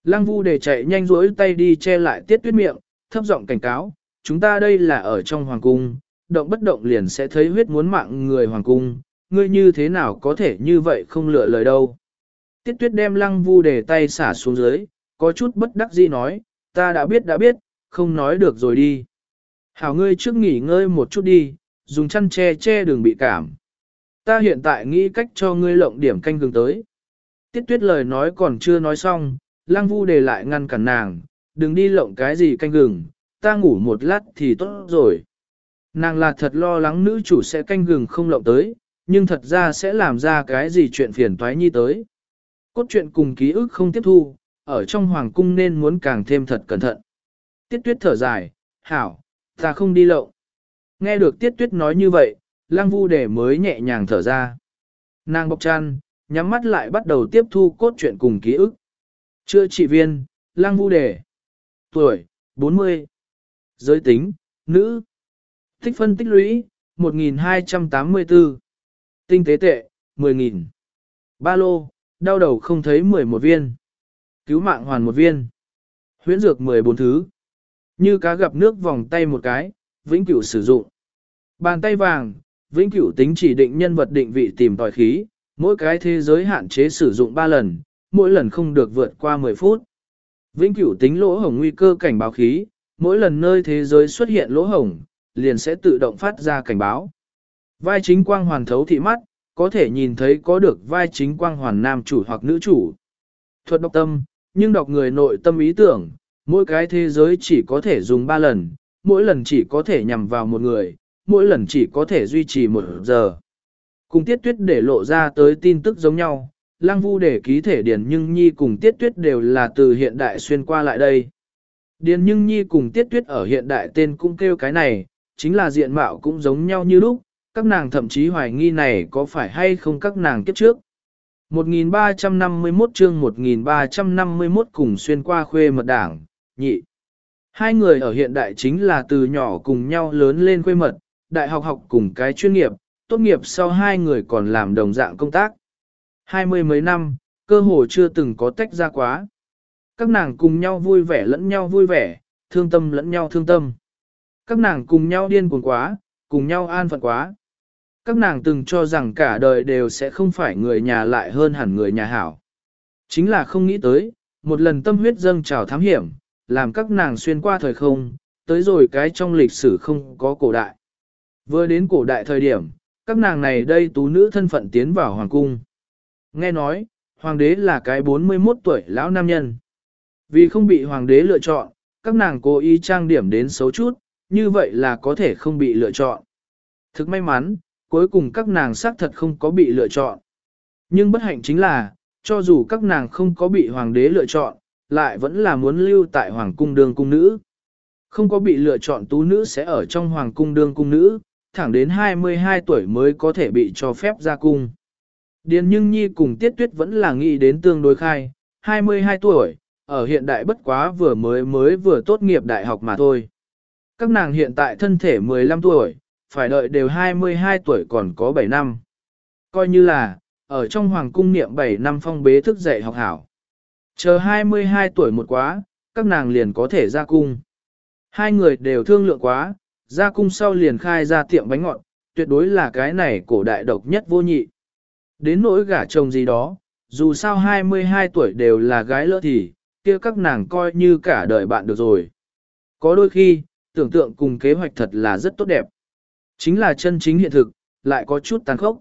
Lăng Vu để chạy nhanh rỗi tay đi che lại Tiết Tuyết miệng, thấp giọng cảnh cáo, chúng ta đây là ở trong hoàng cung, động bất động liền sẽ thấy huyết muốn mạng người hoàng cung, ngươi như thế nào có thể như vậy không lựa lời đâu. Tiết Tuyết đem Lăng Vu để tay xả xuống dưới, có chút bất đắc dĩ nói, ta đã biết đã biết, không nói được rồi đi. Hảo ngươi trước nghỉ ngơi một chút đi, dùng chăn che che đừng bị cảm. Ta hiện tại nghĩ cách cho ngươi lộng điểm canh gừng tới. Tiết Tuyết lời nói còn chưa nói xong, Lăng Vu để lại ngăn cản nàng, đừng đi lộng cái gì canh gừng, ta ngủ một lát thì tốt rồi. Nàng là thật lo lắng nữ chủ sẽ canh gừng không lộng tới, nhưng thật ra sẽ làm ra cái gì chuyện phiền toái nhi tới. Cốt truyện cùng ký ức không tiếp thu, ở trong hoàng cung nên muốn càng thêm thật cẩn thận. Tiết Tuyết thở dài, hảo, ta không đi lộng. Nghe được Tiết Tuyết nói như vậy, Lăng Vu để mới nhẹ nhàng thở ra. Nàng bọc chăn, nhắm mắt lại bắt đầu tiếp thu cốt truyện cùng ký ức. Chữa trị viên, Lăng Vu đề. Tuổi, bốn mươi. Giới tính, nữ. Tích phân tích lũy, một nghìn hai trăm tám mươi tư. Tinh tế tệ, mười nghìn. Ba lô, đau đầu không thấy mười một viên. Cứu mạng hoàn một viên. Huyễn dược mười bốn thứ. Như cá gặp nước vòng tay một cái, vĩnh cửu sử dụng. Bàn tay vàng, vĩnh cửu tính chỉ định nhân vật định vị tìm tòi khí, mỗi cái thế giới hạn chế sử dụng ba lần, mỗi lần không được vượt qua mười phút. Vĩnh cửu tính lỗ hổng nguy cơ cảnh báo khí, mỗi lần nơi thế giới xuất hiện lỗ hổng, liền sẽ tự động phát ra cảnh báo. Vai chính quang hoàn thấu thị mắt, có thể nhìn thấy có được vai chính quang hoàn nam chủ hoặc nữ chủ. Thuật đọc tâm, nhưng đọc người nội tâm ý tưởng, mỗi cái thế giới chỉ có thể dùng ba lần, mỗi lần chỉ có thể nhằm vào một người, mỗi lần chỉ có thể duy trì một giờ. Cùng Tiết Tuyết để lộ ra tới tin tức giống nhau, Lăng Vu để ký thể Điền Nhưng Nhi cùng Tiết Tuyết đều là từ hiện đại xuyên qua lại đây. Điền Nhưng Nhi cùng Tiết Tuyết ở hiện đại tên cũng kêu cái này, chính là diện mạo cũng giống nhau như lúc, các nàng thậm chí hoài nghi này có phải hay không các nàng kiếp trước. một nghìn ba trăm năm mươi mốt chương một nghìn ba trăm năm mươi mốt cùng xuyên qua khuê mật đảng, nhị. Hai người ở hiện đại chính là từ nhỏ cùng nhau lớn lên khuê mật, đại học học cùng cái chuyên nghiệp, tốt nghiệp sau hai người còn làm đồng dạng công tác. Hai mươi mấy năm, cơ hồ chưa từng có tách ra quá. Các nàng cùng nhau vui vẻ lẫn nhau vui vẻ, thương tâm lẫn nhau thương tâm. Các nàng cùng nhau điên cuồng quá, cùng nhau an phận quá. Các nàng từng cho rằng cả đời đều sẽ không phải người nhà lại hơn hẳn người nhà hảo. Chính là không nghĩ tới, một lần tâm huyết dâng trào thám hiểm, làm các nàng xuyên qua thời không, tới rồi cái trong lịch sử không có cổ đại. Vừa đến cổ đại thời điểm, các nàng này đây tú nữ thân phận tiến vào hoàng cung. Nghe nói, hoàng đế là cái bốn mươi mốt tuổi lão nam nhân. Vì không bị hoàng đế lựa chọn, các nàng cố ý trang điểm đến xấu chút, như vậy là có thể không bị lựa chọn. Thực may mắn, cuối cùng các nàng xác thật không có bị lựa chọn. Nhưng bất hạnh chính là, cho dù các nàng không có bị hoàng đế lựa chọn, lại vẫn là muốn lưu tại hoàng cung đương cung nữ. Không có bị lựa chọn tú nữ sẽ ở trong hoàng cung đương cung nữ, thẳng đến hai mươi hai tuổi mới có thể bị cho phép ra cung. Điền Nhưng Nhi cùng Tiết Tuyết vẫn là nghĩ đến tương đối khai, hai mươi hai tuổi, ở hiện đại bất quá vừa mới mới vừa tốt nghiệp đại học mà thôi. Các nàng hiện tại thân thể mười lăm tuổi, phải đợi đều hai mươi hai tuổi còn có bảy năm. Coi như là, ở trong hoàng cung niệm bảy năm phong bế thức dạy học hảo. Chờ hai mươi hai tuổi một quá, các nàng liền có thể ra cung. Hai người đều thương lượng quá, ra cung sau liền khai ra tiệm bánh ngọt, tuyệt đối là cái này cổ đại độc nhất vô nhị. Đến nỗi gả chồng gì đó, dù sao hai mươi hai tuổi đều là gái lỡ thì, kia các nàng coi như cả đời bạn được rồi. Có đôi khi, tưởng tượng cùng kế hoạch thật là rất tốt đẹp. Chính là chân chính hiện thực, lại có chút tàn khốc.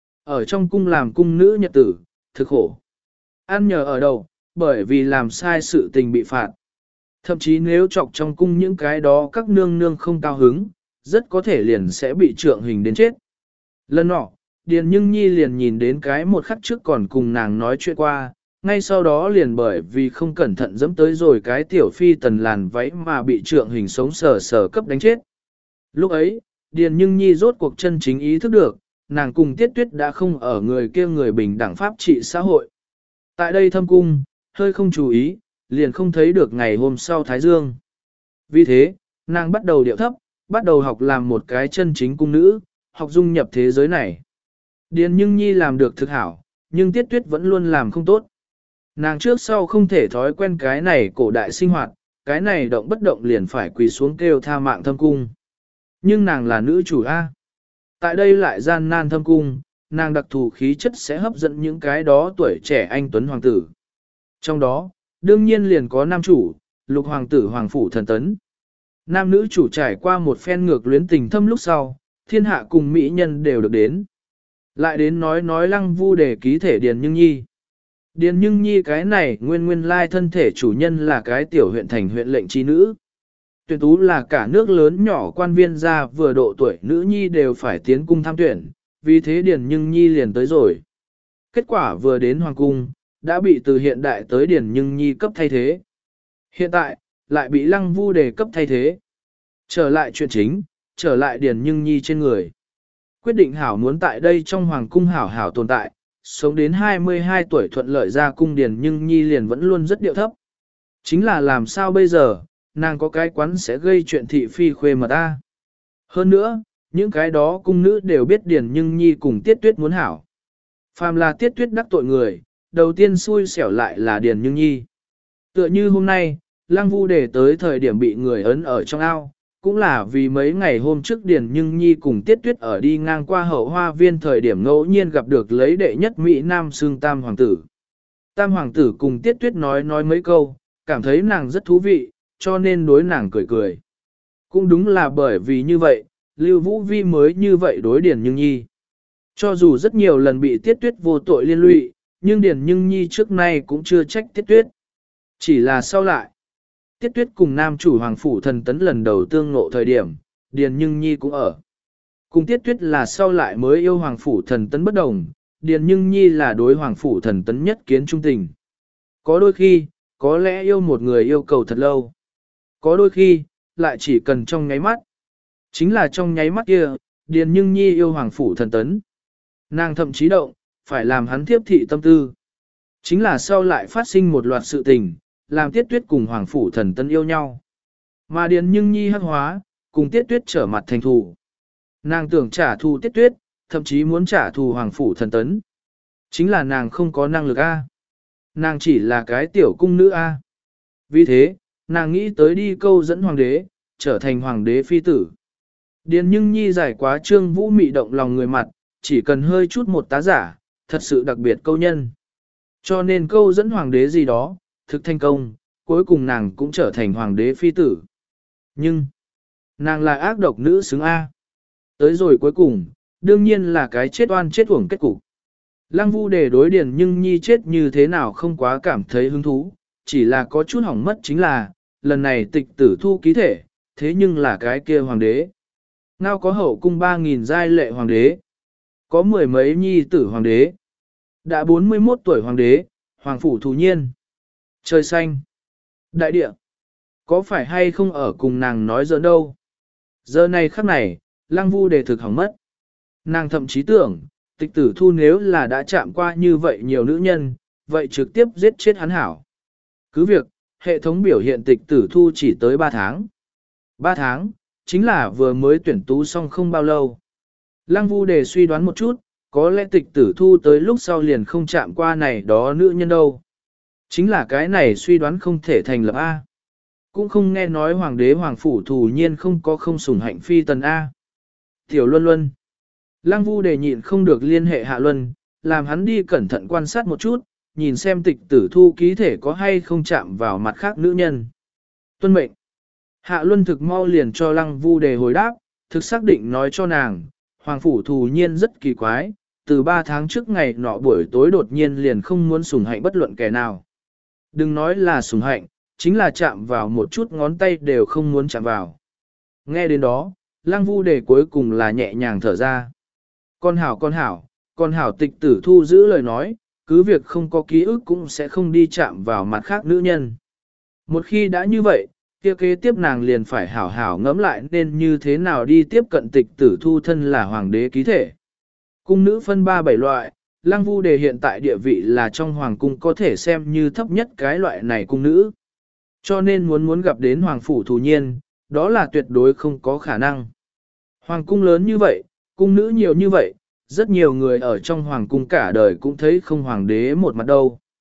Ở trong cung làm cung nữ nhật tử, thực khổ. Ăn nhờ ở đầu, bởi vì làm sai sự tình bị phạt. Thậm chí nếu chọc trong cung những cái đó các nương nương không cao hứng, rất có thể liền sẽ bị trượng hình đến chết. Lần nọ, Điền Nhưng Nhi liền nhìn đến cái một khắc trước còn cùng nàng nói chuyện qua, ngay sau đó liền bởi vì không cẩn thận dẫm tới rồi cái tiểu phi tần làn váy mà bị trượng hình sống sờ sờ cấp đánh chết. Lúc ấy, Điền Nhưng Nhi rốt cuộc chân chính ý thức được, nàng cùng Tiết Tuyết đã không ở người kia người bình đẳng pháp trị xã hội. Tại đây thâm cung, hơi không chú ý, liền không thấy được ngày hôm sau Thái Dương. Vì thế, nàng bắt đầu điệu thấp, bắt đầu học làm một cái chân chính cung nữ, học dung nhập thế giới này. Điền Nhưng Nhi làm được thực hảo, nhưng Tiết Tuyết vẫn luôn làm không tốt. Nàng trước sau không thể thói quen cái này cổ đại sinh hoạt, cái này động bất động liền phải quỳ xuống kêu tha mạng thâm cung. Nhưng nàng là nữ chủ A. Tại đây lại gian nan thâm cung, nàng đặc thù khí chất sẽ hấp dẫn những cái đó tuổi trẻ anh tuấn hoàng tử. Trong đó, đương nhiên liền có nam chủ, lục hoàng tử hoàng phủ thần tấn. Nam nữ chủ trải qua một phen ngược luyến tình thâm lúc sau, thiên hạ cùng mỹ nhân đều được đến. Lại đến nói nói Lăng Vu để ký thể Điền Nhưng Nhi. Điền Nhưng Nhi cái này nguyên nguyên lai thân thể chủ nhân là cái tiểu huyện thành huyện lệnh chi nữ. Tuyển tú là cả nước lớn nhỏ quan viên gia vừa độ tuổi nữ nhi đều phải tiến cung tham tuyển, vì thế Điền Nhưng Nhi liền tới rồi. Kết quả vừa đến hoàng cung, đã bị từ hiện đại tới Điền Nhưng Nhi cấp thay thế. Hiện tại, lại bị Lăng Vu đề cấp thay thế. Trở lại chuyện chính, trở lại Điền Nhưng Nhi trên người. Quyết định hảo muốn tại đây trong hoàng cung hảo hảo tồn tại, sống đến hai mươi hai tuổi thuận lợi ra cung Điền Nhưng Nhi liền vẫn luôn rất điệu thấp. Chính là làm sao bây giờ, nàng có cái quán sẽ gây chuyện thị phi khuê mà ta. Hơn nữa, những cái đó cung nữ đều biết Điền Nhưng Nhi cùng Tiết Tuyết muốn hảo. Phàm là Tiết Tuyết đắc tội người, đầu tiên xui xẻo lại là Điền Nhưng Nhi. Tựa như hôm nay, Lăng Vu để tới thời điểm bị người ấn ở trong ao, cũng là vì mấy ngày hôm trước Điền Nhưng Nhi cùng Tiết Tuyết ở đi ngang qua hậu hoa viên thời điểm ngẫu nhiên gặp được lấy đệ nhất Mỹ Nam xương Tam Hoàng tử. Tam Hoàng tử cùng Tiết Tuyết nói nói mấy câu, cảm thấy nàng rất thú vị, cho nên đối nàng cười cười. Cũng đúng là bởi vì như vậy, Lưu Vũ Vi mới như vậy đối Điền Nhưng Nhi. Cho dù rất nhiều lần bị Tiết Tuyết vô tội liên lụy, nhưng Điền Nhưng Nhi trước nay cũng chưa trách Tiết Tuyết. Chỉ là sau lại, Tiết Tuyết cùng nam chủ Hoàng Phủ Thần Tấn lần đầu tương ngộ thời điểm, Điền Nhưng Nhi cũng ở. Cùng Tiết Tuyết là sau lại mới yêu Hoàng Phủ Thần Tấn bất đồng, Điền Nhưng Nhi là đối Hoàng Phủ Thần Tấn nhất kiến trung tình. Có đôi khi, có lẽ yêu một người yêu cầu thật lâu. Có đôi khi, lại chỉ cần trong nháy mắt. Chính là trong nháy mắt kia, Điền Nhưng Nhi yêu Hoàng Phủ Thần Tấn. Nàng thậm chí động, phải làm hắn thiếp thị tâm tư. Chính là sau lại phát sinh một loạt sự tình, làm Tiết Tuyết cùng Hoàng Phủ Thần Tấn yêu nhau. Mà Điền Nhưng Nhi hắc hóa, cùng Tiết Tuyết trở mặt thành thù. Nàng tưởng trả thù Tiết Tuyết, thậm chí muốn trả thù Hoàng Phủ Thần Tấn. Chính là nàng không có năng lực A. Nàng chỉ là cái tiểu cung nữ A. Vì thế, nàng nghĩ tới đi câu dẫn hoàng đế, trở thành hoàng đế phi tử. Điền Nhưng Nhi giải quá trương vũ mị động lòng người mặt, chỉ cần hơi chút một tá giả, thật sự đặc biệt câu nhân. Cho nên câu dẫn hoàng đế gì đó, thực thành công, cuối cùng nàng cũng trở thành hoàng đế phi tử. Nhưng, nàng là ác độc nữ xứng A. Tới rồi cuối cùng, đương nhiên là cái chết oan chết uổng kết cục. Lăng Vu để đối Điền Nhưng Nhi chết như thế nào không quá cảm thấy hứng thú, chỉ là có chút hỏng mất chính là, lần này tịch tử thu ký thể, thế nhưng là cái kia hoàng đế. Ngao có hậu cung ba nghìn giai lệ hoàng đế, có mười mấy nhi tử hoàng đế, đã bốn mươi mốt tuổi hoàng đế, hoàng phủ thù nhiên. Trời xanh, đại địa, có phải hay không ở cùng nàng nói giỡn đâu. Giờ này khắc này, Lăng Vu đề thực hỏng mất. Nàng thậm chí tưởng, tịch tử thu nếu là đã chạm qua như vậy nhiều nữ nhân, vậy trực tiếp giết chết hắn hảo. Cứ việc, hệ thống biểu hiện tịch tử thu chỉ tới ba tháng. ba tháng, chính là vừa mới tuyển tú xong không bao lâu. Lăng Vu đề suy đoán một chút, có lẽ tịch tử thu tới lúc sau liền không chạm qua này đó nữ nhân đâu. Chính là cái này suy đoán không thể thành lập A. Cũng không nghe nói hoàng đế hoàng phủ thù nhiên không có không sủng hạnh phi tần A. Tiểu Luân Luân. Lăng Vu đề nhịn không được liên hệ Hạ Luân, làm hắn đi cẩn thận quan sát một chút, nhìn xem tịch tử thu ký thể có hay không chạm vào mặt khác nữ nhân. Tuân mệnh. Hạ Luân thực mau liền cho Lăng Vu đề hồi đáp, thực xác định nói cho nàng, Hoàng Phủ thù nhiên rất kỳ quái, từ ba tháng trước ngày nọ buổi tối đột nhiên liền không muốn sủng hạnh bất luận kẻ nào. Đừng nói là sủng hạnh, chính là chạm vào một chút ngón tay đều không muốn chạm vào. Nghe đến đó, Lăng Vu đề cuối cùng là nhẹ nhàng thở ra. Con hảo con hảo, con hảo tịch tử thu giữ lời nói, cứ việc không có ký ức cũng sẽ không đi chạm vào mặt khác nữ nhân. Một khi đã như vậy, kia kế tiếp nàng liền phải hảo hảo ngẫm lại nên như thế nào đi tiếp cận tịch tử thu thân là hoàng đế ký thể. Cung nữ phân ba bảy loại, Lăng Vu đề hiện tại địa vị là trong hoàng cung có thể xem như thấp nhất cái loại này cung nữ. Cho nên muốn muốn gặp đến hoàng phủ thù nhiên, đó là tuyệt đối không có khả năng. Hoàng cung lớn như vậy, cung nữ nhiều như vậy, rất nhiều người ở trong hoàng cung cả đời cũng thấy không hoàng đế một mặt đâu.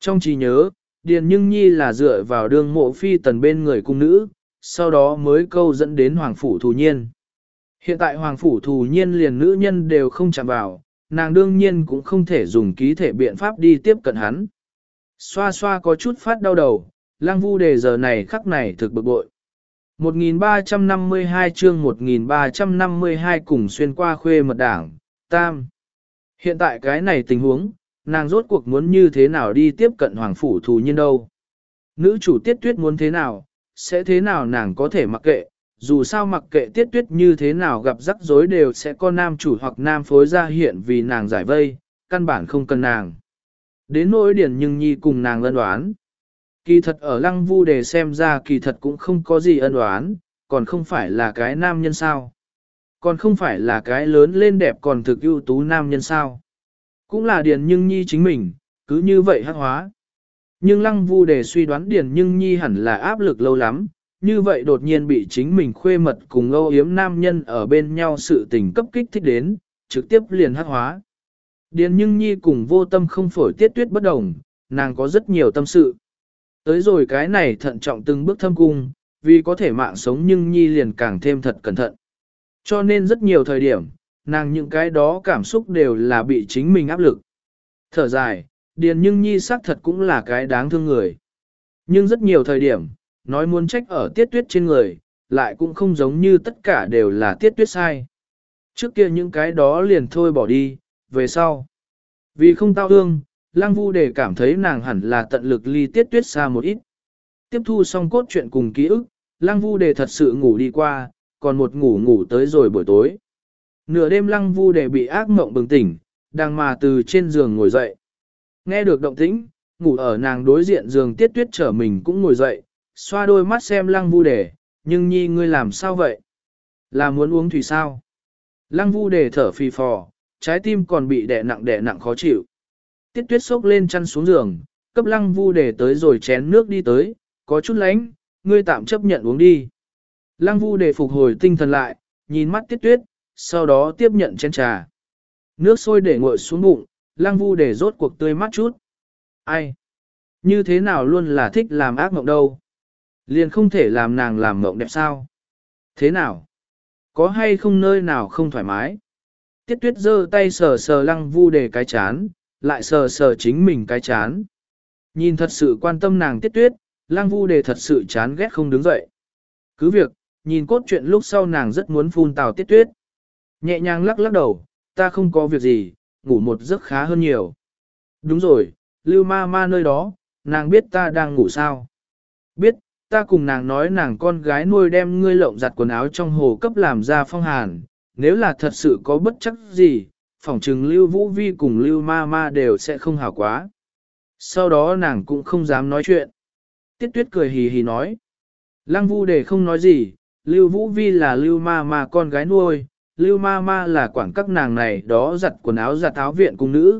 Trong trí nhớ, Điền Nhưng Nhi là dựa vào đương mộ phi tần bên người cung nữ, sau đó mới câu dẫn đến Hoàng Phủ Thù Nhiên. Hiện tại Hoàng Phủ Thù Nhiên liền nữ nhân đều không chạm vào, nàng đương nhiên cũng không thể dùng ký thể biện pháp đi tiếp cận hắn. Xoa xoa có chút phát đau đầu, Lăng Vu Đề giờ này khắc này thực bực bội. một nghìn ba trăm năm mươi hai chương một nghìn ba trăm năm mươi hai cùng xuyên qua khuê mật đảng, tam. Hiện tại cái này tình huống, nàng rốt cuộc muốn như thế nào đi tiếp cận Hoàng Phủ Thù Nhiên đâu. Nữ chủ Tiết Tuyết muốn thế nào, sẽ thế nào nàng có thể mặc kệ, dù sao mặc kệ Tiết Tuyết như thế nào gặp rắc rối đều sẽ có nam chủ hoặc nam phối ra hiện vì nàng giải vây, căn bản không cần nàng. Đến nỗi Điền Nhưng Nhi cùng nàng ân oán. Kỳ thật ở Lăng Vu Đề xem ra kỳ thật cũng không có gì ân oán, còn không phải là cái nam nhân sao. Còn không phải là cái lớn lên đẹp còn thực ưu tú nam nhân sao. Cũng là Điền Nhưng Nhi chính mình, cứ như vậy hắc hóa. Nhưng Lăng Vu Đề suy đoán Điền Nhưng Nhi hẳn là áp lực lâu lắm, như vậy đột nhiên bị chính mình khuê mật cùng âu yếm nam nhân ở bên nhau sự tình cấp kích thích đến, trực tiếp liền hắc hóa. Điền Nhưng Nhi cùng vô tâm không phổi Tiết Tuyết bất đồng, nàng có rất nhiều tâm sự. Tới rồi cái này thận trọng từng bước thâm cung, vì có thể mạng sống nhưng Nhi liền càng thêm thật cẩn thận. Cho nên rất nhiều thời điểm, nàng những cái đó cảm xúc đều là bị chính mình áp lực. Thở dài, Điền Nhưng Nhi xác thật cũng là cái đáng thương người. Nhưng rất nhiều thời điểm, nói muốn trách ở Tiết Tuyết trên người, lại cũng không giống như tất cả đều là Tiết Tuyết sai. Trước kia những cái đó liền thôi bỏ đi, về sau. Vì không tao ương, Lăng Vu Đề cảm thấy nàng hẳn là tận lực ly Tiết Tuyết xa một ít. Tiếp thu xong cốt truyện cùng ký ức, Lăng Vu Đề thật sự ngủ đi qua, còn một ngủ ngủ tới rồi buổi tối. Nửa đêm Lăng Vu Đề bị ác mộng bừng tỉnh, đang mà từ trên giường ngồi dậy. Nghe được động tĩnh, ngủ ở nàng đối diện giường Tiết Tuyết trở mình cũng ngồi dậy, xoa đôi mắt xem Lăng Vu Đề, nhưng Nhi ngươi làm sao vậy? Là muốn uống thủy sao? Lăng Vu Đề thở phì phò, trái tim còn bị đè nặng đè nặng khó chịu. Tiết Tuyết xốc lên chăn xuống giường, cấp Lăng Vu Đề tới rồi chén nước đi tới, có chút lánh, ngươi tạm chấp nhận uống đi. Lăng Vu Đề phục hồi tinh thần lại, nhìn mắt Tiết Tuyết, sau đó tiếp nhận chén trà. Nước sôi để nguội xuống bụng, Lăng Vu Đề rốt cuộc tươi mắt chút. Ai? Như thế nào luôn là thích làm ác mộng đâu? Liền không thể làm nàng làm mộng đẹp sao? Thế nào? Có hay không nơi nào không thoải mái? Tiết Tuyết giơ tay sờ sờ Lăng Vu Đề cái chán, lại sờ sờ chính mình cái chán. Nhìn thật sự quan tâm nàng Tiết Tuyết, Lăng Vu Đề thật sự chán ghét không đứng dậy. Cứ việc, nhìn cốt truyện lúc sau nàng rất muốn phun tào Tiết Tuyết. Nhẹ nhàng lắc lắc đầu, ta không có việc gì, ngủ một giấc khá hơn nhiều. Đúng rồi, Lưu ma ma nơi đó, nàng biết ta đang ngủ sao? Biết, ta cùng nàng nói nàng con gái nuôi đem ngươi lộng giặt quần áo trong hồ cấp làm ra phong hàn, nếu là thật sự có bất chắc gì, phỏng chừng Lưu Vũ Vi cùng Lưu ma ma đều sẽ không hảo quá. Sau đó nàng cũng không dám nói chuyện. Tiết Tuyết cười hì hì nói. Lăng Vu Đề không nói gì, Lưu Vũ Vi là Lưu ma ma con gái nuôi, Lưu ma ma là quản các nàng này đó giặt quần áo giặt áo viện cung nữ.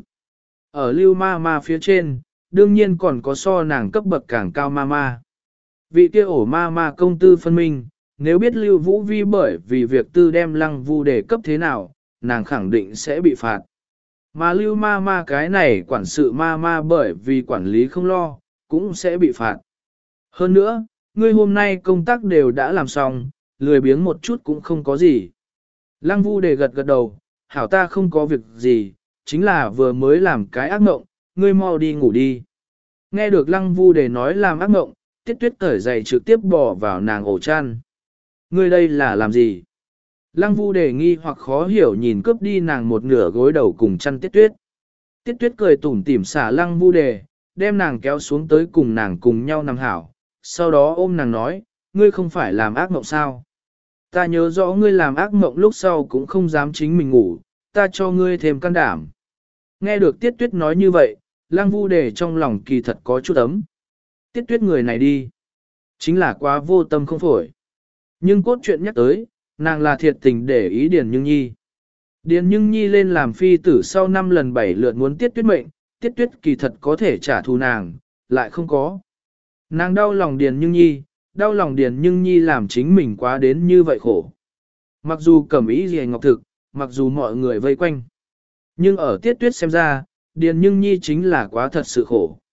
Ở Lưu ma ma phía trên, đương nhiên còn có so nàng cấp bậc càng cao ma ma. Vị kia ổ ma ma công tư phân minh, nếu biết Lưu Vũ Vi bởi vì việc tư đem Lăng Vu Đề cấp thế nào, nàng khẳng định sẽ bị phạt. Mà Lưu ma ma cái này quản sự ma ma bởi vì quản lý không lo, cũng sẽ bị phạt. Hơn nữa, ngươi hôm nay công tác đều đã làm xong, lười biếng một chút cũng không có gì. Lăng Vu Đề gật gật đầu, hảo ta không có việc gì, chính là vừa mới làm cái ác mộng, ngươi mau đi ngủ đi. Nghe được Lăng Vu Đề nói làm ác mộng, Tiết Tuyết cởi giày trực tiếp bỏ vào nàng ổ chăn. Ngươi đây là làm gì? Lăng Vu Đề nghi hoặc khó hiểu nhìn cướp đi nàng một nửa gối đầu cùng chăn Tiết Tuyết. Tiết Tuyết cười tủm tỉm xả Lăng Vu Đề, đem nàng kéo xuống tới cùng nàng cùng nhau nằm hảo. Sau đó ôm nàng nói, ngươi không phải làm ác mộng sao? Ta nhớ rõ ngươi làm ác mộng lúc sau cũng không dám chính mình ngủ, ta cho ngươi thêm can đảm. Nghe được Tiết Tuyết nói như vậy, Lăng Vu Đề trong lòng kỳ thật có chút ấm. Tiết Tuyết người này đi, chính là quá vô tâm không phổi. Nhưng cốt truyện nhắc tới, nàng là thiệt tình để ý Điền Nhưng Nhi. Điền Nhưng Nhi lên làm phi tử sau năm lần bảy lượt muốn Tiết Tuyết mệnh, Tiết Tuyết kỳ thật có thể trả thù nàng, lại không có. Nàng đau lòng Điền Nhưng Nhi, đau lòng Điền Nhưng Nhi làm chính mình quá đến như vậy khổ. Mặc dù cẩm ý gì ngọc thực, mặc dù mọi người vây quanh. Nhưng ở Tiết Tuyết xem ra, Điền Nhưng Nhi chính là quá thật sự khổ.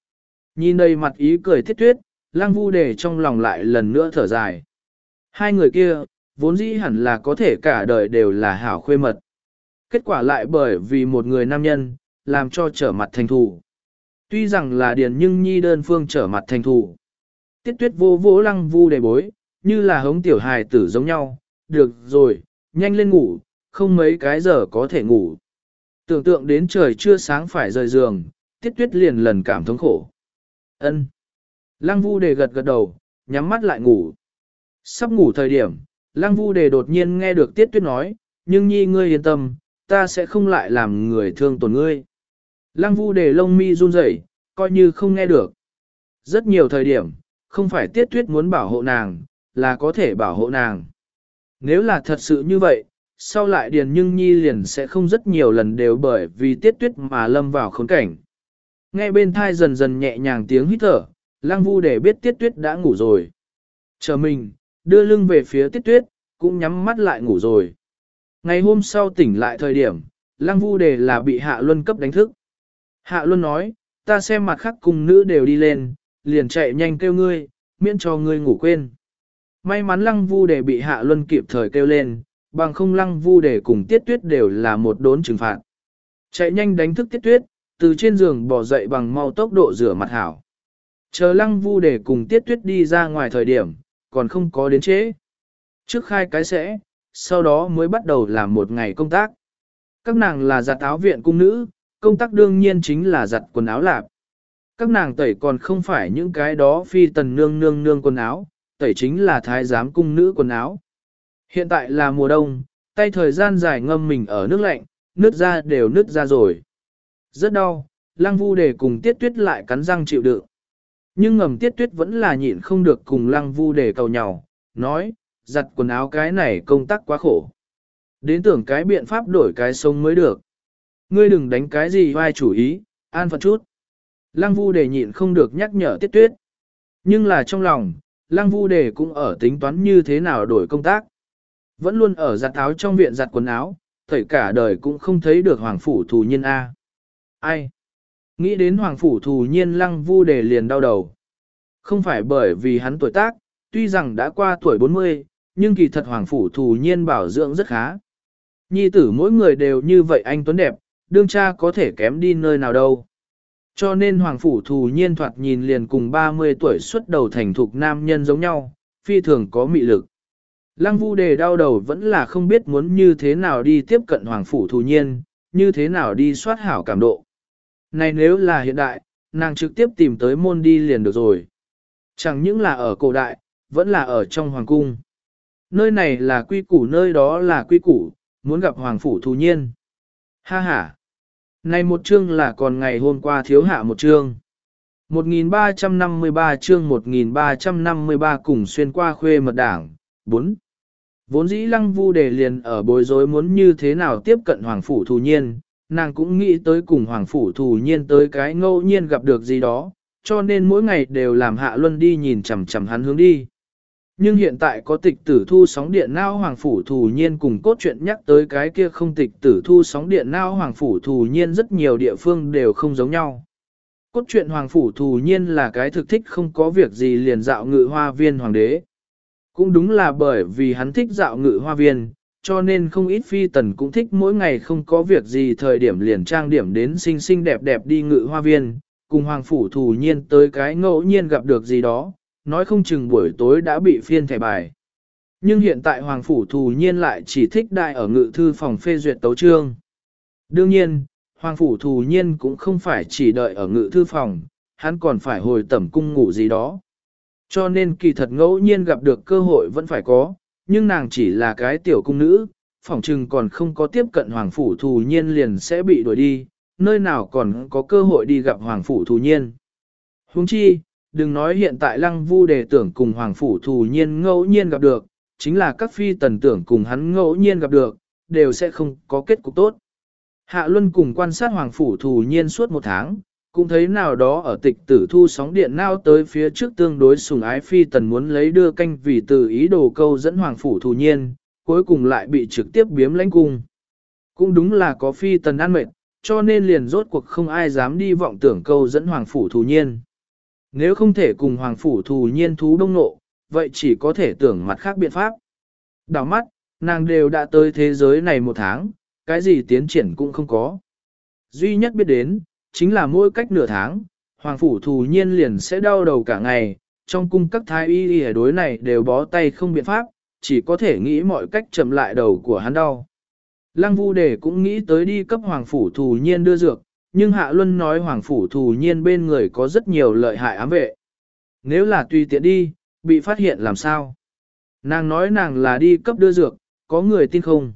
Nhìn đầy mặt ý cười Tiết Tuyết, Lăng Vu Đề trong lòng lại lần nữa thở dài. Hai người kia, vốn dĩ hẳn là có thể cả đời đều là hảo khuê mật. Kết quả lại bởi vì một người nam nhân, làm cho trở mặt thành thù. Tuy rằng là Điền nhưng Nhi đơn phương trở mặt thành thù. Tiết Tuyết vô vỗ Lăng Vu Đề bối, như là hống tiểu hài tử giống nhau. Được rồi, nhanh lên ngủ, không mấy cái giờ có thể ngủ. Tưởng tượng đến trời chưa sáng phải rời giường, Tiết Tuyết liền lần cảm thống khổ. Ân. Lăng Vu Đề gật gật đầu, nhắm mắt lại ngủ. Sắp ngủ thời điểm, Lăng Vu Đề đột nhiên nghe được Tiết Tuyết nói, nhưng Nhi ngươi yên tâm, ta sẽ không lại làm người thương tổn ngươi. Lăng Vu Đề lông mi run rẩy, coi như không nghe được. Rất nhiều thời điểm, không phải Tiết Tuyết muốn bảo hộ nàng, là có thể bảo hộ nàng. Nếu là thật sự như vậy, sau lại Điền Nhưng Nhi liền sẽ không rất nhiều lần đều bởi vì Tiết Tuyết mà lâm vào khốn cảnh. Nghe bên thai dần dần nhẹ nhàng tiếng hít thở, Lăng Vu Đề biết Tiết Tuyết đã ngủ rồi. Chờ mình, đưa lưng về phía Tiết Tuyết, cũng nhắm mắt lại ngủ rồi. Ngày hôm sau tỉnh lại thời điểm, Lăng Vu Đề là bị Hạ Luân cấp đánh thức. Hạ Luân nói, ta xem mặt khác cùng nữ đều đi lên, liền chạy nhanh kêu ngươi, miễn cho ngươi ngủ quên. May mắn Lăng Vu Đề bị Hạ Luân kịp thời kêu lên, bằng không Lăng Vu Đề cùng Tiết Tuyết đều là một đốn trừng phạt. Chạy nhanh đánh thức Tiết Tuyết, từ trên giường bò dậy bằng mau tốc độ rửa mặt hảo. Chờ Lăng Vu Đề cùng Tiết Tuyết đi ra ngoài thời điểm, còn không có đến trễ. Trước khai cái sẽ, sau đó mới bắt đầu làm một ngày công tác. Các nàng là giặt áo viện cung nữ, công tác đương nhiên chính là giặt quần áo lạp. Các nàng tẩy còn không phải những cái đó phi tần nương nương nương quần áo, tẩy chính là thái giám cung nữ quần áo. Hiện tại là mùa đông, tay thời gian dài ngâm mình ở nước lạnh, nứt ra đều nứt ra rồi. Rất đau, Lăng Vu Đề cùng Tiết Tuyết lại cắn răng chịu đựng. Nhưng ngầm Tiết Tuyết vẫn là nhịn không được cùng Lăng Vu Đề cầu nhau, nói, giặt quần áo cái này công tác quá khổ. Đến tưởng cái biện pháp đổi cái sống mới được. Ngươi đừng đánh cái gì vai chủ ý, an phận chút. Lăng Vu Đề nhịn không được nhắc nhở Tiết Tuyết. Nhưng là trong lòng, Lăng Vu Đề cũng ở tính toán như thế nào đổi công tác. Vẫn luôn ở giặt áo trong viện giặt quần áo, thầy cả đời cũng không thấy được Hoàng Phủ Thù Nhiên A. Ai? Nghĩ đến Hoàng Phủ Thù Nhiên Lăng Vu Đề liền đau đầu. Không phải bởi vì hắn tuổi tác, tuy rằng đã qua tuổi bốn mươi, nhưng kỳ thật Hoàng Phủ Thù Nhiên bảo dưỡng rất khá. Nhi tử mỗi người đều như vậy anh tuấn đẹp, đương cha có thể kém đi nơi nào đâu. Cho nên Hoàng Phủ Thù Nhiên thoạt nhìn liền cùng ba mươi tuổi xuất đầu thành thục nam nhân giống nhau, phi thường có mị lực. Lăng Vu Đề đau đầu vẫn là không biết muốn như thế nào đi tiếp cận Hoàng Phủ Thù Nhiên, như thế nào đi soát hảo cảm độ. Này nếu là hiện đại, nàng trực tiếp tìm tới môn đi liền được rồi. Chẳng những là ở cổ đại, vẫn là ở trong Hoàng cung. Nơi này là quy củ, nơi đó là quy củ, muốn gặp Hoàng Phủ Thù Nhiên. Ha ha! Này một chương là còn ngày hôm qua thiếu hạ một chương. một nghìn ba trăm năm mươi ba chương một nghìn ba trăm năm mươi ba cùng xuyên qua khuê mật đảng. bốn. Vốn dĩ Lăng Vu Đề liền ở bối rối muốn như thế nào tiếp cận Hoàng Phủ Thù Nhiên, nàng cũng nghĩ tới cùng Hoàng Phủ Thù Nhiên tới cái ngẫu nhiên gặp được gì đó, cho nên mỗi ngày đều làm Hạ Luân đi nhìn chằm chằm hắn hướng đi. Nhưng hiện tại có tịch tử thu sóng điện não Hoàng Phủ Thù Nhiên cùng cốt truyện nhắc tới cái kia không tịch tử thu sóng điện não Hoàng Phủ Thù Nhiên rất nhiều địa phương đều không giống nhau. Cốt truyện Hoàng Phủ Thù Nhiên là cái thực thích không có việc gì liền dạo ngự hoa viên hoàng đế. Cũng đúng là bởi vì hắn thích dạo ngự hoa viên, cho nên không ít phi tần cũng thích mỗi ngày không có việc gì thời điểm liền trang điểm đến xinh xinh đẹp đẹp đi ngự hoa viên, cùng Hoàng Phủ Thù Nhiên tới cái ngẫu nhiên gặp được gì đó, nói không chừng buổi tối đã bị phiên thẻ bài. Nhưng hiện tại Hoàng Phủ Thù Nhiên lại chỉ thích đại ở ngự thư phòng phê duyệt tấu chương. Đương nhiên, Hoàng Phủ Thù Nhiên cũng không phải chỉ đợi ở ngự thư phòng, hắn còn phải hồi tẩm cung ngủ gì đó. Cho nên kỳ thật ngẫu nhiên gặp được cơ hội vẫn phải có, nhưng nàng chỉ là cái tiểu cung nữ, phỏng chừng còn không có tiếp cận Hoàng Phủ Thù Nhiên liền sẽ bị đuổi đi, nơi nào còn có cơ hội đi gặp Hoàng Phủ Thù Nhiên. Huống chi, đừng nói hiện tại Lăng Vu Đề tưởng cùng Hoàng Phủ Thù Nhiên ngẫu nhiên gặp được, chính là các phi tần tưởng cùng hắn ngẫu nhiên gặp được, đều sẽ không có kết cục tốt. Hạ Luân cùng quan sát Hoàng Phủ Thù Nhiên suốt một tháng, cũng thấy nào đó ở tịch tử thu sóng điện nao tới phía trước tương đối sùng ái phi tần muốn lấy đưa canh vì từ ý đồ câu dẫn Hoàng Phủ Thù Nhiên, cuối cùng lại bị trực tiếp biếm lãnh cung. Cũng đúng là có phi tần ăn mệt, cho nên liền rốt cuộc không ai dám đi vọng tưởng câu dẫn Hoàng Phủ Thù Nhiên. Nếu không thể cùng hoàng phủ thù nhiên thú đông nộ, vậy chỉ có thể tưởng mặt khác biện pháp. Đảo mắt, nàng đều đã tới thế giới này một tháng, cái gì tiến triển cũng không có. Duy nhất biết đến, chính là mỗi cách nửa tháng, hoàng phủ thù nhiên liền sẽ đau đầu cả ngày, trong cung các thái y y đối này đều bó tay không biện pháp, chỉ có thể nghĩ mọi cách chậm lại đầu của hắn đau. Lăng Vu Đề cũng nghĩ tới đi cấp hoàng phủ thù nhiên đưa dược, nhưng Hạ Luân nói hoàng phủ thù nhiên bên người có rất nhiều lợi hại ám vệ. Nếu là tùy tiện đi, bị phát hiện làm sao? Nàng nói nàng là đi cấp đưa dược, có người tin không?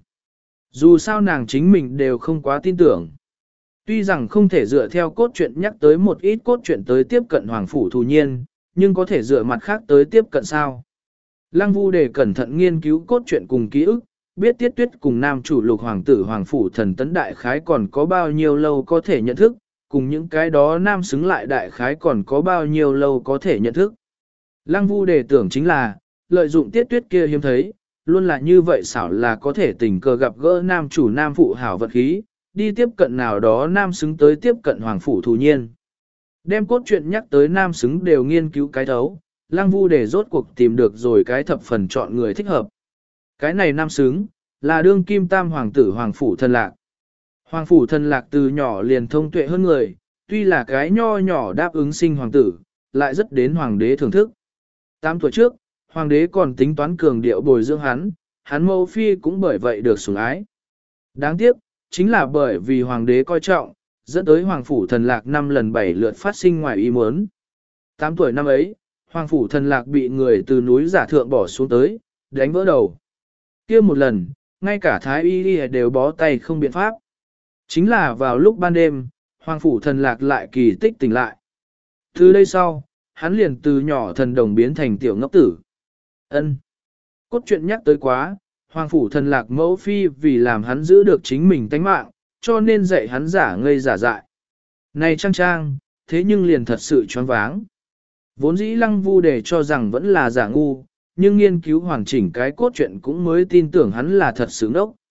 Dù sao nàng chính mình đều không quá tin tưởng. Tuy rằng không thể dựa theo cốt truyện nhắc tới một ít cốt truyện tới tiếp cận hoàng phủ thù nhiên, nhưng có thể dựa mặt khác tới tiếp cận sao? Lăng Vu Đề cẩn thận nghiên cứu cốt truyện cùng ký ức, biết Tiết Tuyết cùng nam chủ lục hoàng tử hoàng phủ thần tấn đại khái còn có bao nhiêu lâu có thể nhận thức, cùng những cái đó nam xứng lại đại khái còn có bao nhiêu lâu có thể nhận thức. Lăng Vu Đề tưởng chính là, lợi dụng Tiết Tuyết kia hiếm thấy, luôn là như vậy xảo là có thể tình cờ gặp gỡ nam chủ nam phụ hảo vật khí, đi tiếp cận nào đó nam xứng tới tiếp cận hoàng phủ thù nhiên. Đem cốt truyện nhắc tới nam xứng đều nghiên cứu cái thấu, Lăng Vu Đề rốt cuộc tìm được rồi cái thập phần chọn người thích hợp. Cái này nam xứng, là đương kim tam hoàng tử hoàng phủ thần lạc. Hoàng phủ thần lạc từ nhỏ liền thông tuệ hơn người, tuy là cái nho nhỏ đáp ứng sinh hoàng tử, lại rất đến hoàng đế thưởng thức. Tám tuổi trước, hoàng đế còn tính toán cường điệu bồi dưỡng hắn, hắn mẫu phi cũng bởi vậy được sủng ái. Đáng tiếc, chính là bởi vì hoàng đế coi trọng, dẫn tới hoàng phủ thần lạc năm lần bảy lượt phát sinh ngoài ý muốn. Tám tuổi năm ấy, hoàng phủ thần lạc bị người từ núi giả thượng bỏ xuống tới, đánh vỡ đầu. Kia một lần, ngay cả thái y đều bó tay không biện pháp. Chính là vào lúc ban đêm, hoàng phủ thần lạc lại kỳ tích tỉnh lại. Từ đây sau, hắn liền từ nhỏ thần đồng biến thành tiểu ngốc tử. Ân. Cốt truyện nhắc tới quá, hoàng phủ thần lạc mẫu phi vì làm hắn giữ được chính mình tánh mạng, cho nên dạy hắn giả ngây giả dại. Này trang trang, thế nhưng liền thật sự choáng váng. Vốn dĩ Lăng Vu Đề cho rằng vẫn là giả ngu, nhưng nghiên cứu hoàn chỉnh cái cốt truyện cũng mới tin tưởng hắn là thật sự ngốc.